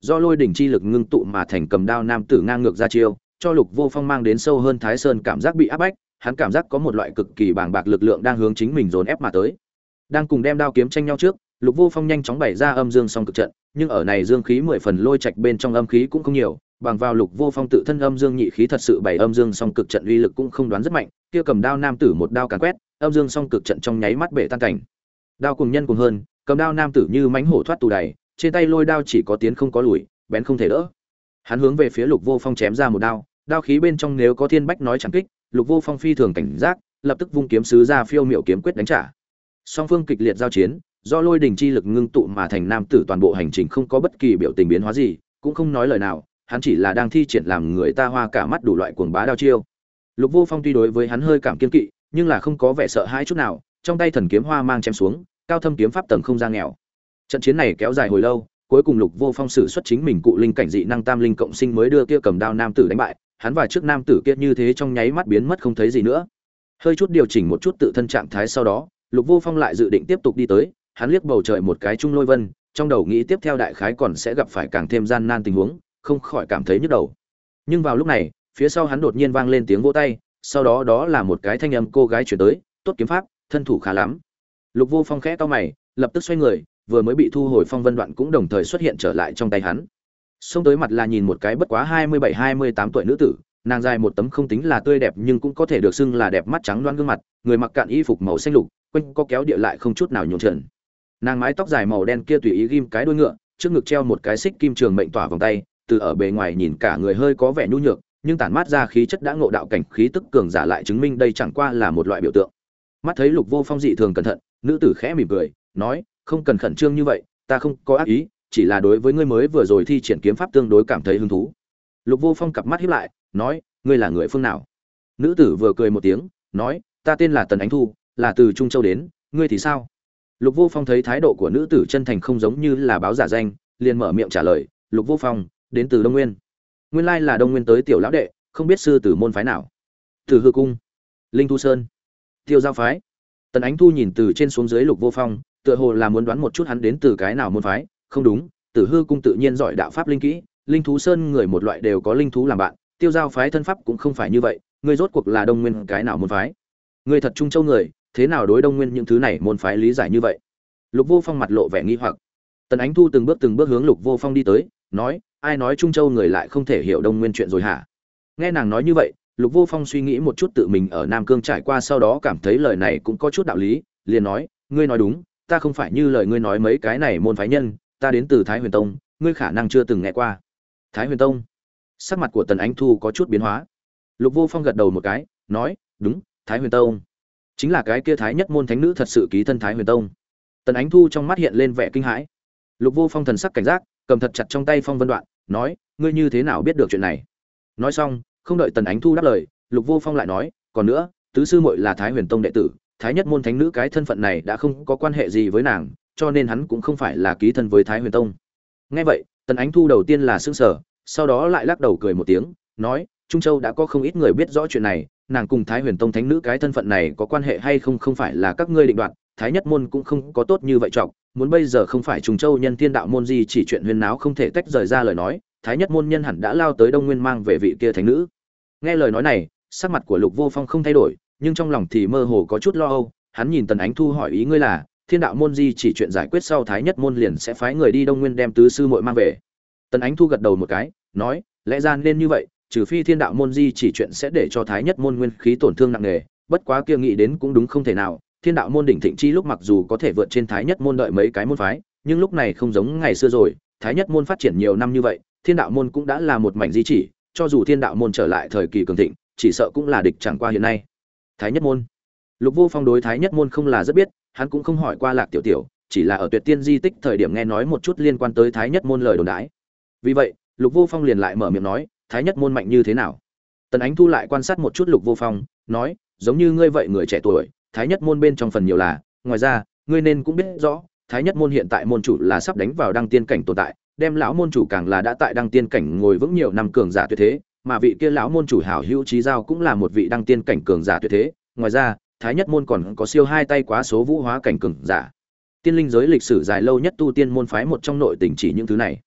do lôi đỉnh chi lực ngưng tụ mà thành cầm đao nam tử ngang ngược ra chiêu, cho Lục Vô Phong mang đến sâu hơn Thái Sơn cảm giác bị áp bách, hắn cảm giác có một loại cực kỳ bàng bạc lực lượng đang hướng chính mình dồn ép mà tới. Đang cùng đem đao kiếm tranh nhau trước, Lục Vô Phong nhanh chóng bày ra âm dương song cực trận, nhưng ở này dương khí 10 phần lôi trạch bên trong âm khí cũng không nhiều, bằng vào Lục Vô Phong tự thân âm dương nhị khí thật sự bày âm dương song cực trận uy lực cũng không đoán rất mạnh, kia cầm đao nam tử một đao càn quét, âm dương song cực trận trong nháy mắt bể tan cảnh. Đao cùng nhân cùng hơn, cầm đao nam tử như mãnh hổ thoát tù đày, trên tay lôi đao chỉ có tiến không có lùi, bén không thể đỡ. Hắn hướng về phía Lục Vô Phong chém ra một đao, đao khí bên trong nếu có thiên bách nói chẳng kích, Lục Vô Phong phi thường cảnh giác, lập tức vung kiếm sứ ra phiêu miểu kiếm quyết đánh trả. Song phương kịch liệt giao chiến, do lôi đỉnh chi lực ngưng tụ mà thành nam tử toàn bộ hành trình không có bất kỳ biểu tình biến hóa gì, cũng không nói lời nào, hắn chỉ là đang thi triển làm người ta hoa cả mắt đủ loại cuồng bá đao chiêu. Lục Vô Phong tuy đối với hắn hơi cảm kiên kỵ, nhưng là không có vẻ sợ hãi chút nào, trong tay thần kiếm hoa mang chém xuống, cao thâm kiếm pháp tầng không ra nghèo. Trận chiến này kéo dài hồi lâu, cuối cùng Lục Vô Phong sử xuất chính mình cụ linh cảnh dị năng tam linh cộng sinh mới đưa kia cầm đao nam tử đánh bại, hắn và trước nam tử kia như thế trong nháy mắt biến mất không thấy gì nữa. Hơi chút điều chỉnh một chút tự thân trạng thái sau đó, Lục Vô Phong lại dự định tiếp tục đi tới, hắn liếc bầu trời một cái trung lôi vân, trong đầu nghĩ tiếp theo đại khái còn sẽ gặp phải càng thêm gian nan tình huống, không khỏi cảm thấy nhức đầu. Nhưng vào lúc này, phía sau hắn đột nhiên vang lên tiếng vỗ tay, sau đó đó là một cái thanh âm cô gái chuyển tới, tốt kiếm pháp, thân thủ khá lắm. Lục Vô Phong khẽ cau mày, lập tức xoay người, vừa mới bị thu hồi phong vân đoạn cũng đồng thời xuất hiện trở lại trong tay hắn. Xông tới mặt là nhìn một cái bất quá 27-28 tuổi nữ tử, nàng dài một tấm không tính là tươi đẹp nhưng cũng có thể được xưng là đẹp mắt trắng loáng gương mặt, người mặc cạn y phục màu xanh lục, quanh có kéo địa lại không chút nào nhũn trần. Nàng mái tóc dài màu đen kia tùy ý ghim cái đuôi ngựa, trước ngực treo một cái xích kim trường mệnh tỏa vòng tay, từ ở bề ngoài nhìn cả người hơi có vẻ nhu nhược, nhưng tản mát ra khí chất đã ngộ đạo cảnh khí tức cường giả lại chứng minh đây chẳng qua là một loại biểu tượng. Mắt thấy Lục Vô Phong dị thường cẩn thận, nữ tử khẽ mỉm cười, nói, không cần khẩn trương như vậy, ta không có ác ý, chỉ là đối với ngươi mới vừa rồi thi triển kiếm pháp tương đối cảm thấy hứng thú. Lục Vô Phong cặp mắt híp lại, nói, ngươi là người phương nào? Nữ tử vừa cười một tiếng, nói, ta tên là Tần Ánh Thu, là từ Trung Châu đến, ngươi thì sao? Lục Vô Phong thấy thái độ của nữ tử chân thành không giống như là báo giả danh, liền mở miệng trả lời, Lục Vô Phong, đến từ Đông Nguyên. Nguyên lai là Đông Nguyên tới tiểu lão đệ, không biết sư tử môn phái nào? Từ Hư cung, Linh Thu Sơn, Tiêu Giao phái. Tần Ánh Thu nhìn từ trên xuống dưới Lục Vô Phong, tựa hồ là muốn đoán một chút hắn đến từ cái nào môn phái, không đúng, Tử Hư cung tự nhiên giỏi đạo pháp linh kỹ, Linh Thú Sơn người một loại đều có linh thú làm bạn, Tiêu Giao phái thân pháp cũng không phải như vậy, ngươi rốt cuộc là Đông Nguyên cái nào môn phái? Ngươi thật Trung Châu người, thế nào đối Đông Nguyên những thứ này môn phái lý giải như vậy? Lục Vô Phong mặt lộ vẻ nghi hoặc. Tần Ánh Thu từng bước hướng Lục Vô Phong đi tới, nói, ai nói Trung Châu người lại không thể hiểu Đông Nguyên chuyện rồi hả? Nghe nàng nói như vậy, Lục Vô Phong suy nghĩ một chút tự mình ở Nam Cương trải qua sau đó cảm thấy lời này cũng có chút đạo lý, liền nói, ngươi nói đúng, ta không phải như lời ngươi nói mấy cái này môn phái nhân, ta đến từ Thái Huyền Tông, ngươi khả năng chưa từng nghe qua. Thái Huyền Tông? Sắc mặt của Tần Ánh Thu có chút biến hóa. Lục Vô Phong gật đầu một cái, nói, đúng, Thái Huyền Tông. Chính là cái kia Thái Nhất môn thánh nữ thật sự ký thân Thái Huyền Tông. Tần Ánh Thu trong mắt hiện lên vẻ kinh hãi. Lục Vô Phong thần sắc cảnh giác, cầm thật chặt trong tay phong vân đoạn, nói, ngươi như thế nào biết được chuyện này? Nói xong, không đợi Tần Ánh Thu đáp lời, Lục Vô Phong lại nói, còn nữa, tứ sư muội là Thái Huyền Tông đệ tử, Thái Nhất môn thánh nữ cái thân phận này đã không có quan hệ gì với nàng, cho nên hắn cũng không phải là ký thân với Thái Huyền Tông. Nghe vậy, Tần Ánh Thu đầu tiên là sững sờ, sau đó lại lắc đầu cười một tiếng, nói, Trung Châu đã có không ít người biết rõ chuyện này, nàng cùng Thái Huyền Tông thánh nữ cái thân phận này có quan hệ hay không không phải là các ngươi định đoạt, Thái Nhất môn cũng không có tốt như vậy trọng, muốn bây giờ không phải Trung Châu nhân Thiên đạo môn gì chỉ chuyện huyên náo không thể tách rời ra lời nói, Thái Nhất môn nhân hẳn đã lao tới Đông Nguyên mang về vị kia thánh nữ. Nghe lời nói này, sắc mặt của Lục Vô Phong không thay đổi, nhưng trong lòng thì mơ hồ có chút lo âu, hắn nhìn Tần Ánh Thu hỏi ý ngươi là, Thiên đạo môn gì chỉ chuyện giải quyết sau Thái Nhất môn liền sẽ phái người đi Đông Nguyên đem tứ sư muội mang về. Tần Ánh Thu gật đầu một cái, nói, lẽ ra nên như vậy, trừ phi Thiên đạo môn di chỉ chuyện sẽ để cho Thái Nhất môn nguyên khí tổn thương nặng nề, bất quá kia nghĩ đến cũng đúng không thể nào, Thiên đạo môn đỉnh thịnh chi lúc mặc dù có thể vượt trên Thái Nhất môn đợi mấy cái môn phái, nhưng lúc này không giống ngày xưa rồi, Thái Nhất môn phát triển nhiều năm như vậy, Thiên đạo môn cũng đã là một mảnh di chỉ, cho dù Thiên đạo môn trở lại thời kỳ cường thịnh, chỉ sợ cũng là địch chẳng qua hiện nay. Thái Nhất môn. Lục Vô Phong đối Thái Nhất môn không là rất biết, hắn cũng không hỏi qua Lạc Tiểu Tiểu, chỉ là ở Tuyệt Tiên di tích thời điểm nghe nói một chút liên quan tới Thái Nhất môn lời đồn đãi. Vì vậy, Lục Vô Phong liền lại mở miệng nói, Thái Nhất môn mạnh như thế nào? Tần Ánh Thu lại quan sát một chút Lục Vô Phong, nói, giống như ngươi vậy người trẻ tuổi, Thái Nhất môn bên trong phần nhiều là, ngoài ra, ngươi nên cũng biết rõ, Thái Nhất môn hiện tại môn chủ là sắp đánh vào đăng tiên cảnh tồn tại, đem lão môn chủ càng là đã tại đăng tiên cảnh ngồi vững nhiều năm cường giả tuyệt thế, mà vị kia lão môn chủ Hảo Hữu Chí Giao cũng là một vị đăng tiên cảnh cường giả tuyệt thế, ngoài ra, Thái Nhất môn còn có siêu hai tay quá số vũ hóa cảnh cường giả. Tiên linh giới lịch sử dài lâu nhất tu tiên môn phái một trong nội tình chỉ những thứ này.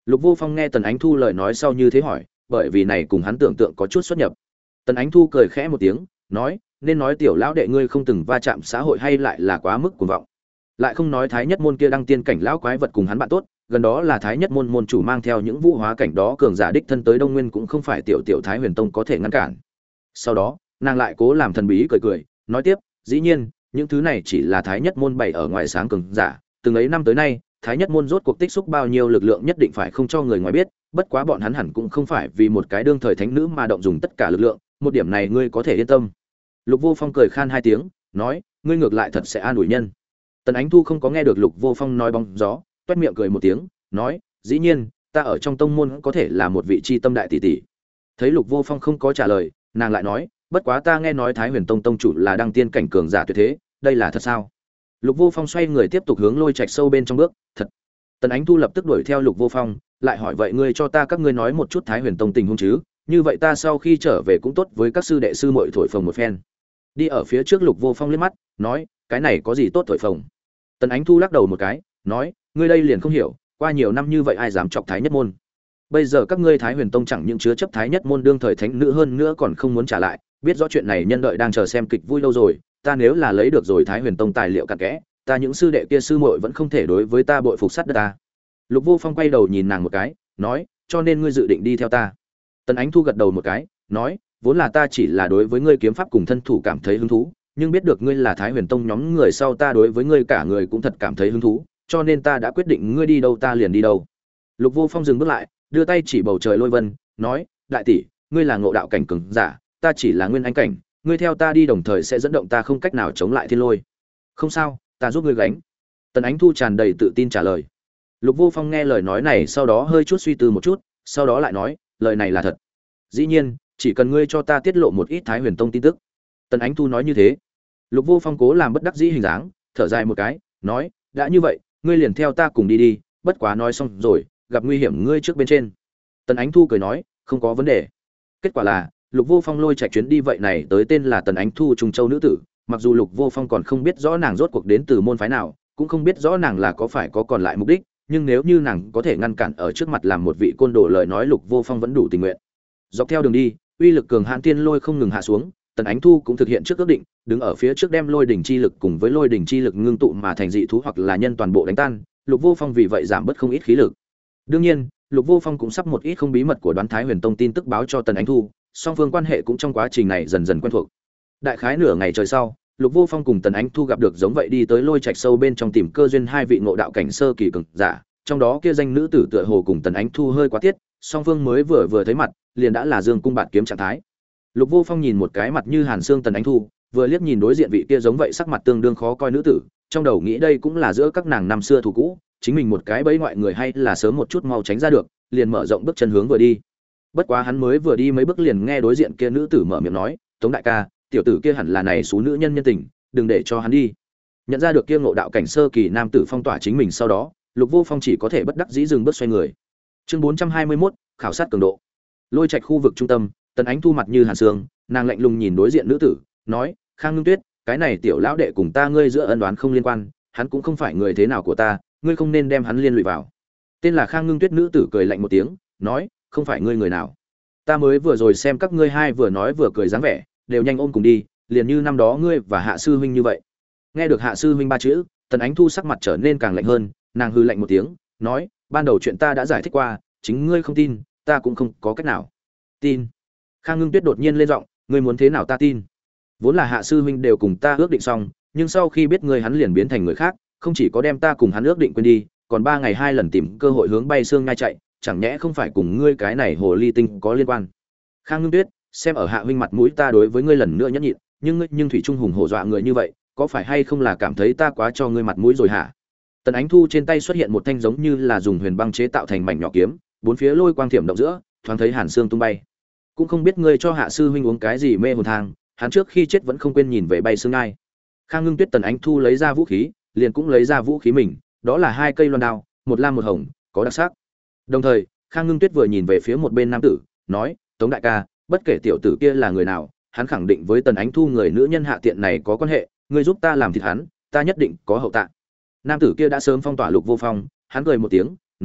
Lục Vô Phong nghe Tần Ánh Thu lời nói sau như thế hỏi, bởi vì này cùng hắn tưởng tượng có chút xuất nhập. Tần Ánh Thu cười khẽ một tiếng, nói, nên nói tiểu lão đệ ngươi không từng va chạm xã hội hay lại là quá mức cuồng vọng. Lại không nói Thái Nhất môn kia đăng tiên cảnh lão quái vật cùng hắn bạn tốt, gần đó là Thái Nhất môn môn chủ mang theo những vũ hóa cảnh đó cường giả đích thân tới Đông Nguyên cũng không phải tiểu tiểu Thái Huyền Tông có thể ngăn cản. Sau đó, nàng lại cố làm thần bí cười cười, nói tiếp, dĩ nhiên, những thứ này chỉ là Thái Nhất môn bày ở ngoài sáng cường giả, từng ấy năm tới nay, Thái Nhất môn rốt cuộc tích xúc bao nhiêu lực lượng nhất định phải không cho người ngoài biết, bất quá bọn hắn hẳn cũng không phải vì một cái đương thời thánh nữ mà động dùng tất cả lực lượng, một điểm này ngươi có thể yên tâm. Lục Vô Phong cười khan hai tiếng, nói, ngươi ngược lại thật sẽ an ủi nhân. Tần Ánh Thu không có nghe được Lục Vô Phong nói bóng gió, toét miệng cười một tiếng, nói, dĩ nhiên, ta ở trong tông môn có thể là một vị chi tâm đại tỷ tỷ. Thấy Lục Vô Phong không có trả lời, nàng lại nói, bất quá ta nghe nói Thái Huyền Tông tông chủ là đăng tiên cảnh cường giả tuyệt thế, đây là thật sao? Lục Vô Phong xoay người tiếp tục hướng lôi trạch sâu bên trong bước, thật. Tần Ánh Thu lập tức đuổi theo Lục Vô Phong, lại hỏi vậy ngươi cho ta các ngươi nói một chút Thái Huyền Tông tình huống chứ, như vậy ta sau khi trở về cũng tốt với các sư đệ sư muội thổi phồng một phen. Đi ở phía trước Lục Vô Phong liếc mắt, nói, cái này có gì tốt thổi phồng? Tần Ánh Thu lắc đầu một cái, nói, ngươi đây liền không hiểu, qua nhiều năm như vậy ai dám chọc Thái Nhất môn? Bây giờ các ngươi Thái Huyền Tông chẳng những chứa chấp Thái Nhất môn đương thời thánh nữ hơn nữa còn không muốn trả lại, biết rõ chuyện này nhân đợi đang chờ xem kịch vui lâu rồi, ta nếu là lấy được rồi Thái Huyền Tông tài liệu cặn kẽ, ta những sư đệ kia sư muội vẫn không thể đối với ta bội phục sắt đất ta. Lục Vô Phong quay đầu nhìn nàng một cái, nói, cho nên ngươi dự định đi theo ta. Tần Ánh Thu gật đầu một cái, nói, vốn là ta chỉ là đối với ngươi kiếm pháp cùng thân thủ cảm thấy hứng thú, nhưng biết được ngươi là Thái Huyền Tông nhóm người sau ta đối với ngươi cả người cũng thật cảm thấy hứng thú, cho nên ta đã quyết định ngươi đi đâu ta liền đi đâu. Lục Vô Phong dừng bước lại, đưa tay chỉ bầu trời lôi vân, nói, đại tỷ, ngươi là ngộ đạo cảnh cường giả, ta chỉ là nguyên anh cảnh, ngươi theo ta đi đồng thời sẽ dẫn động ta không cách nào chống lại thiên lôi. Không sao, ta giúp ngươi gánh. Tần Ánh Thu tràn đầy tự tin trả lời. Lục Vô Phong nghe lời nói này sau đó hơi chút suy tư một chút, sau đó lại nói, lời này là thật. Dĩ nhiên, chỉ cần ngươi cho ta tiết lộ một ít Thái Huyền Tông tin tức. Tần Ánh Thu nói như thế. Lục Vô Phong cố làm bất đắc dĩ hình dáng, thở dài một cái, nói, đã như vậy, ngươi liền theo ta cùng đi đi, bất quá nói xong rồi, gặp nguy hiểm ngươi trước bên trên. Tần Ánh Thu cười nói, không có vấn đề. Kết quả là, Lục Vô Phong lôi chạy chuyến đi vậy này tới tên là Tần Ánh Thu Trung Châu nữ tử, mặc dù Lục Vô Phong còn không biết rõ nàng rốt cuộc đến từ môn phái nào, cũng không biết rõ nàng là có phải có còn lại mục đích, nhưng nếu như nàng có thể ngăn cản ở trước mặt làm một vị côn đồ lời nói Lục Vô Phong vẫn đủ tình nguyện. Dọc theo đường đi, uy lực cường hãn tiên lôi không ngừng hạ xuống, Tần Ánh Thu cũng thực hiện trước ước định, đứng ở phía trước đem lôi đỉnh chi lực cùng với lôi đỉnh chi lực ngưng tụ mà thành dị thú hoặc là nhân toàn bộ đánh tan, Lục Vô Phong vì vậy giảm bớt không ít khí lực. Đương nhiên, Lục Vô Phong cũng sắp một ít không bí mật của Đoán Thái Huyền Tông tin tức báo cho Tần Ánh Thu, song phương quan hệ cũng trong quá trình này dần dần quen thuộc. Đại khái nửa ngày trời sau, Lục Vô Phong cùng Tần Ánh Thu gặp được giống vậy đi tới lôi trạch sâu bên trong tìm cơ duyên hai vị ngộ đạo cảnh sơ kỳ cường giả, trong đó kia danh nữ tử tựa hồ cùng Tần Ánh Thu hơi quá tiết, song phương mới vừa thấy mặt, liền đã là dương cung bạt kiếm trạng thái. Lục Vô Phong nhìn một cái mặt như hàn xương Tần Ánh Thu, vừa liếc nhìn đối diện vị kia giống vậy sắc mặt tương đương khó coi nữ tử, trong đầu nghĩ đây cũng là giữa các nàng năm xưa thù cũ, chính mình một cái bẫy ngoại người hay là sớm một chút mau tránh ra được, liền mở rộng bước chân hướng vừa đi. Bất quá hắn mới vừa đi mấy bước liền nghe đối diện kia nữ tử mở miệng nói, "Tống đại ca, tiểu tử kia hẳn là này số nữ nhân nhân tình, đừng để cho hắn đi." Nhận ra được kia ngộ đạo cảnh sơ kỳ nam tử phong tỏa chính mình sau đó, Lục Vô Phong chỉ có thể bất đắc dĩ dừng bước xoay người. Chương 421, khảo sát cường độ. Lôi trạch khu vực trung tâm, Tần Ánh Thu mặt như hàn sương, nàng lạnh lùng nhìn đối diện nữ tử, nói, "Khang Ngưng Tuyết, cái này tiểu lão đệ cùng ta ngươi giữa ân oán không liên quan, hắn cũng không phải người thế nào của ta, ngươi không nên đem hắn liên lụy vào." Tên là Khang Ngưng Tuyết nữ tử cười lạnh một tiếng, nói, "Không phải ngươi người nào? Ta mới vừa rồi xem các ngươi hai vừa nói vừa cười dáng vẻ, đều nhanh ôm cùng đi, liền như năm đó ngươi và Hạ sư huynh như vậy." Nghe được Hạ sư huynh ba chữ, Tần Ánh Thu sắc mặt trở nên càng lạnh hơn, nàng hừ lạnh một tiếng, nói, "Ban đầu chuyện ta đã giải thích qua, chính ngươi không tin, ta cũng không có cách nào." "Tin?" Khang Ngưng Tuyết đột nhiên lên giọng, "Ngươi muốn thế nào ta tin? Vốn là Hạ sư huynh đều cùng ta ước định xong, nhưng sau khi biết ngươi hắn liền biến thành người khác, không chỉ có đem ta cùng hắn ước định quên đi, còn 3 ngày 2 lần tìm cơ hội hướng bay xương ngay chạy, chẳng nhẽ không phải cùng ngươi cái này hồ ly tinh có liên quan?" Khang Ngưng Tuyết, xem ở Hạ huynh mặt mũi ta đối với ngươi lần nữa nhẫn nhịn, nhưng ngươi thủy trung hùng hổ dọa người như vậy, có phải hay không là cảm thấy ta quá cho ngươi mặt mũi rồi hả? Tần Ánh Thu trên tay xuất hiện một thanh giống như là dùng huyền băng chế tạo thành mảnh nhỏ kiếm, bốn phía lôi quang thiểm động giữa, thoáng thấy hàn xương tung bay. Cũng không biết ngươi cho Hạ sư huynh uống cái gì mê hồn thang, hắn trước khi chết vẫn không quên nhìn về bay xương ngai. Khang Ngưng Tuyết Tần Ánh Thu lấy ra vũ khí, liền cũng lấy ra vũ khí mình, đó là 2 cây loan đao, một lam một hồng, có đặc sắc. Đồng thời, Khang Ngưng Tuyết vừa nhìn về phía một bên nam tử, nói, "Tống đại ca, bất kể tiểu tử kia là người nào, hắn khẳng định với Tần Ánh Thu người nữ nhân hạ tiện này có quan hệ, ngươi giúp ta làm thịt hắn, ta nhất định có hậu tạ." Nam tử kia đã sớm phong tỏa Lục Vô Phong, hắn cười một tiếng, nói,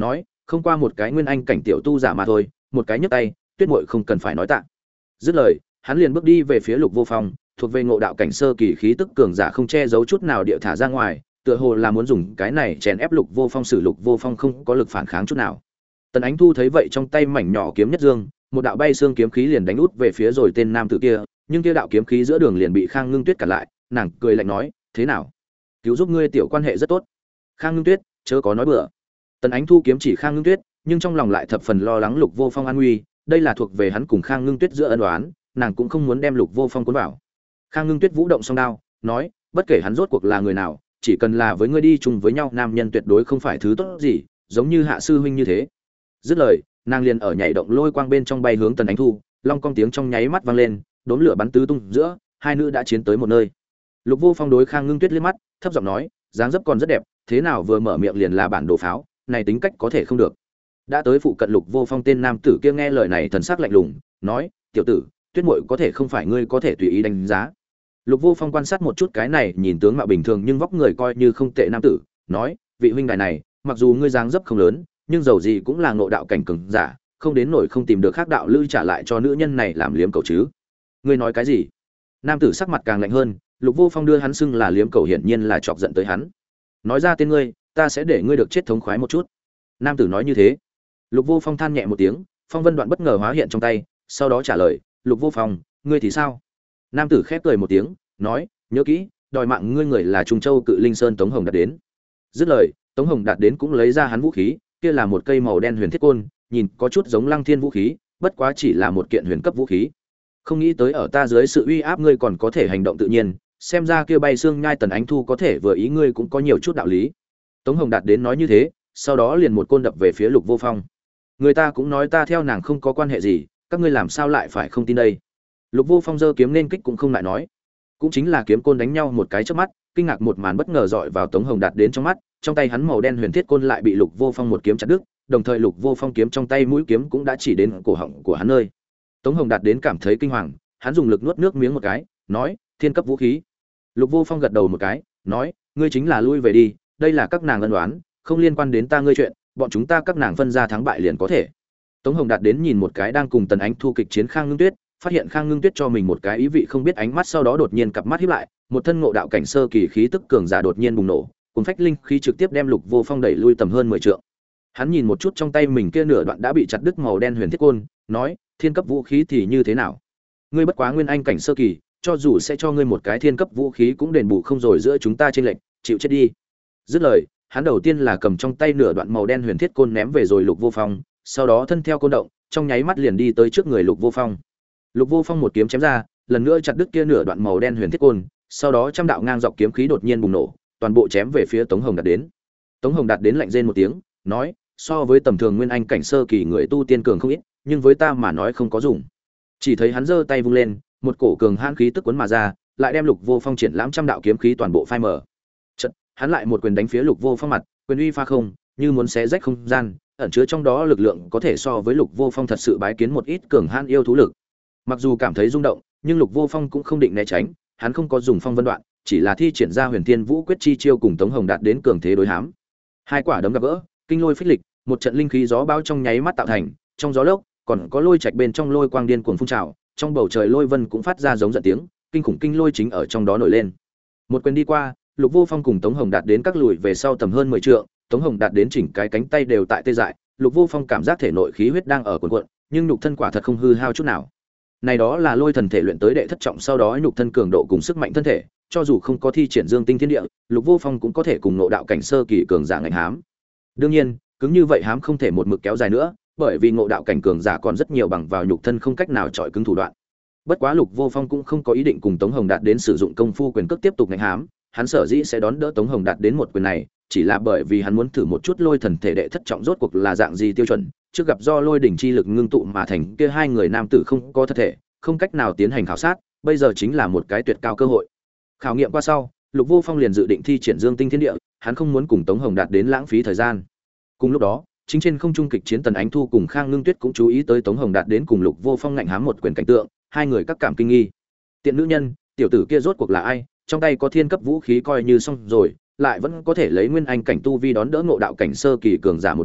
không qua một cái nguyên anh cảnh tiểu tu giả mà thôi, một cái nhấc tay, Tuyết Muội không cần phải nói tạ. Dứt lời, hắn liền bước đi về phía Lục Vô Phong, thuộc về ngộ đạo cảnh sơ kỳ khí tức cường giả không che giấu chút nào địa thả ra ngoài, tựa hồ là muốn dùng cái này chèn ép Lục Vô Phong, xử Lục Vô Phong không có lực phản kháng chút nào. Tần Ánh Thu thấy vậy trong tay mảnh nhỏ kiếm nhất dương, một đạo bay xương kiếm khí liền đánh út về phía rồi tên nam tử kia, nhưng kia đạo kiếm khí giữa đường liền bị Khang Ngưng Tuyết cản lại, nàng cười lạnh nói, "Thế nào? Cứu giúp ngươi tiểu quan hệ rất tốt." Khang Ngưng Tuyết, chớ có nói bừa. Tần Ánh Thu kiếm chỉ Khang Ngưng Tuyết, nhưng trong lòng lại thập phần lo lắng Lục Vô Phong an nguy, đây là thuộc về hắn cùng Khang Ngưng Tuyết giữa ân oán, nàng cũng không muốn đem Lục Vô Phong cuốn vào. Khang Ngưng Tuyết vũ động song đao, nói, bất kể hắn rốt cuộc là người nào, chỉ cần là với ngươi đi chung với nhau, nam nhân tuyệt đối không phải thứ tốt gì, giống như Hạ sư huynh như thế. Dứt lời, nàng liền ở nhảy động lôi quang bên trong bay hướng Tần Ánh Thu, long cong tiếng trong nháy mắt vang lên, đốm lửa bắn tứ tung giữa, hai nữ đã chiến tới một nơi. Lục Vô Phong đối Khang Ngưng Tuyết liếc mắt, thấp giọng nói, dáng dấp còn rất đẹp, thế nào vừa mở miệng liền là bản đồ pháo, này tính cách có thể không được. Đã tới phụ cận Lục Vô Phong tên nam tử kia nghe lời này thần sắc lạnh lùng, nói, tiểu tử, Tuyết Muội có thể không phải ngươi có thể tùy ý đánh giá. Lục Vô Phong quan sát một chút cái này nhìn tướng mạo bình thường nhưng vóc người coi như không tệ nam tử, nói, vị huynh đài này, mặc dù ngươi dáng dấp không lớn, nhưng dầu gì cũng là ngộ đạo cảnh cường giả, không đến nổi không tìm được khác đạo lữ trả lại cho nữ nhân này làm liếm cầu chứ. Ngươi nói cái gì? Nam tử sắc mặt càng lạnh hơn, Lục Vô Phong đưa hắn xưng là liếm cầu hiển nhiên là chọc giận tới hắn. Nói ra tên ngươi, ta sẽ để ngươi được chết thống khoái một chút. Nam tử nói như thế. Lục Vô Phong than nhẹ một tiếng, phong vân đoạn bất ngờ hóa hiện trong tay, sau đó trả lời, Lục Vô Phong, ngươi thì sao? Nam tử khép cười một tiếng, nói, nhớ kỹ, đòi mạng ngươi người là Trung Châu Cự Linh Sơn Tống Hồng Đạt đến. Dứt lời, Tống Hồng Đạt đến cũng lấy ra hắn vũ khí, kia là một cây màu đen huyền thiết côn, nhìn có chút giống Lăng Thiên vũ khí, bất quá chỉ là một kiện huyền cấp vũ khí. Không nghĩ tới ở ta dưới sự uy áp ngươi còn có thể hành động tự nhiên, xem ra kia bay xương nhai Tần Ánh Thu có thể vừa ý ngươi cũng có nhiều chút đạo lý. Tống Hồng Đạt đến nói như thế, sau đó liền một côn đập về phía Lục Vô Phong. Người ta cũng nói ta theo nàng không có quan hệ gì, các ngươi làm sao lại phải không tin đây? Lục Vô Phong giơ kiếm nên kích cũng không lại nói, cũng chính là kiếm côn đánh nhau một cái chớp mắt, kinh ngạc một màn bất ngờ dọi vào Tống Hồng Đạt đến trong mắt, trong tay hắn màu đen huyền thiết côn lại bị Lục Vô Phong một kiếm chặt đứt, đồng thời Lục Vô Phong kiếm trong tay mũi kiếm cũng đã chỉ đến cổ họng của hắn nơi. Tống Hồng Đạt đến cảm thấy kinh hoàng, hắn dùng lực nuốt nước miếng một cái, nói, thiên cấp vũ khí. Lục Vô Phong gật đầu một cái, nói, ngươi chính là lui về đi, đây là các nàng ân đoán, không liên quan đến ta ngươi chuyện, bọn chúng ta các nàng phân ra thắng bại liền có thể. Tống Hồng Đạt đến nhìn một cái đang cùng Tần Ánh Thu kịch chiến Khang Ngưng Tuyết, phát hiện Khang Ngưng Tuyết cho mình một cái ý vị không biết ánh mắt, sau đó đột nhiên cặp mắt híp lại, một thân ngộ đạo cảnh sơ kỳ khí tức cường giả đột nhiên bùng nổ, cùng phách linh khí trực tiếp đem Lục Vô Phong đẩy lui tầm hơn 10 trượng. Hắn nhìn một chút trong tay mình kia nửa đoạn đã bị chặt đứt màu đen huyền thiết côn, nói, thiên cấp vũ khí thì như thế nào? Ngươi bất quá nguyên anh cảnh sơ kỳ, cho dù sẽ cho ngươi một cái thiên cấp vũ khí cũng đền bù không rồi giữa chúng ta trên lệnh, chịu chết đi. Dứt lời, hắn đầu tiên là cầm trong tay nửa đoạn màu đen huyền thiết côn ném về rồi Lục Vô Phong, sau đó thân theo côn động, trong nháy mắt liền đi tới trước người Lục Vô Phong. Lục Vô Phong một kiếm chém ra, lần nữa chặt đứt kia nửa đoạn màu đen huyền thiết côn, sau đó trăm đạo ngang dọc kiếm khí đột nhiên bùng nổ, toàn bộ chém về phía Tống Hồng Đạt đến. Tống Hồng Đạt đến lạnh rên một tiếng, nói, so với tầm thường nguyên anh cảnh sơ kỳ người tu tiên cường không ít, nhưng với ta mà nói không có dùng. Chỉ thấy hắn giơ tay vung lên, một cổ cường hãn khí tức cuốn mà ra, lại đem Lục Vô Phong triển lãm trăm đạo kiếm khí toàn bộ phai mở. Chợt, hắn lại một quyền đánh phía Lục Vô Phong mặt, quyền uy pha không, như muốn xé rách không gian, ẩn chứa trong đó lực lượng có thể so với Lục Vô Phong thật sự bái kiến một ít cường hãn yêu thú lực. Mặc dù cảm thấy rung động, nhưng Lục Vô Phong cũng không định né tránh, hắn không có dùng phong vân đoạn, chỉ là thi triển ra Huyền Thiên Vũ Quyết chi chiêu cùng Tống Hồng Đạt đến cường thế đối hám. Hai quả đấm gặp gỡ, kinh lôi phích lịch, một trận linh khí gió bão trong nháy mắt tạo thành, trong gió lốc còn có lôi trạch bên trong lôi quang điên cuồng phun trào, trong bầu trời lôi vân cũng phát ra giống giận tiếng, kinh khủng kinh lôi chính ở trong đó nổi lên. Một quyền đi qua, Lục Vô Phong cùng Tống Hồng Đạt đến các lùi về sau tầm hơn 10 trượng, Tống Hồng Đạt đến chỉnh cái cánh tay đều tại tê dại, Lục Vô Phong cảm giác thể nội khí huyết đang ở cuộn cuộn, nhưng nhục thân quả thật không hư hao chút nào. Này đó là lôi thần thể luyện tới đệ thất trọng sau đó nhục thân cường độ cùng sức mạnh thân thể, cho dù không có thi triển Dương Tinh Thiên Địa, Lục Vô Phong cũng có thể cùng ngộ đạo cảnh sơ kỳ cường giả ngạnh hám. Đương nhiên, cứng như vậy hám không thể một mực kéo dài nữa, bởi vì ngộ đạo cảnh cường giả còn rất nhiều bằng vào nhục thân không cách nào chọi cứng thủ đoạn. Bất quá Lục Vô Phong cũng không có ý định cùng Tống Hồng Đạt đến sử dụng công phu quyền cước tiếp tục ngạnh hám, hắn sở dĩ sẽ đón đỡ Tống Hồng Đạt đến một quyền này, chỉ là bởi vì hắn muốn thử một chút lôi thần thể đệ thất trọng rốt cuộc là dạng gì tiêu chuẩn, trước gặp do lôi đỉnh chi lực ngưng tụ mà thành kia hai người nam tử không có thật thể, không cách nào tiến hành khảo sát, bây giờ chính là một cái tuyệt cao cơ hội. Khảo nghiệm qua sau, Lục Vô Phong liền dự định thi triển Dương Tinh Thiên Địa, hắn không muốn cùng Tống Hồng Đạt đến lãng phí thời gian. Cùng lúc đó, chính trên không trung kịch chiến Tần Ánh Thu cùng Khang Ngưng Tuyết cũng chú ý tới Tống Hồng Đạt đến cùng Lục Vô Phong ngạnh hám một quyền cảnh tượng, hai người các cảm kinh nghi. Tiện nữ nhân, tiểu tử kia rốt cuộc là ai, trong tay có thiên cấp vũ khí coi như xong rồi, lại vẫn có thể lấy nguyên anh cảnh tu vi đón đỡ ngộ đạo cảnh sơ kỳ cường giả một đòn,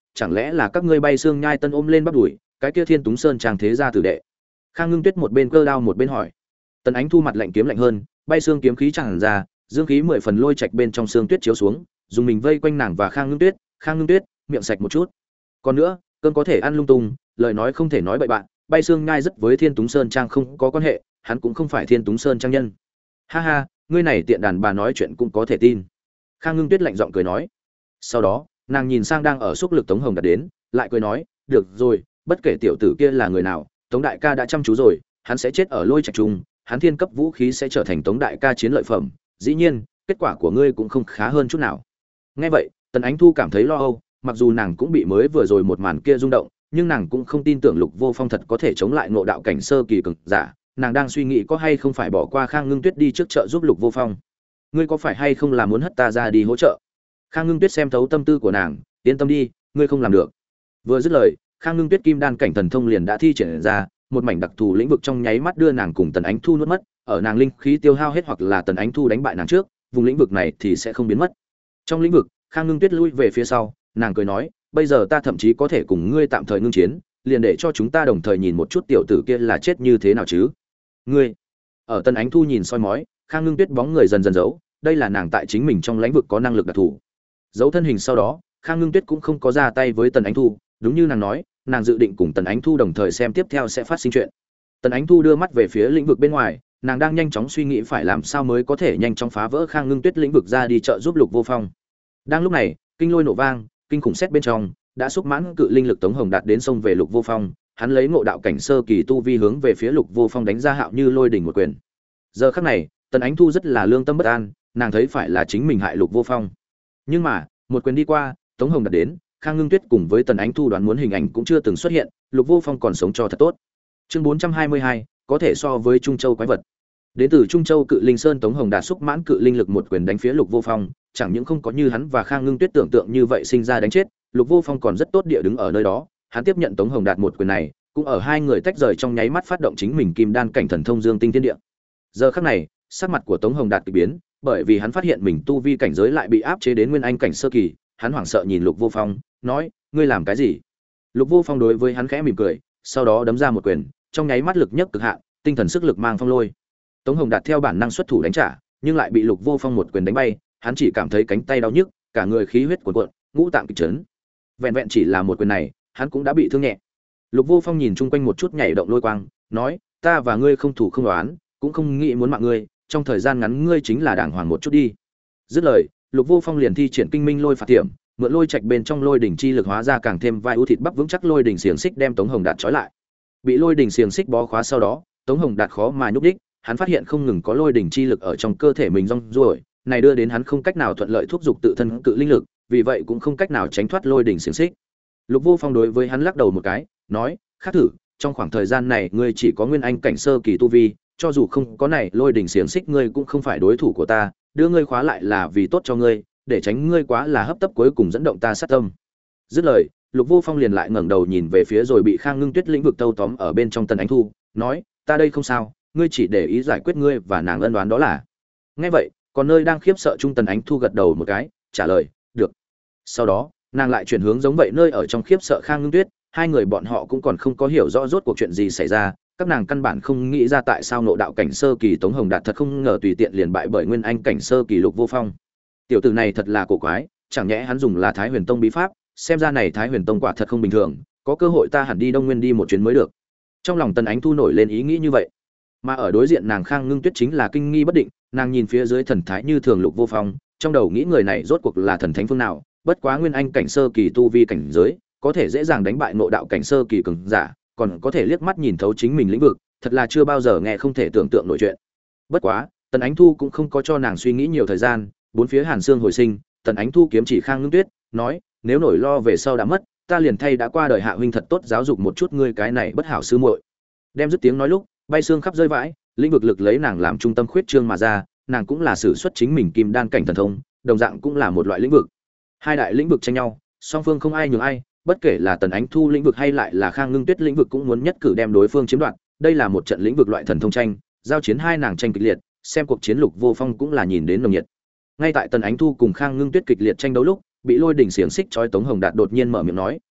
chẳng lẽ là các ngươi Bay Xương Nhai Tân ôm lên bắp đùi, cái kia Thiên Túng Sơn trang thế gia tử đệ? Khang Ngưng Tuyết một bên cơ đao một bên hỏi. Tần Ánh Thu mặt lạnh kiếm lạnh hơn, bay xương kiếm khí tràn ra, dương khí 10 phần lôi trạch bên trong xương tuyết chiếu xuống, dùng mình vây quanh nàng và Khang Ngưng Tuyết, miệng sạch một chút. Còn nữa, cơn có thể ăn lung tung, lời nói không thể nói bậy bạn, Bay Xương Nhai rất với Thiên Túng Sơn trang không có quan hệ, hắn cũng không phải Thiên Túng Sơn trang nhân. Ha ha, ngươi này tiện đàn bà nói chuyện cũng có thể tin. Khang Ngưng Tuyết lạnh giọng cười nói. Sau đó, nàng nhìn sang đang ở xúc lực Tống Hồng Đạt đến, lại cười nói, được rồi, bất kể tiểu tử kia là người nào, Tống đại ca đã chăm chú rồi, hắn sẽ chết ở lôi trạch trung, hắn thiên cấp vũ khí sẽ trở thành Tống đại ca chiến lợi phẩm, dĩ nhiên, kết quả của ngươi cũng không khá hơn chút nào. Nghe vậy, Tần Ánh Thu cảm thấy lo âu, mặc dù nàng cũng bị mới vừa rồi một màn kia rung động, nhưng nàng cũng không tin tưởng Lục Vô Phong thật có thể chống lại ngộ đạo cảnh sơ kỳ cường giả, nàng đang suy nghĩ có hay không phải bỏ qua Khang Ngưng Tuyết đi trước trợ giúp Lục Vô Phong. Ngươi có phải hay không là muốn hất ta ra đi hỗ trợ? Khang Ngưng Tuyết xem thấu tâm tư của nàng, yên tâm đi, ngươi không làm được. Vừa dứt lời, Khang Ngưng Tuyết kim đan cảnh thần thông liền đã thi triển ra, một mảnh đặc thù lĩnh vực trong nháy mắt đưa nàng cùng Tần Ánh Thu nuốt mất, ở nàng linh khí tiêu hao hết hoặc là Tần Ánh Thu đánh bại nàng trước, vùng lĩnh vực này thì sẽ không biến mất. Trong lĩnh vực, Khang Ngưng Tuyết lui về phía sau, nàng cười nói, bây giờ ta thậm chí có thể cùng ngươi tạm thời ngưng chiến, liền để cho chúng ta đồng thời nhìn một chút tiểu tử kia là chết như thế nào chứ. Ngươi? Ở Tần Ánh Thu nhìn soi mói, Khang Ngưng Tuyết bóng người dần dần giấu, đây là nàng tại chính mình trong lĩnh vực có năng lực đặc thù. Giấu thân hình sau đó, Khang Ngưng Tuyết cũng không có ra tay với Tần Ánh Thu, đúng như nàng nói, nàng dự định cùng Tần Ánh Thu đồng thời xem tiếp theo sẽ phát sinh chuyện. Tần Ánh Thu đưa mắt về phía lĩnh vực bên ngoài, nàng đang nhanh chóng suy nghĩ phải làm sao mới có thể nhanh chóng phá vỡ Khang Ngưng Tuyết lĩnh vực ra đi trợ giúp Lục Vô Phong. Đang lúc này, kinh lôi nổ vang, kinh khủng xét bên trong, đã xúc mãn cự linh lực Tống Hồng Đạt đến sông về Lục Vô Phong, hắn lấy ngộ đạo cảnh sơ kỳ tu vi hướng về phía Lục Vô Phong đánh ra hạo như lôi đỉnh một quyền. Giờ khắc này, Tần Ánh Thu rất là lương tâm bất an, nàng thấy phải là chính mình hại Lục Vô Phong. Nhưng mà, một quyền đi qua, Tống Hồng Đạt đến, Khang Ngưng Tuyết cùng với Tần Ánh Thu đoán muốn hình ảnh cũng chưa từng xuất hiện, Lục Vô Phong còn sống cho thật tốt. Chương 422, có thể so với Trung Châu quái vật. Đến từ Trung Châu Cự Linh Sơn Tống Hồng Đạt xúc mãn cự linh lực một quyền đánh phía Lục Vô Phong, chẳng những không có như hắn và Khang Ngưng Tuyết tưởng tượng như vậy sinh ra đánh chết, Lục Vô Phong còn rất tốt địa đứng ở nơi đó, hắn tiếp nhận Tống Hồng Đạt một quyền này, cũng ở hai người tách rời trong nháy mắt phát động chính mình kim đan cảnh thần thông Dương Tinh Thiên Địa. Giờ khắc này, sắc mặt của Tống Hồng Đạt kỳ biến, bởi vì hắn phát hiện mình tu vi cảnh giới lại bị áp chế đến nguyên anh cảnh sơ kỳ, hắn hoảng sợ nhìn Lục Vô Phong, nói: "Ngươi làm cái gì?" Lục Vô Phong đối với hắn khẽ mỉm cười, sau đó đấm ra một quyền, trong nháy mắt lực nhất cực hạn, tinh thần sức lực mang phong lôi. Tống Hồng Đạt theo bản năng xuất thủ đánh trả, nhưng lại bị Lục Vô Phong một quyền đánh bay, hắn chỉ cảm thấy cánh tay đau nhức, cả người khí huyết cuồn cuộn, ngũ tạng kịch chấn. Vẹn vẹn chỉ là một quyền này, hắn cũng đã bị thương nhẹ. Lục Vô Phong nhìn chung quanh một chút nhảy động lôi quang, nói: "Ta và ngươi không thủ không đoán, cũng không nghĩ muốn mạng ngươi, trong thời gian ngắn ngươi chính là đàng hoàng một chút đi." Dứt lời, Lục Vô Phong liền thi triển kinh minh lôi phạt tiệm, mượn lôi trạch bên trong lôi đỉnh chi lực hóa ra càng thêm vai ưu thịt bắp vững chắc lôi đỉnh xiềng xích đem Tống Hồng Đạt trói lại. Bị lôi đỉnh xiềng xích bó khóa sau đó, Tống Hồng Đạt khó mà nhúc đích, hắn phát hiện không ngừng có lôi đỉnh chi lực ở trong cơ thể mình rong ruổi, này đưa đến hắn không cách nào thuận lợi thúc giục tự thân cự linh lực, vì vậy cũng không cách nào tránh thoát lôi đỉnh xiềng xích. Lục Vô Phong đối với hắn lắc đầu một cái, nói: "Khác thử, trong khoảng thời gian này ngươi chỉ có nguyên anh cảnh sơ kỳ tu vi, cho dù không có này lôi đỉnh xiềng xích ngươi cũng không phải đối thủ của ta, đưa ngươi khóa lại là vì tốt cho ngươi, để tránh ngươi quá là hấp tấp cuối cùng dẫn động ta sát tâm." Dứt lời, Lục Vô Phong liền lại ngẩng đầu nhìn về phía rồi bị Khang Ngưng Tuyết lĩnh vực tâu tóm ở bên trong Tần Ánh Thu, nói: "Ta đây không sao, ngươi chỉ để ý giải quyết ngươi và nàng ân oán đó là." Nghe vậy, còn nơi đang khiếp sợ trung Tần Ánh Thu gật đầu một cái, trả lời: "Được." Sau đó, nàng lại chuyển hướng giống vậy nơi ở trong khiếp sợ Khang Ngưng Tuyết, hai người bọn họ cũng còn không có hiểu rõ rốt cuộc chuyện gì xảy ra, các nàng căn bản không nghĩ ra tại sao ngộ đạo cảnh sơ kỳ Tống Hồng Đạt thật không ngờ tùy tiện liền bại bởi nguyên anh cảnh sơ kỳ Lục Vô Phong. Tiểu tử này thật là cổ quái, chẳng nhẽ hắn dùng là Thái Huyền Tông bí pháp, xem ra này Thái Huyền Tông quả thật không bình thường, có cơ hội ta hẳn đi Đông Nguyên đi một chuyến mới được. Trong lòng Tần Ánh Thu nổi lên ý nghĩ như vậy. Mà ở đối diện nàng Khang Ngưng Tuyết chính là kinh nghi bất định, nàng nhìn phía dưới thần thái như thường Lục Vô Phong, trong đầu nghĩ người này rốt cuộc là thần thánh phương nào, bất quá nguyên anh cảnh sơ kỳ tu vi cảnh giới, có thể dễ dàng đánh bại ngộ đạo cảnh sơ kỳ cường giả, còn có thể liếc mắt nhìn thấu chính mình lĩnh vực, thật là chưa bao giờ nghe không thể tưởng tượng nổi chuyện. Bất quá, Tần Ánh Thu cũng không có cho nàng suy nghĩ nhiều thời gian, bốn phía hàn xương hồi sinh, Tần Ánh Thu kiếm chỉ Khang Ngưng Tuyết, nói: "Nếu nổi lo về sau đã mất, ta liền thay đã qua đời hạ huynh thật tốt giáo dục một chút ngươi cái này bất hảo sư muội." Đem dứt tiếng nói lúc, bay xương khắp rơi vãi, lĩnh vực lực lấy nàng làm trung tâm khuyết trương mà ra, nàng cũng là sử xuất chính mình kim đan cảnh thần thông, đồng dạng cũng là một loại lĩnh vực. Hai đại lĩnh vực tranh nhau, song phương không ai nhường ai, bất kể là Tần Ánh Thu lĩnh vực hay lại là Khang Ngưng Tuyết lĩnh vực cũng muốn nhất cử đem đối phương chiếm đoạt, đây là một trận lĩnh vực loại thần thông tranh, giao chiến hai nàng tranh kịch liệt, xem cuộc chiến Lục Vô Phong cũng là nhìn đến nồng nhiệt. Ngay tại Tần Ánh Thu cùng Khang Ngưng Tuyết kịch liệt tranh đấu lúc, bị lôi đỉnh xiềng xích trói Tống Hồng Đạt đột nhiên mở miệng nói: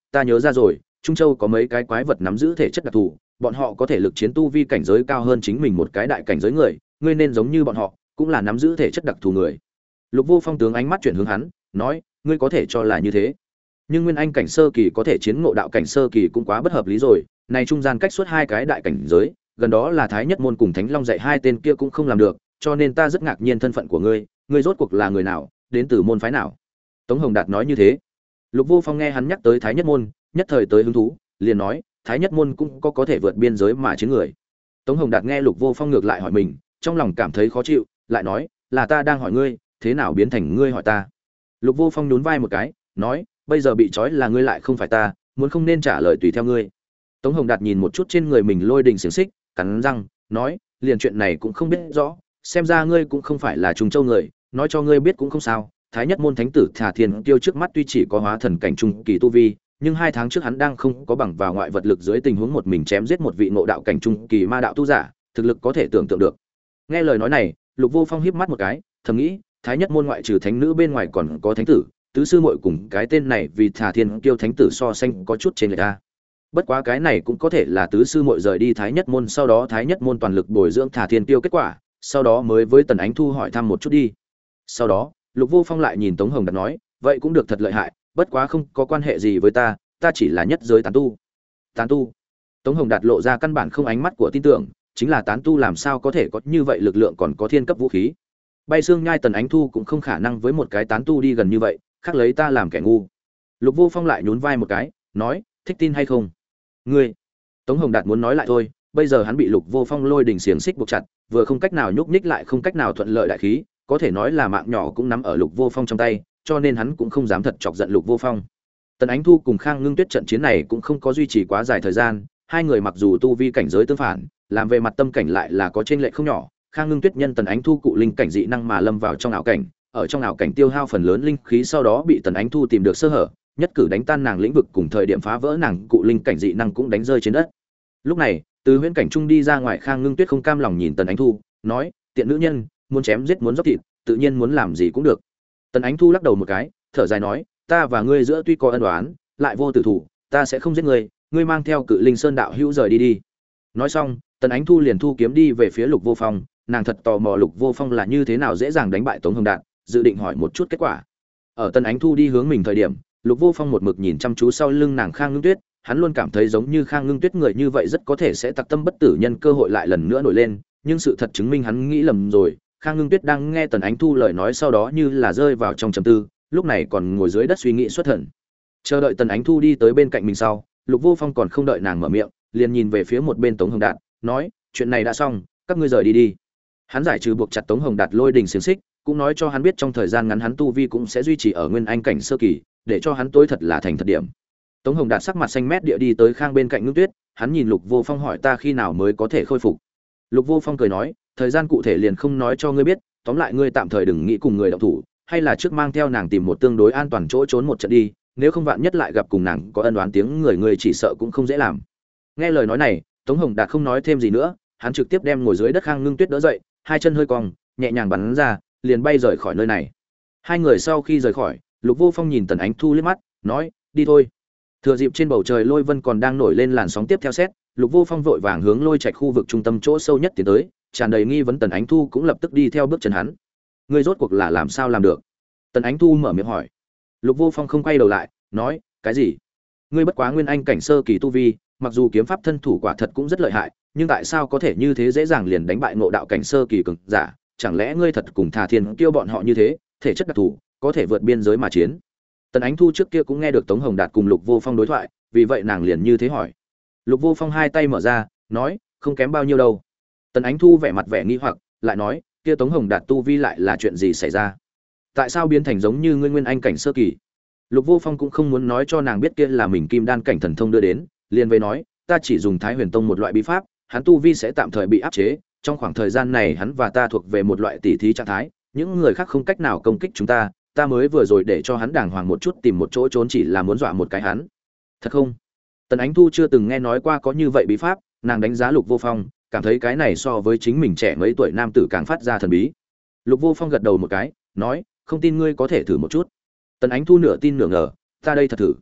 ta nhớ ra rồi, Trung Châu có mấy cái quái vật nắm giữ thể chất đặc thù, bọn họ có thể lực chiến tu vi cảnh giới cao hơn chính mình một cái đại cảnh giới người, ngươi nên giống như bọn họ, cũng là nắm giữ thể chất đặc thù người. Lục Vô Phong tướng ánh mắt chuyển hướng hắn, nói, ngươi có thể cho là như thế, nhưng nguyên anh cảnh sơ kỳ có thể chiến ngộ đạo cảnh sơ kỳ cũng quá bất hợp lý rồi, này trung gian cách suốt hai cái đại cảnh giới, gần đó là Thái Nhất môn cùng Thánh Long dạy hai tên kia cũng không làm được, cho nên ta rất ngạc nhiên thân phận của ngươi, ngươi rốt cuộc là người nào, đến từ môn phái nào? Tống Hồng Đạt nói như thế. Lục Vô Phong nghe hắn nhắc tới Thái Nhất môn, nhất thời tới hứng thú, liền nói, Thái Nhất môn cũng có thể vượt biên giới mà chiến người. Tống Hồng Đạt nghe Lục Vô Phong ngược lại hỏi mình, trong lòng cảm thấy khó chịu, lại nói, là ta đang hỏi ngươi, thế nào biến thành ngươi hỏi ta? Lục Vô Phong nhún vai một cái, nói, bây giờ bị trói là ngươi lại không phải ta, muốn không nên trả lời tùy theo ngươi. Tống Hồng Đạt nhìn một chút trên người mình lôi đình xiềng xích, cắn răng, nói, liền chuyện này cũng không biết rõ, xem ra ngươi cũng không phải là Trung Châu người, nói cho ngươi biết cũng không sao. Thái Nhất môn thánh tử Thà Thiên Tiêu trước mắt tuy chỉ có hóa thần cảnh trung kỳ tu vi, nhưng 2 tháng trước hắn đang không có bằng vào ngoại vật lực dưới tình huống một mình chém giết một vị ngộ đạo cảnh trung kỳ ma đạo tu giả, thực lực có thể tưởng tượng được. Nghe lời nói này, Lục Vô Phong híp mắt một cái, thầm nghĩ, Thái Nhất môn ngoại trừ thánh nữ bên ngoài còn có thánh tử, tứ sư muội cùng cái tên này vì Thà Thiên Tiêu thánh tử so sánh có chút trên lệch a. Bất quá cái này cũng có thể là tứ sư muội rời đi Thái Nhất môn, sau đó Thái Nhất môn toàn lực bồi dưỡng Thà Thiên Tiêu kết quả, sau đó mới với Tần Ánh Thu hỏi thăm một chút đi. Sau đó, Lục Vô Phong lại nhìn Tống Hồng Đạt nói, vậy cũng được thật lợi hại, bất quá không có quan hệ gì với ta, ta chỉ là nhất giới tán tu. Tán tu? Tống Hồng Đạt lộ ra căn bản không ánh mắt của tin tưởng, chính là tán tu làm sao có thể có như vậy lực lượng còn có thiên cấp vũ khí. Bay xương nhai Tần Ánh Thu cũng không khả năng với một cái tán tu đi gần như vậy, khác lấy ta làm kẻ ngu. Lục Vô Phong lại nhún vai một cái, nói, thích tin hay không? Ngươi. Tống Hồng Đạt muốn nói lại thôi, bây giờ hắn bị Lục Vô Phong lôi đỉnh xiềng xích buộc chặt, vừa không cách nào nhúc nhích lại không cách nào thuận lợi đại khí, có thể nói là mạng nhỏ cũng nắm ở Lục Vô Phong trong tay, cho nên hắn cũng không dám thật chọc giận Lục Vô Phong. Tần Ánh Thu cùng Khang Ngưng Tuyết trận chiến này cũng không có duy trì quá dài thời gian, hai người mặc dù tu vi cảnh giới tương phản, làm về mặt tâm cảnh lại là có chênh lệch không nhỏ. Khang Ngưng Tuyết nhân Tần Ánh Thu cụ linh cảnh dị năng mà lâm vào trong ảo cảnh, ở trong ảo cảnh tiêu hao phần lớn linh khí, sau đó bị Tần Ánh Thu tìm được sơ hở, nhất cử đánh tan nàng lĩnh vực, cùng thời điểm phá vỡ nàng cụ linh cảnh dị năng cũng đánh rơi trên đất. Lúc này, từ huyễn cảnh trung đi ra ngoài Khang Ngưng Tuyết không cam lòng nhìn Tần Ánh Thu, nói, tiện nữ nhân, muốn chém giết muốn dốc thịt, tự nhiên muốn làm gì cũng được. Tần Ánh Thu lắc đầu một cái, thở dài nói, ta và ngươi giữa tuy có ân oán, lại vô tử thủ, ta sẽ không giết ngươi, ngươi mang theo Cự Linh Sơn đạo hữu rời đi đi. Nói xong, Tần Ánh Thu liền thu kiếm đi về phía Lục Vô Phong, nàng thật tò mò Lục Vô Phong là như thế nào dễ dàng đánh bại Tống Hồng Đạt, dự định hỏi một chút kết quả. Ở Tần Ánh Thu đi hướng mình thời điểm, Lục Vô Phong một mực nhìn chăm chú sau lưng nàng Khang Ngưng Tuyết, hắn luôn cảm thấy giống như Khang Ngưng Tuyết người như vậy rất có thể sẽ tặc tâm bất tử, nhân cơ hội lại lần nữa nổi lên, nhưng sự thật chứng minh hắn nghĩ lầm rồi. Khang Ngưng Tuyết đang nghe Tần Ánh Thu lời nói sau đó như là rơi vào trong trầm tư, lúc này còn ngồi dưới đất suy nghĩ xuất thần. Chờ đợi Tần Ánh Thu đi tới bên cạnh mình sau, Lục Vô Phong còn không đợi nàng mở miệng, liền nhìn về phía một bên Tống Hồng Đạt, nói, chuyện này đã xong, các ngươi rời đi đi. Hắn giải trừ buộc chặt Tống Hồng Đạt lôi đình xiềng xích, cũng nói cho hắn biết trong thời gian ngắn hắn tu vi cũng sẽ duy trì ở nguyên anh cảnh sơ kỳ, để cho hắn tối thật là thành thật điểm. Tống Hồng Đạt sắc mặt xanh mét địa đi tới Khang bên cạnh Ngưng Tuyết, hắn nhìn Lục Vô Phong hỏi, ta khi nào mới có thể khôi phục? Lục Vô Phong cười nói, thời gian cụ thể liền không nói cho ngươi biết, tóm lại ngươi tạm thời đừng nghĩ cùng người động thủ, hay là trước mang theo nàng tìm một tương đối an toàn chỗ trốn một trận đi, nếu không vạn nhất lại gặp cùng nàng có ân oán tiếng người, người chỉ sợ cũng không dễ làm. Nghe lời nói này, Tống Hồng Đạt không nói thêm gì nữa, hắn trực tiếp đem ngồi dưới đất Khang Ngưng Tuyết đỡ dậy, hai chân hơi cong, nhẹ nhàng bắn ra, liền bay rời khỏi nơi này. Hai người sau khi rời khỏi, Lục Vô Phong nhìn Tần Ánh Thu liếc mắt, nói, đi thôi. Thừa dịp trên bầu trời lôi vân còn đang nổi lên làn sóng tiếp theo xét, Lục Vô Phong vội vàng hướng Lôi Trạch khu vực trung tâm chỗ sâu nhất tiến tới, tràn đầy nghi vấn Tần Ánh Thu cũng lập tức đi theo bước chân hắn. Ngươi rốt cuộc là làm sao làm được? Tần Ánh Thu mở miệng hỏi. Lục Vô Phong không quay đầu lại, nói, cái gì? Ngươi bất quá nguyên anh cảnh sơ kỳ tu vi, mặc dù kiếm pháp thân thủ quả thật cũng rất lợi hại, nhưng tại sao có thể như thế dễ dàng liền đánh bại ngộ đạo cảnh sơ kỳ cường giả? Chẳng lẽ ngươi thật cùng Thà Thiên Kiêu bọn họ như thế, thể chất đặc thù, có thể vượt biên giới mà chiến? Tần Ánh Thu trước kia cũng nghe được Tống Hồng Đạt cùng Lục Vô Phong đối thoại, vì vậy nàng liền như thế hỏi. Lục Vô Phong hai tay mở ra, nói, không kém bao nhiêu đâu. Tần Ánh Thu vẻ mặt vẻ nghi hoặc, lại nói, kia Tống Hồng Đạt tu vi lại là chuyện gì xảy ra? Tại sao biến thành giống như ngươi nguyên anh cảnh sơ kỳ? Lục Vô Phong cũng không muốn nói cho nàng biết kia là mình kim đan cảnh thần thông đưa đến, liền về nói, ta chỉ dùng Thái Huyền Tông một loại bí pháp, hắn tu vi sẽ tạm thời bị áp chế, trong khoảng thời gian này hắn và ta thuộc về một loại tỉ thí trạng thái, những người khác không cách nào công kích chúng ta, ta mới vừa rồi để cho hắn đàng hoàng một chút tìm một chỗ trốn chỉ là muốn dọa một cái hắn. Thật không? Tần Ánh Thu chưa từng nghe nói qua có như vậy bí pháp, nàng đánh giá Lục Vô Phong, cảm thấy cái này so với chính mình trẻ mấy tuổi nam tử càng phát ra thần bí. Lục Vô Phong gật đầu một cái, nói, không tin ngươi có thể thử một chút. Tần Ánh Thu nửa tin nửa ngờ, ta đây thật thử.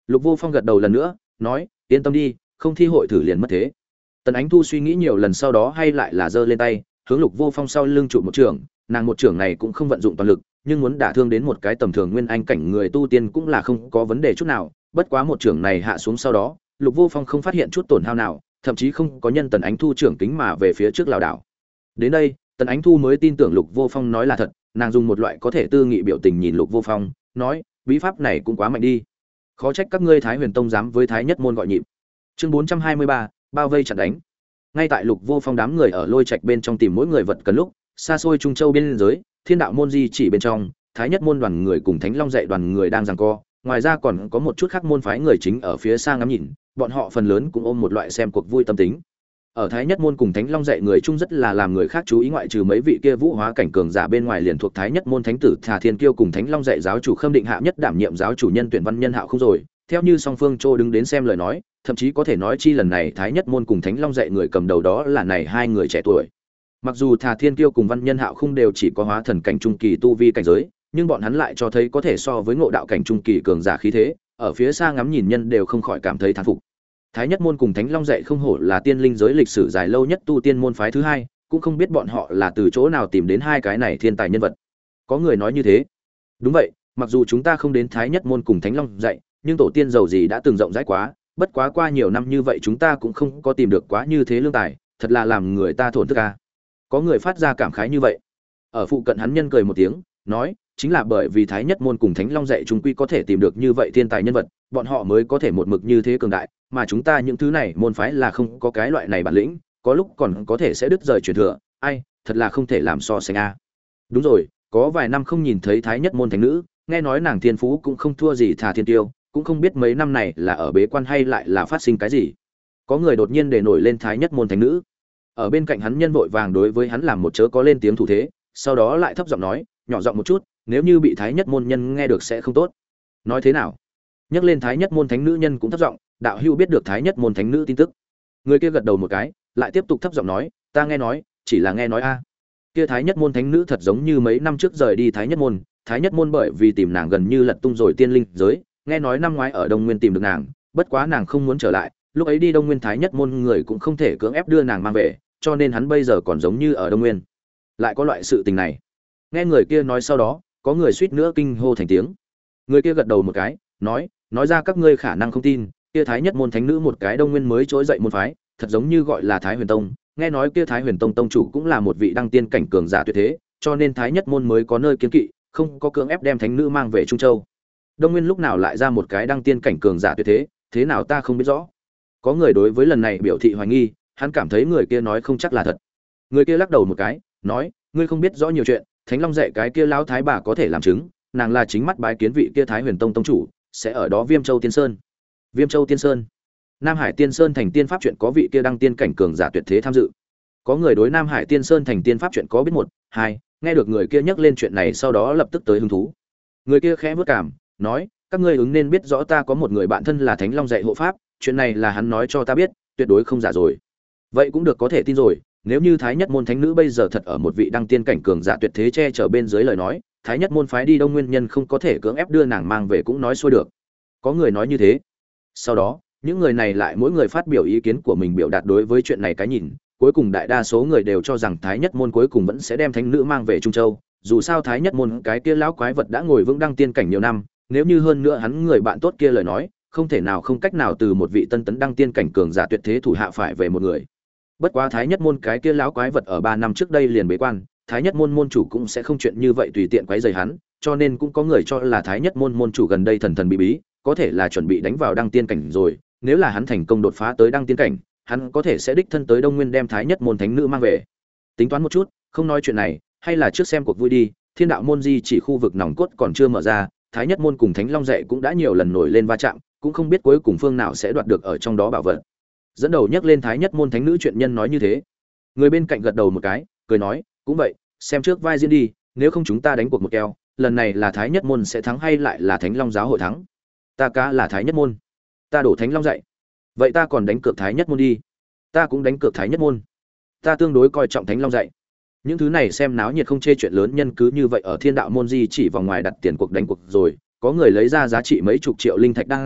Lục Vô Phong gật đầu lần nữa, nói, yên tâm đi, không thi hội thử liền mất thế. Tần Ánh Thu suy nghĩ nhiều lần sau đó hay lại là giơ lên tay, hướng Lục Vô Phong sau lưng trụ một trường, nàng một trường này cũng không vận dụng toàn lực, nhưng muốn đả thương đến một cái tầm thường nguyên anh cảnh người tu tiên cũng là không có vấn đề chút nào, bất quá một trường này hạ xuống sau đó, Lục Vô Phong không phát hiện chút tổn hao nào, thậm chí không có nhân Tần Ánh Thu trưởng kính mà về phía trước lảo đảo. Đến đây, Tần Ánh Thu mới tin tưởng Lục Vô Phong nói là thật, nàng dùng một loại có thể tư nghị biểu tình nhìn Lục Vô Phong, nói, bí pháp này cũng quá mạnh đi. Khó trách các ngươi Thái Huyền Tông dám với Thái Nhất môn gọi nhịp. Chương 423, bao vây chặn đánh. Ngay tại Lục Vô Phong đám người ở lôi trạch bên trong tìm mỗi người vật cần lúc, xa xôi Trung Châu biên giới, Thiên đạo môn di chỉ bên trong, Thái Nhất môn đoàn người cùng Thánh Long dạy đoàn người đang giằng co, ngoài ra còn có một chút khác môn phái người chính ở phía xa ngắm nhìn, bọn họ phần lớn cũng ôm một loại xem cuộc vui tâm tính. Ở Thái Nhất môn cùng Thánh Long dạy người chung rất là làm người khác chú ý, ngoại trừ mấy vị kia vũ hóa cảnh cường giả bên ngoài, liền thuộc Thái Nhất môn thánh tử Thà Thiên Kiêu cùng Thánh Long dạy giáo chủ Khâm Định Hạ nhất đảm nhiệm giáo chủ nhân tuyển Văn Nhân Hạo không rồi. Theo như song phương Trô đứng đến xem lời nói, thậm chí có thể nói chi lần này Thái Nhất môn cùng Thánh Long dạy người cầm đầu đó là này hai người trẻ tuổi. Mặc dù Thà Thiên Kiêu cùng Văn Nhân Hạo không đều chỉ có hóa thần cảnh trung kỳ tu vi cảnh giới, nhưng bọn hắn lại cho thấy có thể so với ngộ đạo cảnh trung kỳ cường giả khí thế, ở phía xa ngắm nhìn nhân đều không khỏi cảm thấy thán phục. Thái Nhất môn cùng Thánh Long dạy không hổ là tiên linh giới lịch sử dài lâu nhất tu tiên môn phái thứ hai, cũng không biết bọn họ là từ chỗ nào tìm đến hai cái này thiên tài nhân vật. Có người nói như thế. Đúng vậy, mặc dù chúng ta không đến Thái Nhất môn cùng Thánh Long dạy, nhưng tổ tiên giàu gì đã từng rộng rãi quá, bất quá qua nhiều năm như vậy chúng ta cũng không có tìm được quá như thế lương tài, thật là làm người ta thổn thức a. Có người phát ra cảm khái như vậy. Ở phụ cận hắn nhân cười một tiếng, nói, chính là bởi vì Thái Nhất môn cùng Thánh Long dạy chúng quy có thể tìm được như vậy thiên tài nhân vật, bọn họ mới có thể một mực như thế cường đại, mà chúng ta những thứ này môn phái là không có cái loại này bản lĩnh, có lúc còn có thể sẽ đứt rời truyền thừa, ai, thật là không thể làm so sánh a. Đúng rồi, có vài năm không nhìn thấy Thái Nhất môn thánh nữ, nghe nói nàng thiên phú cũng không thua gì Thà Thiên Tiêu, cũng không biết mấy năm này là ở bế quan hay lại là phát sinh cái gì. Có người đột nhiên để nổi lên Thái Nhất môn thánh nữ. Ở bên cạnh hắn nhân vội vàng đối với hắn làm một chớ có lên tiếng thủ thế, sau đó lại thấp giọng nói, nhỏ giọng một chút, nếu như bị Thái Nhất môn nhân nghe được sẽ không tốt. Nói thế nào? Nhắc lên Thái Nhất môn thánh nữ nhân cũng thấp giọng, đạo hữu biết được Thái Nhất môn thánh nữ tin tức. Người kia gật đầu một cái, lại tiếp tục thấp giọng nói, ta nghe nói, chỉ là nghe nói a. Kia Thái Nhất môn thánh nữ thật giống như mấy năm trước rời đi Thái Nhất môn bởi vì tìm nàng gần như lật tung rồi tiên linh giới, nghe nói năm ngoái ở Đông Nguyên tìm được nàng, bất quá nàng không muốn trở lại, lúc ấy đi Đông Nguyên Thái Nhất môn người cũng không thể cưỡng ép đưa nàng mang về, cho nên hắn bây giờ còn giống như ở Đông Nguyên. Lại có loại sự tình này. Nghe người kia nói sau đó, có người suýt nữa kinh hô thành tiếng. Người kia gật đầu một cái, nói ra các ngươi khả năng không tin, kia Thái Nhất môn thánh nữ một cái Đông Nguyên mới trỗi dậy môn phái, thật giống như gọi là Thái Huyền Tông, nghe nói kia Thái Huyền Tông tông chủ cũng là một vị đăng tiên cảnh cường giả tuyệt thế, cho nên Thái Nhất môn mới có nơi kiêng kỵ, không có cưỡng ép đem thánh nữ mang về Trung Châu. Đông Nguyên lúc nào lại ra một cái đăng tiên cảnh cường giả tuyệt thế, thế nào ta không biết rõ. Có người đối với lần này biểu thị hoài nghi, hắn cảm thấy người kia nói không chắc là thật. Người kia lắc đầu một cái, nói, ngươi không biết rõ nhiều chuyện, Thánh Long dạy cái kia lão thái bà có thể làm chứng, nàng là chính mắt bái kiến vị kia Thái Huyền Tông tông chủ, sẽ ở đó Viêm Châu Tiên Sơn. Viêm Châu Tiên Sơn. Nam Hải Tiên Sơn thành tiên pháp chuyện có vị kia đăng tiên cảnh cường giả tuyệt thế tham dự. Có người đối Nam Hải Tiên Sơn thành tiên pháp chuyện có biết một, hai, nghe được người kia nhắc lên chuyện này sau đó lập tức tới hứng thú. Người kia khẽ bước cảm, nói, các ngươi ứng nên biết rõ ta có một người bạn thân là Thánh Long dạy hộ pháp, chuyện này là hắn nói cho ta biết, tuyệt đối không giả rồi. Vậy cũng được, có thể tin rồi, nếu như Thái Nhất môn thánh nữ bây giờ thật ở một vị đăng tiên cảnh cường giả tuyệt thế che chở bên dưới lời nói, Thái Nhất môn phái đi Đông Nguyên nhân không có thể cưỡng ép đưa nàng mang về cũng nói xuôi được. Có người nói như thế. Sau đó, những người này lại mỗi người phát biểu ý kiến của mình, biểu đạt đối với chuyện này cái nhìn, cuối cùng đại đa số người đều cho rằng Thái Nhất môn cuối cùng vẫn sẽ đem thánh nữ mang về Trung Châu, dù sao Thái Nhất môn cái kia lão quái vật đã ngồi vững đăng tiên cảnh nhiều năm, nếu như hơn nữa hắn người bạn tốt kia lời nói, không thể nào không cách nào từ một vị tân tấn đăng tiên cảnh cường giả tuyệt thế thủ hạ phải về một người. Bất quá Thái Nhất môn cái kia lão quái vật ở 3 năm trước đây liền bế quan, Thái Nhất môn môn chủ cũng sẽ không chuyện như vậy tùy tiện quấy rầy hắn, cho nên cũng có người cho là Thái Nhất môn môn chủ gần đây thần thần bí bí, có thể là chuẩn bị đánh vào đăng tiên cảnh rồi, nếu là hắn thành công đột phá tới đăng tiên cảnh, hắn có thể sẽ đích thân tới Đông Nguyên đem Thái Nhất môn thánh nữ mang về. Tính toán một chút, không nói chuyện này, hay là trước xem cuộc vui đi, Thiên đạo môn di chỉ khu vực nòng cốt còn chưa mở ra, Thái Nhất môn cùng Thánh Long dạy cũng đã nhiều lần nổi lên va chạm, cũng không biết cuối cùng phương nào sẽ đoạt được ở trong đó bảo vật. Dẫn đầu nhắc lên Thái Nhất môn thánh nữ chuyện nhân nói như thế. Người bên cạnh gật đầu một cái, cười nói, cũng vậy, xem trước vai diễn đi, nếu không chúng ta đánh cuộc một keo, lần này là Thái Nhất môn sẽ thắng hay lại là Thánh Long giáo hội thắng. Ta cá là Thái Nhất môn, ta đổ Thánh Long dạy. Vậy ta còn đánh cược Thái Nhất môn đi. Ta cũng đánh cược Thái Nhất môn. Ta tương đối coi trọng Thánh Long dạy. Những thứ này xem náo nhiệt không chê chuyện lớn nhân cứ như vậy ở Thiên đạo môn di chỉ vòng ngoài đặt tiền cuộc đánh cuộc rồi, có người lấy ra giá trị mấy chục triệu linh thạch đang dược,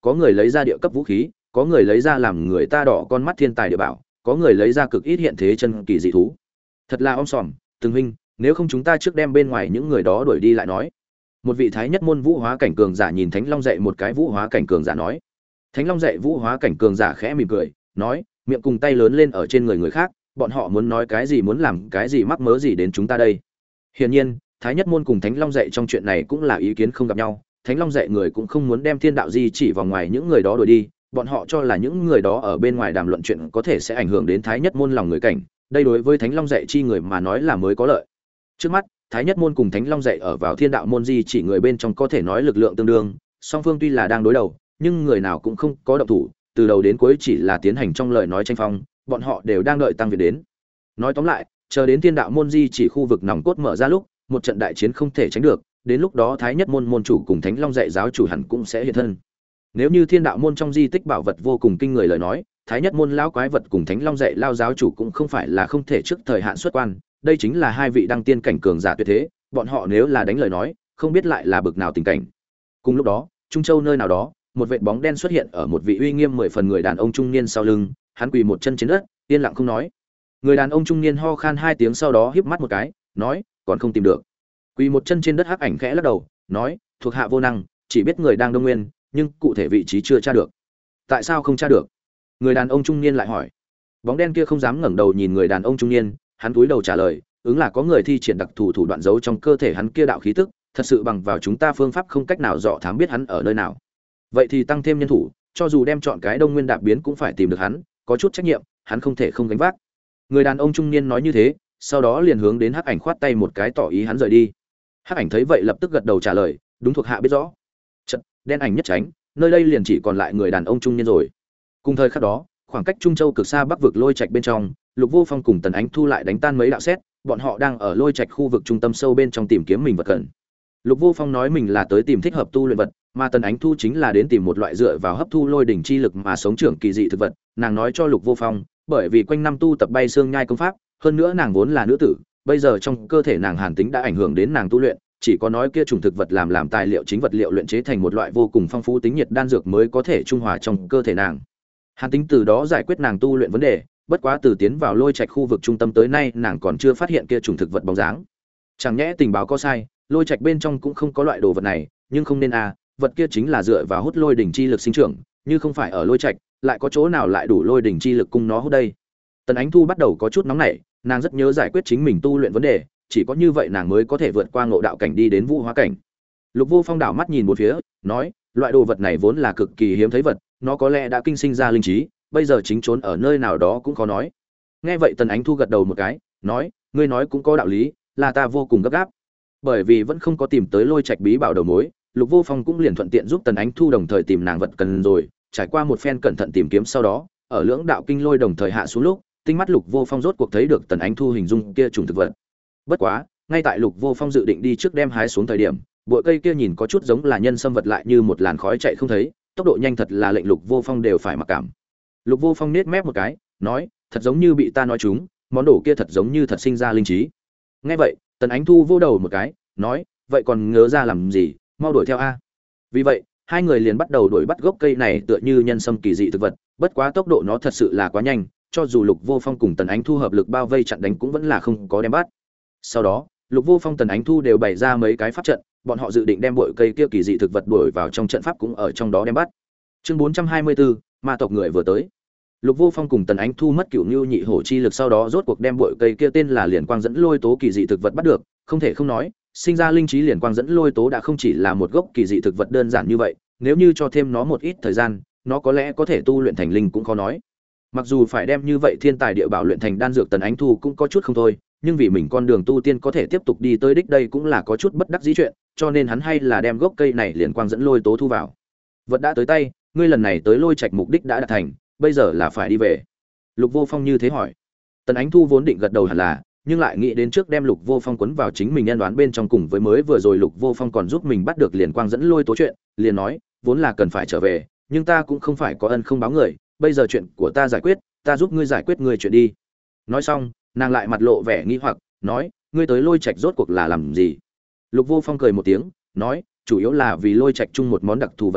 có người lấy ra địa cấp vũ khí, có người lấy ra làm người ta đỏ con mắt thiên tài địa bảo, có người lấy ra cực ít hiện thế chân kỳ dị thú. Thật là om sòm, Từng huynh, nếu không chúng ta trước đem bên ngoài những người đó đuổi đi lại nói. Một vị thái nhất môn vũ hóa cảnh cường giả nhìn Thánh Long dạy một cái vũ hóa cảnh cường giả nói. Thánh Long dạy vũ hóa cảnh cường giả khẽ mỉm cười, nói, miệng cùng tay lớn lên ở trên người khác, bọn họ muốn nói cái gì muốn làm cái gì mắc mớ gì đến chúng ta đây. Hiển nhiên, thái nhất môn cùng Thánh Long dạy trong chuyện này cũng là ý kiến không gặp nhau. Thánh Long dạy người cũng không muốn đem thiên đạo di chỉ vào ngoài những người đó đuổi đi, bọn họ cho là những người đó ở bên ngoài đàm luận chuyện có thể sẽ ảnh hưởng đến thái nhất môn lòng người cảnh, đây đối với Thánh Long dạy chi người mà nói là mới có lợi. Trước mắt, thái nhất môn cùng Thánh Long dạy ở vào thiên đạo môn di chỉ người bên trong có thể nói lực lượng tương đương, song phương tuy là đang đối đầu, nhưng người nào cũng không có động thủ, từ đầu đến cuối chỉ là tiến hành trong lời nói tranh phong, bọn họ đều đang đợi tăng viện đến. Nói tóm lại, chờ đến thiên đạo môn di chỉ khu vực nòng cốt mở ra lúc, một trận đại chiến không thể tránh được, đến lúc đó thái nhất môn môn chủ cùng Thánh Long dạy giáo chủ hẳn cũng sẽ hiện thân. Nếu như thiên đạo môn trong di tích bảo vật vô cùng kinh người lời nói, thái nhất môn lão quái vật cùng Thánh Long dạy lao giáo chủ cũng không phải là không thể trước thời hạn xuất quan, đây chính là hai vị đăng tiên cảnh cường giả tuyệt thế, bọn họ nếu là đánh lời nói, không biết lại là bực nào tình cảnh. Cùng lúc đó, Trung Châu nơi nào đó, một vệt bóng đen xuất hiện ở một vị uy nghiêm 10 phần người đàn ông trung niên sau lưng, hắn quỳ một chân trên đất, yên lặng không nói. Người đàn ông trung niên ho khan 2 tiếng sau đó híp mắt một cái, nói, còn không tìm được. Quỳ một chân trên đất hắc ảnh khẽ lắc đầu, nói, thuộc hạ vô năng, chỉ biết người đang Đông Nguyên, nhưng cụ thể vị trí chưa tra được. Tại sao không tra được? Người đàn ông trung niên lại hỏi. Bóng đen kia không dám ngẩng đầu nhìn người đàn ông trung niên, hắn cúi đầu trả lời, ứng là có người thi triển đặc thù thủ đoạn giấu trong cơ thể hắn kia đạo khí tức, thật sự bằng vào chúng ta phương pháp không cách nào dò thám biết hắn ở nơi nào. Vậy thì tăng thêm nhân thủ, cho dù đem chọn cái Đông Nguyên đạp biến cũng phải tìm được hắn, có chút trách nhiệm, hắn không thể không gánh vác. Người đàn ông trung niên nói như thế, sau đó liền hướng đến hắc ảnh khoát tay một cái tỏ ý hắn rời đi. Hắc ảnh thấy vậy lập tức gật đầu trả lời, đúng thuộc hạ biết rõ. Chợt, đen ảnh nhất tránh, nơi đây liền chỉ còn lại người đàn ông trung niên rồi. Cùng thời khắc đó, khoảng cách Trung Châu cực xa Bắc vực Lôi Trạch bên trong, Lục Vô Phong cùng Tần Ánh Thu lại đánh tan mấy đạo xét, bọn họ đang ở Lôi Trạch khu vực trung tâm sâu bên trong tìm kiếm mình vật cần. Lục Vô Phong nói mình là tới tìm thích hợp tu luyện vật, mà Tần Ánh Thu chính là đến tìm một loại dựa vào hấp thu lôi đỉnh chi lực mà sống trưởng kỳ dị thực vật. Nàng nói cho Lục Vô Phong, bởi vì quanh năm tu tập bay xương nhai công pháp, hơn nữa nàng vốn là nữ tử, bây giờ trong cơ thể nàng hàn tính đã ảnh hưởng đến nàng tu luyện, chỉ có nói kia chủng thực vật làm tài liệu chính vật liệu luyện chế thành một loại vô cùng phong phú tính nhiệt đan dược mới có thể trung hòa trong cơ thể nàng. Hàn tính từ đó giải quyết nàng tu luyện vấn đề, bất quá từ tiến vào Lôi Trạch khu vực trung tâm tới nay, nàng còn chưa phát hiện kia chủng thực vật bóng dáng. Chẳng nhẽ tình báo có sai, Lôi Trạch bên trong cũng không có loại đồ vật này, nhưng không nên vật kia chính là dựa vào hút lôi đỉnh chi lực sinh trưởng, như không phải ở Lôi Trạch, lại có chỗ nào lại đủ lôi đỉnh chi lực cung nó hút đây. Tần Ánh Thu bắt đầu có chút nóng nảy, nàng rất nhớ giải quyết chính mình tu luyện vấn đề, chỉ có như vậy nàng mới có thể vượt qua ngộ đạo cảnh đi đến vũ hóa cảnh. Lục Vô Phong đảo mắt nhìn một phía, nói, loại đồ vật này vốn là cực kỳ hiếm thấy vật, nó có lẽ đã kinh sinh ra linh trí, bây giờ chính trốn ở nơi nào đó cũng khó nói. Nghe vậy Tần Ánh Thu gật đầu một cái, nói, ngươi nói cũng có đạo lý, là ta vô cùng gấp gáp. Bởi vì vẫn không có tìm tới Lôi Trạch bí bảo đầu mối, Lục Vô Phong cũng liền thuận tiện giúp Tần Ánh Thu đồng thời tìm nàng vật cần rồi, trải qua một phen cẩn thận tìm kiếm sau đó, ở lưỡng đạo kinh lôi đồng thời hạ xuống lúc, tinh mắt Lục Vô Phong rốt cuộc thấy được Tần Ánh Thu hình dung kia trùng thực vật. Bất quá, ngay tại Lục Vô Phong dự định đi trước đem hái xuống thời điểm, bụi cây kia nhìn có chút giống là nhân sâm vật lại như một làn khói chạy không thấy, tốc độ nhanh thật là lệnh Lục Vô Phong đều phải mặc cảm. Lục Vô Phong nết mép một cái, nói, thật giống như bị ta nói trúng, món đồ kia thật giống như thật sinh ra linh trí. Nghe vậy, Tần Ánh Thu vô đầu một cái, nói, vậy còn ngớ ra làm gì, mau đuổi theo a. Vì vậy, hai người liền bắt đầu đuổi bắt gốc cây này tựa như nhân sâm kỳ dị thực vật, bất quá tốc độ nó thật sự là quá nhanh, cho dù Lục Vô Phong cùng Tần Ánh Thu hợp lực bao vây chặn đánh cũng vẫn là không có đem bắt. Sau đó, Lục Vô Phong Tần Ánh Thu đều bày ra mấy cái pháp trận, bọn họ dự định đem bụi cây kia kỳ dị thực vật đuổi vào trong trận pháp cũng ở trong đó đem bắt. Chương 424, ma tộc người vừa tới. Lục Vô Phong cùng Tần Ánh Thu mất cửu nưu nhị hổ chi lực sau đó rốt cuộc đem bụi cây kia tên là liền quang dẫn lôi tố kỳ dị thực vật bắt được, không thể không nói, sinh ra linh trí liền quang dẫn lôi tố đã không chỉ là một gốc kỳ dị thực vật đơn giản như vậy, nếu như cho thêm nó một ít thời gian, nó có lẽ có thể tu luyện thành linh cũng khó nói. Mặc dù phải đem như vậy thiên tài địa bảo luyện thành đan dược, Tần Ánh Thu cũng có chút không thôi, nhưng vì mình con đường tu tiên có thể tiếp tục đi tới đích đây cũng là có chút bất đắc dĩ chuyện, cho nên hắn hay là đem gốc cây này liền quang dẫn lôi tố thu vào. Vật đã tới tay, ngươi lần này tới Lôi Trạch mục đích đã đạt thành, bây giờ là phải đi về. Lục Vô Phong như thế hỏi. Tần Ánh Thu vốn định gật đầu hẳn là, nhưng lại nghĩ đến trước đem Lục Vô Phong cuốn vào chính mình nhân đoán bên trong, cùng với mới vừa rồi Lục Vô Phong còn giúp mình bắt được liền quang dẫn lôi tố chuyện, liền nói, vốn là cần phải trở về, nhưng ta cũng không phải có ân không báo người, bây giờ chuyện của ta giải quyết, ta giúp ngươi giải quyết ngươi chuyện đi. Nói xong, nàng lại mặt lộ vẻ nghi hoặc, nói, ngươi tới Lôi Trạch rốt cuộc là làm gì? Lục Vô Phong cười một tiếng, nói, chủ yếu là vì Lôi Trạch chung một món đặc thù vật tới,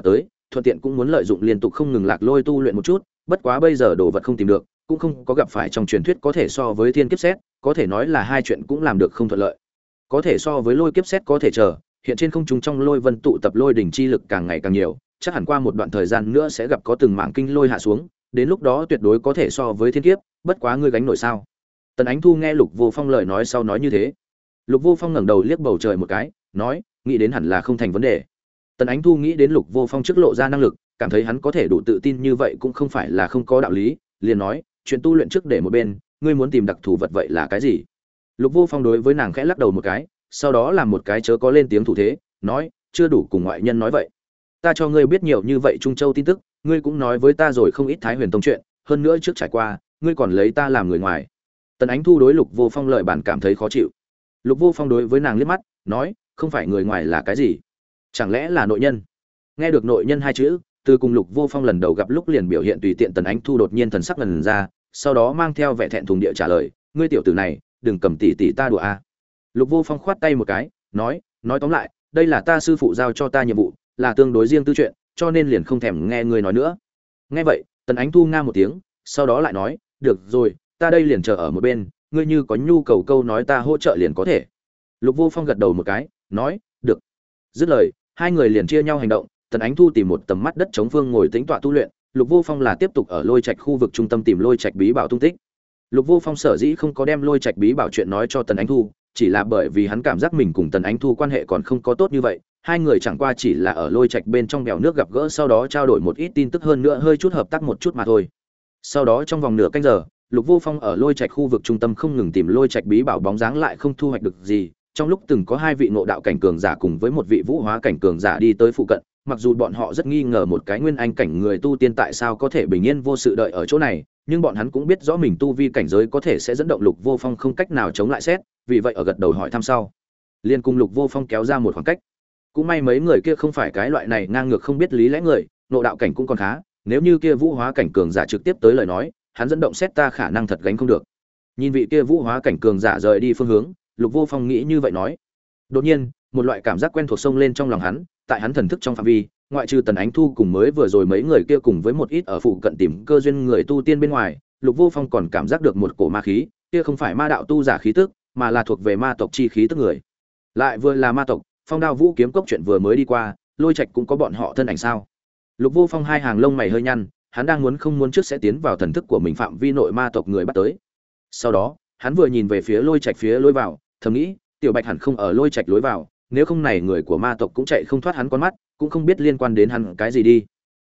thuận tiện cũng muốn lợi dụng liên tục không ngừng lạc lôi tu luyện một chút, bất quá bây giờ đồ vật không tìm được, cũng không có gặp phải trong truyền thuyết có thể so với thiên kiếp xét, có thể nói là hai chuyện cũng làm được không thuận lợi. Có thể so với lôi kiếp xét có thể chờ, hiện trên không trung trong lôi vân tụ tập lôi đỉnh chi lực càng ngày càng nhiều, chắc hẳn qua một đoạn thời gian nữa sẽ gặp có từng mảng kinh lôi hạ xuống, đến lúc đó tuyệt đối có thể so với thiên kiếp, bất quá ngươi gánh nổi sao? Tần Ánh Thu nghe Lục Vô Phong lời nói sau nói như thế. Lục Vô Phong ngẩng đầu liếc bầu trời một cái, nói, nghĩ đến hẳn là không thành vấn đề. Tần Ánh Thu nghĩ đến Lục Vô Phong trước lộ ra năng lực, cảm thấy hắn có thể đủ tự tin như vậy cũng không phải là không có đạo lý, liền nói, chuyện tu luyện trước để một bên, ngươi muốn tìm đặc thù vật vậy là cái gì? Lục Vô Phong đối với nàng khẽ lắc đầu một cái, sau đó làm một cái chớ có lên tiếng thủ thế, nói, chưa đủ cùng ngoại nhân nói vậy. Ta cho ngươi biết nhiều như vậy Trung Châu tin tức, ngươi cũng nói với ta rồi không ít Thái Huyền Tông chuyện, hơn nữa trước trải qua, ngươi còn lấy ta làm người ngoài. Tần Ánh Thu đối Lục Vô Phong lời bản cảm thấy khó chịu. Lục Vô Phong đối với nàng liếc mắt, nói, không phải người ngoài là cái gì? Chẳng lẽ là nội nhân? Nghe được nội nhân hai chữ, từ cùng Lục Vô Phong lần đầu gặp lúc liền biểu hiện tùy tiện, Tần Ánh Thu đột nhiên thần sắc ngần ra, sau đó mang theo vẻ thẹn thùng địa trả lời, ngươi tiểu tử này, đừng cầm tỷ tỷ ta đùa a. Lục Vô Phong khoát tay một cái, nói tóm lại, đây là ta sư phụ giao cho ta nhiệm vụ, là tương đối riêng tư chuyện, cho nên liền không thèm nghe ngươi nói nữa. Nghe vậy, Tần Ánh Thu nga một tiếng, sau đó lại nói, được rồi, ta đây liền chờ ở một bên, ngươi như có nhu cầu câu nói ta hỗ trợ liền có thể. Lục Vô Phong gật đầu một cái, nói, được. Dứt lời, hai người liền chia nhau hành động. Tần Ánh Thu tìm một tầm mắt đất chống phương ngồi tĩnh tọa tu luyện, Lục Vô Phong là tiếp tục ở Lôi Trạch khu vực trung tâm tìm Lôi Trạch bí bảo tung tích. Lục Vô Phong sở dĩ không có đem Lôi Trạch bí bảo chuyện nói cho Tần Ánh Thu, chỉ là bởi vì hắn cảm giác mình cùng Tần Ánh Thu quan hệ còn không có tốt như vậy, hai người chẳng qua chỉ là ở Lôi Trạch bên trong bèo nước gặp gỡ, sau đó trao đổi một ít tin tức, hơn nữa hơi chút hợp tác một chút mà thôi. Sau đó trong vòng nửa canh giờ, Lục Vô Phong ở Lôi Trạch khu vực trung tâm không ngừng tìm Lôi Trạch bí bảo bóng dáng lại không thu hoạch được gì, trong lúc từng có hai vị ngộ đạo cảnh cường giả cùng với một vị vũ hóa cảnh cường giả đi tới phụ cận, mặc dù bọn họ rất nghi ngờ một cái nguyên anh cảnh người tu tiên tại sao có thể bình yên vô sự đợi ở chỗ này, nhưng bọn hắn cũng biết rõ mình tu vi cảnh giới có thể sẽ dẫn động Lục Vô Phong không cách nào chống lại xét, vì vậy ở gật đầu hỏi thăm sau, liền cùng Lục Vô Phong kéo ra một khoảng cách. Cũng may mấy người kia không phải cái loại này ngang ngược không biết lý lẽ người, ngộ đạo cảnh cũng còn khá, nếu như kia vũ hóa cảnh cường giả trực tiếp tới lời nói, hắn dẫn động xét ta khả năng thật gánh không được. Nhìn vị kia vũ hóa cảnh cường giả rời đi phương hướng, Lục Vô Phong nghĩ như vậy nói. Đột nhiên, một loại cảm giác quen thuộc xông lên trong lòng hắn, tại hắn thần thức trong phạm vi, ngoại trừ Tần Ánh Thu cùng mới vừa rồi mấy người kia cùng với một ít ở phụ cận tìm cơ duyên người tu tiên bên ngoài, Lục Vô Phong còn cảm giác được một cổ ma khí, kia không phải ma đạo tu giả khí tức, mà là thuộc về ma tộc chi khí tức người. Lại vừa là ma tộc, Phong Đao Vũ Kiếm Cốc chuyện vừa mới đi qua, Lôi Trạch cũng có bọn họ thân ảnh sao? Lục Vô Phong hai hàng lông mày hơi nhăn, hắn đang muốn không muốn trước sẽ tiến vào thần thức của mình phạm vi nội ma tộc người bắt tới. Sau đó, hắn vừa nhìn về phía Lôi Trạch phía lối vào, thầm nghĩ, Tiểu Bạch hẳn không ở Lôi Trạch lối vào, nếu không này người của ma tộc cũng chạy không thoát hắn con mắt, cũng không biết liên quan đến hắn cái gì đi.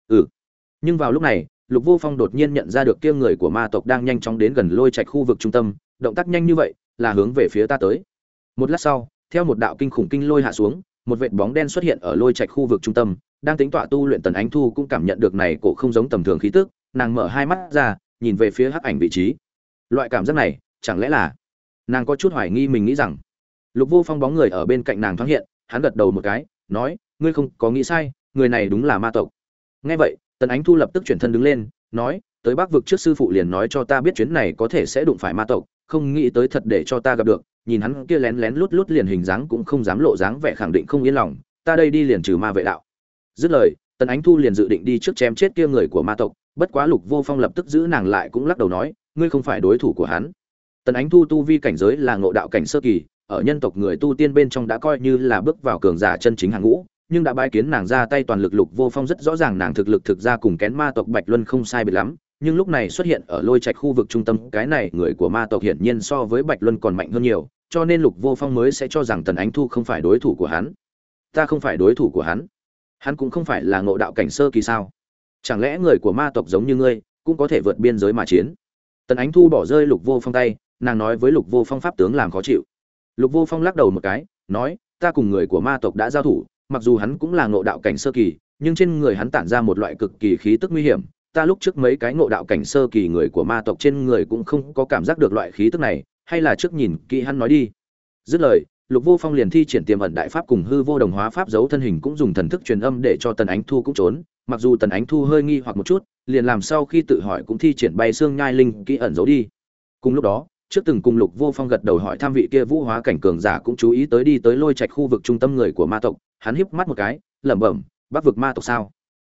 Nhưng vào lúc này, Lục Vô Phong đột nhiên nhận ra được kia người của ma tộc đang nhanh chóng đến gần Lôi Trạch khu vực trung tâm, động tác nhanh như vậy, là hướng về phía ta tới. Một lát sau, theo một đạo kinh khủng kinh lôi hạ xuống, một vệt bóng đen xuất hiện ở Lôi Trạch khu vực trung tâm, đang tính tọa tu luyện Tần Ánh Thu cũng cảm nhận được này cổ không giống tầm thường khí tức, nàng mở hai mắt ra, nhìn về phía hắc ảnh vị trí. Loại cảm giác này, chẳng lẽ là? Nàng có chút hoài nghi mình nghĩ rằng. Lục Vô Phong bóng người ở bên cạnh nàng thoáng hiện, hắn gật đầu một cái, nói, ngươi không có nghĩ sai, người này đúng là ma tộc. Nghe vậy, Tần Ánh Thu lập tức chuyển thân đứng lên, nói, tới Bắc vực trước sư phụ liền nói cho ta biết chuyến này có thể sẽ đụng phải ma tộc, không nghĩ tới thật để cho ta gặp được, nhìn hắn kia lén lén lút lút liền hình dáng cũng không dám lộ dáng vẻ khẳng định không yên lòng, ta đây đi liền trừ ma vệ đạo. Dứt lời, Tần Ánh Thu liền dự định đi trước chém chết kia người của ma tộc, bất quá Lục Vô Phong lập tức giữ nàng lại cũng lắc đầu nói, ngươi không phải đối thủ của hắn. Tần Ánh Thu tu vi cảnh giới là ngộ đạo cảnh sơ kỳ, ở nhân tộc người tu tiên bên trong đã coi như là bước vào cường giả chân chính hàng ngũ, nhưng đã bái kiến nàng ra tay toàn lực, Lục Vô Phong rất rõ ràng nàng thực lực thực ra cùng kén ma tộc Bạch Luân không sai biệt lắm, nhưng lúc này xuất hiện ở Lôi Trạch khu vực trung tâm, cái này người của ma tộc hiển nhiên so với Bạch Luân còn mạnh hơn nhiều, cho nên Lục Vô Phong mới sẽ cho rằng Tần Ánh Thu không phải đối thủ của hắn. Ta không phải đối thủ của hắn? Hắn cũng không phải là ngộ đạo cảnh sơ kỳ sao? Chẳng lẽ người của ma tộc giống như ngươi, cũng có thể vượt biên giới mà chiến? Tần Ánh Thu bỏ rơi Lục Vô Phong tay, nàng nói với Lục Vô Phong pháp tướng làm khó chịu. Lục Vô Phong lắc đầu một cái, nói, ta cùng người của ma tộc đã giao thủ, mặc dù hắn cũng là ngộ đạo cảnh sơ kỳ, nhưng trên người hắn tản ra một loại cực kỳ khí tức nguy hiểm, ta lúc trước mấy cái ngộ đạo cảnh sơ kỳ người của ma tộc trên người cũng không có cảm giác được loại khí tức này, hay là trước nhìn kỹ hắn nói đi. Dứt lời, Lục Vô Phong liền thi triển tiềm ẩn đại pháp cùng hư vô đồng hóa pháp giấu thân hình, cũng dùng thần thức truyền âm để cho Tần Ánh Thu cũng trốn, mặc dù Tần Ánh Thu hơi nghi hoặc một chút, liền làm sau khi tự hỏi cũng thi triển bay xương nhai linh kỹ ẩn giấu đi. Cùng lúc đó, trước từng cùng Lục Vô Phong gật đầu hỏi thăm vị kia vũ hóa cảnh cường giả cũng chú ý tới đi tới Lôi Trạch khu vực trung tâm người của ma tộc, hắn híp mắt một cái, lẩm bẩm, Bắc vực ma tộc sao?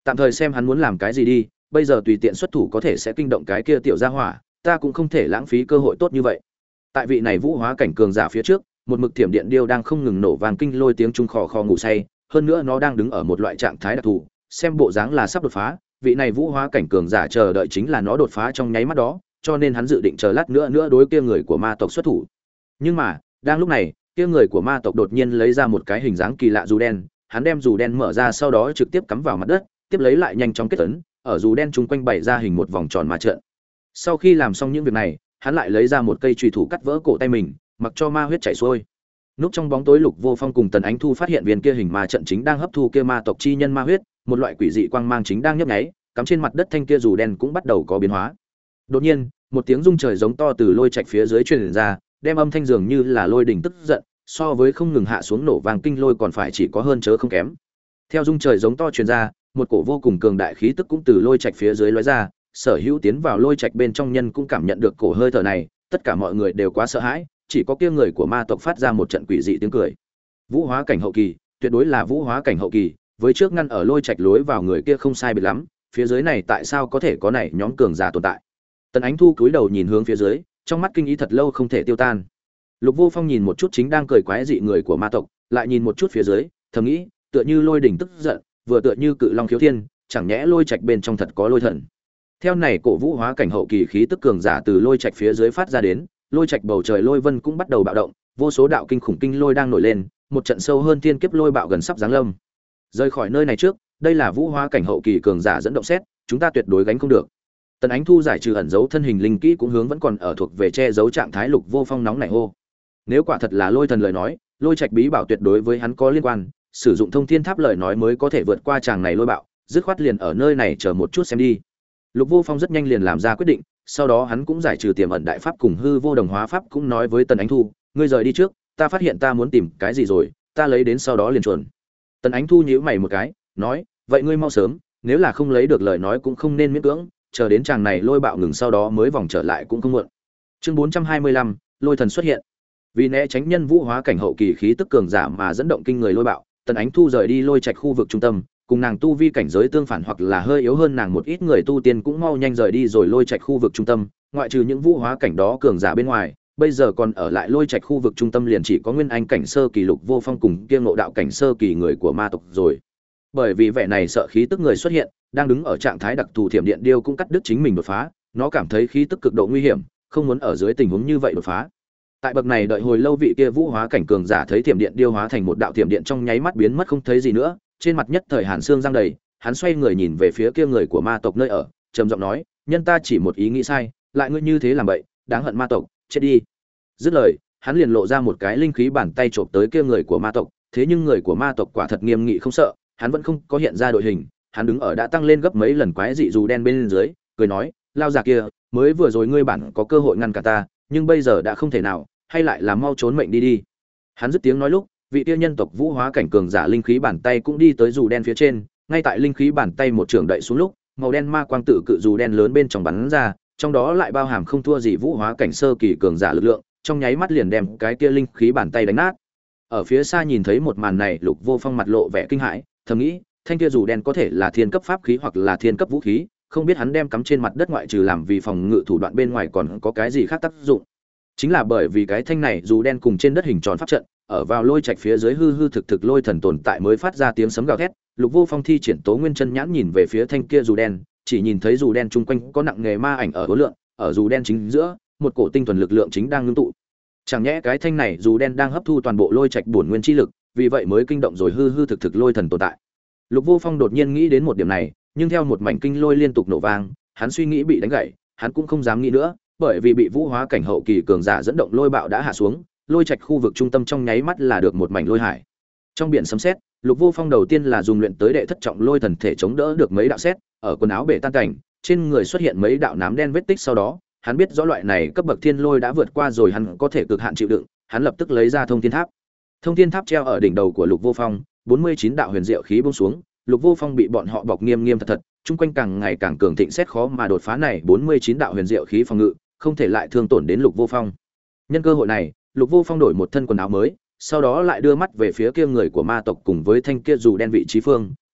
Tạm thời xem hắn muốn làm cái gì đi, bây giờ tùy tiện xuất thủ có thể sẽ kinh động cái kia tiểu gia hỏa, ta cũng không thể lãng phí cơ hội tốt như vậy. Tại vị này vũ hóa cảnh cường giả phía trước, một mực thiểm điện điêu đang không ngừng nổ vàng kinh lôi tiếng trung khò khò ngủ say, hơn nữa nó đang đứng ở một loại trạng thái đặc thù, xem bộ dáng là sắp đột phá, vị này vũ hóa cảnh cường giả chờ đợi chính là nó đột phá trong nháy mắt đó, cho nên hắn dự định chờ lát nữa đối kia người của ma tộc xuất thủ. Nhưng mà, đang lúc này, kia người của ma tộc đột nhiên lấy ra một cái hình dáng kỳ lạ dù đen, hắn đem dù đen mở ra sau đó trực tiếp cắm vào mặt đất, tiếp lấy lại nhanh chóng kết ấn, ở dù đen chung quanh bày ra hình một vòng tròn ma trận. Sau khi làm xong những việc này, hắn lại lấy ra một cây chùy thủ cắt vỡ cổ tay mình, mặc cho ma huyết chảy xuôi. Núp trong bóng tối, Lục Vô Phong cùng Tần Ánh Thu phát hiện viên kia hình ma trận chính đang hấp thu kia ma tộc chi nhân ma huyết, một loại quỷ dị quang mang chính đang nhấp nháy, cắm trên mặt đất thanh kia dù đen cũng bắt đầu có biến hóa. Đột nhiên, một tiếng rung trời giống to từ lôi trạch phía dưới truyền ra, đem âm thanh dường như là lôi đỉnh tức giận, so với không ngừng hạ xuống nổ vàng kinh lôi còn phải chỉ có hơn chớ không kém. Theo rung trời giống to truyền ra, một cổ vô cùng cường đại khí tức cũng từ lôi trạch phía dưới lóe ra, sở hữu tiến vào lôi trạch bên trong nhân cũng cảm nhận được cổ hơi thở này, tất cả mọi người đều quá sợ hãi, chỉ có kia người của ma tộc phát ra một trận quỷ dị tiếng cười. Vũ hóa cảnh hậu kỳ, tuyệt đối là vũ hóa cảnh hậu kỳ, với trước ngăn ở lôi trạch lối vào người kia không sai biệt lắm, phía dưới này tại sao có thể có này nhóm cường giả tồn tại. Tần Ánh Thu cúi đầu nhìn hướng phía dưới, trong mắt kinh ý thật lâu không thể tiêu tan. Lục Vô Phong nhìn một chút chính đang cười quái dị người của ma tộc, lại nhìn một chút phía dưới, thầm nghĩ, tựa như lôi đỉnh tức giận, vừa tựa như cự long khiếu thiên, chẳng nhẽ lôi trạch bên trong thật có lôi thần. Theo này cổ vũ hóa cảnh hậu kỳ khí tức cường giả từ lôi trạch phía dưới phát ra đến, lôi trạch bầu trời lôi vân cũng bắt đầu bạo động, vô số đạo kinh khủng kinh lôi đang nổi lên, một trận sâu hơn thiên kiếp lôi bạo gần sắp giáng lâm. Rời khỏi nơi này trước, đây là vũ hóa cảnh hậu kỳ cường giả dẫn động xét, chúng ta tuyệt đối gánh không được. Tần Ánh Thu giải trừ ẩn dấu thân hình linh kỹ cũng hướng vẫn còn ở thuộc về che giấu trạng thái Lục Vô Phong nóng nảy hô. Nếu quả thật là lôi thần lời nói, lôi trạch bí bảo tuyệt đối với hắn có liên quan, sử dụng thông thiên tháp lời nói mới có thể vượt qua chàng này lôi bạo, dứt khoát liền ở nơi này chờ một chút xem đi. Lục Vô Phong rất nhanh liền làm ra quyết định, sau đó hắn cũng giải trừ tiềm ẩn đại pháp cùng hư vô đồng hóa pháp, cũng nói với Tần Ánh Thu, ngươi rời đi trước, ta phát hiện ta muốn tìm cái gì rồi, ta lấy đến sau đó liền chuẩn. Tần Ánh Thu nhíu mày một cái, nói, vậy ngươi mau sớm, nếu là không lấy được lời nói cũng không nên miễn cưỡng, chờ đến chàng này lôi bạo ngừng sau đó mới vòng trở lại cũng không muộn. Chương 425, lôi thần xuất hiện. Vì né tránh nhân vũ hóa cảnh hậu kỳ khí tức cường giả mà dẫn động kinh người lôi bạo, Tần Ánh Thu rời đi lôi trạch khu vực trung tâm, cùng nàng tu vi cảnh giới tương phản hoặc là hơi yếu hơn nàng một ít người tu tiên cũng mau nhanh rời đi rồi lôi trạch khu vực trung tâm, ngoại trừ những vũ hóa cảnh đó cường giả bên ngoài, bây giờ còn ở lại lôi trạch khu vực trung tâm liền chỉ có nguyên anh cảnh sơ kỳ Lục Vô Phong cùng kia ngộ đạo cảnh sơ kỳ người của ma tộc rồi. Bởi vì vẻ này sợ khí tức người xuất hiện, đang đứng ở trạng thái đặc thù thiểm điện điêu cũng cắt đứt chính mình đột phá, nó cảm thấy khí tức cực độ nguy hiểm, không muốn ở dưới tình huống như vậy đột phá. Tại bậc này đợi hồi lâu vị kia vũ hóa cảnh cường giả thấy thiểm điện điêu hóa thành một đạo thiểm điện trong nháy mắt biến mất không thấy gì nữa, trên mặt nhất thời hàn xương giăng đầy, hắn xoay người nhìn về phía kia người của ma tộc nơi ở, trầm giọng nói, nhân ta chỉ một ý nghĩ sai, lại ngươi như thế làm vậy, đáng hận ma tộc, chết đi. Dứt lời, hắn liền lộ ra một cái linh khí bàn tay chộp tới kia người của ma tộc, thế nhưng người của ma tộc quả thật nghiêm nghị không sợ, hắn vẫn không có hiện ra đội hình, hắn đứng ở đã tăng lên gấp mấy lần quái dị dù đen bên dưới, cười nói, lao già kia, mới vừa rồi ngươi bản có cơ hội ngăn cả ta, nhưng bây giờ đã không thể nào, hay lại là mau trốn mệnh đi đi. Hắn dứt tiếng nói lúc, vị tiêu nhân tộc vũ hóa cảnh cường giả linh khí bàn tay cũng đi tới dù đen phía trên, ngay tại linh khí bàn tay một trường đậy xuống lúc, màu đen ma quang tự cự dù đen lớn bên trong bắn ra, trong đó lại bao hàm không thua gì vũ hóa cảnh sơ kỳ cường giả lực lượng, trong nháy mắt liền đem cái kia linh khí bàn tay đánh nát. Ở phía xa nhìn thấy một màn này, Lục Vô Phong mặt lộ vẻ kinh hãi, thầm nghĩ, thanh kia dù đen có thể là thiên cấp pháp khí hoặc là thiên cấp vũ khí, không biết hắn đem cắm trên mặt đất ngoại trừ làm vì phòng ngự thủ đoạn bên ngoài còn có cái gì khác tác dụng. Chính là bởi vì cái thanh này dù đen cùng trên đất hình tròn pháp trận, ở vào lôi trạch phía dưới hư hư thực thực lôi thần tồn tại mới phát ra tiếng sấm gào thét. Lục Vô Phong thi triển Tố Nguyên Chân Nhãn nhìn về phía thanh kia dù đen, chỉ nhìn thấy dù đen chung quanh có nặng nghề ma ảnh ở hối lượng, ở dù đen chính giữa, một cổ tinh thuần lực lượng chính đang ngưng tụ. Chẳng nhẽ cái thanh này dù đen đang hấp thu toàn bộ lôi trạch bổn nguyên chi lực, vì vậy mới kinh động rồi hư hư thực thực lôi thần tồn tại. Lục Vô Phong đột nhiên nghĩ đến một điểm này, nhưng theo một mảnh kinh lôi liên tục nổ vang, hắn suy nghĩ bị đánh gãy, hắn cũng không dám nghĩ nữa, bởi vì bị vũ hóa cảnh hậu kỳ cường giả dẫn động lôi bạo đã hạ xuống, lôi trạch khu vực trung tâm trong nháy mắt là được một mảnh lôi hải. Trong biển sấm sét, Lục Vô Phong đầu tiên là dùng luyện tới đệ thất trọng lôi thần thể chống đỡ được mấy đạo sét, ở quần áo bể tan cảnh, trên người xuất hiện mấy đạo nám đen vết tích, sau đó, hắn biết rõ loại này cấp bậc thiên lôi đã vượt qua rồi, hắn có thể cực hạn chịu đựng, hắn lập tức lấy ra thông thiên tháp. Thông thiên tháp treo ở đỉnh đầu của Lục Vô Phong, 49 đạo huyền diệu khí buông xuống, Lục Vô Phong bị bọn họ bọc nghiêm nghiêm thật thật, chung quanh càng ngày càng cường thịnh xét khó mà đột phá này 49 đạo huyền diệu khí phòng ngự, không thể lại thương tổn đến Lục Vô Phong. Nhân cơ hội này, Lục Vô Phong đổi một thân quần áo mới, sau đó lại đưa mắt về phía kia người của ma tộc cùng với thanh kia dù đen vị trí phương,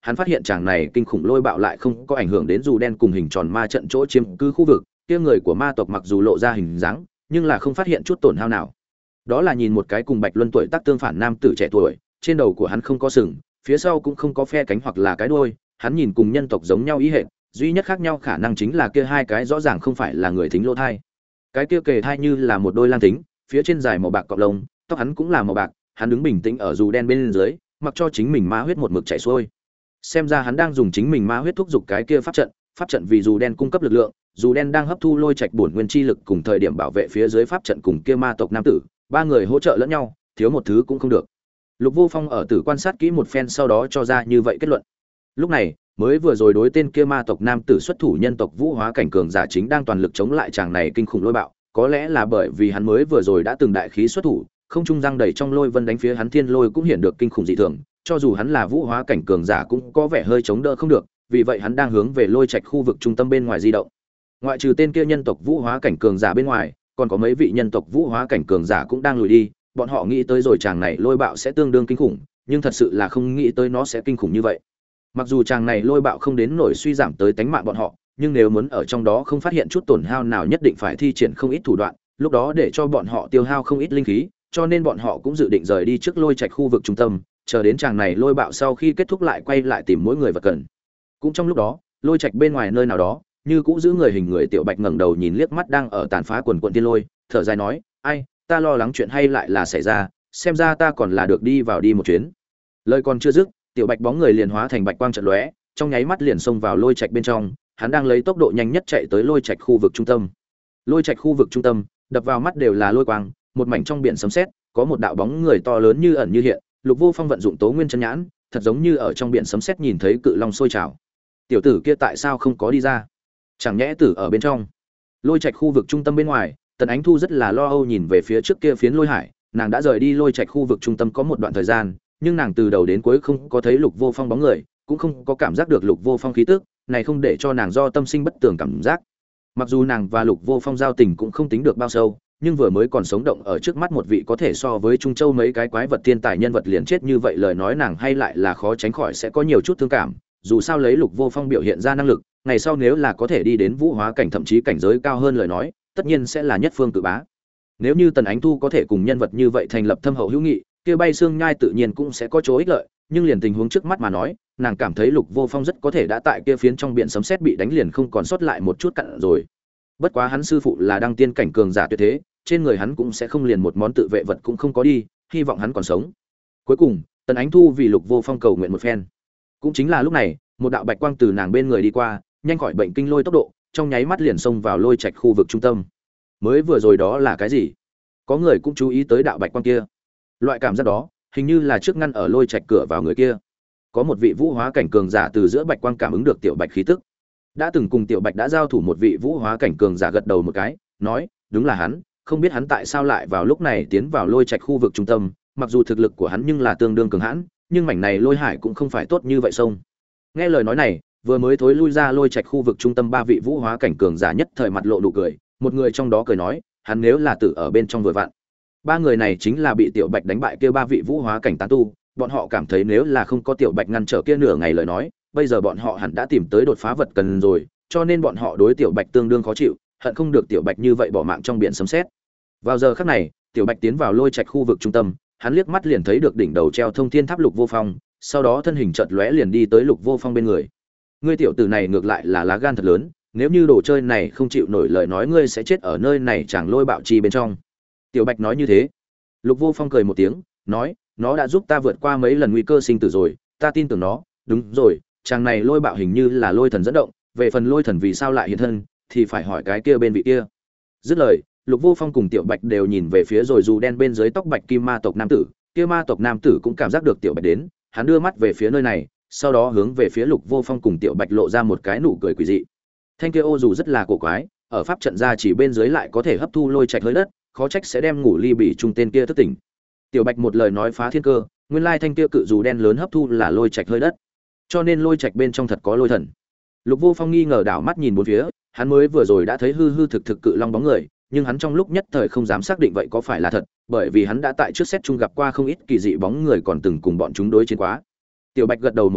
hắn phát hiện chàng này kinh khủng lôi bạo lại không có ảnh hưởng đến dù đen cùng hình tròn ma trận chỗ chiếm cứ khu vực, kia người của ma tộc mặc dù lộ ra hình dáng, nhưng là không phát hiện chút tổn hao nào. Đó là nhìn một cái cùng Bạch Luân tuổi tác tương phản nam tử trẻ tuổi, trên đầu của hắn không có sừng, phía sau cũng không có phe cánh hoặc là cái đuôi, hắn nhìn cùng nhân tộc giống nhau ý hệt, duy nhất khác nhau khả năng chính là kia hai cái rõ ràng không phải là người thính lỗ thai. Cái kia kề thai như là một đôi lang thính, phía trên dài màu bạc cọng lông, tóc hắn cũng là màu bạc, hắn đứng bình tĩnh ở dù đen bên dưới, mặc cho chính mình ma huyết một mực chảy xuôi. Xem ra hắn đang dùng chính mình ma huyết thúc giục cái kia pháp trận vì dù đen cung cấp lực lượng, dù đen đang hấp thu lôi trạch bổn nguyên chi lực cùng thời điểm bảo vệ phía dưới pháp trận cùng kia ma tộc nam tử, ba người hỗ trợ lẫn nhau, thiếu một thứ cũng không được. Lục Vô Phong ở tử quan sát kỹ một phen sau đó cho ra như vậy kết luận. Lúc này, mới vừa rồi đối tên kia ma tộc nam tử xuất thủ nhân tộc vũ hóa cảnh cường giả chính đang toàn lực chống lại chàng này kinh khủng lôi bạo, có lẽ là bởi vì hắn mới vừa rồi đã từng đại khí xuất thủ, không trung răng đầy trong lôi vân đánh phía hắn thiên lôi cũng hiện được kinh khủng dị thường, cho dù hắn là vũ hóa cảnh cường giả cũng có vẻ hơi chống đỡ không được, vì vậy hắn đang hướng về lôi trạch khu vực trung tâm bên ngoài di động. Ngoại trừ tên kia nhân tộc vũ hóa cảnh cường giả bên ngoài, còn có mấy vị nhân tộc vũ hóa cảnh cường giả cũng đang lùi đi, bọn họ nghĩ tới rồi chàng này lôi bạo sẽ tương đương kinh khủng, nhưng thật sự là không nghĩ tới nó sẽ kinh khủng như vậy. Mặc dù chàng này lôi bạo không đến nổi suy giảm tới tánh mạng bọn họ, nhưng nếu muốn ở trong đó không phát hiện chút tổn hao nào nhất định phải thi triển không ít thủ đoạn, lúc đó để cho bọn họ tiêu hao không ít linh khí, cho nên bọn họ cũng dự định rời đi trước lôi trạch khu vực trung tâm, chờ đến chàng này lôi bạo sau khi kết thúc lại quay lại tìm mỗi người vật cần. Cũng trong lúc đó, lôi trạch bên ngoài nơi nào đó, như cũ giữ người hình người tiểu Bạch ngẩng đầu nhìn liếc mắt đang ở tàn phá quần quần tiên lôi, thở dài nói, ai, ta lo lắng chuyện hay lại là xảy ra, xem ra ta còn là được đi vào đi một chuyến. Lời còn chưa dứt, tiểu Bạch bóng người liền hóa thành bạch quang chợt lóe, trong nháy mắt liền xông vào lôi trạch bên trong, hắn đang lấy tốc độ nhanh nhất chạy tới lôi trạch khu vực trung tâm. Lôi trạch khu vực trung tâm, đập vào mắt đều là lôi quang, một mảnh trong biển sấm sét, có một đạo bóng người to lớn như ẩn như hiện, Lục Vô Phong vận dụng Tố Nguyên chân nhãn, thật giống như ở trong biển sấm sét nhìn thấy cự long sôi trào. Tiểu tử kia tại sao không có đi ra? Chẳng nhẽ tử ở bên trong? Lôi trạch khu vực trung tâm bên ngoài, Tần Ánh Thu rất là lo âu nhìn về phía trước kia phiến lôi hải, nàng đã rời đi lôi trạch khu vực trung tâm có một đoạn thời gian, nhưng nàng từ đầu đến cuối không có thấy Lục Vô Phong bóng người, cũng không có cảm giác được Lục Vô Phong khí tức, này không để cho nàng do tâm sinh bất tường cảm giác. Mặc dù nàng và Lục Vô Phong giao tình cũng không tính được bao sâu, nhưng vừa mới còn sống động ở trước mắt một vị có thể so với Trung Châu mấy cái quái vật thiên tài nhân vật liền chết như vậy, lời nói nàng hay lại là khó tránh khỏi sẽ có nhiều chút thương cảm. Dù sao lấy Lục Vô Phong biểu hiện ra năng lực, ngày sau nếu là có thể đi đến vũ hóa cảnh thậm chí cảnh giới cao hơn lời nói, tất nhiên sẽ là nhất phương cự bá. Nếu như Tần Ánh Thu có thể cùng nhân vật như vậy thành lập thâm hậu hữu nghị, kia Bay Xương Nhai tự nhiên cũng sẽ có chỗ ích lợi, nhưng liền tình huống trước mắt mà nói, nàng cảm thấy Lục Vô Phong rất có thể đã tại kia phiến trong biển sấm sét bị đánh liền không còn sót lại một chút cặn rồi. Bất quá hắn sư phụ là đăng tiên cảnh cường giả tuyệt thế, trên người hắn cũng sẽ không liền một món tự vệ vật cũng không có đi, hy vọng hắn còn sống. Cuối cùng, Tần Ánh Thu vì Lục Vô Phong cầu nguyện một phen. Cũng chính là lúc này, một đạo bạch quang từ nàng bên người đi qua, nhanh khỏi bệnh kinh lôi tốc độ, trong nháy mắt liền xông vào lôi trạch khu vực trung tâm. Mới vừa rồi đó là cái gì? Có người cũng chú ý tới đạo bạch quang kia. Loại cảm giác đó, hình như là trước ngăn ở lôi trạch cửa vào người kia. Có một vị vũ hóa cảnh cường giả từ giữa bạch quang cảm ứng được tiểu Bạch khí tức. Đã từng cùng tiểu Bạch đã giao thủ một vị vũ hóa cảnh cường giả gật đầu một cái, nói, đúng là hắn, không biết hắn tại sao lại vào lúc này tiến vào lôi trạch khu vực trung tâm, mặc dù thực lực của hắn nhưng là tương đương cường hãn, nhưng mảnh này lôi hải cũng không phải tốt như vậy sông. Nghe lời nói này, vừa mới thối lui ra lôi trạch khu vực trung tâm ba vị vũ hóa cảnh cường giả nhất thời mặt lộ nụ cười, một người trong đó cười nói, hắn nếu là tử ở bên trong vừa vặn. Ba người này chính là bị tiểu Bạch đánh bại kia ba vị vũ hóa cảnh tán tu, bọn họ cảm thấy nếu là không có tiểu Bạch ngăn trở kia nửa ngày lời nói, bây giờ bọn họ hẳn đã tìm tới đột phá vật cần rồi, cho nên bọn họ đối tiểu Bạch tương đương khó chịu, hận không được tiểu Bạch như vậy bỏ mạng trong biển sấm sét. Vào giờ khắc này, tiểu Bạch tiến vào lôi trạch khu vực trung tâm, hắn liếc mắt liền thấy được đỉnh đầu treo thông thiên tháp Lục Vô Phong, sau đó thân hình chợt lóe liền đi tới Lục Vô Phong bên người. Ngươi tiểu tử này ngược lại là lá gan thật lớn, nếu như đồ chơi này không chịu nổi lời nói ngươi sẽ chết ở nơi này chẳng lôi bạo chi bên trong. Tiểu Bạch nói như thế. Lục Vô Phong cười một tiếng, nói, nó đã giúp ta vượt qua mấy lần nguy cơ sinh tử rồi, ta tin tưởng nó, đúng rồi, chàng này lôi bạo hình như là lôi thần dẫn động, về phần lôi thần vì sao lại hiện thân, thì phải hỏi cái kia bên vị kia. Dứt lời, Lục Vô Phong cùng Tiểu Bạch đều nhìn về phía rồi dù đen bên dưới tóc bạch kim ma tộc nam tử, kia ma tộc nam tử cũng cảm giác được Tiểu Bạch đến, hắn đưa mắt về phía nơi này, sau đó hướng về phía Lục Vô Phong cùng Tiểu Bạch lộ ra một cái nụ cười quỷ dị. Thanh kia ô dù rất là cổ quái, ở pháp trận ra chỉ bên dưới lại có thể hấp thu lôi trạch hơi đất, khó trách sẽ đem ngủ ly bị trung tên kia thức tỉnh. Tiểu Bạch một lời nói phá thiên cơ, nguyên lai thanh kia cự dù đen lớn hấp thu là lôi trạch hơi đất, cho nên lôi trạch bên trong thật có lôi thần. Lục Vô Phong nghi ngờ đảo mắt nhìn bốn phía, hắn mới vừa rồi đã thấy hư hư thực thực cự long bóng người, nhưng hắn trong lúc nhất thời không dám xác định vậy có phải là thật, bởi vì hắn đã tại trước xét chung gặp qua không ít kỳ dị bóng người còn từng cùng bọn chúng đối chiến quá. Tiểu Bạch gật đầu một cái,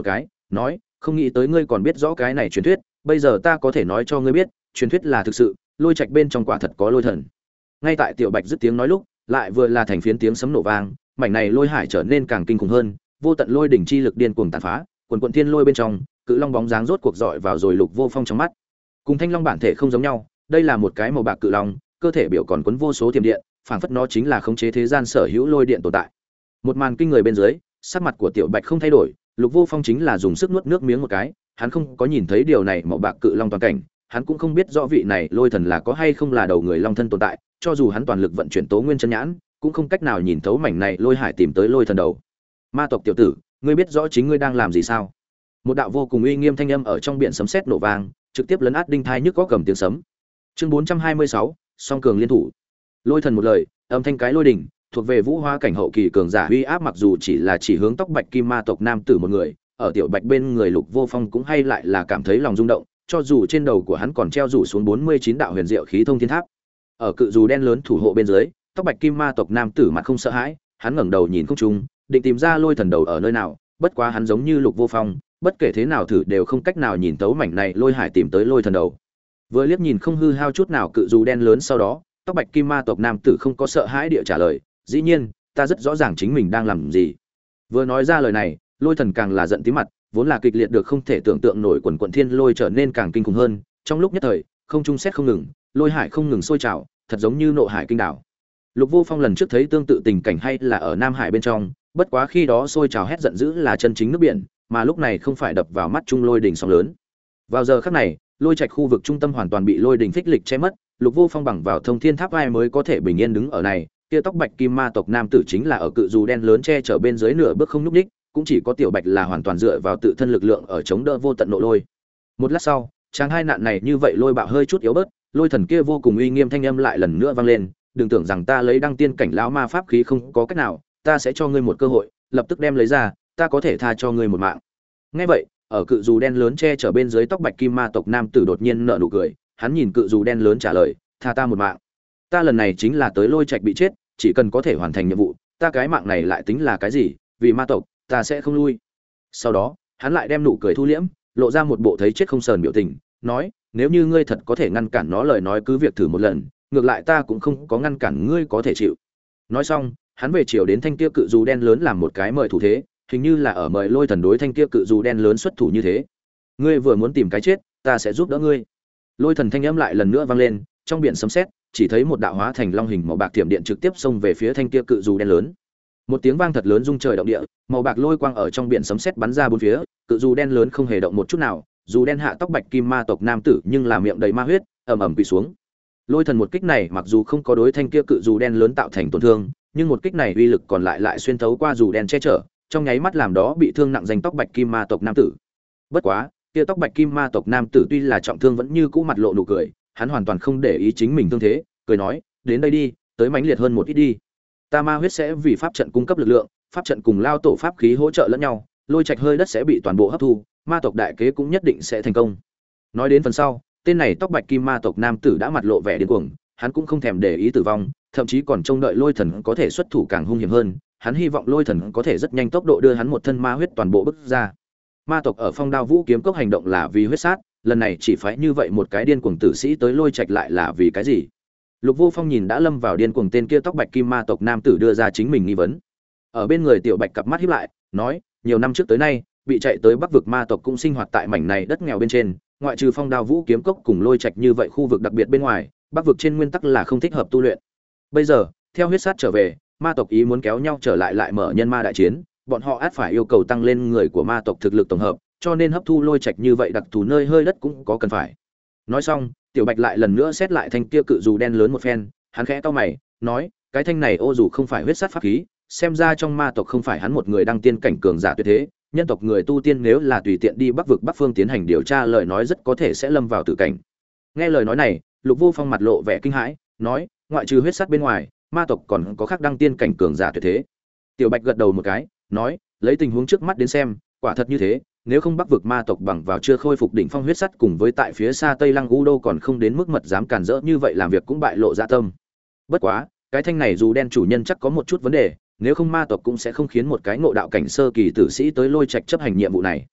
nói không nghĩ tới ngươi còn biết rõ cái này truyền thuyết, bây giờ ta có thể nói cho ngươi biết, truyền thuyết là thực sự, lôi trạch bên trong quả thật có lôi thần. Ngay tại Tiểu Bạch dứt tiếng nói lúc, lại vừa là thành phiến tiếng sấm nổ vang, mảnh này lôi hải trở nên càng kinh khủng hơn, vô tận lôi đỉnh chi lực điên cuồng tàn phá, quần quần thiên lôi bên trong, cự long bóng dáng rốt cuộc dọi vào rồi Lục Vô Phong trong mắt. Cùng thanh long bản thể không giống nhau, đây là một cái màu bạc cự long, cơ thể biểu còn quấn vô số tiềm điện, phảng phất nó chính là khống chế thế gian sở hữu lôi điện tồn tại. Một màn kinh người bên dưới, sắc mặt của Tiểu Bạch không thay đổi, Lục Vô Phong chính là dùng sức nuốt nước miếng một cái, hắn không có nhìn thấy điều này màu bạc cự long toàn cảnh, hắn cũng không biết rõ vị này lôi thần là có hay không là đầu người long thân tồn tại, cho dù hắn toàn lực vận chuyển tố nguyên chân nhãn, cũng không cách nào nhìn thấu mảnh này lôi hải tìm tới lôi thần đầu. Ma tộc tiểu tử, ngươi biết rõ chính ngươi đang làm gì sao? Một đạo vô cùng uy nghiêm thanh âm ở trong biển sấm sét nổ vang, trực tiếp lấn át đinh thai nhức có cầm tiếng sấm. Chương 426, song cường liên thủ. Lôi thần một lời, âm thanh cái lôi đỉnh, thuộc về vũ hóa cảnh hậu kỳ cường giả uy áp, mặc dù chỉ hướng tóc bạch kim ma tộc nam tử một người, ở Tiểu Bạch bên người Lục Vô Phong cũng hay lại là cảm thấy lòng rung động, cho dù trên đầu của hắn còn treo rủ xuống 49 đạo huyền diệu khí thông thiên tháp. Ở cự dù đen lớn thủ hộ bên dưới, tóc bạch kim ma tộc nam tử mặt không sợ hãi, hắn ngẩng đầu nhìn không trung, định tìm ra lôi thần đầu ở nơi nào, bất quá hắn giống như Lục Vô Phong, bất kể thế nào thử đều không cách nào nhìn tấu mảnh này lôi hải tìm tới lôi thần đầu. Vừa liếc nhìn không hư hao chút nào cự dù đen lớn, sau đó, tóc bạch kim ma tộc nam tử không có sợ hãi địa trả lời, dĩ nhiên, ta rất rõ ràng chính mình đang làm gì. Vừa nói ra lời này, lôi thần càng là giận tím mặt, vốn là kịch liệt được không thể tưởng tượng nổi quần quần thiên lôi trở nên càng kinh khủng hơn, trong lúc nhất thời, không trung sét không ngừng, lôi hải không ngừng sôi trào, thật giống như nộ hải kinh đảo. Lục Vô Phong lần trước thấy tương tự tình cảnh hay là ở Nam Hải bên trong, bất quá khi đó sôi trào hét giận dữ là chân chính nước biển, mà lúc này không phải đập vào mắt trung lôi đỉnh sóng lớn. Vào giờ khắc này, lôi trạch khu vực trung tâm hoàn toàn bị lôi đỉnh phích lịch che mất, Lục Vô Phong bằng vào thông thiên tháp vai mới có thể bình yên đứng ở này. Kia tóc bạch kim ma tộc nam tử chính là ở cự dù đen lớn che chở bên dưới nửa bước không nhúc nhích, cũng chỉ có Tiểu Bạch là hoàn toàn dựa vào tự thân lực lượng ở chống đỡ vô tận nộ lôi. Một lát sau, chàng hai nạn này như vậy lôi bạo hơi chút yếu bớt, lôi thần kia vô cùng uy nghiêm thanh âm lại lần nữa vang lên, đừng tưởng rằng ta lấy đăng tiên cảnh lão ma pháp khí không có cách nào, ta sẽ cho ngươi một cơ hội, lập tức đem lấy ra, ta có thể tha cho ngươi một mạng. Nghe vậy, ở cự dù đen lớn che chở bên dưới tóc bạch kim ma tộc nam tử đột nhiên nở nụ cười, hắn nhìn cự dù đen lớn trả lời, tha ta một mạng. Ta lần này chính là tới lôi trạch bị chết, chỉ cần có thể hoàn thành nhiệm vụ, ta cái mạng này lại tính là cái gì, vì ma tộc, ta sẽ không lui. Sau đó, hắn lại đem nụ cười thu liễm, lộ ra một bộ thấy chết không sờn biểu tình, nói, nếu như ngươi thật có thể ngăn cản nó lời nói cứ việc thử một lần, ngược lại ta cũng không có ngăn cản ngươi có thể chịu. Nói xong, hắn về chiều đến thanh kia cự dù đen lớn làm một cái mời thủ thế, hình như là ở mời lôi thần đối thanh kia cự dù đen lớn xuất thủ như thế. Ngươi vừa muốn tìm cái chết, ta sẽ giúp đỡ ngươi. Lôi thần thanh âm lại lần nữa vang lên, trong biển sấm sét, chỉ thấy một đạo hóa thành long hình màu bạc tiệm điện trực tiếp xông về phía thanh kia cự dù đen lớn. Một tiếng vang thật lớn rung trời động địa, màu bạc lôi quang ở trong biển sấm sét bắn ra bốn phía, cự dù đen lớn không hề động một chút nào, dù đen hạ tóc bạch kim ma tộc nam tử nhưng là miệng đầy ma huyết, ầm ầm quỳ xuống. Lôi thần một kích này mặc dù không có đối thanh kia cự dù đen lớn tạo thành tổn thương, nhưng một kích này uy lực còn lại xuyên thấu qua dù đen che chở, trong nháy mắt làm đó bị thương nặng danh tóc bạch kim ma tộc nam tử. Bất quá, kia tóc bạch kim ma tộc nam tử tuy là trọng thương vẫn như cũ mặt lộ nụ cười, hắn hoàn toàn không để ý chính mình thương thế, cười nói, đến đây đi, tới mãnh liệt hơn một ít đi. Ta ma huyết sẽ vì pháp trận cung cấp lực lượng, pháp trận cùng lao tổ pháp khí hỗ trợ lẫn nhau, lôi trạch hơi đất sẽ bị toàn bộ hấp thu, ma tộc đại kế cũng nhất định sẽ thành công. Nói đến phần sau, tên này tóc bạch kim ma tộc nam tử đã mặt lộ vẻ điên cuồng, hắn cũng không thèm để ý tử vong, thậm chí còn trông đợi lôi thần có thể xuất thủ càng hung hiểm hơn, hắn hy vọng lôi thần có thể rất nhanh tốc độ đưa hắn một thân ma huyết toàn bộ bức ra. Ma tộc ở Phong Đao Vũ Kiếm Cốc hành động là vì huyết sát, lần này chỉ phải như vậy một cái điên cuồng tử sĩ tới lôi trạch lại là vì cái gì? Lục Vô Phong nhìn đã lâm vào điên cuồng tên kia tóc bạch kim ma tộc nam tử đưa ra chính mình nghi vấn. Ở bên người Tiểu Bạch cặp mắt híp lại, nói, nhiều năm trước tới nay, bị chạy tới Bắc vực ma tộc cũng sinh hoạt tại mảnh này đất nghèo bên trên, ngoại trừ Phong Đao Vũ Kiếm Cốc cùng lôi trạch như vậy khu vực đặc biệt bên ngoài, Bắc vực trên nguyên tắc là không thích hợp tu luyện. Bây giờ, theo huyết sát trở về, ma tộc ý muốn kéo nhau trở lại mở nhân ma đại chiến, bọn họ ắt phải yêu cầu tăng lên người của ma tộc thực lực tổng hợp, cho nên hấp thu lôi trạch như vậy đặc thù nơi hơi đất cũng có cần phải. Nói xong, Tiểu Bạch lại lần nữa xét lại thanh kia cự dù đen lớn một phen, hắn khẽ cau mày, nói, cái thanh này ô dù không phải huyết sát pháp khí, xem ra trong ma tộc không phải hắn một người đăng tiên cảnh cường giả tuyệt thế, nhân tộc người tu tiên nếu là tùy tiện đi Bắc vực Bắc phương tiến hành điều tra lời nói rất có thể sẽ lâm vào tử cảnh. Nghe lời nói này, Lục Vô Phong mặt lộ vẻ kinh hãi, nói, ngoại trừ huyết sát bên ngoài, ma tộc còn có khác đăng tiên cảnh cường giả tuyệt thế. Tiểu Bạch gật đầu một cái, nói, lấy tình huống trước mắt đến xem, quả thật như thế, nếu không Bắc vực ma tộc bằng vào chưa khôi phục đỉnh phong huyết sắt cùng với tại phía xa Tây Lăng U Đô còn không đến mức mật dám cản rỡ như vậy làm việc cũng bại lộ dạ tâm. Bất quá, cái thanh này dù đen chủ nhân chắc có một chút vấn đề, nếu không ma tộc cũng sẽ không khiến một cái ngộ đạo cảnh sơ kỳ tử sĩ tới lôi trạch chấp hành nhiệm vụ này.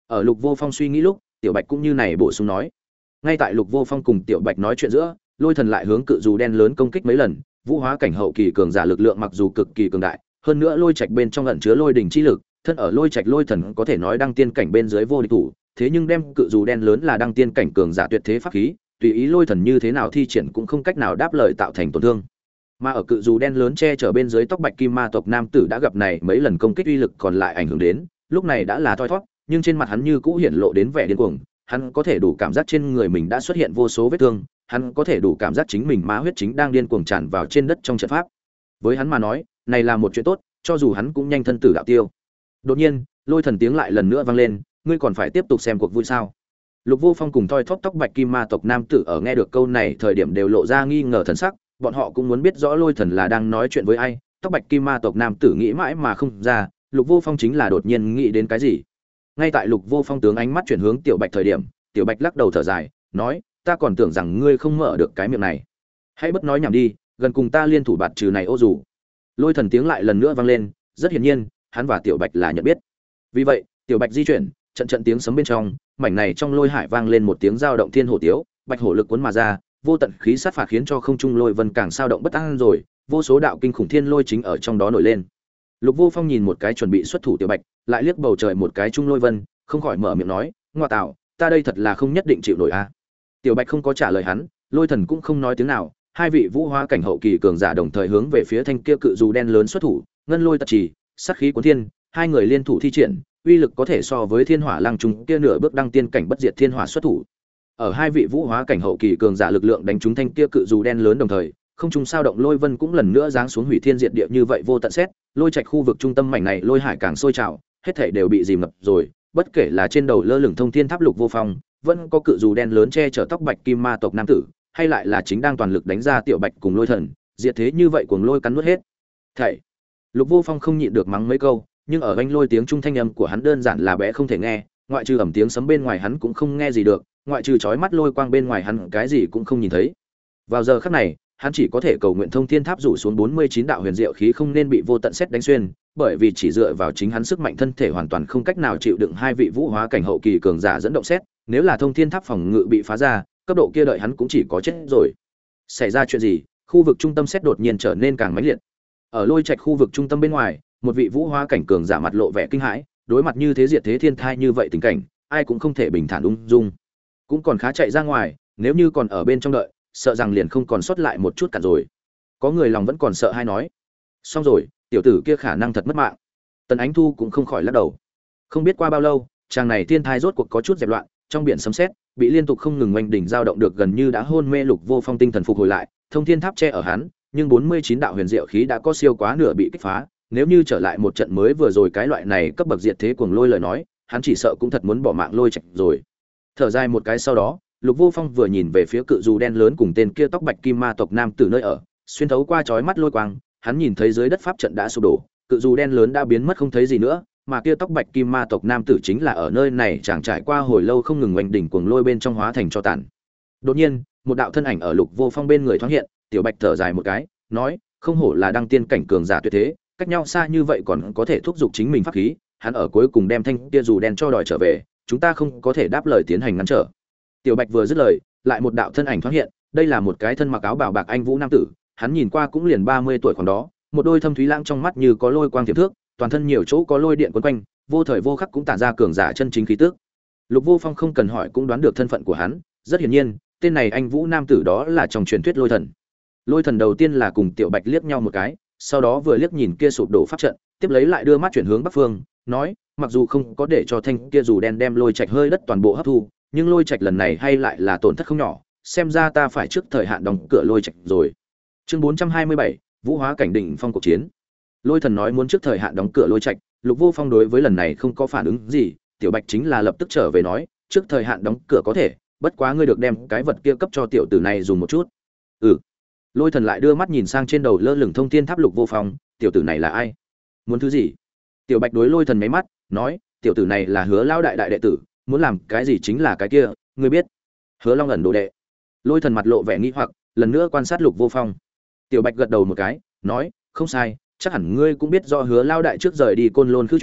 Ở Lục Vô Phong suy nghĩ lúc, Tiểu Bạch cũng như này bổ sung nói. Ngay tại Lục Vô Phong cùng Tiểu Bạch nói chuyện giữa, Lôi Thần lại hướng cự dù đen lớn công kích mấy lần, vũ hóa cảnh hậu kỳ cường giả lực lượng mặc dù cực kỳ cường đại, hơn nữa lôi trạch bên trong ẩn chứa lôi đỉnh chi lực, thân ở lôi trạch lôi thần có thể nói đăng tiên cảnh bên dưới vô địch thủ, thế nhưng đem cự dù đen lớn là đăng tiên cảnh cường giả tuyệt thế pháp khí, tùy ý lôi thần như thế nào thi triển cũng không cách nào đáp lời tạo thành tổn thương. Mà ở cự dù đen lớn che chở bên dưới tóc bạch kim ma tộc nam tử đã gặp này mấy lần công kích uy lực còn lại ảnh hưởng đến, lúc này đã là thoi thoát, nhưng trên mặt hắn như cũ hiển lộ đến vẻ điên cuồng, hắn có thể đủ cảm giác trên người mình đã xuất hiện vô số vết thương, hắn có thể đủ cảm giác chính mình ma huyết chính đang điên cuồng tràn vào trên đất trong trận pháp. Với hắn mà nói, này là một chuyện tốt, cho dù hắn cũng nhanh thân tử đạo tiêu. Đột nhiên, lôi thần tiếng lại lần nữa vang lên, ngươi còn phải tiếp tục xem cuộc vui sao? Lục Vô Phong cùng thoi thóp tóc bạch kim ma tộc nam tử ở nghe được câu này thời điểm đều lộ ra nghi ngờ thần sắc, bọn họ cũng muốn biết rõ lôi thần là đang nói chuyện với ai. Tóc bạch kim ma tộc nam tử nghĩ mãi mà không ra, Lục Vô Phong chính là đột nhiên nghĩ đến cái gì. Ngay tại Lục Vô Phong tướng ánh mắt chuyển hướng Tiểu Bạch thời điểm, Tiểu Bạch lắc đầu thở dài, nói, ta còn tưởng rằng ngươi không mở được cái miệng này. Hãy bất nói nhảm đi, gần cùng ta liên thủ bạt trừ này ô dù. Lôi thần tiếng lại lần nữa vang lên, rất hiển nhiên, hắn và Tiểu Bạch là nhận biết. Vì vậy, Tiểu Bạch di chuyển, trận trận tiếng sấm bên trong, mảnh này trong lôi hải vang lên một tiếng giao động thiên hổ tiếu, bạch hổ lực cuốn mà ra, vô tận khí sát phạt khiến cho không trung lôi vân càng sao động bất an rồi, vô số đạo kinh khủng thiên lôi chính ở trong đó nổi lên. Lục Vô Phong nhìn một cái chuẩn bị xuất thủ Tiểu Bạch, lại liếc bầu trời một cái trung lôi vân, không khỏi mở miệng nói, ngoa tạo, ta đây thật là không nhất định chịu nổi a. Tiểu Bạch không có trả lời hắn, lôi thần cũng không nói tiếng nào, hai vị vũ hóa cảnh hậu kỳ cường giả đồng thời hướng về phía thanh kia cự dù đen lớn xuất thủ, ngân lôi tật trì, sát khí cuốn thiên, hai người liên thủ thi triển, uy lực có thể so với thiên hỏa lăng trùng kia nửa bước đăng tiên cảnh bất diệt thiên hỏa xuất thủ. Ở hai vị vũ hóa cảnh hậu kỳ cường giả lực lượng đánh trúng thanh kia cự dù đen lớn đồng thời, không trung sao động lôi vân cũng lần nữa giáng xuống hủy thiên diệt địa như vậy vô tận xét, lôi trạch khu vực trung tâm mảnh này lôi hải càng sôi trào, hết thảy đều bị dìm ngập rồi, bất kể là trên đầu lơ lửng thông thiên tháp Lục Vô Phong, vẫn có cự dù đen lớn che chở tóc bạch kim ma tộc nam tử, hay lại là chính đang toàn lực đánh ra Tiểu Bạch cùng lôi thần, diệt thế như vậy cuồng lôi cắn nuốt hết. Thảy. Lục Vô Phong không nhịn được mắng mấy câu, nhưng ở anh lôi tiếng trung thanh âm của hắn đơn giản là bé không thể nghe, ngoại trừ ầm tiếng sấm bên ngoài hắn cũng không nghe gì được, ngoại trừ chói mắt lôi quang bên ngoài hắn cái gì cũng không nhìn thấy. Vào giờ khắc này, hắn chỉ có thể cầu nguyện thông thiên tháp rủ xuống 49 đạo huyền diệu khí không nên bị vô tận xét đánh xuyên, bởi vì chỉ dựa vào chính hắn sức mạnh thân thể hoàn toàn không cách nào chịu đựng hai vị vũ hóa cảnh hậu kỳ cường giả dẫn động xét, nếu là thông thiên tháp phòng ngự bị phá ra, cấp độ kia đợi hắn cũng chỉ có chết rồi. Xảy ra chuyện gì? Khu vực trung tâm xét đột nhiên trở nên càng mãnh liệt. Ở lôi trạch khu vực trung tâm bên ngoài, một vị vũ hóa cảnh cường giả mặt lộ vẻ kinh hãi, đối mặt như thế diệt thế thiên thai như vậy tình cảnh, ai cũng không thể bình thản ung dung. Cũng còn khá chạy ra ngoài, nếu như còn ở bên trong đợi, sợ rằng liền không còn sót lại một chút cả rồi. Có người lòng vẫn còn sợ hay nói, xong rồi, tiểu tử kia khả năng thật mất mạng. Tần Ánh Thu cũng không khỏi lắc đầu. Không biết qua bao lâu, chàng này thiên thai rốt cuộc có chút dẹp loạn, trong biển sấm sét, bị liên tục không ngừng oanh đỉnh dao động được gần như đã hôn mê Lục Vô Phong tinh thần phục hồi lại, thông thiên tháp che ở hắn, nhưng 49 đạo huyền diệu khí đã có siêu quá nửa bị kích phá, nếu như trở lại một trận mới vừa rồi cái loại này cấp bậc diệt thế cuồng lôi lời nói, hắn chỉ sợ cũng thật muốn bỏ mạng lôi chạy rồi. Thở dài một cái sau đó, Lục Vô Phong vừa nhìn về phía cự dù đen lớn cùng tên kia tóc bạch kim ma tộc nam tử nơi ở, xuyên thấu qua chói mắt lôi quang, hắn nhìn thấy dưới đất pháp trận đã sụp đổ, cự dù đen lớn đã biến mất không thấy gì nữa, mà kia tóc bạch kim ma tộc nam tử chính là ở nơi này chẳng trải qua hồi lâu không ngừng oanh đỉnh cuồng lôi bên trong hóa thành cho tàn. Đột nhiên, một đạo thân ảnh ở Lục Vô Phong bên người thoáng hiện, Tiểu Bạch thở dài một cái, nói, không hổ là đăng tiên cảnh cường giả tuyệt thế, cách nhau xa như vậy còn có thể thúc giục chính mình pháp khí, hắn ở cuối cùng đem thanh kia dù đen cho đòi trở về, chúng ta không có thể đáp lời tiến hành ngăn trở. Tiểu Bạch vừa dứt lời, lại một đạo thân ảnh thoáng hiện, đây là một cái thân mặc áo bào bạc anh vũ nam tử, hắn nhìn qua cũng liền 30 tuổi khoảng đó, một đôi thâm thúy lãng trong mắt như có lôi quang tiềm thước, toàn thân nhiều chỗ có lôi điện quấn quanh, vô thời vô khắc cũng tản ra cường giả chân chính khí tức. Lục Vô Phong không cần hỏi cũng đoán được thân phận của hắn, rất hiển nhiên, tên này anh vũ nam tử đó là trong truyền thuyết Lôi Thần. Lôi Thần đầu tiên là cùng Tiểu Bạch liếc nhau một cái, sau đó vừa liếc nhìn kia sụp đổ pháp trận, tiếp lấy lại đưa mắt chuyển hướng bắc phương, nói, mặc dù không có để cho thanh kia dù đen đem lôi trạch hơi đất toàn bộ hấp thu, nhưng lôi trạch lần này hay lại là tổn thất không nhỏ, xem ra ta phải trước thời hạn đóng cửa lôi trạch rồi. Chương 427, Vũ hóa cảnh đỉnh phong cuộc chiến. Lôi Thần nói muốn trước thời hạn đóng cửa lôi trạch, Lục Vô Phong đối với lần này không có phản ứng gì, Tiểu Bạch chính là lập tức trở về nói, trước thời hạn đóng cửa có thể, bất quá ngươi được đem cái vật kia cấp cho tiểu tử này dùng một chút. Ừ. Lôi Thần lại đưa mắt nhìn sang trên đầu lơ lửng thông thiên tháp Lục Vô Phong, tiểu tử này là ai? Muốn thứ gì? Tiểu Bạch đối Lôi Thần mấy mắt, nói, tiểu tử này là Hứa lão đại đại đệ tử, muốn làm cái gì chính là cái kia, ngươi biết? Hứa Long ẩn đồ đệ. Lôi Thần mặt lộ vẻ nghi hoặc, lần nữa quan sát Lục Vô Phong. Tiểu Bạch gật đầu một cái, nói, không sai, chắc hẳn ngươi cũng biết do Hứa lão đại trước rời đi Côn Lôn khư chuyện,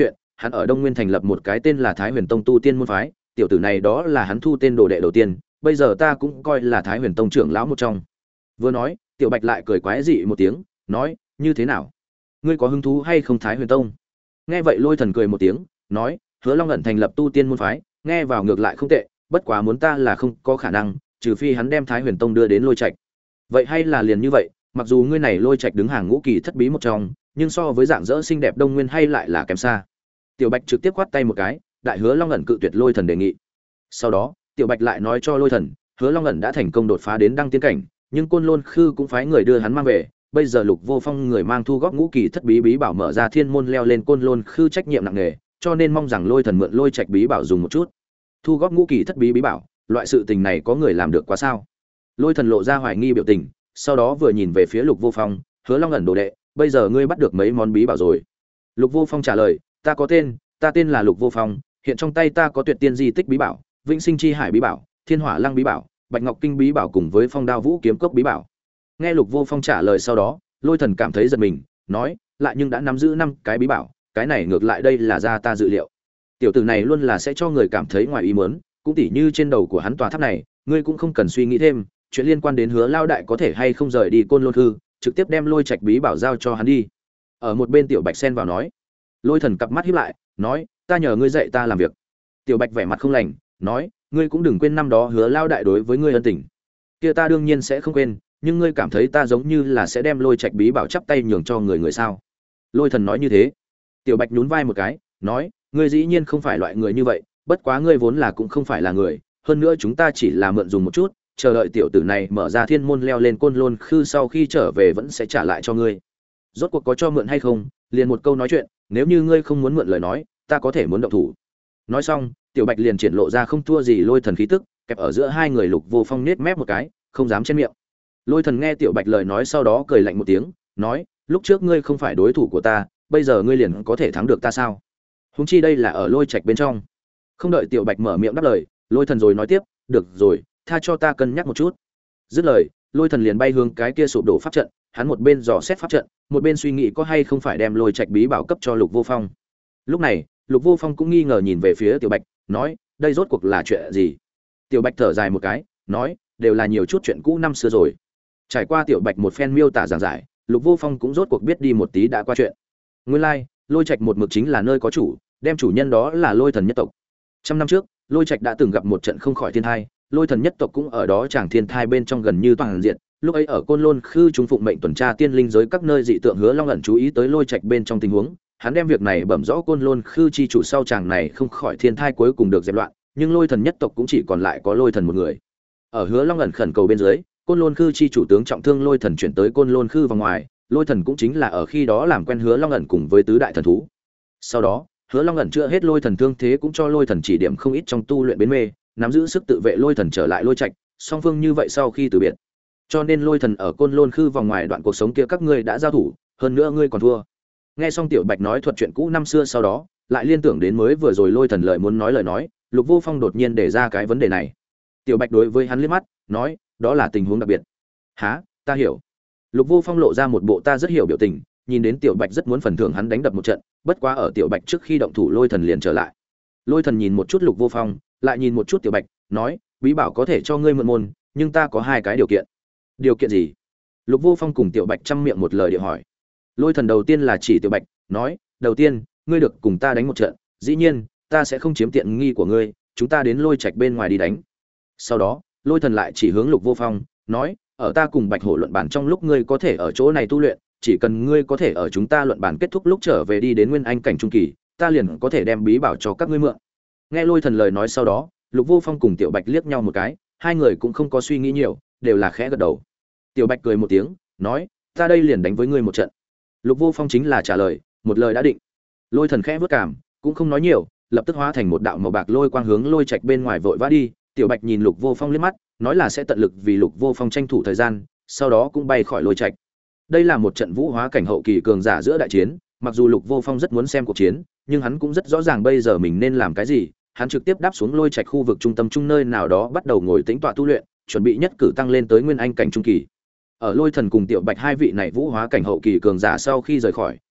hắn ở Đông Nguyên thành lập một cái tên là Thái Huyền Tông tu tiên môn phái, tiểu tử này đó là hắn thu tên đồ đệ đầu tiên, bây giờ ta cũng coi là Thái Huyền Tông trưởng lão một trong. Vừa nói, Tiểu Bạch lại cười quái dị một tiếng, nói, như thế nào? Ngươi có hứng thú hay không Thái Huyền Tông? Nghe vậy Lôi Thần cười một tiếng, nói, Hứa Long ẩn thành lập tu tiên môn phái, nghe vào ngược lại không tệ, bất quá muốn ta là không có khả năng, trừ phi hắn đem Thái Huyền Tông đưa đến Lôi Trạch. Vậy hay là liền như vậy, mặc dù ngươi này Lôi Trạch đứng hàng ngũ kỳ thất bí một trong, nhưng so với dạng dỡ xinh đẹp Đông Nguyên hay lại là kém xa. Tiểu Bạch trực tiếp quát tay một cái, đại Hứa Long ẩn cự tuyệt Lôi Thần đề nghị. Sau đó, Tiểu Bạch lại nói cho Lôi Thần, Hứa Long ẩn đã thành công đột phá đến đăng tiên cảnh, nhưng Côn Lôn Khư cũng phái người đưa hắn mang về, bây giờ Lục Vô Phong người mang thu góp ngũ kỳ thất bí bí bảo mở ra thiên môn leo lên Côn Lôn Khư trách nhiệm nặng nề, cho nên mong rằng Lôi Thần mượn Lôi Trạch bí bảo dùng một chút. Thu góp ngũ kỳ thất bí bí bảo, loại sự tình này có người làm được quá sao? Lôi Thần lộ ra hoài nghi biểu tình, sau đó vừa nhìn về phía Lục Vô Phong, Hứa Long ẩn đồ đệ, bây giờ ngươi bắt được mấy món bí bảo rồi? Lục Vô Phong trả lời, ta có tên, ta tên là Lục Vô Phong, hiện trong tay ta có Tuyệt Tiên Di Tích bí bảo, Vĩnh Sinh Chi Hải bí bảo, Thiên Hỏa Lăng bí bảo, Bạch Ngọc Kinh bí bảo cùng với Phong Đao Vũ Kiếm Cốc bí bảo. Nghe Lục Vô Phong trả lời sau đó, Lôi Thần cảm thấy giật mình, nói, lại nhưng đã nắm giữ 5 cái bí bảo, cái này ngược lại đây là ra ta dự liệu. Tiểu tử này luôn là sẽ cho người cảm thấy ngoài ý muốn, cũng tỉ như trên đầu của hắn tòa tháp này, ngươi cũng không cần suy nghĩ thêm, chuyện liên quan đến Hứa lao đại có thể hay không rời đi Côn Lôn Hư, trực tiếp đem Lôi Trạch bí bảo giao cho hắn đi. Ở một bên Tiểu Bạch xen vào nói. Lôi Thần cặp mắt híp lại, nói, ta nhờ ngươi dạy ta làm việc. Tiểu Bạch vẻ mặt không lành, nói, ngươi cũng đừng quên năm đó Hứa lao đại đối với ngươi ân tình. Kia ta đương nhiên sẽ không quên, nhưng ngươi cảm thấy ta giống như là sẽ đem Lôi Trạch bí bảo chắp tay nhường cho người sao? Lôi Thần nói như thế. Tiểu Bạch nhún vai một cái, nói, ngươi dĩ nhiên không phải loại người như vậy, bất quá ngươi vốn là cũng không phải là người, hơn nữa chúng ta chỉ là mượn dùng một chút, chờ đợi tiểu tử này mở ra thiên môn leo lên Côn Lôn Khư sau khi trở về vẫn sẽ trả lại cho ngươi. Rốt cuộc có cho mượn hay không, liền một câu nói chuyện, nếu như ngươi không muốn mượn lời nói, ta có thể muốn động thủ. Nói xong, Tiểu Bạch liền triển lộ ra không thua gì Lôi Thần khí tức, kẹp ở giữa hai người Lục Vô Phong nết mép một cái, không dám chen miệng. Lôi Thần nghe Tiểu Bạch lời nói sau đó cười lạnh một tiếng, nói, lúc trước ngươi không phải đối thủ của ta, bây giờ ngươi liền có thể thắng được ta sao? Huống chi đây là ở Lôi Trạch bên trong. Không đợi Tiểu Bạch mở miệng đáp lời, Lôi Thần rồi nói tiếp, được rồi, tha cho ta cân nhắc một chút. Dứt lời, Lôi Thần liền bay hướng cái kia sụp đổ pháp trận, hắn một bên dò xét pháp trận, một bên suy nghĩ có hay không phải đem Lôi Trạch bí bảo cấp cho Lục Vô Phong. Lúc này, Lục Vô Phong cũng nghi ngờ nhìn về phía Tiểu Bạch, nói, đây rốt cuộc là chuyện gì? Tiểu Bạch thở dài một cái, nói, đều là nhiều chút chuyện cũ năm xưa rồi. Trải qua Tiểu Bạch một phen miêu tả giảng giải, Lục Vô Phong cũng rốt cuộc biết đi một tí đã qua chuyện. Nguyên lai, Lôi Trạch một mực chính là nơi có chủ, đem chủ nhân đó là Lôi Thần nhất tộc. Trăm năm trước, Lôi Trạch đã từng gặp một trận không khỏi thiên tai, Lôi Thần nhất tộc cũng ở đó chàng thiên thai bên trong gần như toàn diện. Lúc ấy ở Côn Lôn Khư trung phụng mệnh tuần tra tiên linh giới các nơi dị tượng, Hứa Long ẩn chú ý tới Lôi Trạch bên trong tình huống, hắn đem việc này bẩm rõ Côn Lôn Khư chi chủ sau chàng này không khỏi thiên thai cuối cùng được dẹp loạn, nhưng Lôi Thần nhất tộc cũng chỉ còn lại có Lôi Thần một người. Ở Hứa Long ẩn khẩn cầu bên dưới, Côn Lôn Khư chi chủ tướng trọng thương Lôi Thần chuyển tới Côn Lôn Khư vào ngoài, Lôi Thần cũng chính là ở khi đó làm quen Hứa Long ẩn cùng với tứ đại thần thú. Sau đó, Hứa Long ẩn chữa hết Lôi Thần thương thế, cũng cho Lôi Thần chỉ điểm không ít trong tu luyện bến mê, nắm giữ sức tự vệ Lôi Thần trở lại Lôi Trạch, song phương như vậy sau khi từ biệt. Cho nên Lôi Thần ở Côn Lôn Khư vòng ngoài đoạn cuộc sống kia các ngươi đã giao thủ, hơn nữa ngươi còn thua. Nghe xong Tiểu Bạch nói thuật chuyện cũ năm xưa sau đó, lại liên tưởng đến mới vừa rồi Lôi Thần lời muốn nói lời nói, Lục Vô Phong đột nhiên để ra cái vấn đề này. Tiểu Bạch đối với hắn liếc mắt, nói, đó là tình huống đặc biệt. Hả, ta hiểu. Lục Vô Phong lộ ra một bộ ta rất hiểu biểu tình, nhìn đến Tiểu Bạch rất muốn phần thưởng hắn đánh đập một trận, bất quá ở Tiểu Bạch trước khi động thủ Lôi Thần liền trở lại. Lôi Thần nhìn một chút Lục Vô Phong, lại nhìn một chút Tiểu Bạch, nói, bí bảo có thể cho ngươi mượn môn, nhưng ta có hai cái điều kiện. Điều kiện gì? Lục Vô Phong cùng Tiểu Bạch chăm miệng một lời địa hỏi. Lôi Thần đầu tiên là chỉ Tiểu Bạch, nói, đầu tiên, ngươi được cùng ta đánh một trận, dĩ nhiên, ta sẽ không chiếm tiện nghi của ngươi, chúng ta đến Lôi Trạch bên ngoài đi đánh. Sau đó, Lôi Thần lại chỉ hướng Lục Vô Phong, nói, ở ta cùng Bạch Hổ luận bàn trong lúc ngươi có thể ở chỗ này tu luyện, chỉ cần ngươi có thể ở chúng ta luận bàn kết thúc lúc trở về đi đến Nguyên Anh cảnh trung kỳ, ta liền có thể đem bí bảo cho các ngươi mượn. Nghe Lôi Thần lời nói sau đó, Lục Vô Phong cùng Tiểu Bạch liếc nhau một cái, hai người cũng không có suy nghĩ nhiều, đều là khẽ gật đầu. Tiểu Bạch cười một tiếng, nói, ta đây liền đánh với ngươi một trận. Lục Vô Phong chính là trả lời, một lời đã định. Lôi Thần khẽ vút cảm, cũng không nói nhiều, lập tức hóa thành một đạo màu bạc lôi quang hướng Lôi Trạch bên ngoài vội vã đi. Tiểu Bạch nhìn Lục Vô Phong liếc mắt, nói là sẽ tận lực vì Lục Vô Phong tranh thủ thời gian, sau đó cũng bay khỏi Lôi Trạch. Đây là một trận vũ hóa cảnh hậu kỳ cường giả giữa đại chiến, mặc dù Lục Vô Phong rất muốn xem cuộc chiến, nhưng hắn cũng rất rõ ràng bây giờ mình nên làm cái gì. Hắn trực tiếp đáp xuống Lôi Trạch khu vực trung tâm trung nơi nào đó bắt đầu ngồi tĩnh tọa tu luyện, chuẩn bị nhất cử tăng lên tới Nguyên Anh cảnh trung kỳ. Ở Lôi Thần cùng Tiểu Bạch hai vị này vũ hóa cảnh hậu kỳ cường giả sau khi rời khỏi,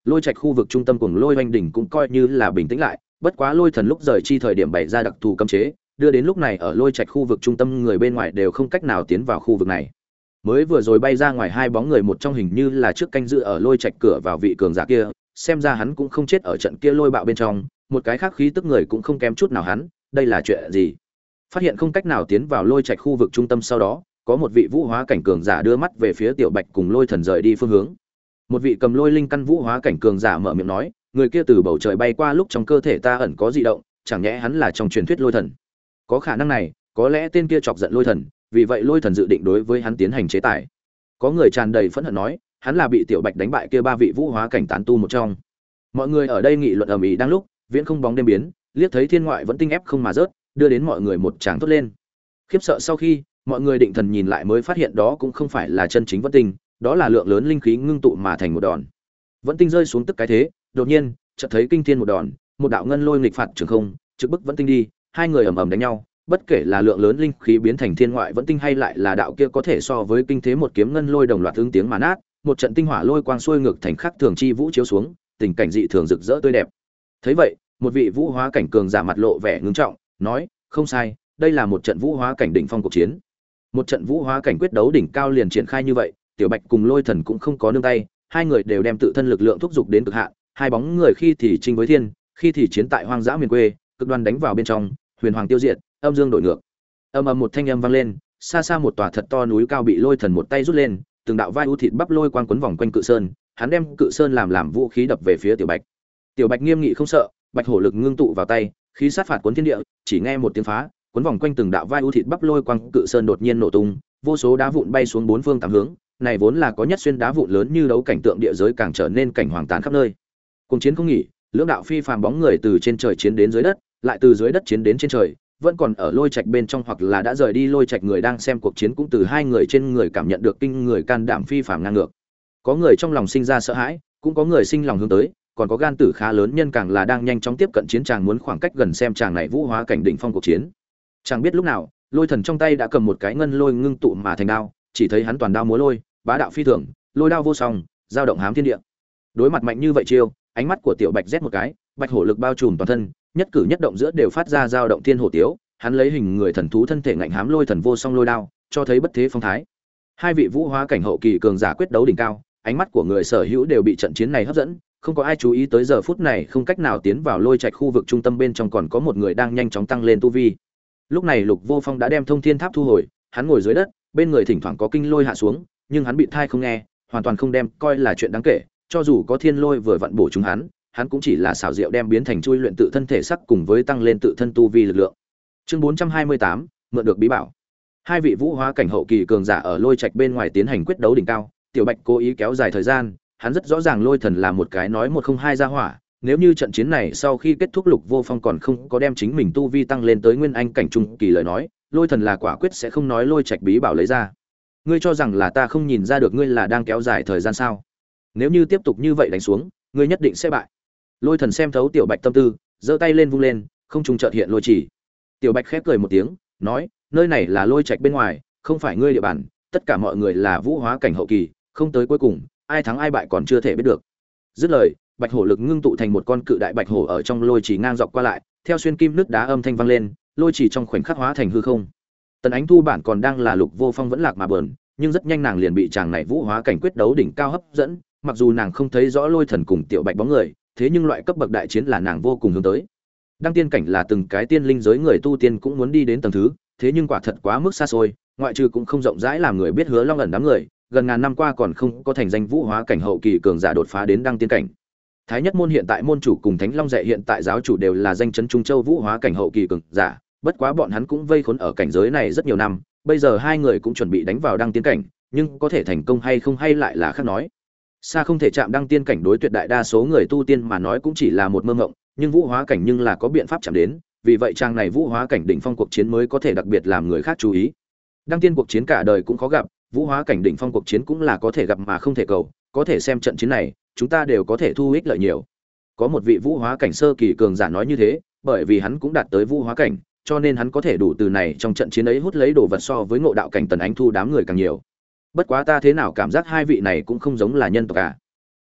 lôi trạch khu vực trung tâm cùng lôi oanh đỉnh cũng coi như là bình tĩnh lại, bất quá lôi thần lúc rời chi thời điểm bày ra đặc thù cấm chế, đưa đến lúc này ở lôi trạch khu vực trung tâm người bên ngoài đều không cách nào tiến vào khu vực này. Mới vừa rồi bay ra ngoài hai bóng người, một trong hình như là trước canh giữ ở lôi trạch cửa vào vị cường giả kia, xem ra hắn cũng không chết ở trận kia lôi bạo bên trong, một cái khác khí tức người cũng không kém chút nào hắn, đây là chuyện gì? Phát hiện không cách nào tiến vào lôi trạch khu vực trung tâm sau đó, có một vị vũ hóa cảnh cường giả đưa mắt về phía Tiểu Bạch cùng Lôi Thần rời đi phương hướng. Một vị cầm lôi linh căn vũ hóa cảnh cường giả mở miệng nói, người kia từ bầu trời bay qua lúc trong cơ thể ta ẩn có dị động, chẳng nhẽ hắn là trong truyền thuyết Lôi Thần? Có khả năng này, có lẽ tên kia chọc giận Lôi Thần, vì vậy Lôi Thần dự định đối với hắn tiến hành chế tài. Có người tràn đầy phẫn hận nói, hắn là bị Tiểu Bạch đánh bại kia ba vị vũ hóa cảnh tán tu một trong. Mọi người ở đây nghị luận ầm ĩ đang lúc, viễn không bóng đêm biến, liếc thấy thiên ngoại vẫn tinh ép không mà rớt, đưa đến mọi người một tràng thốt lên. Khiếp sợ sau khi, mọi người định thần nhìn lại mới phát hiện đó cũng không phải là chân chính vẫn tinh, đó là lượng lớn linh khí ngưng tụ mà thành một đòn. Vẫn tinh rơi xuống tức cái thế, đột nhiên, chợt thấy kinh thiên một đòn, một đạo ngân lôi nghịch phạt trường không, trực bức vẫn tinh đi, hai người ầm ầm đánh nhau, bất kể là lượng lớn linh khí biến thành thiên ngoại vẫn tinh hay lại là đạo kia có thể so với kinh thế một kiếm ngân lôi đồng loạt ứng tiếng mà nát, một trận tinh hỏa lôi quang xuôi ngược thành khắc thường chi vũ chiếu xuống, tình cảnh dị thường rực rỡ tươi đẹp. Thấy vậy, một vị vũ hóa cảnh cường giả mặt lộ vẻ ngưng trọng, nói, không sai, đây là một trận vũ hóa cảnh đỉnh phong cuộc chiến. Một trận vũ hóa cảnh quyết đấu đỉnh cao liền triển khai như vậy, Tiểu Bạch cùng Lôi Thần cũng không có nương tay, hai người đều đem tự thân lực lượng thúc giục đến cực hạn, hai bóng người khi thì chinh với thiên, khi thì chiến tại hoang dã miền quê, cực đoan đánh vào bên trong, huyền hoàng tiêu diệt, âm dương đổi ngược. Âm ầm một thanh âm vang lên, xa xa một tòa thật to núi cao bị Lôi Thần một tay rút lên, từng đạo vai u thịt bắp lôi quang quấn vòng quanh cự sơn, hắn đem cự sơn làm vũ khí đập về phía Tiểu Bạch. Tiểu Bạch nghiêm nghị không sợ, bạch hổ lực ngưng tụ vào tay, khí sát phạt cuốn thiên địa, chỉ nghe một tiếng phá, cuốn vòng quanh từng đạo vai u thịt bắp lôi quang cự sơn đột nhiên nổ tung, vô số đá vụn bay xuống bốn phương tám hướng, này vốn là có nhất xuyên đá vụn lớn như đấu cảnh tượng địa giới càng trở nên cảnh hoàng tàn khắp nơi. Cùng chiến không nghỉ, lưỡng đạo phi phàm bóng người từ trên trời chiến đến dưới đất, lại từ dưới đất chiến đến trên trời, vẫn còn ở lôi trạch bên trong hoặc là đã rời đi lôi trạch người đang xem cuộc chiến cũng từ hai người trên người cảm nhận được kinh người can đảm phi phàm ngang ngược. Có người trong lòng sinh ra sợ hãi, cũng có người sinh lòng hướng tới, còn có gan tử khá lớn nhân càng là đang nhanh chóng tiếp cận chiến tràng muốn khoảng cách gần xem tràng này vũ hóa cảnh đỉnh phong cuộc chiến. Chẳng biết lúc nào, Lôi Thần trong tay đã cầm một cái ngân lôi ngưng tụ mà thành đao, chỉ thấy hắn toàn đao múa lôi, bá đạo phi thường, lôi đao vô song, dao động hám thiên địa. Đối mặt mạnh như vậy chiêu, ánh mắt của Tiểu Bạch rét một cái, bạch hổ lực bao trùm toàn thân, nhất cử nhất động giữa đều phát ra dao động thiên hổ tiếu, hắn lấy hình người thần thú thân thể ngạnh hám Lôi Thần vô song lôi đao, cho thấy bất thế phong thái. Hai vị vũ hóa cảnh hậu kỳ cường giả quyết đấu đỉnh cao, ánh mắt của người sở hữu đều bị trận chiến này hấp dẫn, không có ai chú ý tới giờ phút này không cách nào tiến vào lôi trạch khu vực trung tâm bên trong còn có một người đang nhanh chóng tăng lên tu vi. Lúc này Lục Vô Phong đã đem thông thiên tháp thu hồi, hắn ngồi dưới đất, bên người thỉnh thoảng có kinh lôi hạ xuống, nhưng hắn bị thai không nghe, hoàn toàn không đem coi là chuyện đáng kể, cho dù có thiên lôi vừa vặn bổ chúng hắn cũng chỉ là xảo diệu đem biến thành chui luyện tự thân thể sắc cùng với tăng lên tự thân tu vi lực lượng. Chương 428, mượn được bí bảo. Hai vị vũ hóa cảnh hậu kỳ cường giả ở lôi trạch bên ngoài tiến hành quyết đấu đỉnh cao, Tiểu Bạch cố ý kéo dài thời gian, hắn rất rõ ràng Lôi Thần là một cái nói một không hai ra hỏa, nếu như trận chiến này sau khi kết thúc Lục Vô Phong còn không có đem chính mình tu vi tăng lên tới nguyên anh cảnh trung kỳ lời nói, Lôi Thần là quả quyết sẽ không nói lôi trạch bí bảo lấy ra. Ngươi cho rằng là ta không nhìn ra được ngươi là đang kéo dài thời gian sao? Nếu như tiếp tục như vậy đánh xuống, ngươi nhất định sẽ bại. Lôi Thần xem thấu Tiểu Bạch tâm tư, giơ tay lên vung lên, không trung chợt hiện lôi chỉ. Tiểu Bạch khép cười một tiếng, nói, nơi này là lôi trạch bên ngoài, không phải ngươi địa bàn, tất cả mọi người là vũ hóa cảnh hậu kỳ, không tới cuối cùng, ai thắng ai bại còn chưa thể biết được. Dứt lời, bạch hổ lực ngưng tụ thành một con cự đại bạch hổ ở trong lôi chỉ ngang dọc qua lại, theo xuyên kim nước đá âm thanh vang lên, lôi chỉ trong khoảnh khắc hóa thành hư không. Tần Ánh Thu bản còn đang là Lục Vô Phong vẫn lạc mà bờn, nhưng rất nhanh nàng liền bị chàng này vũ hóa cảnh quyết đấu đỉnh cao hấp dẫn, mặc dù nàng không thấy rõ Lôi Thần cùng Tiểu Bạch bóng người, thế nhưng loại cấp bậc đại chiến là nàng vô cùng hướng tới. Đăng tiên cảnh là từng cái tiên linh giới người tu tiên cũng muốn đi đến tầng thứ, thế nhưng quả thật quá mức xa xôi, ngoại trừ cũng không rộng rãi làm người biết Hứa Long ẩn đám người, gần ngàn năm qua còn không có thành danh vũ hóa cảnh hậu kỳ cường giả đột phá đến đăng tiên cảnh. Thái Nhất môn hiện tại môn chủ cùng Thánh Long Dạy hiện tại giáo chủ đều là danh chấn Trung Châu vũ hóa cảnh hậu kỳ cường giả, bất quá bọn hắn cũng vây khốn ở cảnh giới này rất nhiều năm, bây giờ hai người cũng chuẩn bị đánh vào đăng tiên cảnh, nhưng có thể thành công hay không hay lại là khác nói. Xa không thể chạm đăng tiên cảnh đối tuyệt đại đa số người tu tiên mà nói cũng chỉ là một mơ ngộng, nhưng vũ hóa cảnh nhưng là có biện pháp chạm đến, vì vậy trang này vũ hóa cảnh đỉnh phong cuộc chiến mới có thể đặc biệt làm người khác chú ý. Đăng tiên cuộc chiến cả đời cũng khó gặp, vũ hóa cảnh đỉnh phong cuộc chiến cũng là có thể gặp mà không thể cầu, có thể xem trận chiến này, chúng ta đều có thể thu ích lợi nhiều. Có một vị vũ hóa cảnh sơ kỳ cường giả nói như thế, bởi vì hắn cũng đạt tới vũ hóa cảnh, cho nên hắn có thể đủ từ này trong trận chiến ấy hút lấy đồ vật so với ngộ đạo cảnh Tần Ánh Thu đám người càng nhiều. Bất quá ta thế nào cảm giác hai vị này cũng không giống là nhân tộc cả.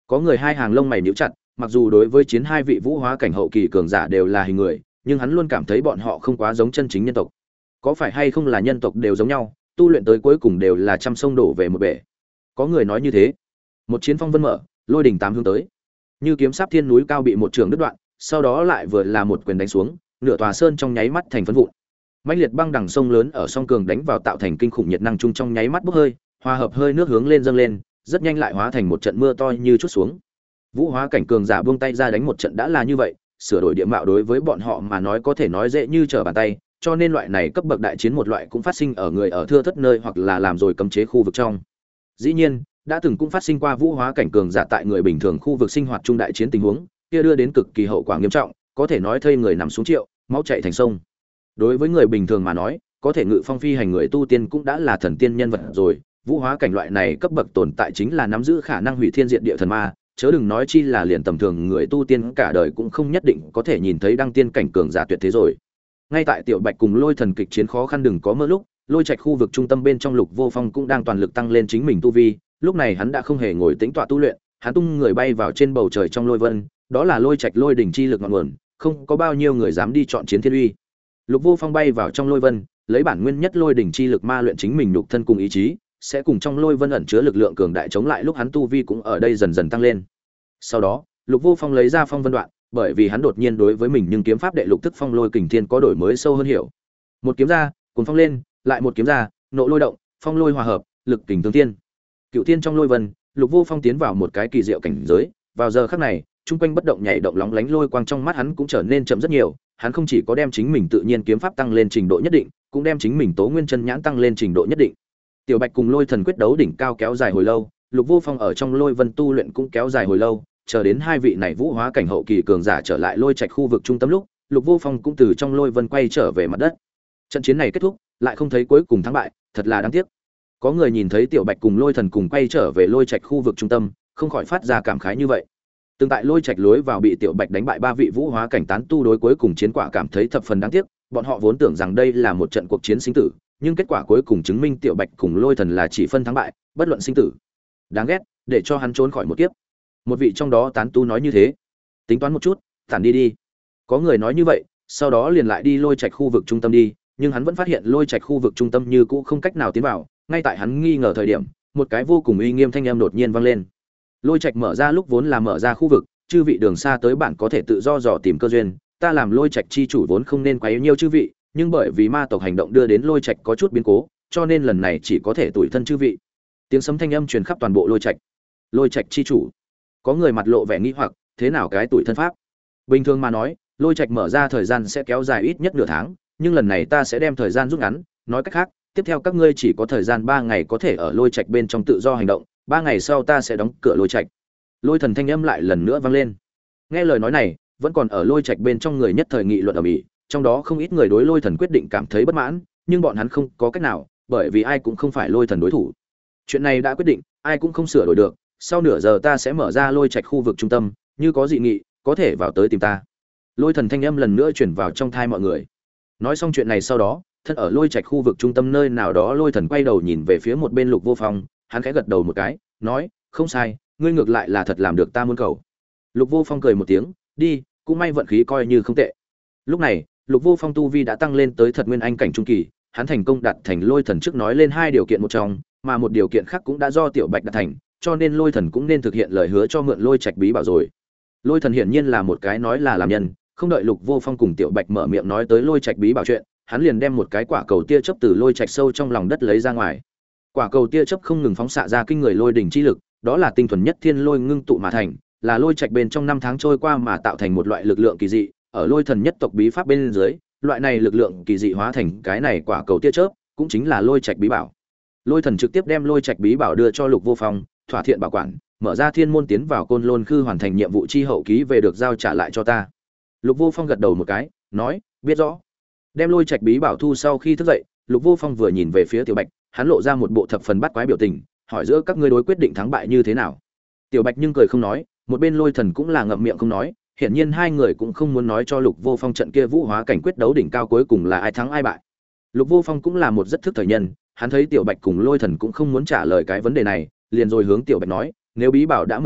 Có người hai hàng lông mày nhíu chặt, mặc dù đối với chiến hai vị vũ hóa cảnh hậu kỳ cường giả đều là hình người, nhưng hắn luôn cảm thấy bọn họ không quá giống chân chính nhân tộc. Có phải hay không là nhân tộc đều giống nhau, tu luyện tới cuối cùng đều là trăm sông đổ về một bể. Có người nói như thế. Một chiến phong vân mở, lôi đỉnh tám hướng tới. Như kiếm sáp thiên núi cao bị một trường đứt đoạn, sau đó lại vừa là một quyền đánh xuống, nửa tòa sơn trong nháy mắt thành phấn vụn. Mãnh liệt băng đằng sông lớn ở song cường đánh vào tạo thành kinh khủng nhiệt năng trung trong nháy mắt bốc hơi, hòa hợp hơi nước hướng lên dâng lên, rất nhanh lại hóa thành một trận mưa to như chút xuống. Vũ hóa cảnh cường giả buông tay ra đánh một trận đã là như vậy, sửa đổi địa mạo đối với bọn họ mà nói có thể nói dễ như trở bàn tay, cho nên loại này cấp bậc đại chiến một loại cũng phát sinh ở người ở thưa thất nơi hoặc là làm rồi cấm chế khu vực trong. Dĩ nhiên, đã từng cũng phát sinh qua vũ hóa cảnh cường giả tại người bình thường khu vực sinh hoạt trung đại chiến tình huống, kia đưa đến cực kỳ hậu quả nghiêm trọng, có thể nói thây người nằm xuống triệu, máu chảy thành sông. Đối với người bình thường mà nói, có thể ngự phong phi hành người tu tiên cũng đã là thần tiên nhân vật rồi, vũ hóa cảnh loại này cấp bậc tồn tại chính là nắm giữ khả năng hủy thiên diệt địa thần ma, chớ đừng nói chi là liền tầm thường người tu tiên cả đời cũng không nhất định có thể nhìn thấy đăng tiên cảnh cường giả tuyệt thế rồi. Ngay tại Tiểu Bạch cùng Lôi Thần kịch chiến khó khăn đừng có mơ lúc, Lôi Trạch khu vực trung tâm bên trong Lục Vô Phong cũng đang toàn lực tăng lên chính mình tu vi, lúc này hắn đã không hề ngồi tĩnh tọa tu luyện, hắn tung người bay vào trên bầu trời trong lôi vân, đó là Lôi Trạch lôi đỉnh chi lực ngọn nguồn, không có bao nhiêu người dám đi chọn chiến thiên uy. Lục Vô Phong bay vào trong lôi vân, lấy bản nguyên nhất lôi đỉnh chi lực ma luyện chính mình nhục thân cùng ý chí, sẽ cùng trong lôi vân ẩn chứa lực lượng cường đại chống lại lúc hắn tu vi cũng ở đây dần dần tăng lên. Sau đó, Lục Vô Phong lấy ra phong vân đoạn, bởi vì hắn đột nhiên đối với mình nhưng kiếm pháp đệ lục thức phong lôi kình thiên có đổi mới sâu hơn hiểu. Một kiếm ra, cuốn phong lên, lại một kiếm ra, nộ lôi động, phong lôi hòa hợp, lực kình tương thiên. Cựu thiên trong lôi vân, Lục Vô Phong tiến vào một cái kỳ diệu cảnh giới, vào giờ khắc này, trung quanh bất động nhảy động lóng lánh lôi quang trong mắt hắn cũng trở nên chậm rất nhiều, hắn không chỉ có đem chính mình tự nhiên kiếm pháp tăng lên trình độ nhất định, cũng đem chính mình tố nguyên chân nhãn tăng lên trình độ nhất định. Tiểu Bạch cùng Lôi Thần quyết đấu đỉnh cao kéo dài hồi lâu, Lục Vô Phong ở trong lôi vân tu luyện cũng kéo dài hồi lâu, chờ đến hai vị này vũ hóa cảnh hậu kỳ cường giả trở lại Lôi Trạch khu vực trung tâm lúc, Lục Vô Phong cũng từ trong lôi vân quay trở về mặt đất. Trận chiến này kết thúc, lại không thấy cuối cùng thắng bại, thật là đáng tiếc. Có người nhìn thấy Tiểu Bạch cùng Lôi Thần cùng quay trở về Lôi Trạch khu vực trung tâm, không khỏi phát ra cảm khái như vậy. Từng tại Lôi Trạch lối vào bị Tiểu Bạch đánh bại ba vị vũ hóa cảnh tán tu đối cuối cùng chiến quả cảm thấy thập phần đáng tiếc, bọn họ vốn tưởng rằng đây là một trận cuộc chiến sinh tử, nhưng kết quả cuối cùng chứng minh Tiểu Bạch cùng Lôi Thần là chỉ phân thắng bại, bất luận sinh tử. Đáng ghét, để cho hắn trốn khỏi một kiếp. Một vị trong đó tán tu nói như thế. Tính toán một chút, tản đi đi. Có người nói như vậy, sau đó liền lại đi Lôi Trạch khu vực trung tâm đi, nhưng hắn vẫn phát hiện Lôi Trạch khu vực trung tâm như cũ không cách nào tiến vào, ngay tại hắn nghi ngờ thời điểm, một cái vô cùng uy nghiêm thanh âm đột nhiên vang lên. Lôi Trạch mở ra lúc vốn là mở ra khu vực, chư vị đường xa tới bạn có thể tự do dò tìm cơ duyên, ta làm Lôi Trạch chi chủ vốn không nên quấy nhiêu chư vị, nhưng bởi vì ma tộc hành động đưa đến Lôi Trạch có chút biến cố, cho nên lần này chỉ có thể tủi thân chư vị. Tiếng sấm thanh âm truyền khắp toàn bộ Lôi Trạch. Lôi Trạch chi chủ. Có người mặt lộ vẻ nghi hoặc, thế nào cái tủi thân pháp? Bình thường mà nói, Lôi Trạch mở ra thời gian sẽ kéo dài ít nhất nửa tháng, nhưng lần này ta sẽ đem thời gian rút ngắn, nói cách khác, tiếp theo các ngươi chỉ có thời gian 3 ngày có thể ở Lôi Trạch bên trong tự do hành động, 3 ngày sau ta sẽ đóng cửa Lôi Trạch. Lôi Thần thanh âm lại lần nữa vang lên. Nghe lời nói này, vẫn còn ở Lôi Trạch bên trong người nhất thời nghị luận ầm ĩ, trong đó không ít người đối Lôi Thần quyết định cảm thấy bất mãn, nhưng bọn hắn không có cách nào, bởi vì ai cũng không phải Lôi Thần đối thủ. Chuyện này đã quyết định, ai cũng không sửa đổi được, sau nửa giờ ta sẽ mở ra Lôi Trạch khu vực trung tâm, như có dị nghị, có thể vào tới tìm ta. Lôi Thần thanh âm lần nữa truyền vào trong tai mọi người. Nói xong chuyện này sau đó, thân ở Lôi Trạch khu vực trung tâm nơi nào đó Lôi Thần quay đầu nhìn về phía một bên Lục Vô Phong, hắn khẽ gật đầu một cái, nói, không sai, ngươi ngược lại là thật làm được ta muốn cầu. Lục Vô Phong cười một tiếng, đi, cũng may vận khí coi như không tệ. Lúc này, Lục Vô Phong tu vi đã tăng lên tới thật nguyên anh cảnh trung kỳ, hắn thành công đạt thành Lôi Thần trước nói lên 2 điều kiện một trong, mà một điều kiện khác cũng đã do Tiểu Bạch đạt thành, cho nên Lôi Thần cũng nên thực hiện lời hứa cho mượn Lôi Trạch bí bảo rồi. Lôi Thần hiển nhiên là một cái nói là làm nhân, không đợi Lục Vô Phong cùng Tiểu Bạch mở miệng nói tới Lôi Trạch bí bảo chuyện, hắn liền đem một cái quả cầu tia chớp từ Lôi Trạch sâu trong lòng đất lấy ra ngoài. Quả cầu tia chớp không ngừng phóng xạ ra kinh người lôi đỉnh chi lực, đó là tinh thuần nhất thiên lôi ngưng tụ mà thành, là Lôi Trạch bên trong 5 tháng trôi qua mà tạo thành một loại lực lượng kỳ dị, ở Lôi Thần nhất tộc bí pháp bên dưới, loại này lực lượng kỳ dị hóa thành cái này quả cầu tia chớp, cũng chính là Lôi Trạch bí bảo. Lôi Thần trực tiếp đem Lôi Trạch bí bảo đưa cho Lục Vô Phong, thỏa thiện bảo quản, mở ra thiên môn tiến vào Côn Lôn Khư hoàn thành nhiệm vụ chi hậu ký về được giao trả lại cho ta. Lục Vô Phong gật đầu một cái, nói, biết rõ. Đem Lôi Trạch bí bảo thu sau khi thức dậy, Lục Vô Phong vừa nhìn về phía Tiểu Bạch, hắn lộ ra một bộ thập phần bắt quái biểu tình, hỏi giữa các ngươi đối quyết định thắng bại như thế nào. Tiểu Bạch nhưng cười không nói, một bên Lôi Thần cũng là ngậm miệng không nói, hiển nhiên hai người cũng không muốn nói cho Lục Vô Phong trận kia vũ hóa cảnh quyết đấu đỉnh cao cuối cùng là ai thắng ai bại. Lục Vô Phong cũng là một rất thức thời nhân, hắn thấy Tiểu Bạch cùng Lôi Thần cũng không muốn trả lời cái vấn đề này, liền rồi hướng Tiểu Bạch nói, nếu bí bảo đã mượn được,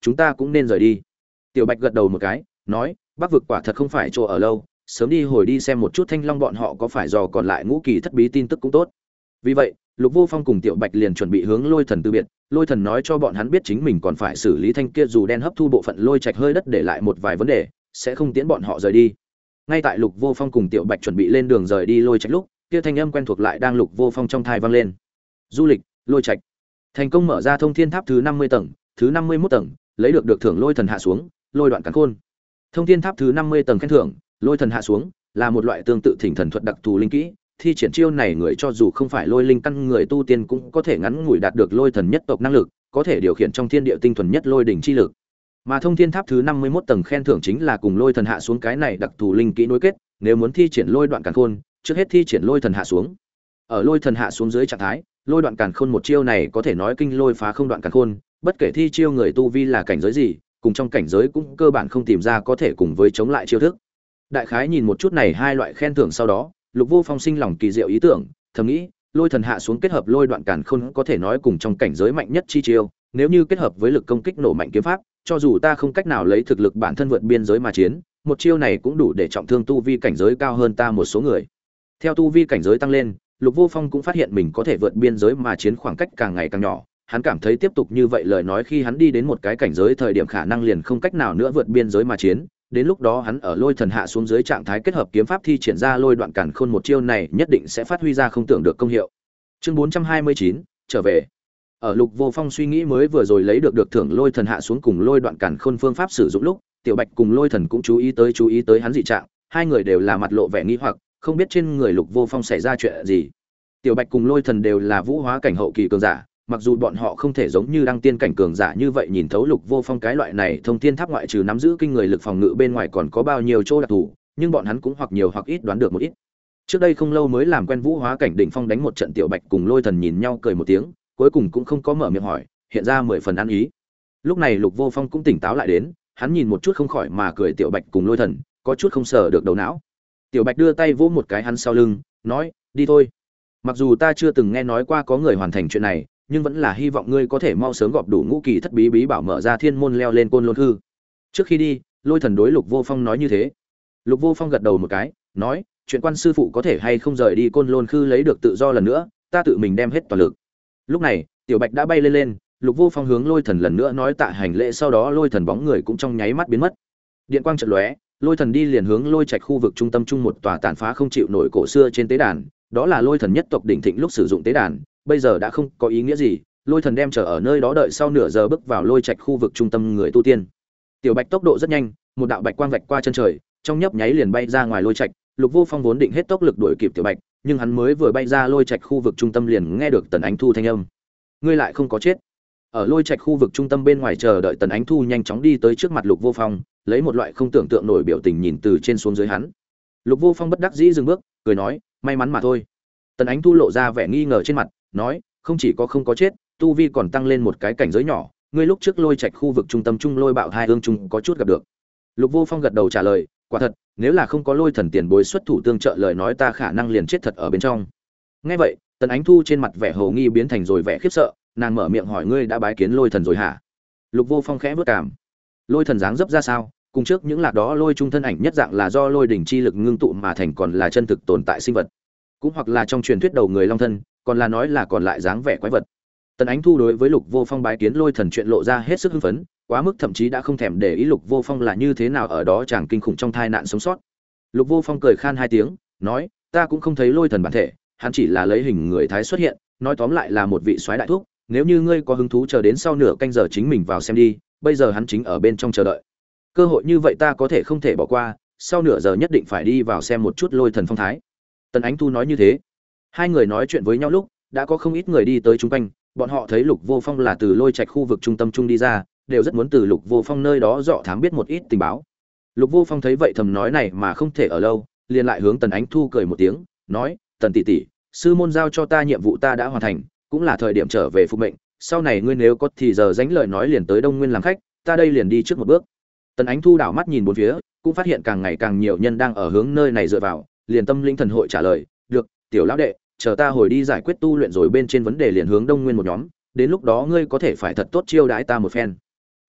chúng ta cũng nên rời đi. Tiểu Bạch gật đầu một cái, nói, Bắc vực quả thật không phải chỗ ở lâu, sớm đi hồi đi xem một chút Thanh Long bọn họ có phải dò còn lại ngũ kỳ thất bí tin tức cũng tốt. Vì vậy, Lục Vô Phong cùng Tiểu Bạch liền chuẩn bị hướng Lôi Thần từ biệt. Lôi Thần nói cho bọn hắn biết chính mình còn phải xử lý thanh kia dù đen hấp thu bộ phận lôi trạch hơi đất để lại một vài vấn đề, sẽ không tiễn bọn họ rời đi. Ngay tại Lục Vô Phong cùng Tiểu Bạch chuẩn bị lên đường rời đi lôi trạch lúc, kia thanh âm quen thuộc lại đang Lục Vô Phong trong tai vang lên. Du lịch, lôi trạch. Thành công mở ra thông thiên tháp thứ 50 tầng, thứ 51 tầng, lấy được thưởng Lôi Thần hạ xuống, lôi đoạn càn khôn. Thông thiên tháp thứ 50 tầng khen thưởng, Lôi Thần hạ xuống, là một loại tương tự thỉnh thần thuật đặc thù linh kỹ, thi triển chiêu này người cho dù không phải lôi linh căn người tu tiên cũng có thể ngắn ngủi đạt được lôi thần nhất tộc năng lực, có thể điều khiển trong thiên địa tinh thuần nhất lôi đỉnh chi lực. Mà thông thiên tháp thứ 51 tầng khen thưởng chính là cùng Lôi Thần hạ xuống cái này đặc thù linh kỹ nối kết, nếu muốn thi triển lôi đoạn càn khôn, trước hết thi triển Lôi Thần hạ xuống. Ở Lôi Thần hạ xuống dưới trạng thái, lôi đoạn càn khôn một chiêu này có thể nói kinh lôi phá không đoạn càn khôn, bất kể thi chiêu người tu vi là cảnh giới gì, cùng trong cảnh giới cũng cơ bản không tìm ra có thể cùng với chống lại chiêu thức. Đại khái nhìn một chút này hai loại khen thưởng sau đó, Lục Vô Phong sinh lòng kỳ diệu ý tưởng, thầm nghĩ, Lôi Thần hạ xuống kết hợp lôi đoạn càn khôn có thể nói cùng trong cảnh giới mạnh nhất chi chiêu, nếu như kết hợp với lực công kích nổ mạnh kiếm pháp, cho dù ta không cách nào lấy thực lực bản thân vượt biên giới mà chiến, một chiêu này cũng đủ để trọng thương tu vi cảnh giới cao hơn ta một số người. Theo tu vi cảnh giới tăng lên, Lục Vô Phong cũng phát hiện mình có thể vượt biên giới mà chiến khoảng cách càng ngày càng nhỏ. Hắn cảm thấy tiếp tục như vậy lời nói khi hắn đi đến một cái cảnh giới thời điểm khả năng liền không cách nào nữa vượt biên giới mà chiến. Đến lúc đó hắn ở lôi thần hạ xuống dưới trạng thái kết hợp kiếm pháp thi triển ra lôi đoạn càn khôn một chiêu này nhất định sẽ phát huy ra không tưởng được công hiệu. Chương 429, trở về. Ở Lục Vô Phong suy nghĩ mới vừa rồi lấy được thưởng lôi thần hạ xuống cùng lôi đoạn càn khôn phương pháp sử dụng lúc, Tiểu Bạch cùng Lôi Thần cũng chú ý tới hắn dị trạng, hai người đều là mặt lộ vẻ nghi hoặc, không biết trên người Lục Vô Phong xảy ra chuyện gì. Tiểu Bạch cùng Lôi Thần đều là vũ hóa cảnh hậu kỳ cường giả, mặc dù bọn họ không thể giống như đăng tiên cảnh cường giả như vậy nhìn thấu Lục Vô Phong cái loại này thông thiên tháp ngoại trừ nắm giữ kinh người lực phòng ngự bên ngoài còn có bao nhiêu chỗ đặc thù, nhưng bọn hắn cũng hoặc nhiều hoặc ít đoán được một ít. Trước đây không lâu mới làm quen vũ hóa cảnh đỉnh phong đánh một trận, Tiểu Bạch cùng Lôi Thần nhìn nhau cười một tiếng, cuối cùng cũng không có mở miệng hỏi, hiện ra 10 phần ăn ý. Lúc này Lục Vô Phong cũng tỉnh táo lại đến, hắn nhìn một chút không khỏi mà cười Tiểu Bạch cùng Lôi Thần, có chút không sờ được đầu não. Tiểu Bạch đưa tay vỗ một cái hắn sau lưng, nói, đi thôi. Mặc dù ta chưa từng nghe nói qua có người hoàn thành chuyện này, nhưng vẫn là hy vọng ngươi có thể mau sớm gọp đủ ngũ kỳ thất bí bí bảo mở ra thiên môn leo lên côn lôn hư. Trước khi đi, Lôi Thần đối Lục Vô Phong nói như thế. Lục Vô Phong gật đầu một cái, nói, chuyện quan sư phụ có thể hay không rời đi côn lôn khư lấy được tự do lần nữa, ta tự mình đem hết toàn lực. Lúc này, Tiểu Bạch đã bay lên, Lục Vô Phong hướng Lôi Thần lần nữa nói tạ hành lễ, sau đó Lôi Thần bóng người cũng trong nháy mắt biến mất. Điện quang chợt lóe, Lôi Thần đi liền hướng Lôi Trạch khu vực trung tâm một tòa tàn phá không chịu nổi cổ xưa trên tế đàn, đó là Lôi Thần nhất tộc đỉnh thịnh lúc sử dụng tế đàn, bây giờ đã không có ý nghĩa gì. Lôi Thần đem chờ ở nơi đó đợi sau nửa giờ bước vào Lôi Trạch khu vực trung tâm người tu tiên. Tiểu Bạch tốc độ rất nhanh, một đạo bạch quang vạch qua chân trời, trong nhấp nháy liền bay ra ngoài Lôi Trạch. Lục Vô Phong vốn định hết tốc lực đuổi kịp Tiểu Bạch, nhưng hắn mới vừa bay ra Lôi Trạch khu vực trung tâm liền nghe được Tần Ánh Thu thanh âm. Ngươi lại không có chết. Ở Lôi Trạch khu vực trung tâm bên ngoài chờ đợi Tần Ánh Thu nhanh chóng đi tới trước mặt Lục Vô Phong, lấy một loại không tưởng tượng nổi biểu tình nhìn từ trên xuống dưới hắn. Lục Vô Phong bất đắc dĩ dừng bước, cười nói, may mắn mà thôi. Tần Ánh Thu lộ ra vẻ nghi ngờ trên mặt, nói, không chỉ có không có chết, tu vi còn tăng lên một cái cảnh giới nhỏ, ngươi lúc trước Lôi Trạch khu vực trung tâm trung lôi bạo hai hương trung có chút gặp được. Lục Vô Phong gật đầu trả lời, quả thật, nếu là không có Lôi Thần tiền bối xuất thủ tương trợ lời nói ta khả năng liền chết thật ở bên trong. Nghe vậy, Tần Ánh Thu trên mặt vẻ hồ nghi biến thành rồi vẻ khiếp sợ, nàng mở miệng hỏi, ngươi đã bái kiến Lôi Thần rồi hả? Lục Vô Phong khẽ bước cảm. Lôi Thần dáng dấp ra sao? Cùng trước những lạc đó lôi trung thân ảnh nhất dạng là do lôi đỉnh chi lực ngưng tụ mà thành, còn là chân thực tồn tại sinh vật, cũng hoặc là trong truyền thuyết đầu người long thân, còn là nói là còn lại dáng vẻ quái vật. Tần Ánh Thu đối với Lục Vô Phong bái kiến Lôi Thần chuyện lộ ra hết sức hưng phấn, quá mức thậm chí đã không thèm để ý Lục Vô Phong là như thế nào ở đó chẳng kinh khủng trong tai nạn sống sót. Lục Vô Phong cười khan hai tiếng, nói, ta cũng không thấy Lôi Thần bản thể, hắn chỉ là lấy hình người thái xuất hiện, nói tóm lại là một vị soái đại thúc, nếu như ngươi có hứng thú chờ đến sau nửa canh giờ chính mình vào xem đi, bây giờ hắn chính ở bên trong chờ đợi. Cơ hội như vậy ta có thể không thể bỏ qua, sau nửa giờ nhất định phải đi vào xem một chút Lôi Thần phong thái. Tần Ánh Thu nói như thế. Hai người nói chuyện với nhau lúc, đã có không ít người đi tới chung quanh, bọn họ thấy Lục Vô Phong là từ Lôi Trạch khu vực trung tâm trung đi ra, đều rất muốn từ Lục Vô Phong nơi đó dọ thám biết một ít tình báo. Lục Vô Phong thấy vậy thầm nói này mà không thể ở lâu, liền lại hướng Tần Ánh Thu cười một tiếng, nói, Tần tỷ tỷ, sư môn giao cho ta nhiệm vụ ta đã hoàn thành, cũng là thời điểm trở về phục mệnh, sau này ngươi nếu có thì giờ dánh lời nói liền tới Đông Nguyên làm khách, ta đây liền đi trước một bước. Tần Ánh Thu đảo mắt nhìn bốn phía, cũng phát hiện càng ngày càng nhiều nhân đang ở hướng nơi này dựa vào, liền tâm linh thần hội trả lời, được, tiểu lão đệ, chờ ta hồi đi giải quyết tu luyện rồi bên trên vấn đề liền hướng Đông Nguyên một nhóm, đến lúc đó ngươi có thể phải thật tốt chiêu đãi ta một phen.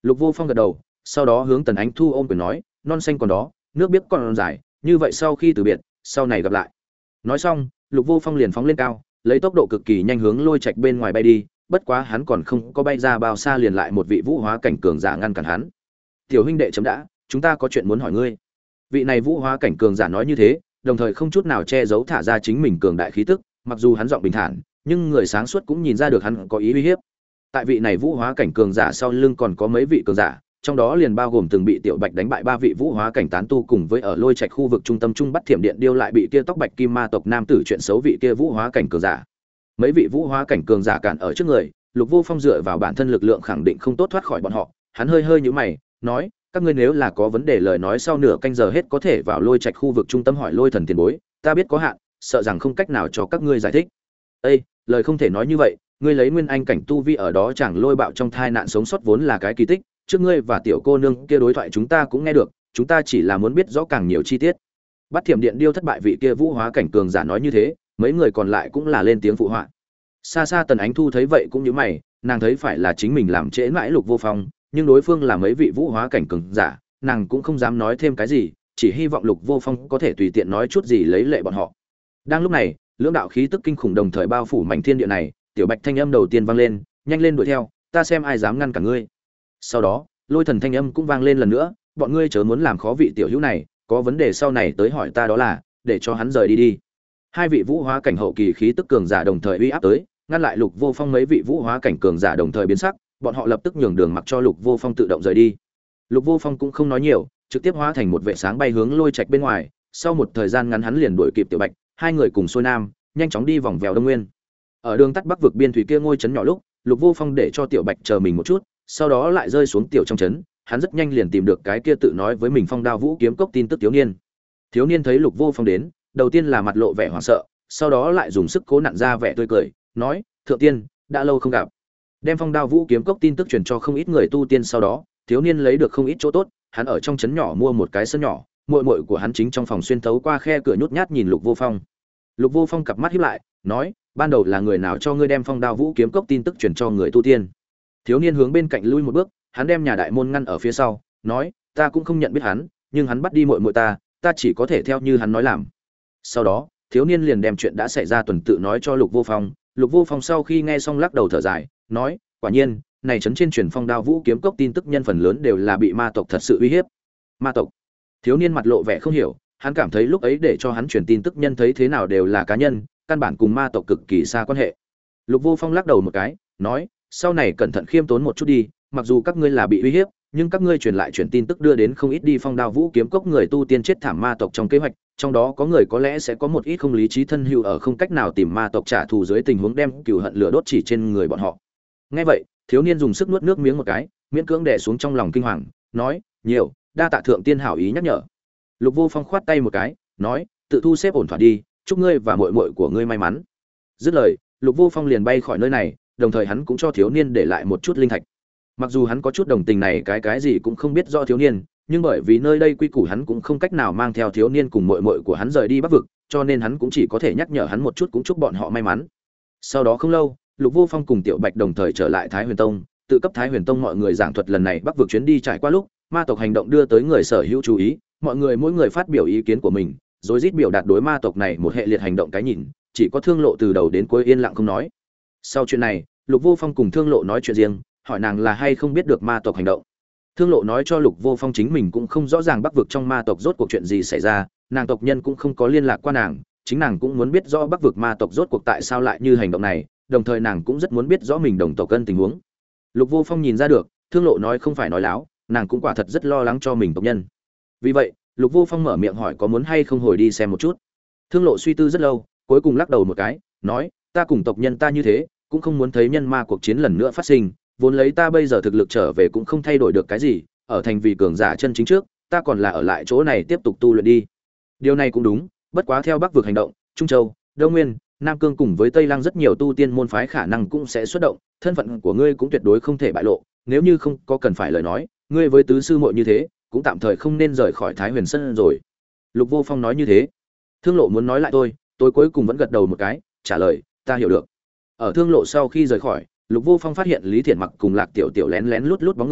Lục Vô Phong gật đầu, sau đó hướng Tần Ánh Thu ôm quyền nói, non xanh còn đó, nước biếc còn dài, như vậy sau khi từ biệt, sau này gặp lại. Nói xong, Lục Vô Phong liền phóng lên cao, lấy tốc độ cực kỳ nhanh hướng lôi trạch bên ngoài bay đi, bất quá hắn còn không có bay ra bao xa liền lại một vị vũ hóa cảnh cường giả ngăn cản hắn. "Tiểu huynh đệ chấm đã, chúng ta có chuyện muốn hỏi ngươi." Vị này vũ hóa cảnh cường giả nói như thế, đồng thời không chút nào che giấu thả ra chính mình cường đại khí tức, mặc dù hắn giọng bình thản, nhưng người sáng suốt cũng nhìn ra được hắn có ý uy hiếp. Tại vị này vũ hóa cảnh cường giả sau lưng còn có mấy vị cường giả, trong đó liền bao gồm từng bị Tiểu Bạch đánh bại 3 vị vũ hóa cảnh tán tu, cùng với ở lôi trạch khu vực trung tâm trung bắt thiểm điện điêu lại bị kia tóc bạch kim ma tộc nam tử chuyện xấu vị kia vũ hóa cảnh cường giả. Mấy vị vũ hóa cảnh cường giả cản ở trước người, Lục Vô Phong dựa vào bản thân lực lượng khẳng định không tốt thoát khỏi bọn họ, hắn hơi hơi nhíu mày, nói: "Các ngươi nếu là có vấn đề lời nói sau nửa canh giờ hết có thể vào lôi trạch khu vực trung tâm hỏi lôi thần tiền bối, ta biết có hạn, sợ rằng không cách nào cho các ngươi giải thích." "Ê, lời không thể nói như vậy, ngươi lấy nguyên anh cảnh tu vi ở đó chẳng lôi bạo trong thai nạn sống sót vốn là cái kỳ tích, trước ngươi và tiểu cô nương kia đối thoại chúng ta cũng nghe được, chúng ta chỉ là muốn biết rõ càng nhiều chi tiết." Bắt thiểm điện điêu thất bại vị kia vũ hóa cảnh cường giả nói như thế, mấy người còn lại cũng là lên tiếng phụ họa. Xa xa Tần Ánh Thu thấy vậy cũng nhíu mày, nàng thấy phải là chính mình làm trễ mãi Lục Vô Phong, nhưng đối phương là mấy vị vũ hóa cảnh cường giả, nàng cũng không dám nói thêm cái gì, chỉ hy vọng Lục Vô Phong có thể tùy tiện nói chút gì lấy lệ bọn họ. Đang lúc này, lưỡng đạo khí tức kinh khủng đồng thời bao phủ mảnh thiên địa này, Tiểu Bạch thanh âm đầu tiên vang lên, nhanh lên đuổi theo, ta xem ai dám ngăn cả ngươi. Sau đó, Lôi Thần thanh âm cũng vang lên lần nữa, bọn ngươi chớ muốn làm khó vị tiểu hữu này, có vấn đề sau này tới hỏi ta đó là, để cho hắn rời đi đi. Hai vị vũ hóa cảnh hậu kỳ khí tức cường giả đồng thời uy áp tới, ngăn lại Lục Vô Phong. Mấy vị vũ hóa cảnh cường giả đồng thời biến sắc, bọn họ lập tức nhường đường mặc cho Lục Vô Phong tự động rời đi. Lục Vô Phong cũng không nói nhiều, trực tiếp hóa thành một vệ sáng bay hướng lôi trạch bên ngoài, sau một thời gian ngắn hắn liền đuổi kịp Tiểu Bạch, hai người cùng xuôi nam, nhanh chóng đi vòng vèo Đông Nguyên. Ở đường tắt Bắc vực biên thủy kia ngôi trấn nhỏ lúc, Lục Vô Phong để cho Tiểu Bạch chờ mình một chút, sau đó lại rơi xuống tiểu trong trấn, hắn rất nhanh liền tìm được cái kia tự nói với mình Phong Đao Vũ Kiếm Cốc tin tức thiếu niên. Thiếu niên thấy Lục Vô Phong đến, đầu tiên là mặt lộ vẻ hoảng sợ, sau đó lại dùng sức cố nặn ra vẻ tươi cười, nói: "Thượng tiên, đã lâu không gặp." Đem Phong Đao Vũ Kiếm Cốc tin tức truyền cho không ít người tu tiên, sau đó, thiếu niên lấy được không ít chỗ tốt, hắn ở trong trấn nhỏ mua một cái sân nhỏ, muội muội của hắn chính trong phòng xuyên thấu qua khe cửa nhút nhát nhìn Lục Vô Phong. Lục Vô Phong cặp mắt híp lại, nói: "Ban đầu là người nào cho ngươi đem Phong Đao Vũ Kiếm Cốc tin tức truyền cho người tu tiên?" Thiếu niên hướng bên cạnh lui một bước, hắn đem nhà đại môn ngăn ở phía sau, nói: "Ta cũng không nhận biết hắn, nhưng hắn bắt đi muội muội ta, ta chỉ có thể theo như hắn nói làm." Sau đó, thiếu niên liền đem chuyện đã xảy ra tuần tự nói cho Lục Vô Phong. Lục Vô Phong sau khi nghe xong lắc đầu thở dài, nói: "Quả nhiên, này trấn trên truyền Phong Đao Vũ Kiếm Cốc tin tức nhân phần lớn đều là bị ma tộc thật sự uy hiếp." Ma tộc? Thiếu niên mặt lộ vẻ không hiểu, hắn cảm thấy lúc ấy để cho hắn truyền tin tức nhân thấy thế nào đều là cá nhân, căn bản cùng ma tộc cực kỳ xa quan hệ. Lục Vô Phong lắc đầu một cái, nói: "Sau này cẩn thận khiêm tốn một chút đi, mặc dù các ngươi là bị uy hiếp, nhưng các ngươi truyền lại truyền tin tức đưa đến không ít đi Phong Đao Vũ Kiếm Cốc người tu tiên chết thảm ma tộc trong kế hoạch, trong đó có người có lẽ sẽ có một ít không lý trí thân hữu ở không cách nào tìm ma tộc trả thù dưới tình huống đem cừu hận lửa đốt chỉ trên người bọn họ." Nghe vậy, thiếu niên dùng sức nuốt nước miếng một cái, miễn cưỡng đè xuống trong lòng kinh hoàng, nói: "Nhiều, đa tạ thượng tiên hảo ý nhắc nhở." Lục Vô Phong khoát tay một cái, nói: "Tự thu xếp ổn thỏa đi, chúc ngươi và muội muội của ngươi may mắn." Dứt lời, Lục Vô Phong liền bay khỏi nơi này, đồng thời hắn cũng cho thiếu niên để lại một chút linh thạch. Mặc dù hắn có chút đồng tình này cái gì cũng không biết rõ thiếu niên, nhưng bởi vì nơi đây quy củ hắn cũng không cách nào mang theo thiếu niên cùng muội muội của hắn rời đi Bắc vực, cho nên hắn cũng chỉ có thể nhắc nhở hắn một chút, cũng chúc bọn họ may mắn. Sau đó không lâu, Lục Vô Phong cùng Tiểu Bạch đồng thời trở lại Thái Huyền Tông, tự cấp Thái Huyền Tông mọi người giảng thuật lần này Bắc vực chuyến đi trải qua lúc, ma tộc hành động đưa tới người sở hữu chú ý, mọi người mỗi người phát biểu ý kiến của mình, rồi rít biểu đạt đối ma tộc này một hệ liệt hành động cái nhìn, chỉ có Thương Lộ từ đầu đến cuối yên lặng không nói. Sau chuyện này, Lục Vô Phong cùng Thương Lộ nói chuyện riêng, hỏi nàng là hay không biết được ma tộc hành động. Thương Lộ nói cho Lục Vô Phong chính mình cũng không rõ ràng Bắc vực trong ma tộc rốt cuộc chuyện gì xảy ra, nàng tộc nhân cũng không có liên lạc qua nàng, chính nàng cũng muốn biết rõ Bắc vực ma tộc rốt cuộc tại sao lại như hành động này, đồng thời nàng cũng rất muốn biết rõ mình đồng tộc cân tình huống. Lục Vô Phong nhìn ra được, Thương Lộ nói không phải nói láo, nàng cũng quả thật rất lo lắng cho mình tộc nhân. Vì vậy, Lục Vô Phong mở miệng hỏi có muốn hay không hồi đi xem một chút. Thương Lộ suy tư rất lâu, cuối cùng lắc đầu một cái, nói: "Ta cùng tộc nhân ta như thế, cũng không muốn thấy nhân ma cuộc chiến lần nữa phát sinh, vốn lấy ta bây giờ thực lực trở về cũng không thay đổi được cái gì, ở thành vì cường giả chân chính trước, ta còn là ở lại chỗ này tiếp tục tu luyện đi." Điều này cũng đúng, bất quá theo Bắc vực hành động, Trung Châu, Đông Nguyên, Nam Cương cùng với Tây Lăng rất nhiều tu tiên môn phái khả năng cũng sẽ xuất động, thân phận của ngươi cũng tuyệt đối không thể bại lộ, nếu như không có cần phải lời nói, ngươi với tứ sư muội như thế, cũng tạm thời không nên rời khỏi Thái Huyền Sơn rồi. Lục Vô Phong nói như thế. Thương Lộ muốn nói lại tôi cuối cùng vẫn gật đầu một cái, trả lời: "Ta hiểu được." Ở Thương Lộ sau khi rời khỏi, Lục Vô Phong phát hiện Lý Thiện Mặc cùng Lạc Tiểu Tiểu lén lén lút lút bóng người,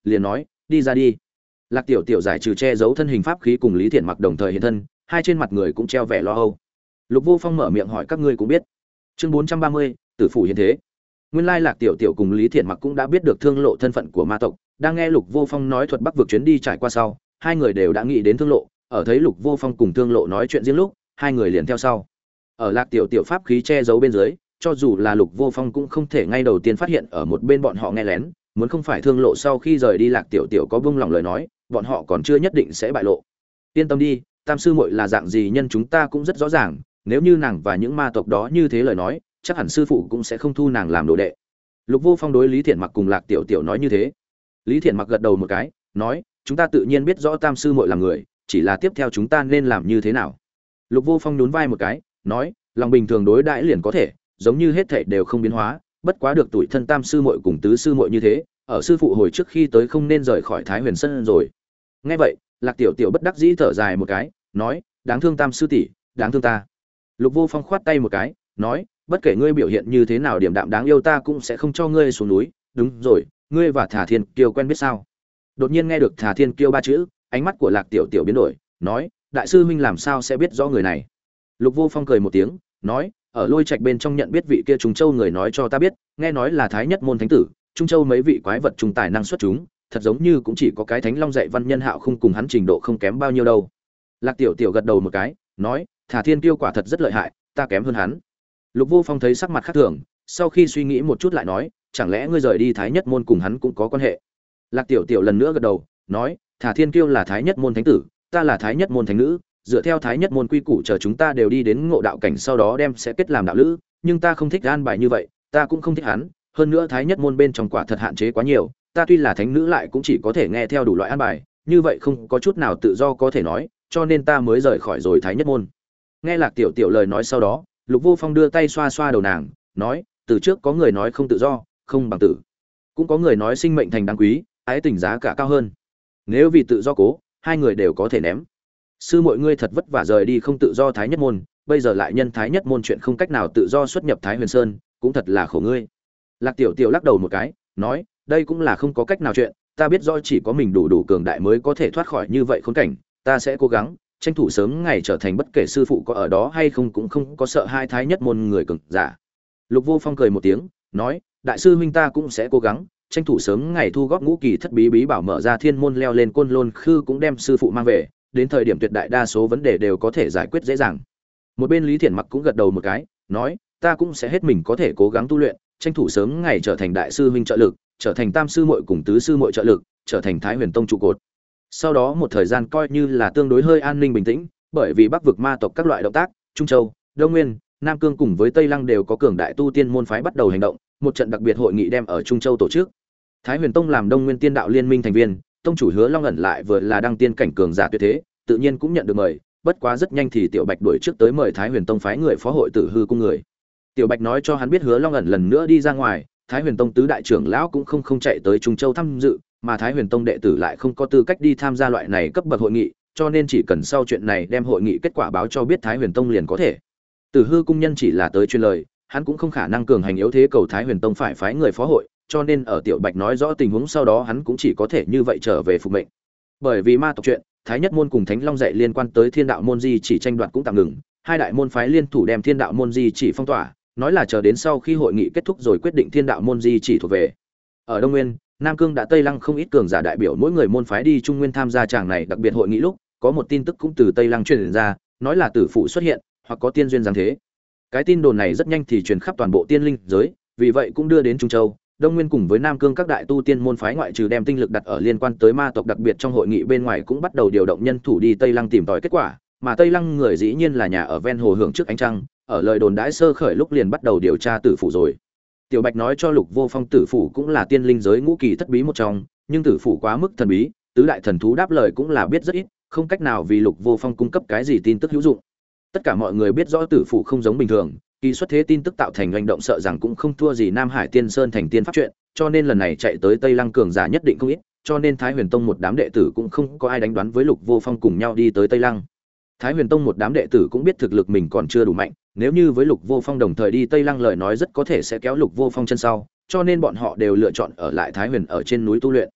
liền nói đi ra đi. Lạc Tiểu Tiểu giải trừ che giấu thân hình pháp khí cùng Lý Thiện Mặc đồng thời hiện thân, hai trên mặt người cũng treo vẻ lo âu. Lục Vô Phong mở miệng hỏi các ngươi cũng biết. Chương 430, tử phủ hiện thế. Nguyên lai Lạc Tiểu Tiểu cùng Lý Thiện Mặc cũng đã biết được Thương Lộ thân phận của ma tộc, đang nghe Lục Vô Phong nói thuật Bắc vực chuyến đi trải qua sau, hai người đều đã nghĩ đến Thương Lộ, ở thấy Lục Vô Phong cùng Thương Lộ nói chuyện riêng lúc, hai người liền theo sau. Ở Lạc Tiểu Tiểu pháp khí che giấu bên dưới, cho dù là Lục Vô Phong cũng không thể ngay đầu tiên phát hiện ở một bên bọn họ nghe lén, muốn không phải Thương Lộ sau khi rời đi Lạc Tiểu Tiểu có buông lòng lời nói, bọn họ còn chưa nhất định sẽ bại lộ. Yên tâm đi, Tam sư muội là dạng gì nhân chúng ta cũng rất rõ ràng, nếu như nàng và những ma tộc đó như thế lời nói, chắc hẳn sư phụ cũng sẽ không thu nàng làm đồ đệ. Lục Vô Phong đối Lý Thiện Mặc cùng Lạc Tiểu Tiểu nói như thế. Lý Thiện Mặc gật đầu một cái, nói, chúng ta tự nhiên biết rõ Tam sư muội là người, chỉ là tiếp theo chúng ta nên làm như thế nào. Lục Vô Phong nhún vai một cái, nói, lòng bình thường đối đãi liền có thể, giống như hết thảy đều không biến hóa, bất quá được tuổi thân Tam sư muội cùng tứ sư muội như thế, ở sư phụ hồi trước khi tới không nên rời khỏi Thái Huyền Sơn rồi. Nghe vậy, Lạc Tiểu Tiểu bất đắc dĩ thở dài một cái, nói, đáng thương Tam sư tỷ, đáng thương ta. Lục Vô Phong khoát tay một cái, nói, bất kể ngươi biểu hiện như thế nào điểm đạm đáng yêu ta cũng sẽ không cho ngươi xuống núi. Đúng rồi, ngươi và Thả Thiên Kiêu quen biết sao? Đột nhiên nghe được Thả Thiên Kiêu ba chữ, ánh mắt của Lạc Tiểu Tiểu biến đổi, nói, đại sư huynh làm sao sẽ biết rõ người này? Lục Vô Phong cười một tiếng, nói, ở Lôi Trạch bên trong nhận biết vị kia Trung Châu người nói cho ta biết, nghe nói là Thái Nhất môn thánh tử, Trung Châu mấy vị quái vật trung tài năng xuất chúng, thật giống như cũng chỉ có cái Thánh Long dạy văn nhân Hạo không cùng hắn trình độ không kém bao nhiêu đâu. Lạc Tiểu Tiểu gật đầu một cái, nói, Thả Thiên Kiêu quả thật rất lợi hại, ta kém hơn hắn. Lục Vô Phong thấy sắc mặt khác thường, sau khi suy nghĩ một chút lại nói, chẳng lẽ ngươi rời đi Thái Nhất môn cùng hắn cũng có quan hệ? Lạc Tiểu Tiểu lần nữa gật đầu, nói, Thả Thiên Kiêu là Thái Nhất môn thánh tử, ta là Thái Nhất môn thánh nữ, dựa theo Thái Nhất môn quy củ chờ chúng ta đều đi đến ngộ đạo cảnh sau đó đem sẽ kết làm đạo lữ, nhưng ta không thích an bài như vậy, ta cũng không thích hắn, hơn nữa Thái Nhất môn bên trong quả thật hạn chế quá nhiều, ta tuy là thánh nữ lại cũng chỉ có thể nghe theo đủ loại an bài, như vậy không có chút nào tự do có thể nói, cho nên ta mới rời khỏi rồi Thái Nhất môn. Nghe Lạc Tiểu Tiểu lời nói sau đó, Lục Vô Phong đưa tay xoa xoa đầu nàng, nói, từ trước có người nói không tự do, không bằng tử, cũng có người nói sinh mệnh thành đáng quý, ái tình giá cả cao hơn. Nếu vì tự do cố, hai người đều có thể ném. Sư muội ngươi thật vất vả rời đi không tự do Thái Nhất môn, bây giờ lại nhân Thái Nhất môn chuyện không cách nào tự do xuất nhập Thái Huyền Sơn, cũng thật là khổ ngươi. Lạc Tiểu Tiểu lắc đầu một cái, nói, đây cũng là không có cách nào chuyện, ta biết rõ chỉ có mình đủ cường đại mới có thể thoát khỏi như vậy khốn cảnh, ta sẽ cố gắng tranh thủ sớm ngày trở thành bất kể sư phụ có ở đó hay không cũng không có sợ hai Thái Nhất môn người cường giả. Lục Vô Phong cười một tiếng, nói, đại sư huynh ta cũng sẽ cố gắng tranh thủ sớm ngày thu góp ngũ kỳ thất bí bí bảo mở ra thiên môn leo lên côn lôn khư cũng đem sư phụ mang về, đến thời điểm tuyệt đại đa số vấn đề đều có thể giải quyết dễ dàng. Một bên Lý Thiển Mặc cũng gật đầu một cái, nói, ta cũng sẽ hết mình có thể cố gắng tu luyện, tranh thủ sớm ngày trở thành đại sư huynh trợ lực, trở thành tam sư muội cùng tứ sư muội trợ lực, trở thành Thái Huyền Tông trụ cột. Sau đó một thời gian coi như là tương đối hơi an ninh bình tĩnh, bởi vì Bắc vực ma tộc các loại động tác, Trung Châu, Đông Nguyên, Nam Cương cùng với Tây Lăng đều có cường đại tu tiên môn phái bắt đầu hành động, một trận đặc biệt hội nghị đem ở Trung Châu tổ chức. Thái Huyền Tông làm Đông Nguyên Tiên Đạo Liên minh thành viên, tông chủ Hứa Long ẩn lại vừa là đăng tiên cảnh cường giả tuyệt thế, tự nhiên cũng nhận được mời, bất quá rất nhanh thì Tiểu Bạch đuổi trước tới mời Thái Huyền Tông phái người phó hội Tử Hư cung người. Tiểu Bạch nói cho hắn biết Hứa Long ẩn lần nữa đi ra ngoài, Thái Huyền Tông tứ đại trưởng lão cũng không chạy tới Trung Châu tham dự, mà Thái Huyền Tông đệ tử lại không có tư cách đi tham gia loại này cấp bậc hội nghị, cho nên chỉ cần sau chuyện này đem hội nghị kết quả báo cho biết Thái Huyền Tông liền có thể. Tử Hư cung nhân chỉ là tới truyền lời, hắn cũng không khả năng cường hành yếu thế cầu Thái Huyền Tông phải phái người phó hội, cho nên ở Tiểu Bạch nói rõ tình huống sau đó hắn cũng chỉ có thể như vậy trở về phục mệnh. Bởi vì ma tộc chuyện, Thái Nhất môn cùng Thánh Long dạy liên quan tới Thiên Đạo môn di chỉ tranh đoạt cũng tạm ngừng, hai đại môn phái liên thủ đem Thiên Đạo môn di chỉ phong tỏa, nói là chờ đến sau khi hội nghị kết thúc rồi quyết định Thiên Đạo môn di chỉ thuộc về. Ở Đông Nguyên, Nam Cương đã Tây Lăng không ít cường giả đại biểu mỗi người môn phái đi Trung Nguyên tham gia tràng này đặc biệt hội nghị lúc, có một tin tức cũng từ Tây Lăng truyền ra, nói là tử phụ xuất hiện, hoặc có tiên duyên giáng thế. Cái tin đồn này rất nhanh thì truyền khắp toàn bộ tiên linh giới, vì vậy cũng đưa đến Trung Châu, Đông Nguyên cùng với Nam Cương các đại tu tiên môn phái ngoại trừ đem tinh lực đặt ở liên quan tới ma tộc đặc biệt trong hội nghị bên ngoài cũng bắt đầu điều động nhân thủ đi Tây Lăng tìm tòi kết quả, mà Tây Lăng người dĩ nhiên là nhà ở ven hồ hưởng trước ánh trăng, ở lời đồn đãi sơ khởi lúc liền bắt đầu điều tra tử phủ rồi. Tiểu Bạch nói cho Lục Vô Phong tử phủ cũng là tiên linh giới ngũ kỳ thất bí một trong, nhưng tử phủ quá mức thần bí, tứ đại thần thú đáp lời cũng là biết rất ít, không cách nào vì Lục Vô Phong cung cấp cái gì tin tức hữu dụng. Tất cả mọi người biết rõ tử phủ không giống bình thường, kỳ xuất thế tin tức tạo thành hành động sợ rằng cũng không thua gì Nam Hải Tiên Sơn thành tiên pháp chuyện, cho nên lần này chạy tới Tây Lăng cường giả nhất định không ít, cho nên Thái Huyền Tông một đám đệ tử cũng không có ai đánh đoán với Lục Vô Phong cùng nhau đi tới Tây Lăng. Thái Huyền Tông một đám đệ tử cũng biết thực lực mình còn chưa đủ mạnh, nếu như với Lục Vô Phong đồng thời đi Tây Lăng lời nói rất có thể sẽ kéo Lục Vô Phong chân sau, cho nên bọn họ đều lựa chọn ở lại Thái Huyền ở trên núi tu luyện.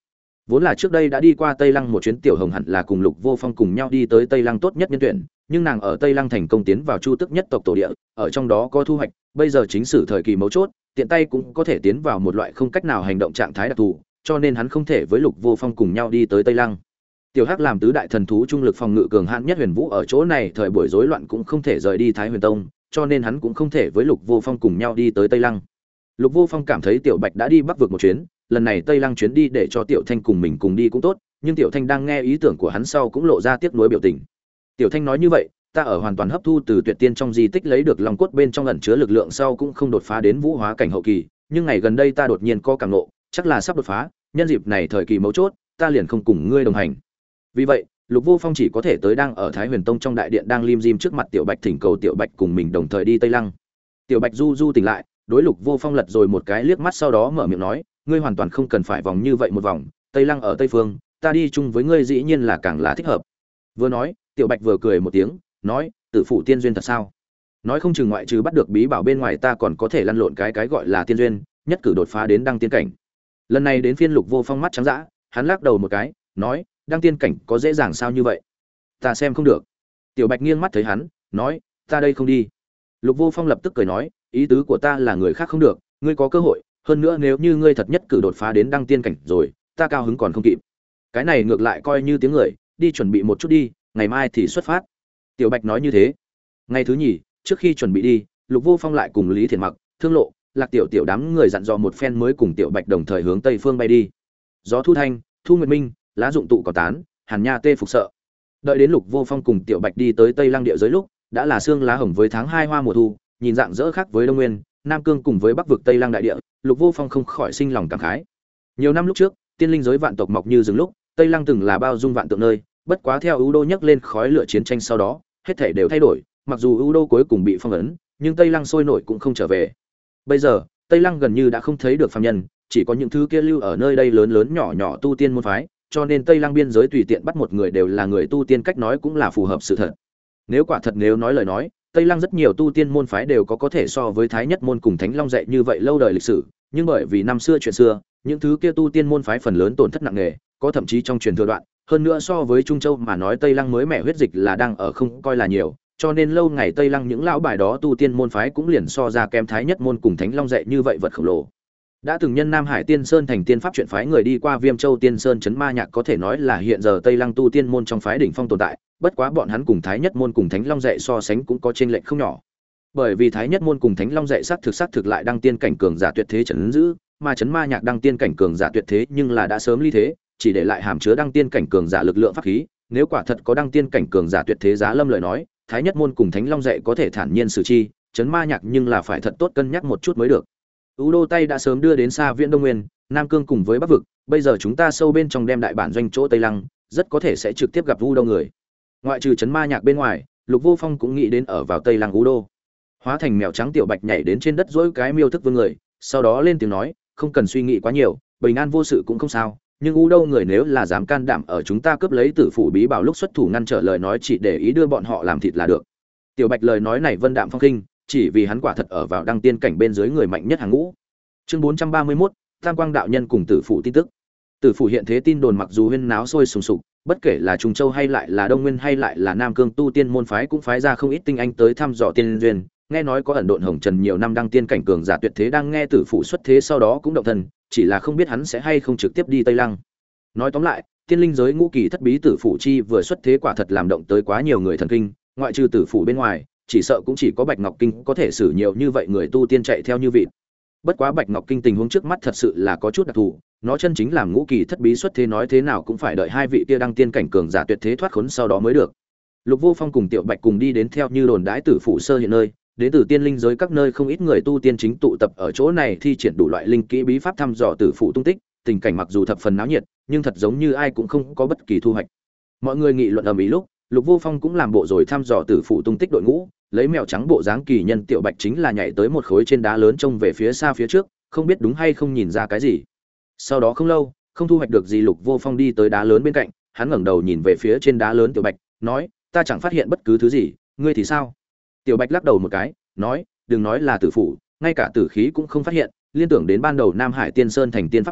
Vốn là trước đây đã đi qua Tây Lăng một chuyến, Tiểu Hồng hẳn là cùng Lục Vô Phong cùng nhau đi tới Tây Lăng tốt nhất nhân tuyển, nhưng nàng ở Tây Lăng thành công tiến vào Chu Tức nhất tộc tổ địa, ở trong đó có thu hoạch, bây giờ chính sử thời kỳ mấu chốt, tiện tay cũng có thể tiến vào một loại không cách nào hành động trạng thái đặc thù, cho nên hắn không thể với Lục Vô Phong cùng nhau đi tới Tây Lăng. Tiểu Hắc làm tứ đại thần thú trung lực phòng ngự cường hãn nhất Huyền Vũ ở chỗ này thời buổi rối loạn cũng không thể rời đi Thái Huyền Tông, cho nên hắn cũng không thể với Lục Vô Phong cùng nhau đi tới Tây Lăng. Lục Vô Phong cảm thấy Tiểu Bạch đã đi Bắc vực một chuyến, lần này Tây Lăng chuyến đi để cho Tiểu Thanh cùng mình cùng đi cũng tốt, nhưng Tiểu Thanh đang nghe ý tưởng của hắn sau cũng lộ ra tiếc nuối biểu tình. Tiểu Thanh nói như vậy, ta ở hoàn toàn hấp thu từ Tuyệt Tiên trong di tích lấy được long cốt bên trong ẩn chứa lực lượng sau cũng không đột phá đến vũ hóa cảnh hậu kỳ, nhưng ngày gần đây ta đột nhiên có cảm ngộ, chắc là sắp đột phá, nhân dịp này thời kỳ mấu chốt, ta liền không cùng ngươi đồng hành. Vì vậy, Lục Vô Phong chỉ có thể tới đang ở Thái Huyền Tông trong đại điện đang lim dim trước mặt Tiểu Bạch thỉnh cầu Tiểu Bạch cùng mình đồng thời đi Tây Lăng. Tiểu Bạch du du tỉnh lại, đối Lục Vô Phong lật rồi một cái liếc mắt sau đó mở miệng nói, ngươi hoàn toàn không cần phải vòng như vậy một vòng, Tây Lăng ở Tây phương, ta đi chung với ngươi dĩ nhiên là càng là thích hợp. Vừa nói, Tiểu Bạch vừa cười một tiếng, nói, Tử phụ tiên duyên thật sao? Nói không chừng ngoại trừ bắt được bí bảo bên ngoài ta còn có thể lăn lộn cái gọi là tiên duyên, nhất cử đột phá đến đăng tiên cảnh. Lần này đến phiên Lục Vô Phong mắt trắng dã, hắn lắc đầu một cái, nói, đăng tiên cảnh có dễ dàng sao như vậy? Ta xem không được. Tiểu Bạch nghiêng mắt thấy hắn, nói, ta đây không đi. Lục Vô Phong lập tức cười nói, ý tứ của ta là người khác không được, ngươi có cơ hội, hơn nữa nếu như ngươi thật nhất cử đột phá đến đăng tiên cảnh rồi, ta cao hứng còn không kịp. Cái này ngược lại coi như tiếng người, đi chuẩn bị một chút đi, ngày mai thì xuất phát. Tiểu Bạch nói như thế. Ngày thứ nhì, trước khi chuẩn bị đi, Lục Vô Phong lại cùng Lý Thiện Mặc, Thương Lộ, Lạc Tiểu Tiểu đám người dặn dò một phen mới cùng Tiểu Bạch đồng thời hướng tây phương bay đi. Gió thu thanh, thu nguyệt minh, lá dụng tụ cỏ tán, hàn nha tê phục sợ. Đợi đến Lục Vô Phong cùng Tiểu Bạch đi tới Tây Lăng địa giới lúc, đã là sương lá hồng với tháng 2 hoa mùa thu, nhìn dạng dỡ khác với Đông Nguyên, Nam Cương cùng với Bắc vực Tây Lăng đại địa, Lục Vô Phong không khỏi sinh lòng cảm khái. Nhiều năm lúc trước, tiên linh giới vạn tộc mọc như rừng lúc, Tây Lăng từng là bao dung vạn tượng nơi, bất quá theo Ưu Đô nhấc lên khói lửa chiến tranh sau đó, hết thảy đều thay đổi, mặc dù Ưu Đô cuối cùng bị phong ấn, nhưng Tây Lăng sôi nổi cũng không trở về. Bây giờ, Tây Lăng gần như đã không thấy được phàm nhân, chỉ có những thứ kia lưu ở nơi đây lớn lớn nhỏ nhỏ tu tiên môn phái, cho nên Tây Lăng biên giới tùy tiện bắt một người đều là người tu tiên, cách nói cũng là phù hợp sự thật. Nếu quả thật nếu nói lời nói, Tây Lăng rất nhiều tu tiên môn phái đều có thể so với Thái Nhất môn cùng Thánh Long dạy như vậy lâu đời lịch sử, nhưng bởi vì năm xưa chuyện xưa, những thứ kia tu tiên môn phái phần lớn tổn thất nặng nề, có thậm chí trong truyền thừa đoạn, hơn nữa so với Trung Châu mà nói Tây Lăng mới mẻ huyết dịch là đang ở không coi là nhiều, cho nên lâu ngày Tây Lăng những lão bài đó tu tiên môn phái cũng liền so ra kém Thái Nhất môn cùng Thánh Long dạy như vậy vật khổng lồ. Đã từng nhân Nam Hải Tiên Sơn thành tiên pháp chuyện phái người đi qua Viêm Châu Tiên Sơn trấn Ma Nhạc có thể nói là hiện giờ Tây Lăng tu tiên môn trong phái đỉnh phong tồn tại, bất quá bọn hắn cùng Thái Nhất môn cùng Thánh Long dạy so sánh cũng có chênh lệch không nhỏ. Bởi vì Thái Nhất môn cùng Thánh Long dạy xác thực lại đăng tiên cảnh cường giả tuyệt thế trấn giữ, mà trấn Ma Nhạc đăng tiên cảnh cường giả tuyệt thế nhưng là đã sớm ly thế, chỉ để lại hàm chứa đăng tiên cảnh cường giả lực lượng pháp khí, nếu quả thật có đăng tiên cảnh cường giả tuyệt thế giá lâm lời nói, Thái Nhất môn cùng Thánh Long dạy có thể thản nhiên xử chi, trấn Ma Nhạc nhưng là phải thật tốt cân nhắc một chút mới được. U Đô Tây đã sớm đưa đến xa Viễn Đông Nguyên, Nam Cương cùng với Bắc vực, bây giờ chúng ta sâu bên trong đem đại bản doanh chỗ Tây Lăng, rất có thể sẽ trực tiếp gặp U Đô người. Ngoại trừ trấn Ma Nhạc bên ngoài, Lục Vô Phong cũng nghĩ đến ở vào Tây Lăng U Đô. Hóa thành mèo trắng Tiểu Bạch nhảy đến trên đất dỗi cái miêu thức vương người, sau đó lên tiếng nói, không cần suy nghĩ quá nhiều, bình an vô sự cũng không sao, nhưng U Đô người nếu là dám can đảm ở chúng ta cướp lấy Tử phủ bí bảo lúc xuất thủ ngăn trở lời nói chỉ để ý đưa bọn họ làm thịt là được. Tiểu Bạch lời nói này vân đạm phong khinh, chỉ vì hắn quả thật ở vào đăng tiên cảnh bên dưới người mạnh nhất hàng ngũ. Chương 431, Tam Quang đạo nhân cùng Tử phủ tin tức. Tử phủ hiện thế tin đồn mặc dù huyên náo sôi sùng sục, bất kể là Trung Châu hay lại là Đông Nguyên hay lại là Nam Cương tu tiên môn phái cũng phái ra không ít tinh anh tới thăm dò tiên duyên, nghe nói có ẩn độn hồng trần nhiều năm đăng tiên cảnh cường giả tuyệt thế đang nghe Tử phủ xuất thế sau đó cũng động thân, chỉ là không biết hắn sẽ hay không trực tiếp đi Tây Lăng. Nói tóm lại, tiên linh giới ngũ kỳ thất bí Tử phủ chi vừa xuất thế quả thật làm động tới quá nhiều người thần kinh, ngoại trừ Tử phủ bên ngoài, chỉ sợ cũng chỉ có Bạch Ngọc Kinh có thể xử nhiều như vậy người tu tiên chạy theo như vịt. Bất quá Bạch Ngọc Kinh tình huống trước mắt thật sự là có chút đặc thù, nó chân chính làm ngũ kỳ thất bí xuất thế nói thế nào cũng phải đợi hai vị kia đăng tiên cảnh cường giả tuyệt thế thoát khốn sau đó mới được. Lục Vô Phong cùng Tiểu Bạch cùng đi đến theo như đồn đãi Tử phủ sơ hiện nơi, đến từ tiên linh giới các nơi không ít người tu tiên chính tụ tập ở chỗ này thi triển đủ loại linh kỹ bí pháp thăm dò Tử phủ tung tích, tình cảnh mặc dù thập phần náo nhiệt, nhưng thật giống như ai cũng không có bất kỳ thu hoạch. Mọi người nghị luận ầm ĩ lúc, Lục Vô Phong cũng làm bộ rồi thăm dò Tử phủ tung tích đội ngũ, lấy mèo trắng bộ dáng kỳ nhân Tiểu Bạch chính là nhảy tới một khối trên đá lớn trông về phía xa phía trước, không biết đúng hay không nhìn ra cái gì. Sau đó không lâu, không thu hoạch được gì, Lục Vô Phong đi tới đá lớn bên cạnh, hắn ngẩng đầu nhìn về phía trên đá lớn Tiểu Bạch, nói: "Ta chẳng phát hiện bất cứ thứ gì, ngươi thì sao?" Tiểu Bạch lắc đầu một cái, nói: "Đừng nói là tử phủ, ngay cả tử khí cũng không phát hiện, liên tưởng đến ban đầu Nam Hải Tiên Sơn thành tiên pháp chuyện,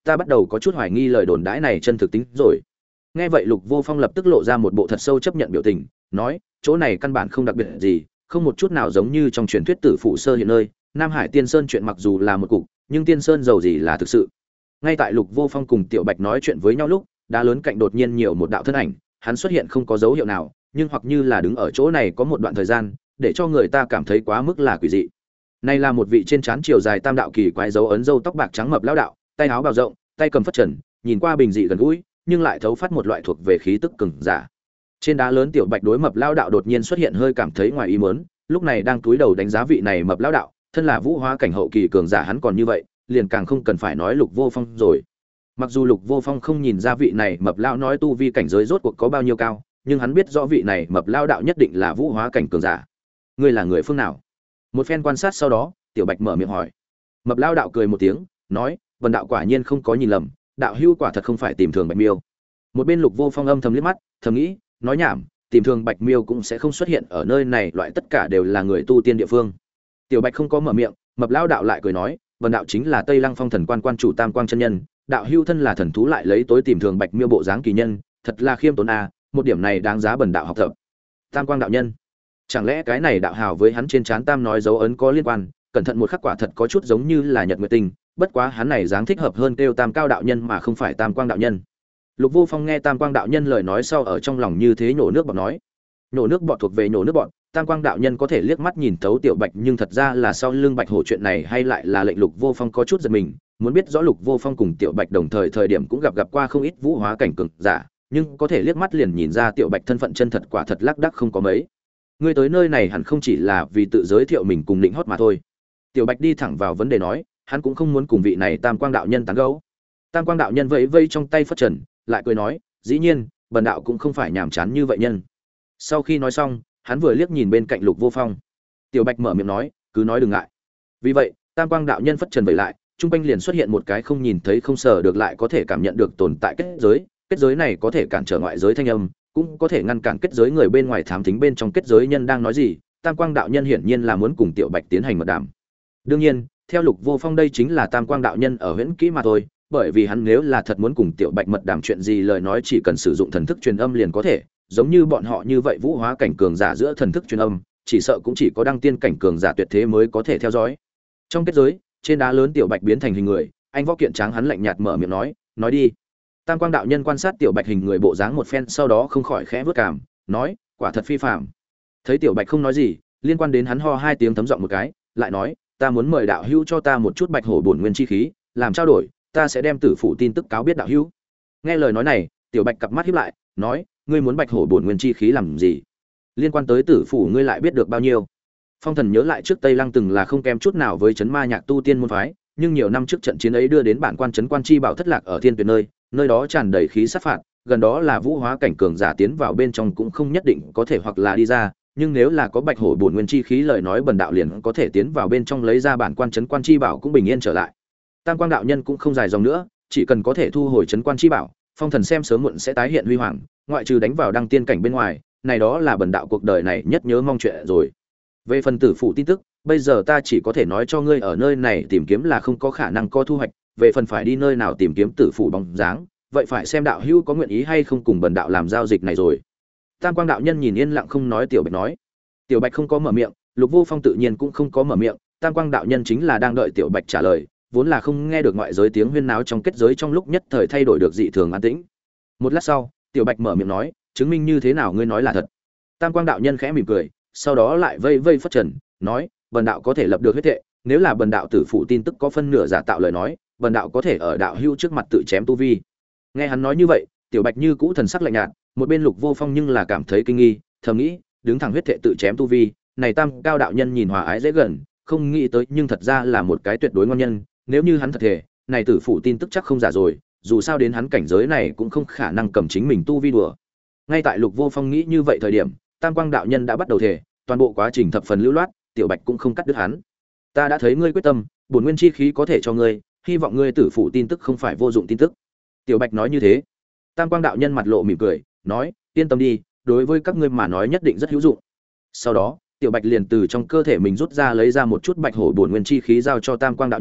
ta bắt đầu có chút hoài nghi lời đồn đãi này chân thực tính rồi. Nghe vậy Lục Vô Phong lập tức lộ ra một bộ thật sâu chấp nhận biểu tình, nói, chỗ này căn bản không đặc biệt gì, không một chút nào giống như trong truyền thuyết Tử Phụ Sơ hiện nơi, Nam Hải Tiên Sơn chuyện mặc dù là một cục, nhưng Tiên Sơn giàu gì là thực sự. Ngay tại Lục Vô Phong cùng Tiểu Bạch nói chuyện với nhau lúc, đá lớn cạnh đột nhiên nhiều một đạo thân ảnh, hắn xuất hiện không có dấu hiệu nào, nhưng hoặc như là đứng ở chỗ này có một đoạn thời gian, để cho người ta cảm thấy quá mức là quỷ dị. Này là một vị trên trán chiều dài tam đạo kỳ quái dấu ấn râu tóc bạc trắng mập lão đạo, tay áo bào rộng, tay cầm phất trần, nhìn qua bình dị gần gũi, nhưng lại thấu phát một loại thuộc về khí tức cường giả. Trên đá lớn Tiểu Bạch đối mập lão đạo đột nhiên xuất hiện hơi cảm thấy ngoài ý muốn, lúc này đang cúi đầu đánh giá vị này mập lão đạo, thân là vũ hóa cảnh hậu kỳ cường giả hắn còn như vậy, liền càng không cần phải nói Lục Vô Phong rồi. Mặc dù Lục Vô Phong không nhìn ra vị này mập lão nói tu vi cảnh giới rốt cuộc có bao nhiêu cao, nhưng hắn biết rõ vị này mập lão đạo nhất định là vũ hóa cảnh cường giả. Ngươi là người phương nào? Một phen quan sát sau đó, Tiểu Bạch mở miệng hỏi. Mập lão đạo cười một tiếng, nói, Vân đạo quả nhiên không có nhìn lầm, đạo hữu quả thật không phải tìm thường Bạch Miêu. Một bên Lục Vô Phong âm thầm liếc mắt, thầm nghĩ, nói nhảm, tìm thường Bạch Miêu cũng sẽ không xuất hiện ở nơi này, loại tất cả đều là người tu tiên địa phương. Tiểu Bạch không có mở miệng, mập lão đạo lại cười nói, Vân đạo chính là Tây Lăng Phong thần quan quan chủ Tam Quang chân nhân, đạo hữu thân là thần thú lại lấy tối tìm thường Bạch Miêu bộ dáng kỳ nhân, thật là khiêm tốn a, một điểm này đáng giá bần đạo học tập. Tam Quang đạo nhân, chẳng lẽ cái này đạo hào với hắn trên trán tam nói dấu ấn có liên quan, cẩn thận một khắc quả thật có chút giống như là Nhật Nguyệt Tinh, bất quá hắn này dáng thích hợp hơn kêu Tam Cao đạo nhân mà không phải Tam Quang đạo nhân. Lục Vô Phong nghe Tam Quang đạo nhân lời nói sau ở trong lòng như thế nhổ nước bọt nói. Nhổ nước bọt thuộc về nhổ nước bọt, Tam Quang đạo nhân có thể liếc mắt nhìn thấu Tiểu Bạch, nhưng thật ra là sau lưng Bạch Hổ chuyện này hay lại là lệnh Lục Vô Phong có chút giật mình, muốn biết rõ Lục Vô Phong cùng Tiểu Bạch đồng thời điểm cũng gặp qua không ít vũ hóa cảnh cường giả, nhưng có thể liếc mắt liền nhìn ra Tiểu Bạch thân phận chân thật quả thật lác đác không có mấy. Ngươi tới nơi này hẳn không chỉ là vì tự giới thiệu mình cùng định hót mà thôi. Tiểu Bạch đi thẳng vào vấn đề nói, hắn cũng không muốn cùng vị này Tam Quang đạo nhân tán gẫu. Tam Quang đạo nhân vẫy vẫy trong tay phất trần, lại cười nói, dĩ nhiên, bần đạo cũng không phải nhàm chán như vậy nhân. Sau khi nói xong, hắn vừa liếc nhìn bên cạnh Lục Vô Phong. Tiểu Bạch mở miệng nói, cứ nói đừng ngại. Vì vậy, Tam Quang đạo nhân phất trần vẫy lại, trung quanh liền xuất hiện một cái không nhìn thấy không sờ được lại có thể cảm nhận được tồn tại kết giới này có thể cản trở ngoại giới thanh âm, cũng có thể ngăn cản kết giới người bên ngoài thám thính bên trong kết giới nhân đang nói gì. Tam Quang đạo nhân hiển nhiên là muốn cùng Tiểu Bạch tiến hành mật đàm. Đương nhiên, theo Lục Vô Phong đây chính là Tam Quang đạo nhân ở huyễn kỹ mà thôi, bởi vì hắn nếu là thật muốn cùng Tiểu Bạch mật đàm chuyện gì lời nói chỉ cần sử dụng thần thức truyền âm liền có thể, giống như bọn họ như vậy vũ hóa cảnh cường giả giữa thần thức truyền âm, chỉ sợ cũng chỉ có đăng tiên cảnh cường giả tuyệt thế mới có thể theo dõi. Trong kết giới, trên đá lớn Tiểu Bạch biến thành hình người, anh võ kiện tráng hắn lạnh nhạt mở miệng nói đi. Tam Quang đạo nhân quan sát Tiểu Bạch hình người bộ dáng một phen sau đó không khỏi khẽ vớt cảm, nói, quả thật phi phàm. Thấy Tiểu Bạch không nói gì, liên quan đến hắn ho hai tiếng thấm giọng một cái, lại nói, ta muốn mời đạo hữu cho ta một chút Bạch Hổ bổn nguyên chi khí, làm trao đổi, ta sẽ đem tử phụ tin tức cáo biết đạo hữu. Nghe lời nói này, Tiểu Bạch cặp mắt híp lại, nói, ngươi muốn Bạch Hổ bổn nguyên chi khí làm gì? Liên quan tới tử phụ ngươi lại biết được bao nhiêu? Phong Thần nhớ lại trước Tây Lăng từng là không kém chút nào với Chấn Ma Nhạc tu tiên môn phái, nhưng nhiều năm trước trận chiến ấy đưa đến bản quan Chấn Quan chi bảo thất lạc ở Thiên Tuyệt nơi đó tràn đầy khí sát phạt, gần đó là vũ hóa cảnh cường giả tiến vào bên trong cũng không nhất định có thể hoặc là đi ra, nhưng nếu là có Bạch Hổ bổn nguyên chi khí lời nói bần đạo liền có thể tiến vào bên trong lấy ra bản quan Chấn Quan chi bảo cũng bình yên trở lại. Tam Quang đạo nhân cũng không dài dòng nữa, chỉ cần có thể thu hồi Chấn Quan chi bảo, Phong Thần xem sớm muộn sẽ tái hiện huy hoàng, ngoại trừ đánh vào đăng tiên cảnh bên ngoài, này đó là bần đạo cuộc đời này nhất nhớ mong chuyện rồi. Về phần tử phụ tin tức, bây giờ ta chỉ có thể nói cho ngươi ở nơi này tìm kiếm là không có khả năng có thu hoạch, về phần phải đi nơi nào tìm kiếm tử phụ bóng dáng, vậy phải xem đạo hữu có nguyện ý hay không cùng bần đạo làm giao dịch này rồi. Tam Quang đạo nhân nhìn yên lặng không nói. Tiểu Bạch nói. Tiểu Bạch không có mở miệng, Lục Vô Phong tự nhiên cũng không có mở miệng, Tam Quang đạo nhân chính là đang đợi Tiểu Bạch trả lời, vốn là không nghe được ngoại giới tiếng huyên náo trong kết giới trong lúc nhất thời thay đổi được dị thường an tĩnh. Một lát sau, Tiểu Bạch mở miệng nói, chứng minh như thế nào ngươi nói là thật? Tam Quang đạo nhân khẽ mỉm cười, sau đó lại vây vây phất trần, nói, bần đạo có thể lập được huyết thệ, nếu là bần đạo tử phụ tin tức có phân nửa giả tạo lời nói, bần đạo có thể ở đạo hữu trước mặt tự chém tu vi. Nghe hắn nói như vậy, Tiểu Bạch như cũ thần sắc lạnh nhạt, một bên Lục Vô Phong nhưng là cảm thấy kinh nghi, thầm nghĩ, đứng thẳng huyết thệ tự chém tu vi, này Tam Cao đạo nhân nhìn hòa ái dễ gần, không nghĩ tới nhưng thật ra là một cái tuyệt đối ngon nhân, nếu như hắn thật thể, này tử phụ tin tức chắc không giả rồi, dù sao đến hắn cảnh giới này cũng không khả năng cầm chính mình tu vi đùa. Ngay tại Lục Vô Phong nghĩ như vậy thời điểm, Tam Quang đạo nhân đã bắt đầu thể, toàn bộ quá trình thập phần lưu loát, Tiểu Bạch cũng không cắt đứt hắn. Ta đã thấy ngươi quyết tâm, bổn nguyên chi khí có thể cho ngươi, hy vọng ngươi tử phụ tin tức không phải vô dụng tin tức. Tiểu Bạch nói như thế. Tam Quang đạo nhân mặt lộ mỉm cười, nói, yên tâm đi, đối với các ngươi mà nói nhất định rất hữu dụng. Sau đó, Tiểu Bạch liền từ trong cơ thể mình rút ra lấy ra một chút Bạch Hổ bổn nguyên chi khí giao cho Tam Quang đạo nhân,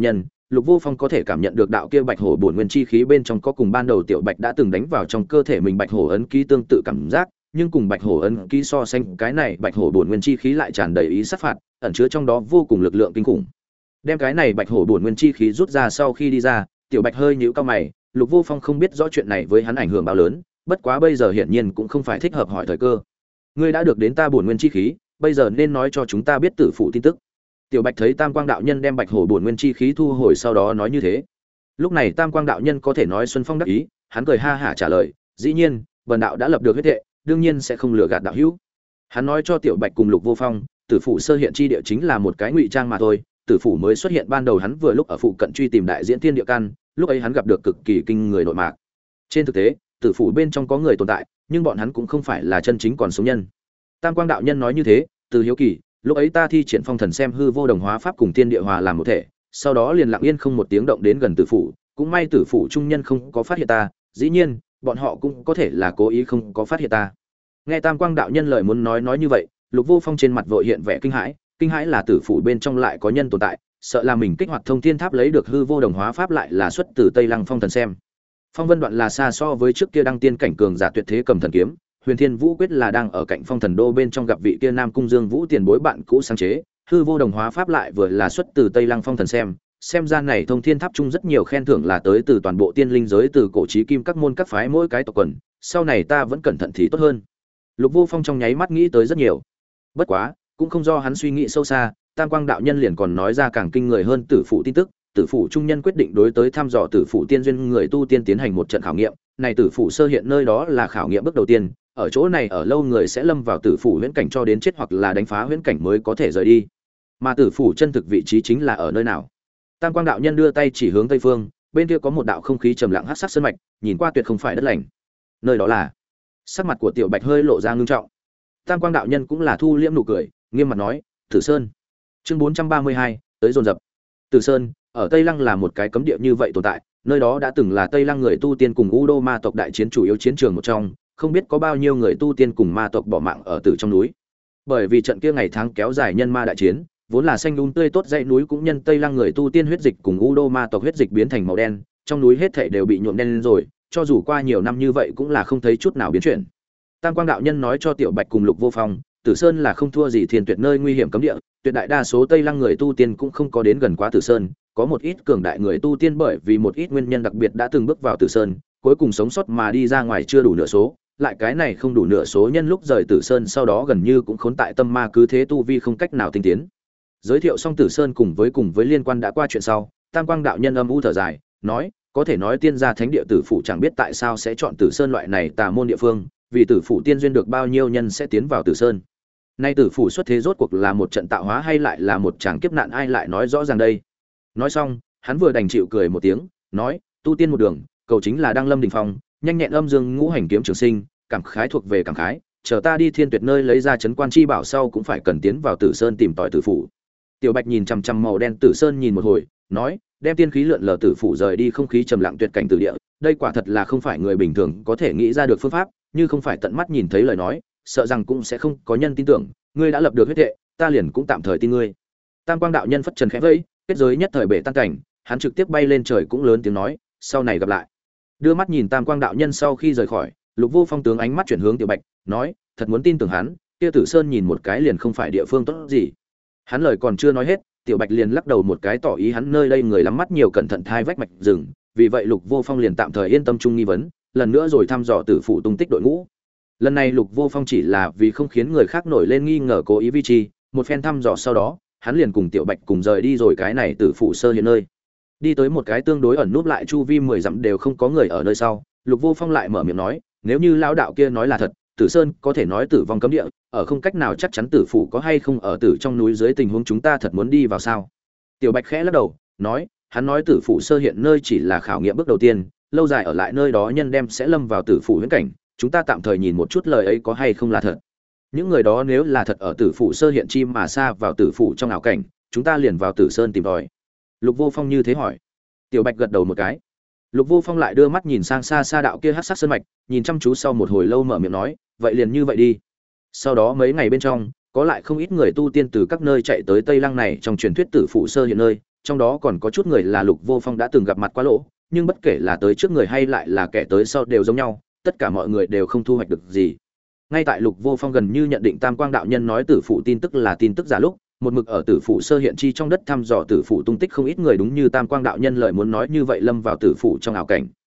Lục Vô Phong có thể cảm nhận được đạo kia bạch hổ bổn nguyên chi khí bên trong có cùng ban đầu tiểu bạch đã từng đánh vào trong cơ thể mình bạch hổ ấn ký tương tự cảm giác, nhưng cùng bạch hổ ấn ký so sánh, cái này bạch hổ bổn nguyên chi khí lại tràn đầy ý sát phạt, ẩn chứa trong đó vô cùng lực lượng kinh khủng. Đem cái này bạch hổ bổn nguyên chi khí rút ra sau khi đi ra, tiểu bạch hơi nhíu cao mày, Lục Vô Phong không biết rõ chuyện này với hắn ảnh hưởng bao lớn, bất quá bây giờ hiển nhiên cũng không phải thích hợp hỏi thời cơ. Ngươi đã được đến ta bổn nguyên chi khí, bây giờ nên nói cho chúng ta biết tử phụ tin tức. Tiểu Bạch thấy Tam Quang đạo nhân đem bạch hổ bổn nguyên chi khí thu hồi sau đó nói như thế. Lúc này Tam Quang đạo nhân có thể nói xuân phong đắc ý, hắn cười ha hả trả lời, dĩ nhiên, bần đạo đã lập được huyết thệ, đương nhiên sẽ không lừa gạt đạo hữu. Hắn nói cho Tiểu Bạch cùng Lục Vô Phong, tử phụ sơ hiện chi địa chính là một cái ngụy trang mà thôi, tử phụ mới xuất hiện ban đầu hắn vừa lúc ở phụ cận truy tìm đại diễn thiên địa căn, lúc ấy hắn gặp được cực kỳ kinh người nội mạc. Trên thực tế, tử phụ bên trong có người tồn tại, nhưng bọn hắn cũng không phải là chân chính còn sống nhân. Tam Quang đạo nhân nói như thế, từ hiếu kỳ, lúc ấy ta thi triển phong thần xem hư vô đồng hóa pháp cùng thiên địa hòa làm một thể, sau đó liền lặng yên không một tiếng động đến gần tử phụ, cũng may tử phụ trung nhân không có phát hiện ta, dĩ nhiên, bọn họ cũng có thể là cố ý không có phát hiện ta. Nghe Tam Quang đạo nhân lời muốn nói như vậy, Lục Vô Phong trên mặt vội hiện vẻ kinh hãi là tử phụ bên trong lại có nhân tồn tại, sợ là mình kích hoạt thông thiên tháp lấy được hư vô đồng hóa pháp lại là xuất từ Tây Lăng phong thần xem. Phong vân đoạn là xa so với trước kia đăng tiên cảnh cường giả tuyệt thế cầm thần kiếm, Huyền Thiên Vũ quyết là đang ở cạnh Phong Thần Đô bên trong gặp vị kia Nam Cung Dương Vũ tiền bối bạn cũ sáng chế, hư vô đồng hóa pháp lại vừa là xuất từ Tây Lăng Phong Thần xem ra này thông thiên tháp chung rất nhiều khen thưởng là tới từ toàn bộ tiên linh giới từ cổ chí kim các môn các phái mỗi cái tộc quần, sau này ta vẫn cẩn thận thì tốt hơn. Lục Vô Phong trong nháy mắt nghĩ tới rất nhiều. Bất quá, cũng không do hắn suy nghĩ sâu xa, Tam Quang đạo nhân liền còn nói ra càng kinh người hơn tử phụ tin tức, tử phụ trung nhân quyết định đối tới thăm dò tử phụ tiên duyên người tu tiên tiến hành một trận khảo nghiệm, này tử phụ sơ hiện nơi đó là khảo nghiệm bước đầu tiên, ở chỗ này ở lâu người sẽ lâm vào tử phủ huyễn cảnh cho đến chết hoặc là đánh phá huyễn cảnh mới có thể rời đi. Mà tử phủ chân thực vị trí chính là ở nơi nào? Tam Quang đạo nhân đưa tay chỉ hướng tây phương, bên kia có một đạo không khí trầm lặng hắc sắc sơn mạch, nhìn qua tuyệt không phải đất lành. Nơi đó là? Sắc mặt của Tiểu Bạch hơi lộ ra ngưng trọng. Tam Quang đạo nhân cũng là thu liễm nụ cười, nghiêm mặt nói, Tử Sơn. Chương 432, tới dồn dập. Tử Sơn, ở Tây Lăng là một cái cấm địa như vậy tồn tại, nơi đó đã từng là Tây Lăng người tu tiên cùng U Đô ma tộc đại chiến chủ yếu chiến trường một trong, không biết có bao nhiêu người tu tiên cùng ma tộc bỏ mạng ở tử trong núi. Bởi vì trận kia ngày tháng kéo dài nhân ma đại chiến, vốn là xanh um tươi tốt dãy núi cũng nhân Tây Lăng người tu tiên huyết dịch cùng U Đô ma tộc huyết dịch biến thành màu đen, trong núi hết thảy đều bị nhuộm đen lên rồi, cho dù qua nhiều năm như vậy cũng là không thấy chút nào biến chuyển. Tam Quang đạo nhân nói cho Tiểu Bạch cùng Lục Vô Phong, Tử Sơn là không thua gì Thiên Tuyệt nơi nguy hiểm cấm địa, tuyệt đại đa số Tây Lăng người tu tiên cũng không có đến gần quá Tử Sơn, có một ít cường đại người tu tiên bởi vì một ít nguyên nhân đặc biệt đã từng bước vào Tử Sơn, cuối cùng sống sót mà đi ra ngoài chưa đủ nửa số, lại cái này không đủ nửa số nhân lúc rời Tử Sơn sau đó gần như cũng khốn tại tâm ma cứ thế tu vi không cách nào tinh tiến. Giới thiệu xong Tử Sơn cùng với liên quan đã qua chuyện sau, Tam Quang đạo nhân âm u thở dài, nói, có thể nói tiên gia thánh địa tử phụ chẳng biết tại sao sẽ chọn Tử Sơn loại này tà môn địa phương, vì tử phụ tiên duyên được bao nhiêu nhân sẽ tiến vào Tử Sơn. Nay tử phụ xuất thế rốt cuộc là một trận tạo hóa hay lại là một tràng kiếp nạn, ai lại nói rõ ràng đây. Nói xong, hắn vừa đành chịu cười một tiếng, nói, tu tiên một đường, cầu chính là đăng lâm đỉnh phong, nhanh nhẹn âm dương ngũ hành kiếm trường sinh, cảm khái thuộc về cảm khái, chờ ta đi Thiên Tuyệt nơi lấy ra trấn quan chi bảo sau cũng phải cần tiến vào Tử Sơn tìm tòi tử phụ. Tiểu Bạch nhìn chằm chằm màu đen Tử Sơn nhìn một hồi, nói, đem tiên khí lượn lờ tử phụ rời đi không khí trầm lặng tuyệt cảnh tử địa, đây quả thật là không phải người bình thường có thể nghĩ ra được phương pháp, như không phải tận mắt nhìn thấy lời nói, sợ rằng cũng sẽ không có nhân tin tưởng, ngươi đã lập được huyết thệ, ta liền cũng tạm thời tin ngươi. Tam Quang đạo nhân phất trần khẽ vẫy, kết giới nhất thời bể tan cảnh, hắn trực tiếp bay lên trời cũng lớn tiếng nói, sau này gặp lại. Đưa mắt nhìn Tam Quang đạo nhân sau khi rời khỏi, Lục Vô Phong tướng ánh mắt chuyển hướng Tiểu Bạch, nói, thật muốn tin tưởng hắn, kia Tử Sơn nhìn một cái liền không phải địa phương tốt gì. Hắn lời còn chưa nói hết, Tiểu Bạch liền lắc đầu một cái tỏ ý hắn nơi đây người lắm mắt nhiều cẩn thận thai vách mạch rừng, vì vậy Lục Vô Phong liền tạm thời yên tâm chung nghi vấn, lần nữa rồi thăm dò tử phụ tung tích đội ngũ. Lần này Lục Vô Phong chỉ là vì không khiến người khác nổi lên nghi ngờ cố ý vi chi, một phen thăm dò sau đó, hắn liền cùng Tiểu Bạch cùng rời đi rồi cái này tử phụ sơ hiện nơi. Đi tới một cái tương đối ẩn núp lại chu vi 10 dặm đều không có người ở nơi sau, Lục Vô Phong lại mở miệng nói, nếu như lão đạo kia nói là thật, Tử Sơn có thể nói tử vong cấm địa, ở không cách nào chắc chắn tử phụ có hay không ở tử trong núi dưới tình huống chúng ta thật muốn đi vào sao? Tiểu Bạch khẽ lắc đầu, nói, hắn nói tử phụ sơ hiện nơi chỉ là khảo nghiệm bước đầu tiên, lâu dài ở lại nơi đó nhân đem sẽ lâm vào tử phụ huyễn cảnh, chúng ta tạm thời nhìn một chút lời ấy có hay không là thật. Những người đó nếu là thật ở tử phụ sơ hiện chi mà xa vào tử phụ trong ảo cảnh, chúng ta liền vào Tử Sơn tìm tòi. Lục Vô Phong như thế hỏi. Tiểu Bạch gật đầu một cái. Lục Vô Phong lại đưa mắt nhìn sang xa xa đạo kia hắc sắc sơn mạch, nhìn chăm chú sau một hồi lâu mở miệng nói, vậy liền như vậy đi. Sau đó mấy ngày bên trong, có lại không ít người tu tiên từ các nơi chạy tới Tây Lăng này trong truyền thuyết tử phụ sơ hiện nơi, trong đó còn có chút người là Lục Vô Phong đã từng gặp mặt quá lỗ, nhưng bất kể là tới trước người hay lại là kẻ tới sau đều giống nhau, tất cả mọi người đều không thu hoạch được gì. Ngay tại Lục Vô Phong gần như nhận định Tam Quang đạo nhân nói tử phụ tin tức là tin tức giả lúc, một mực ở tử phụ sơ hiện chi trong đất thăm dò tử phụ tung tích không ít người đúng như Tam Quang đạo nhân lời muốn nói như vậy lâm vào tử phụ trong ảo cảnh,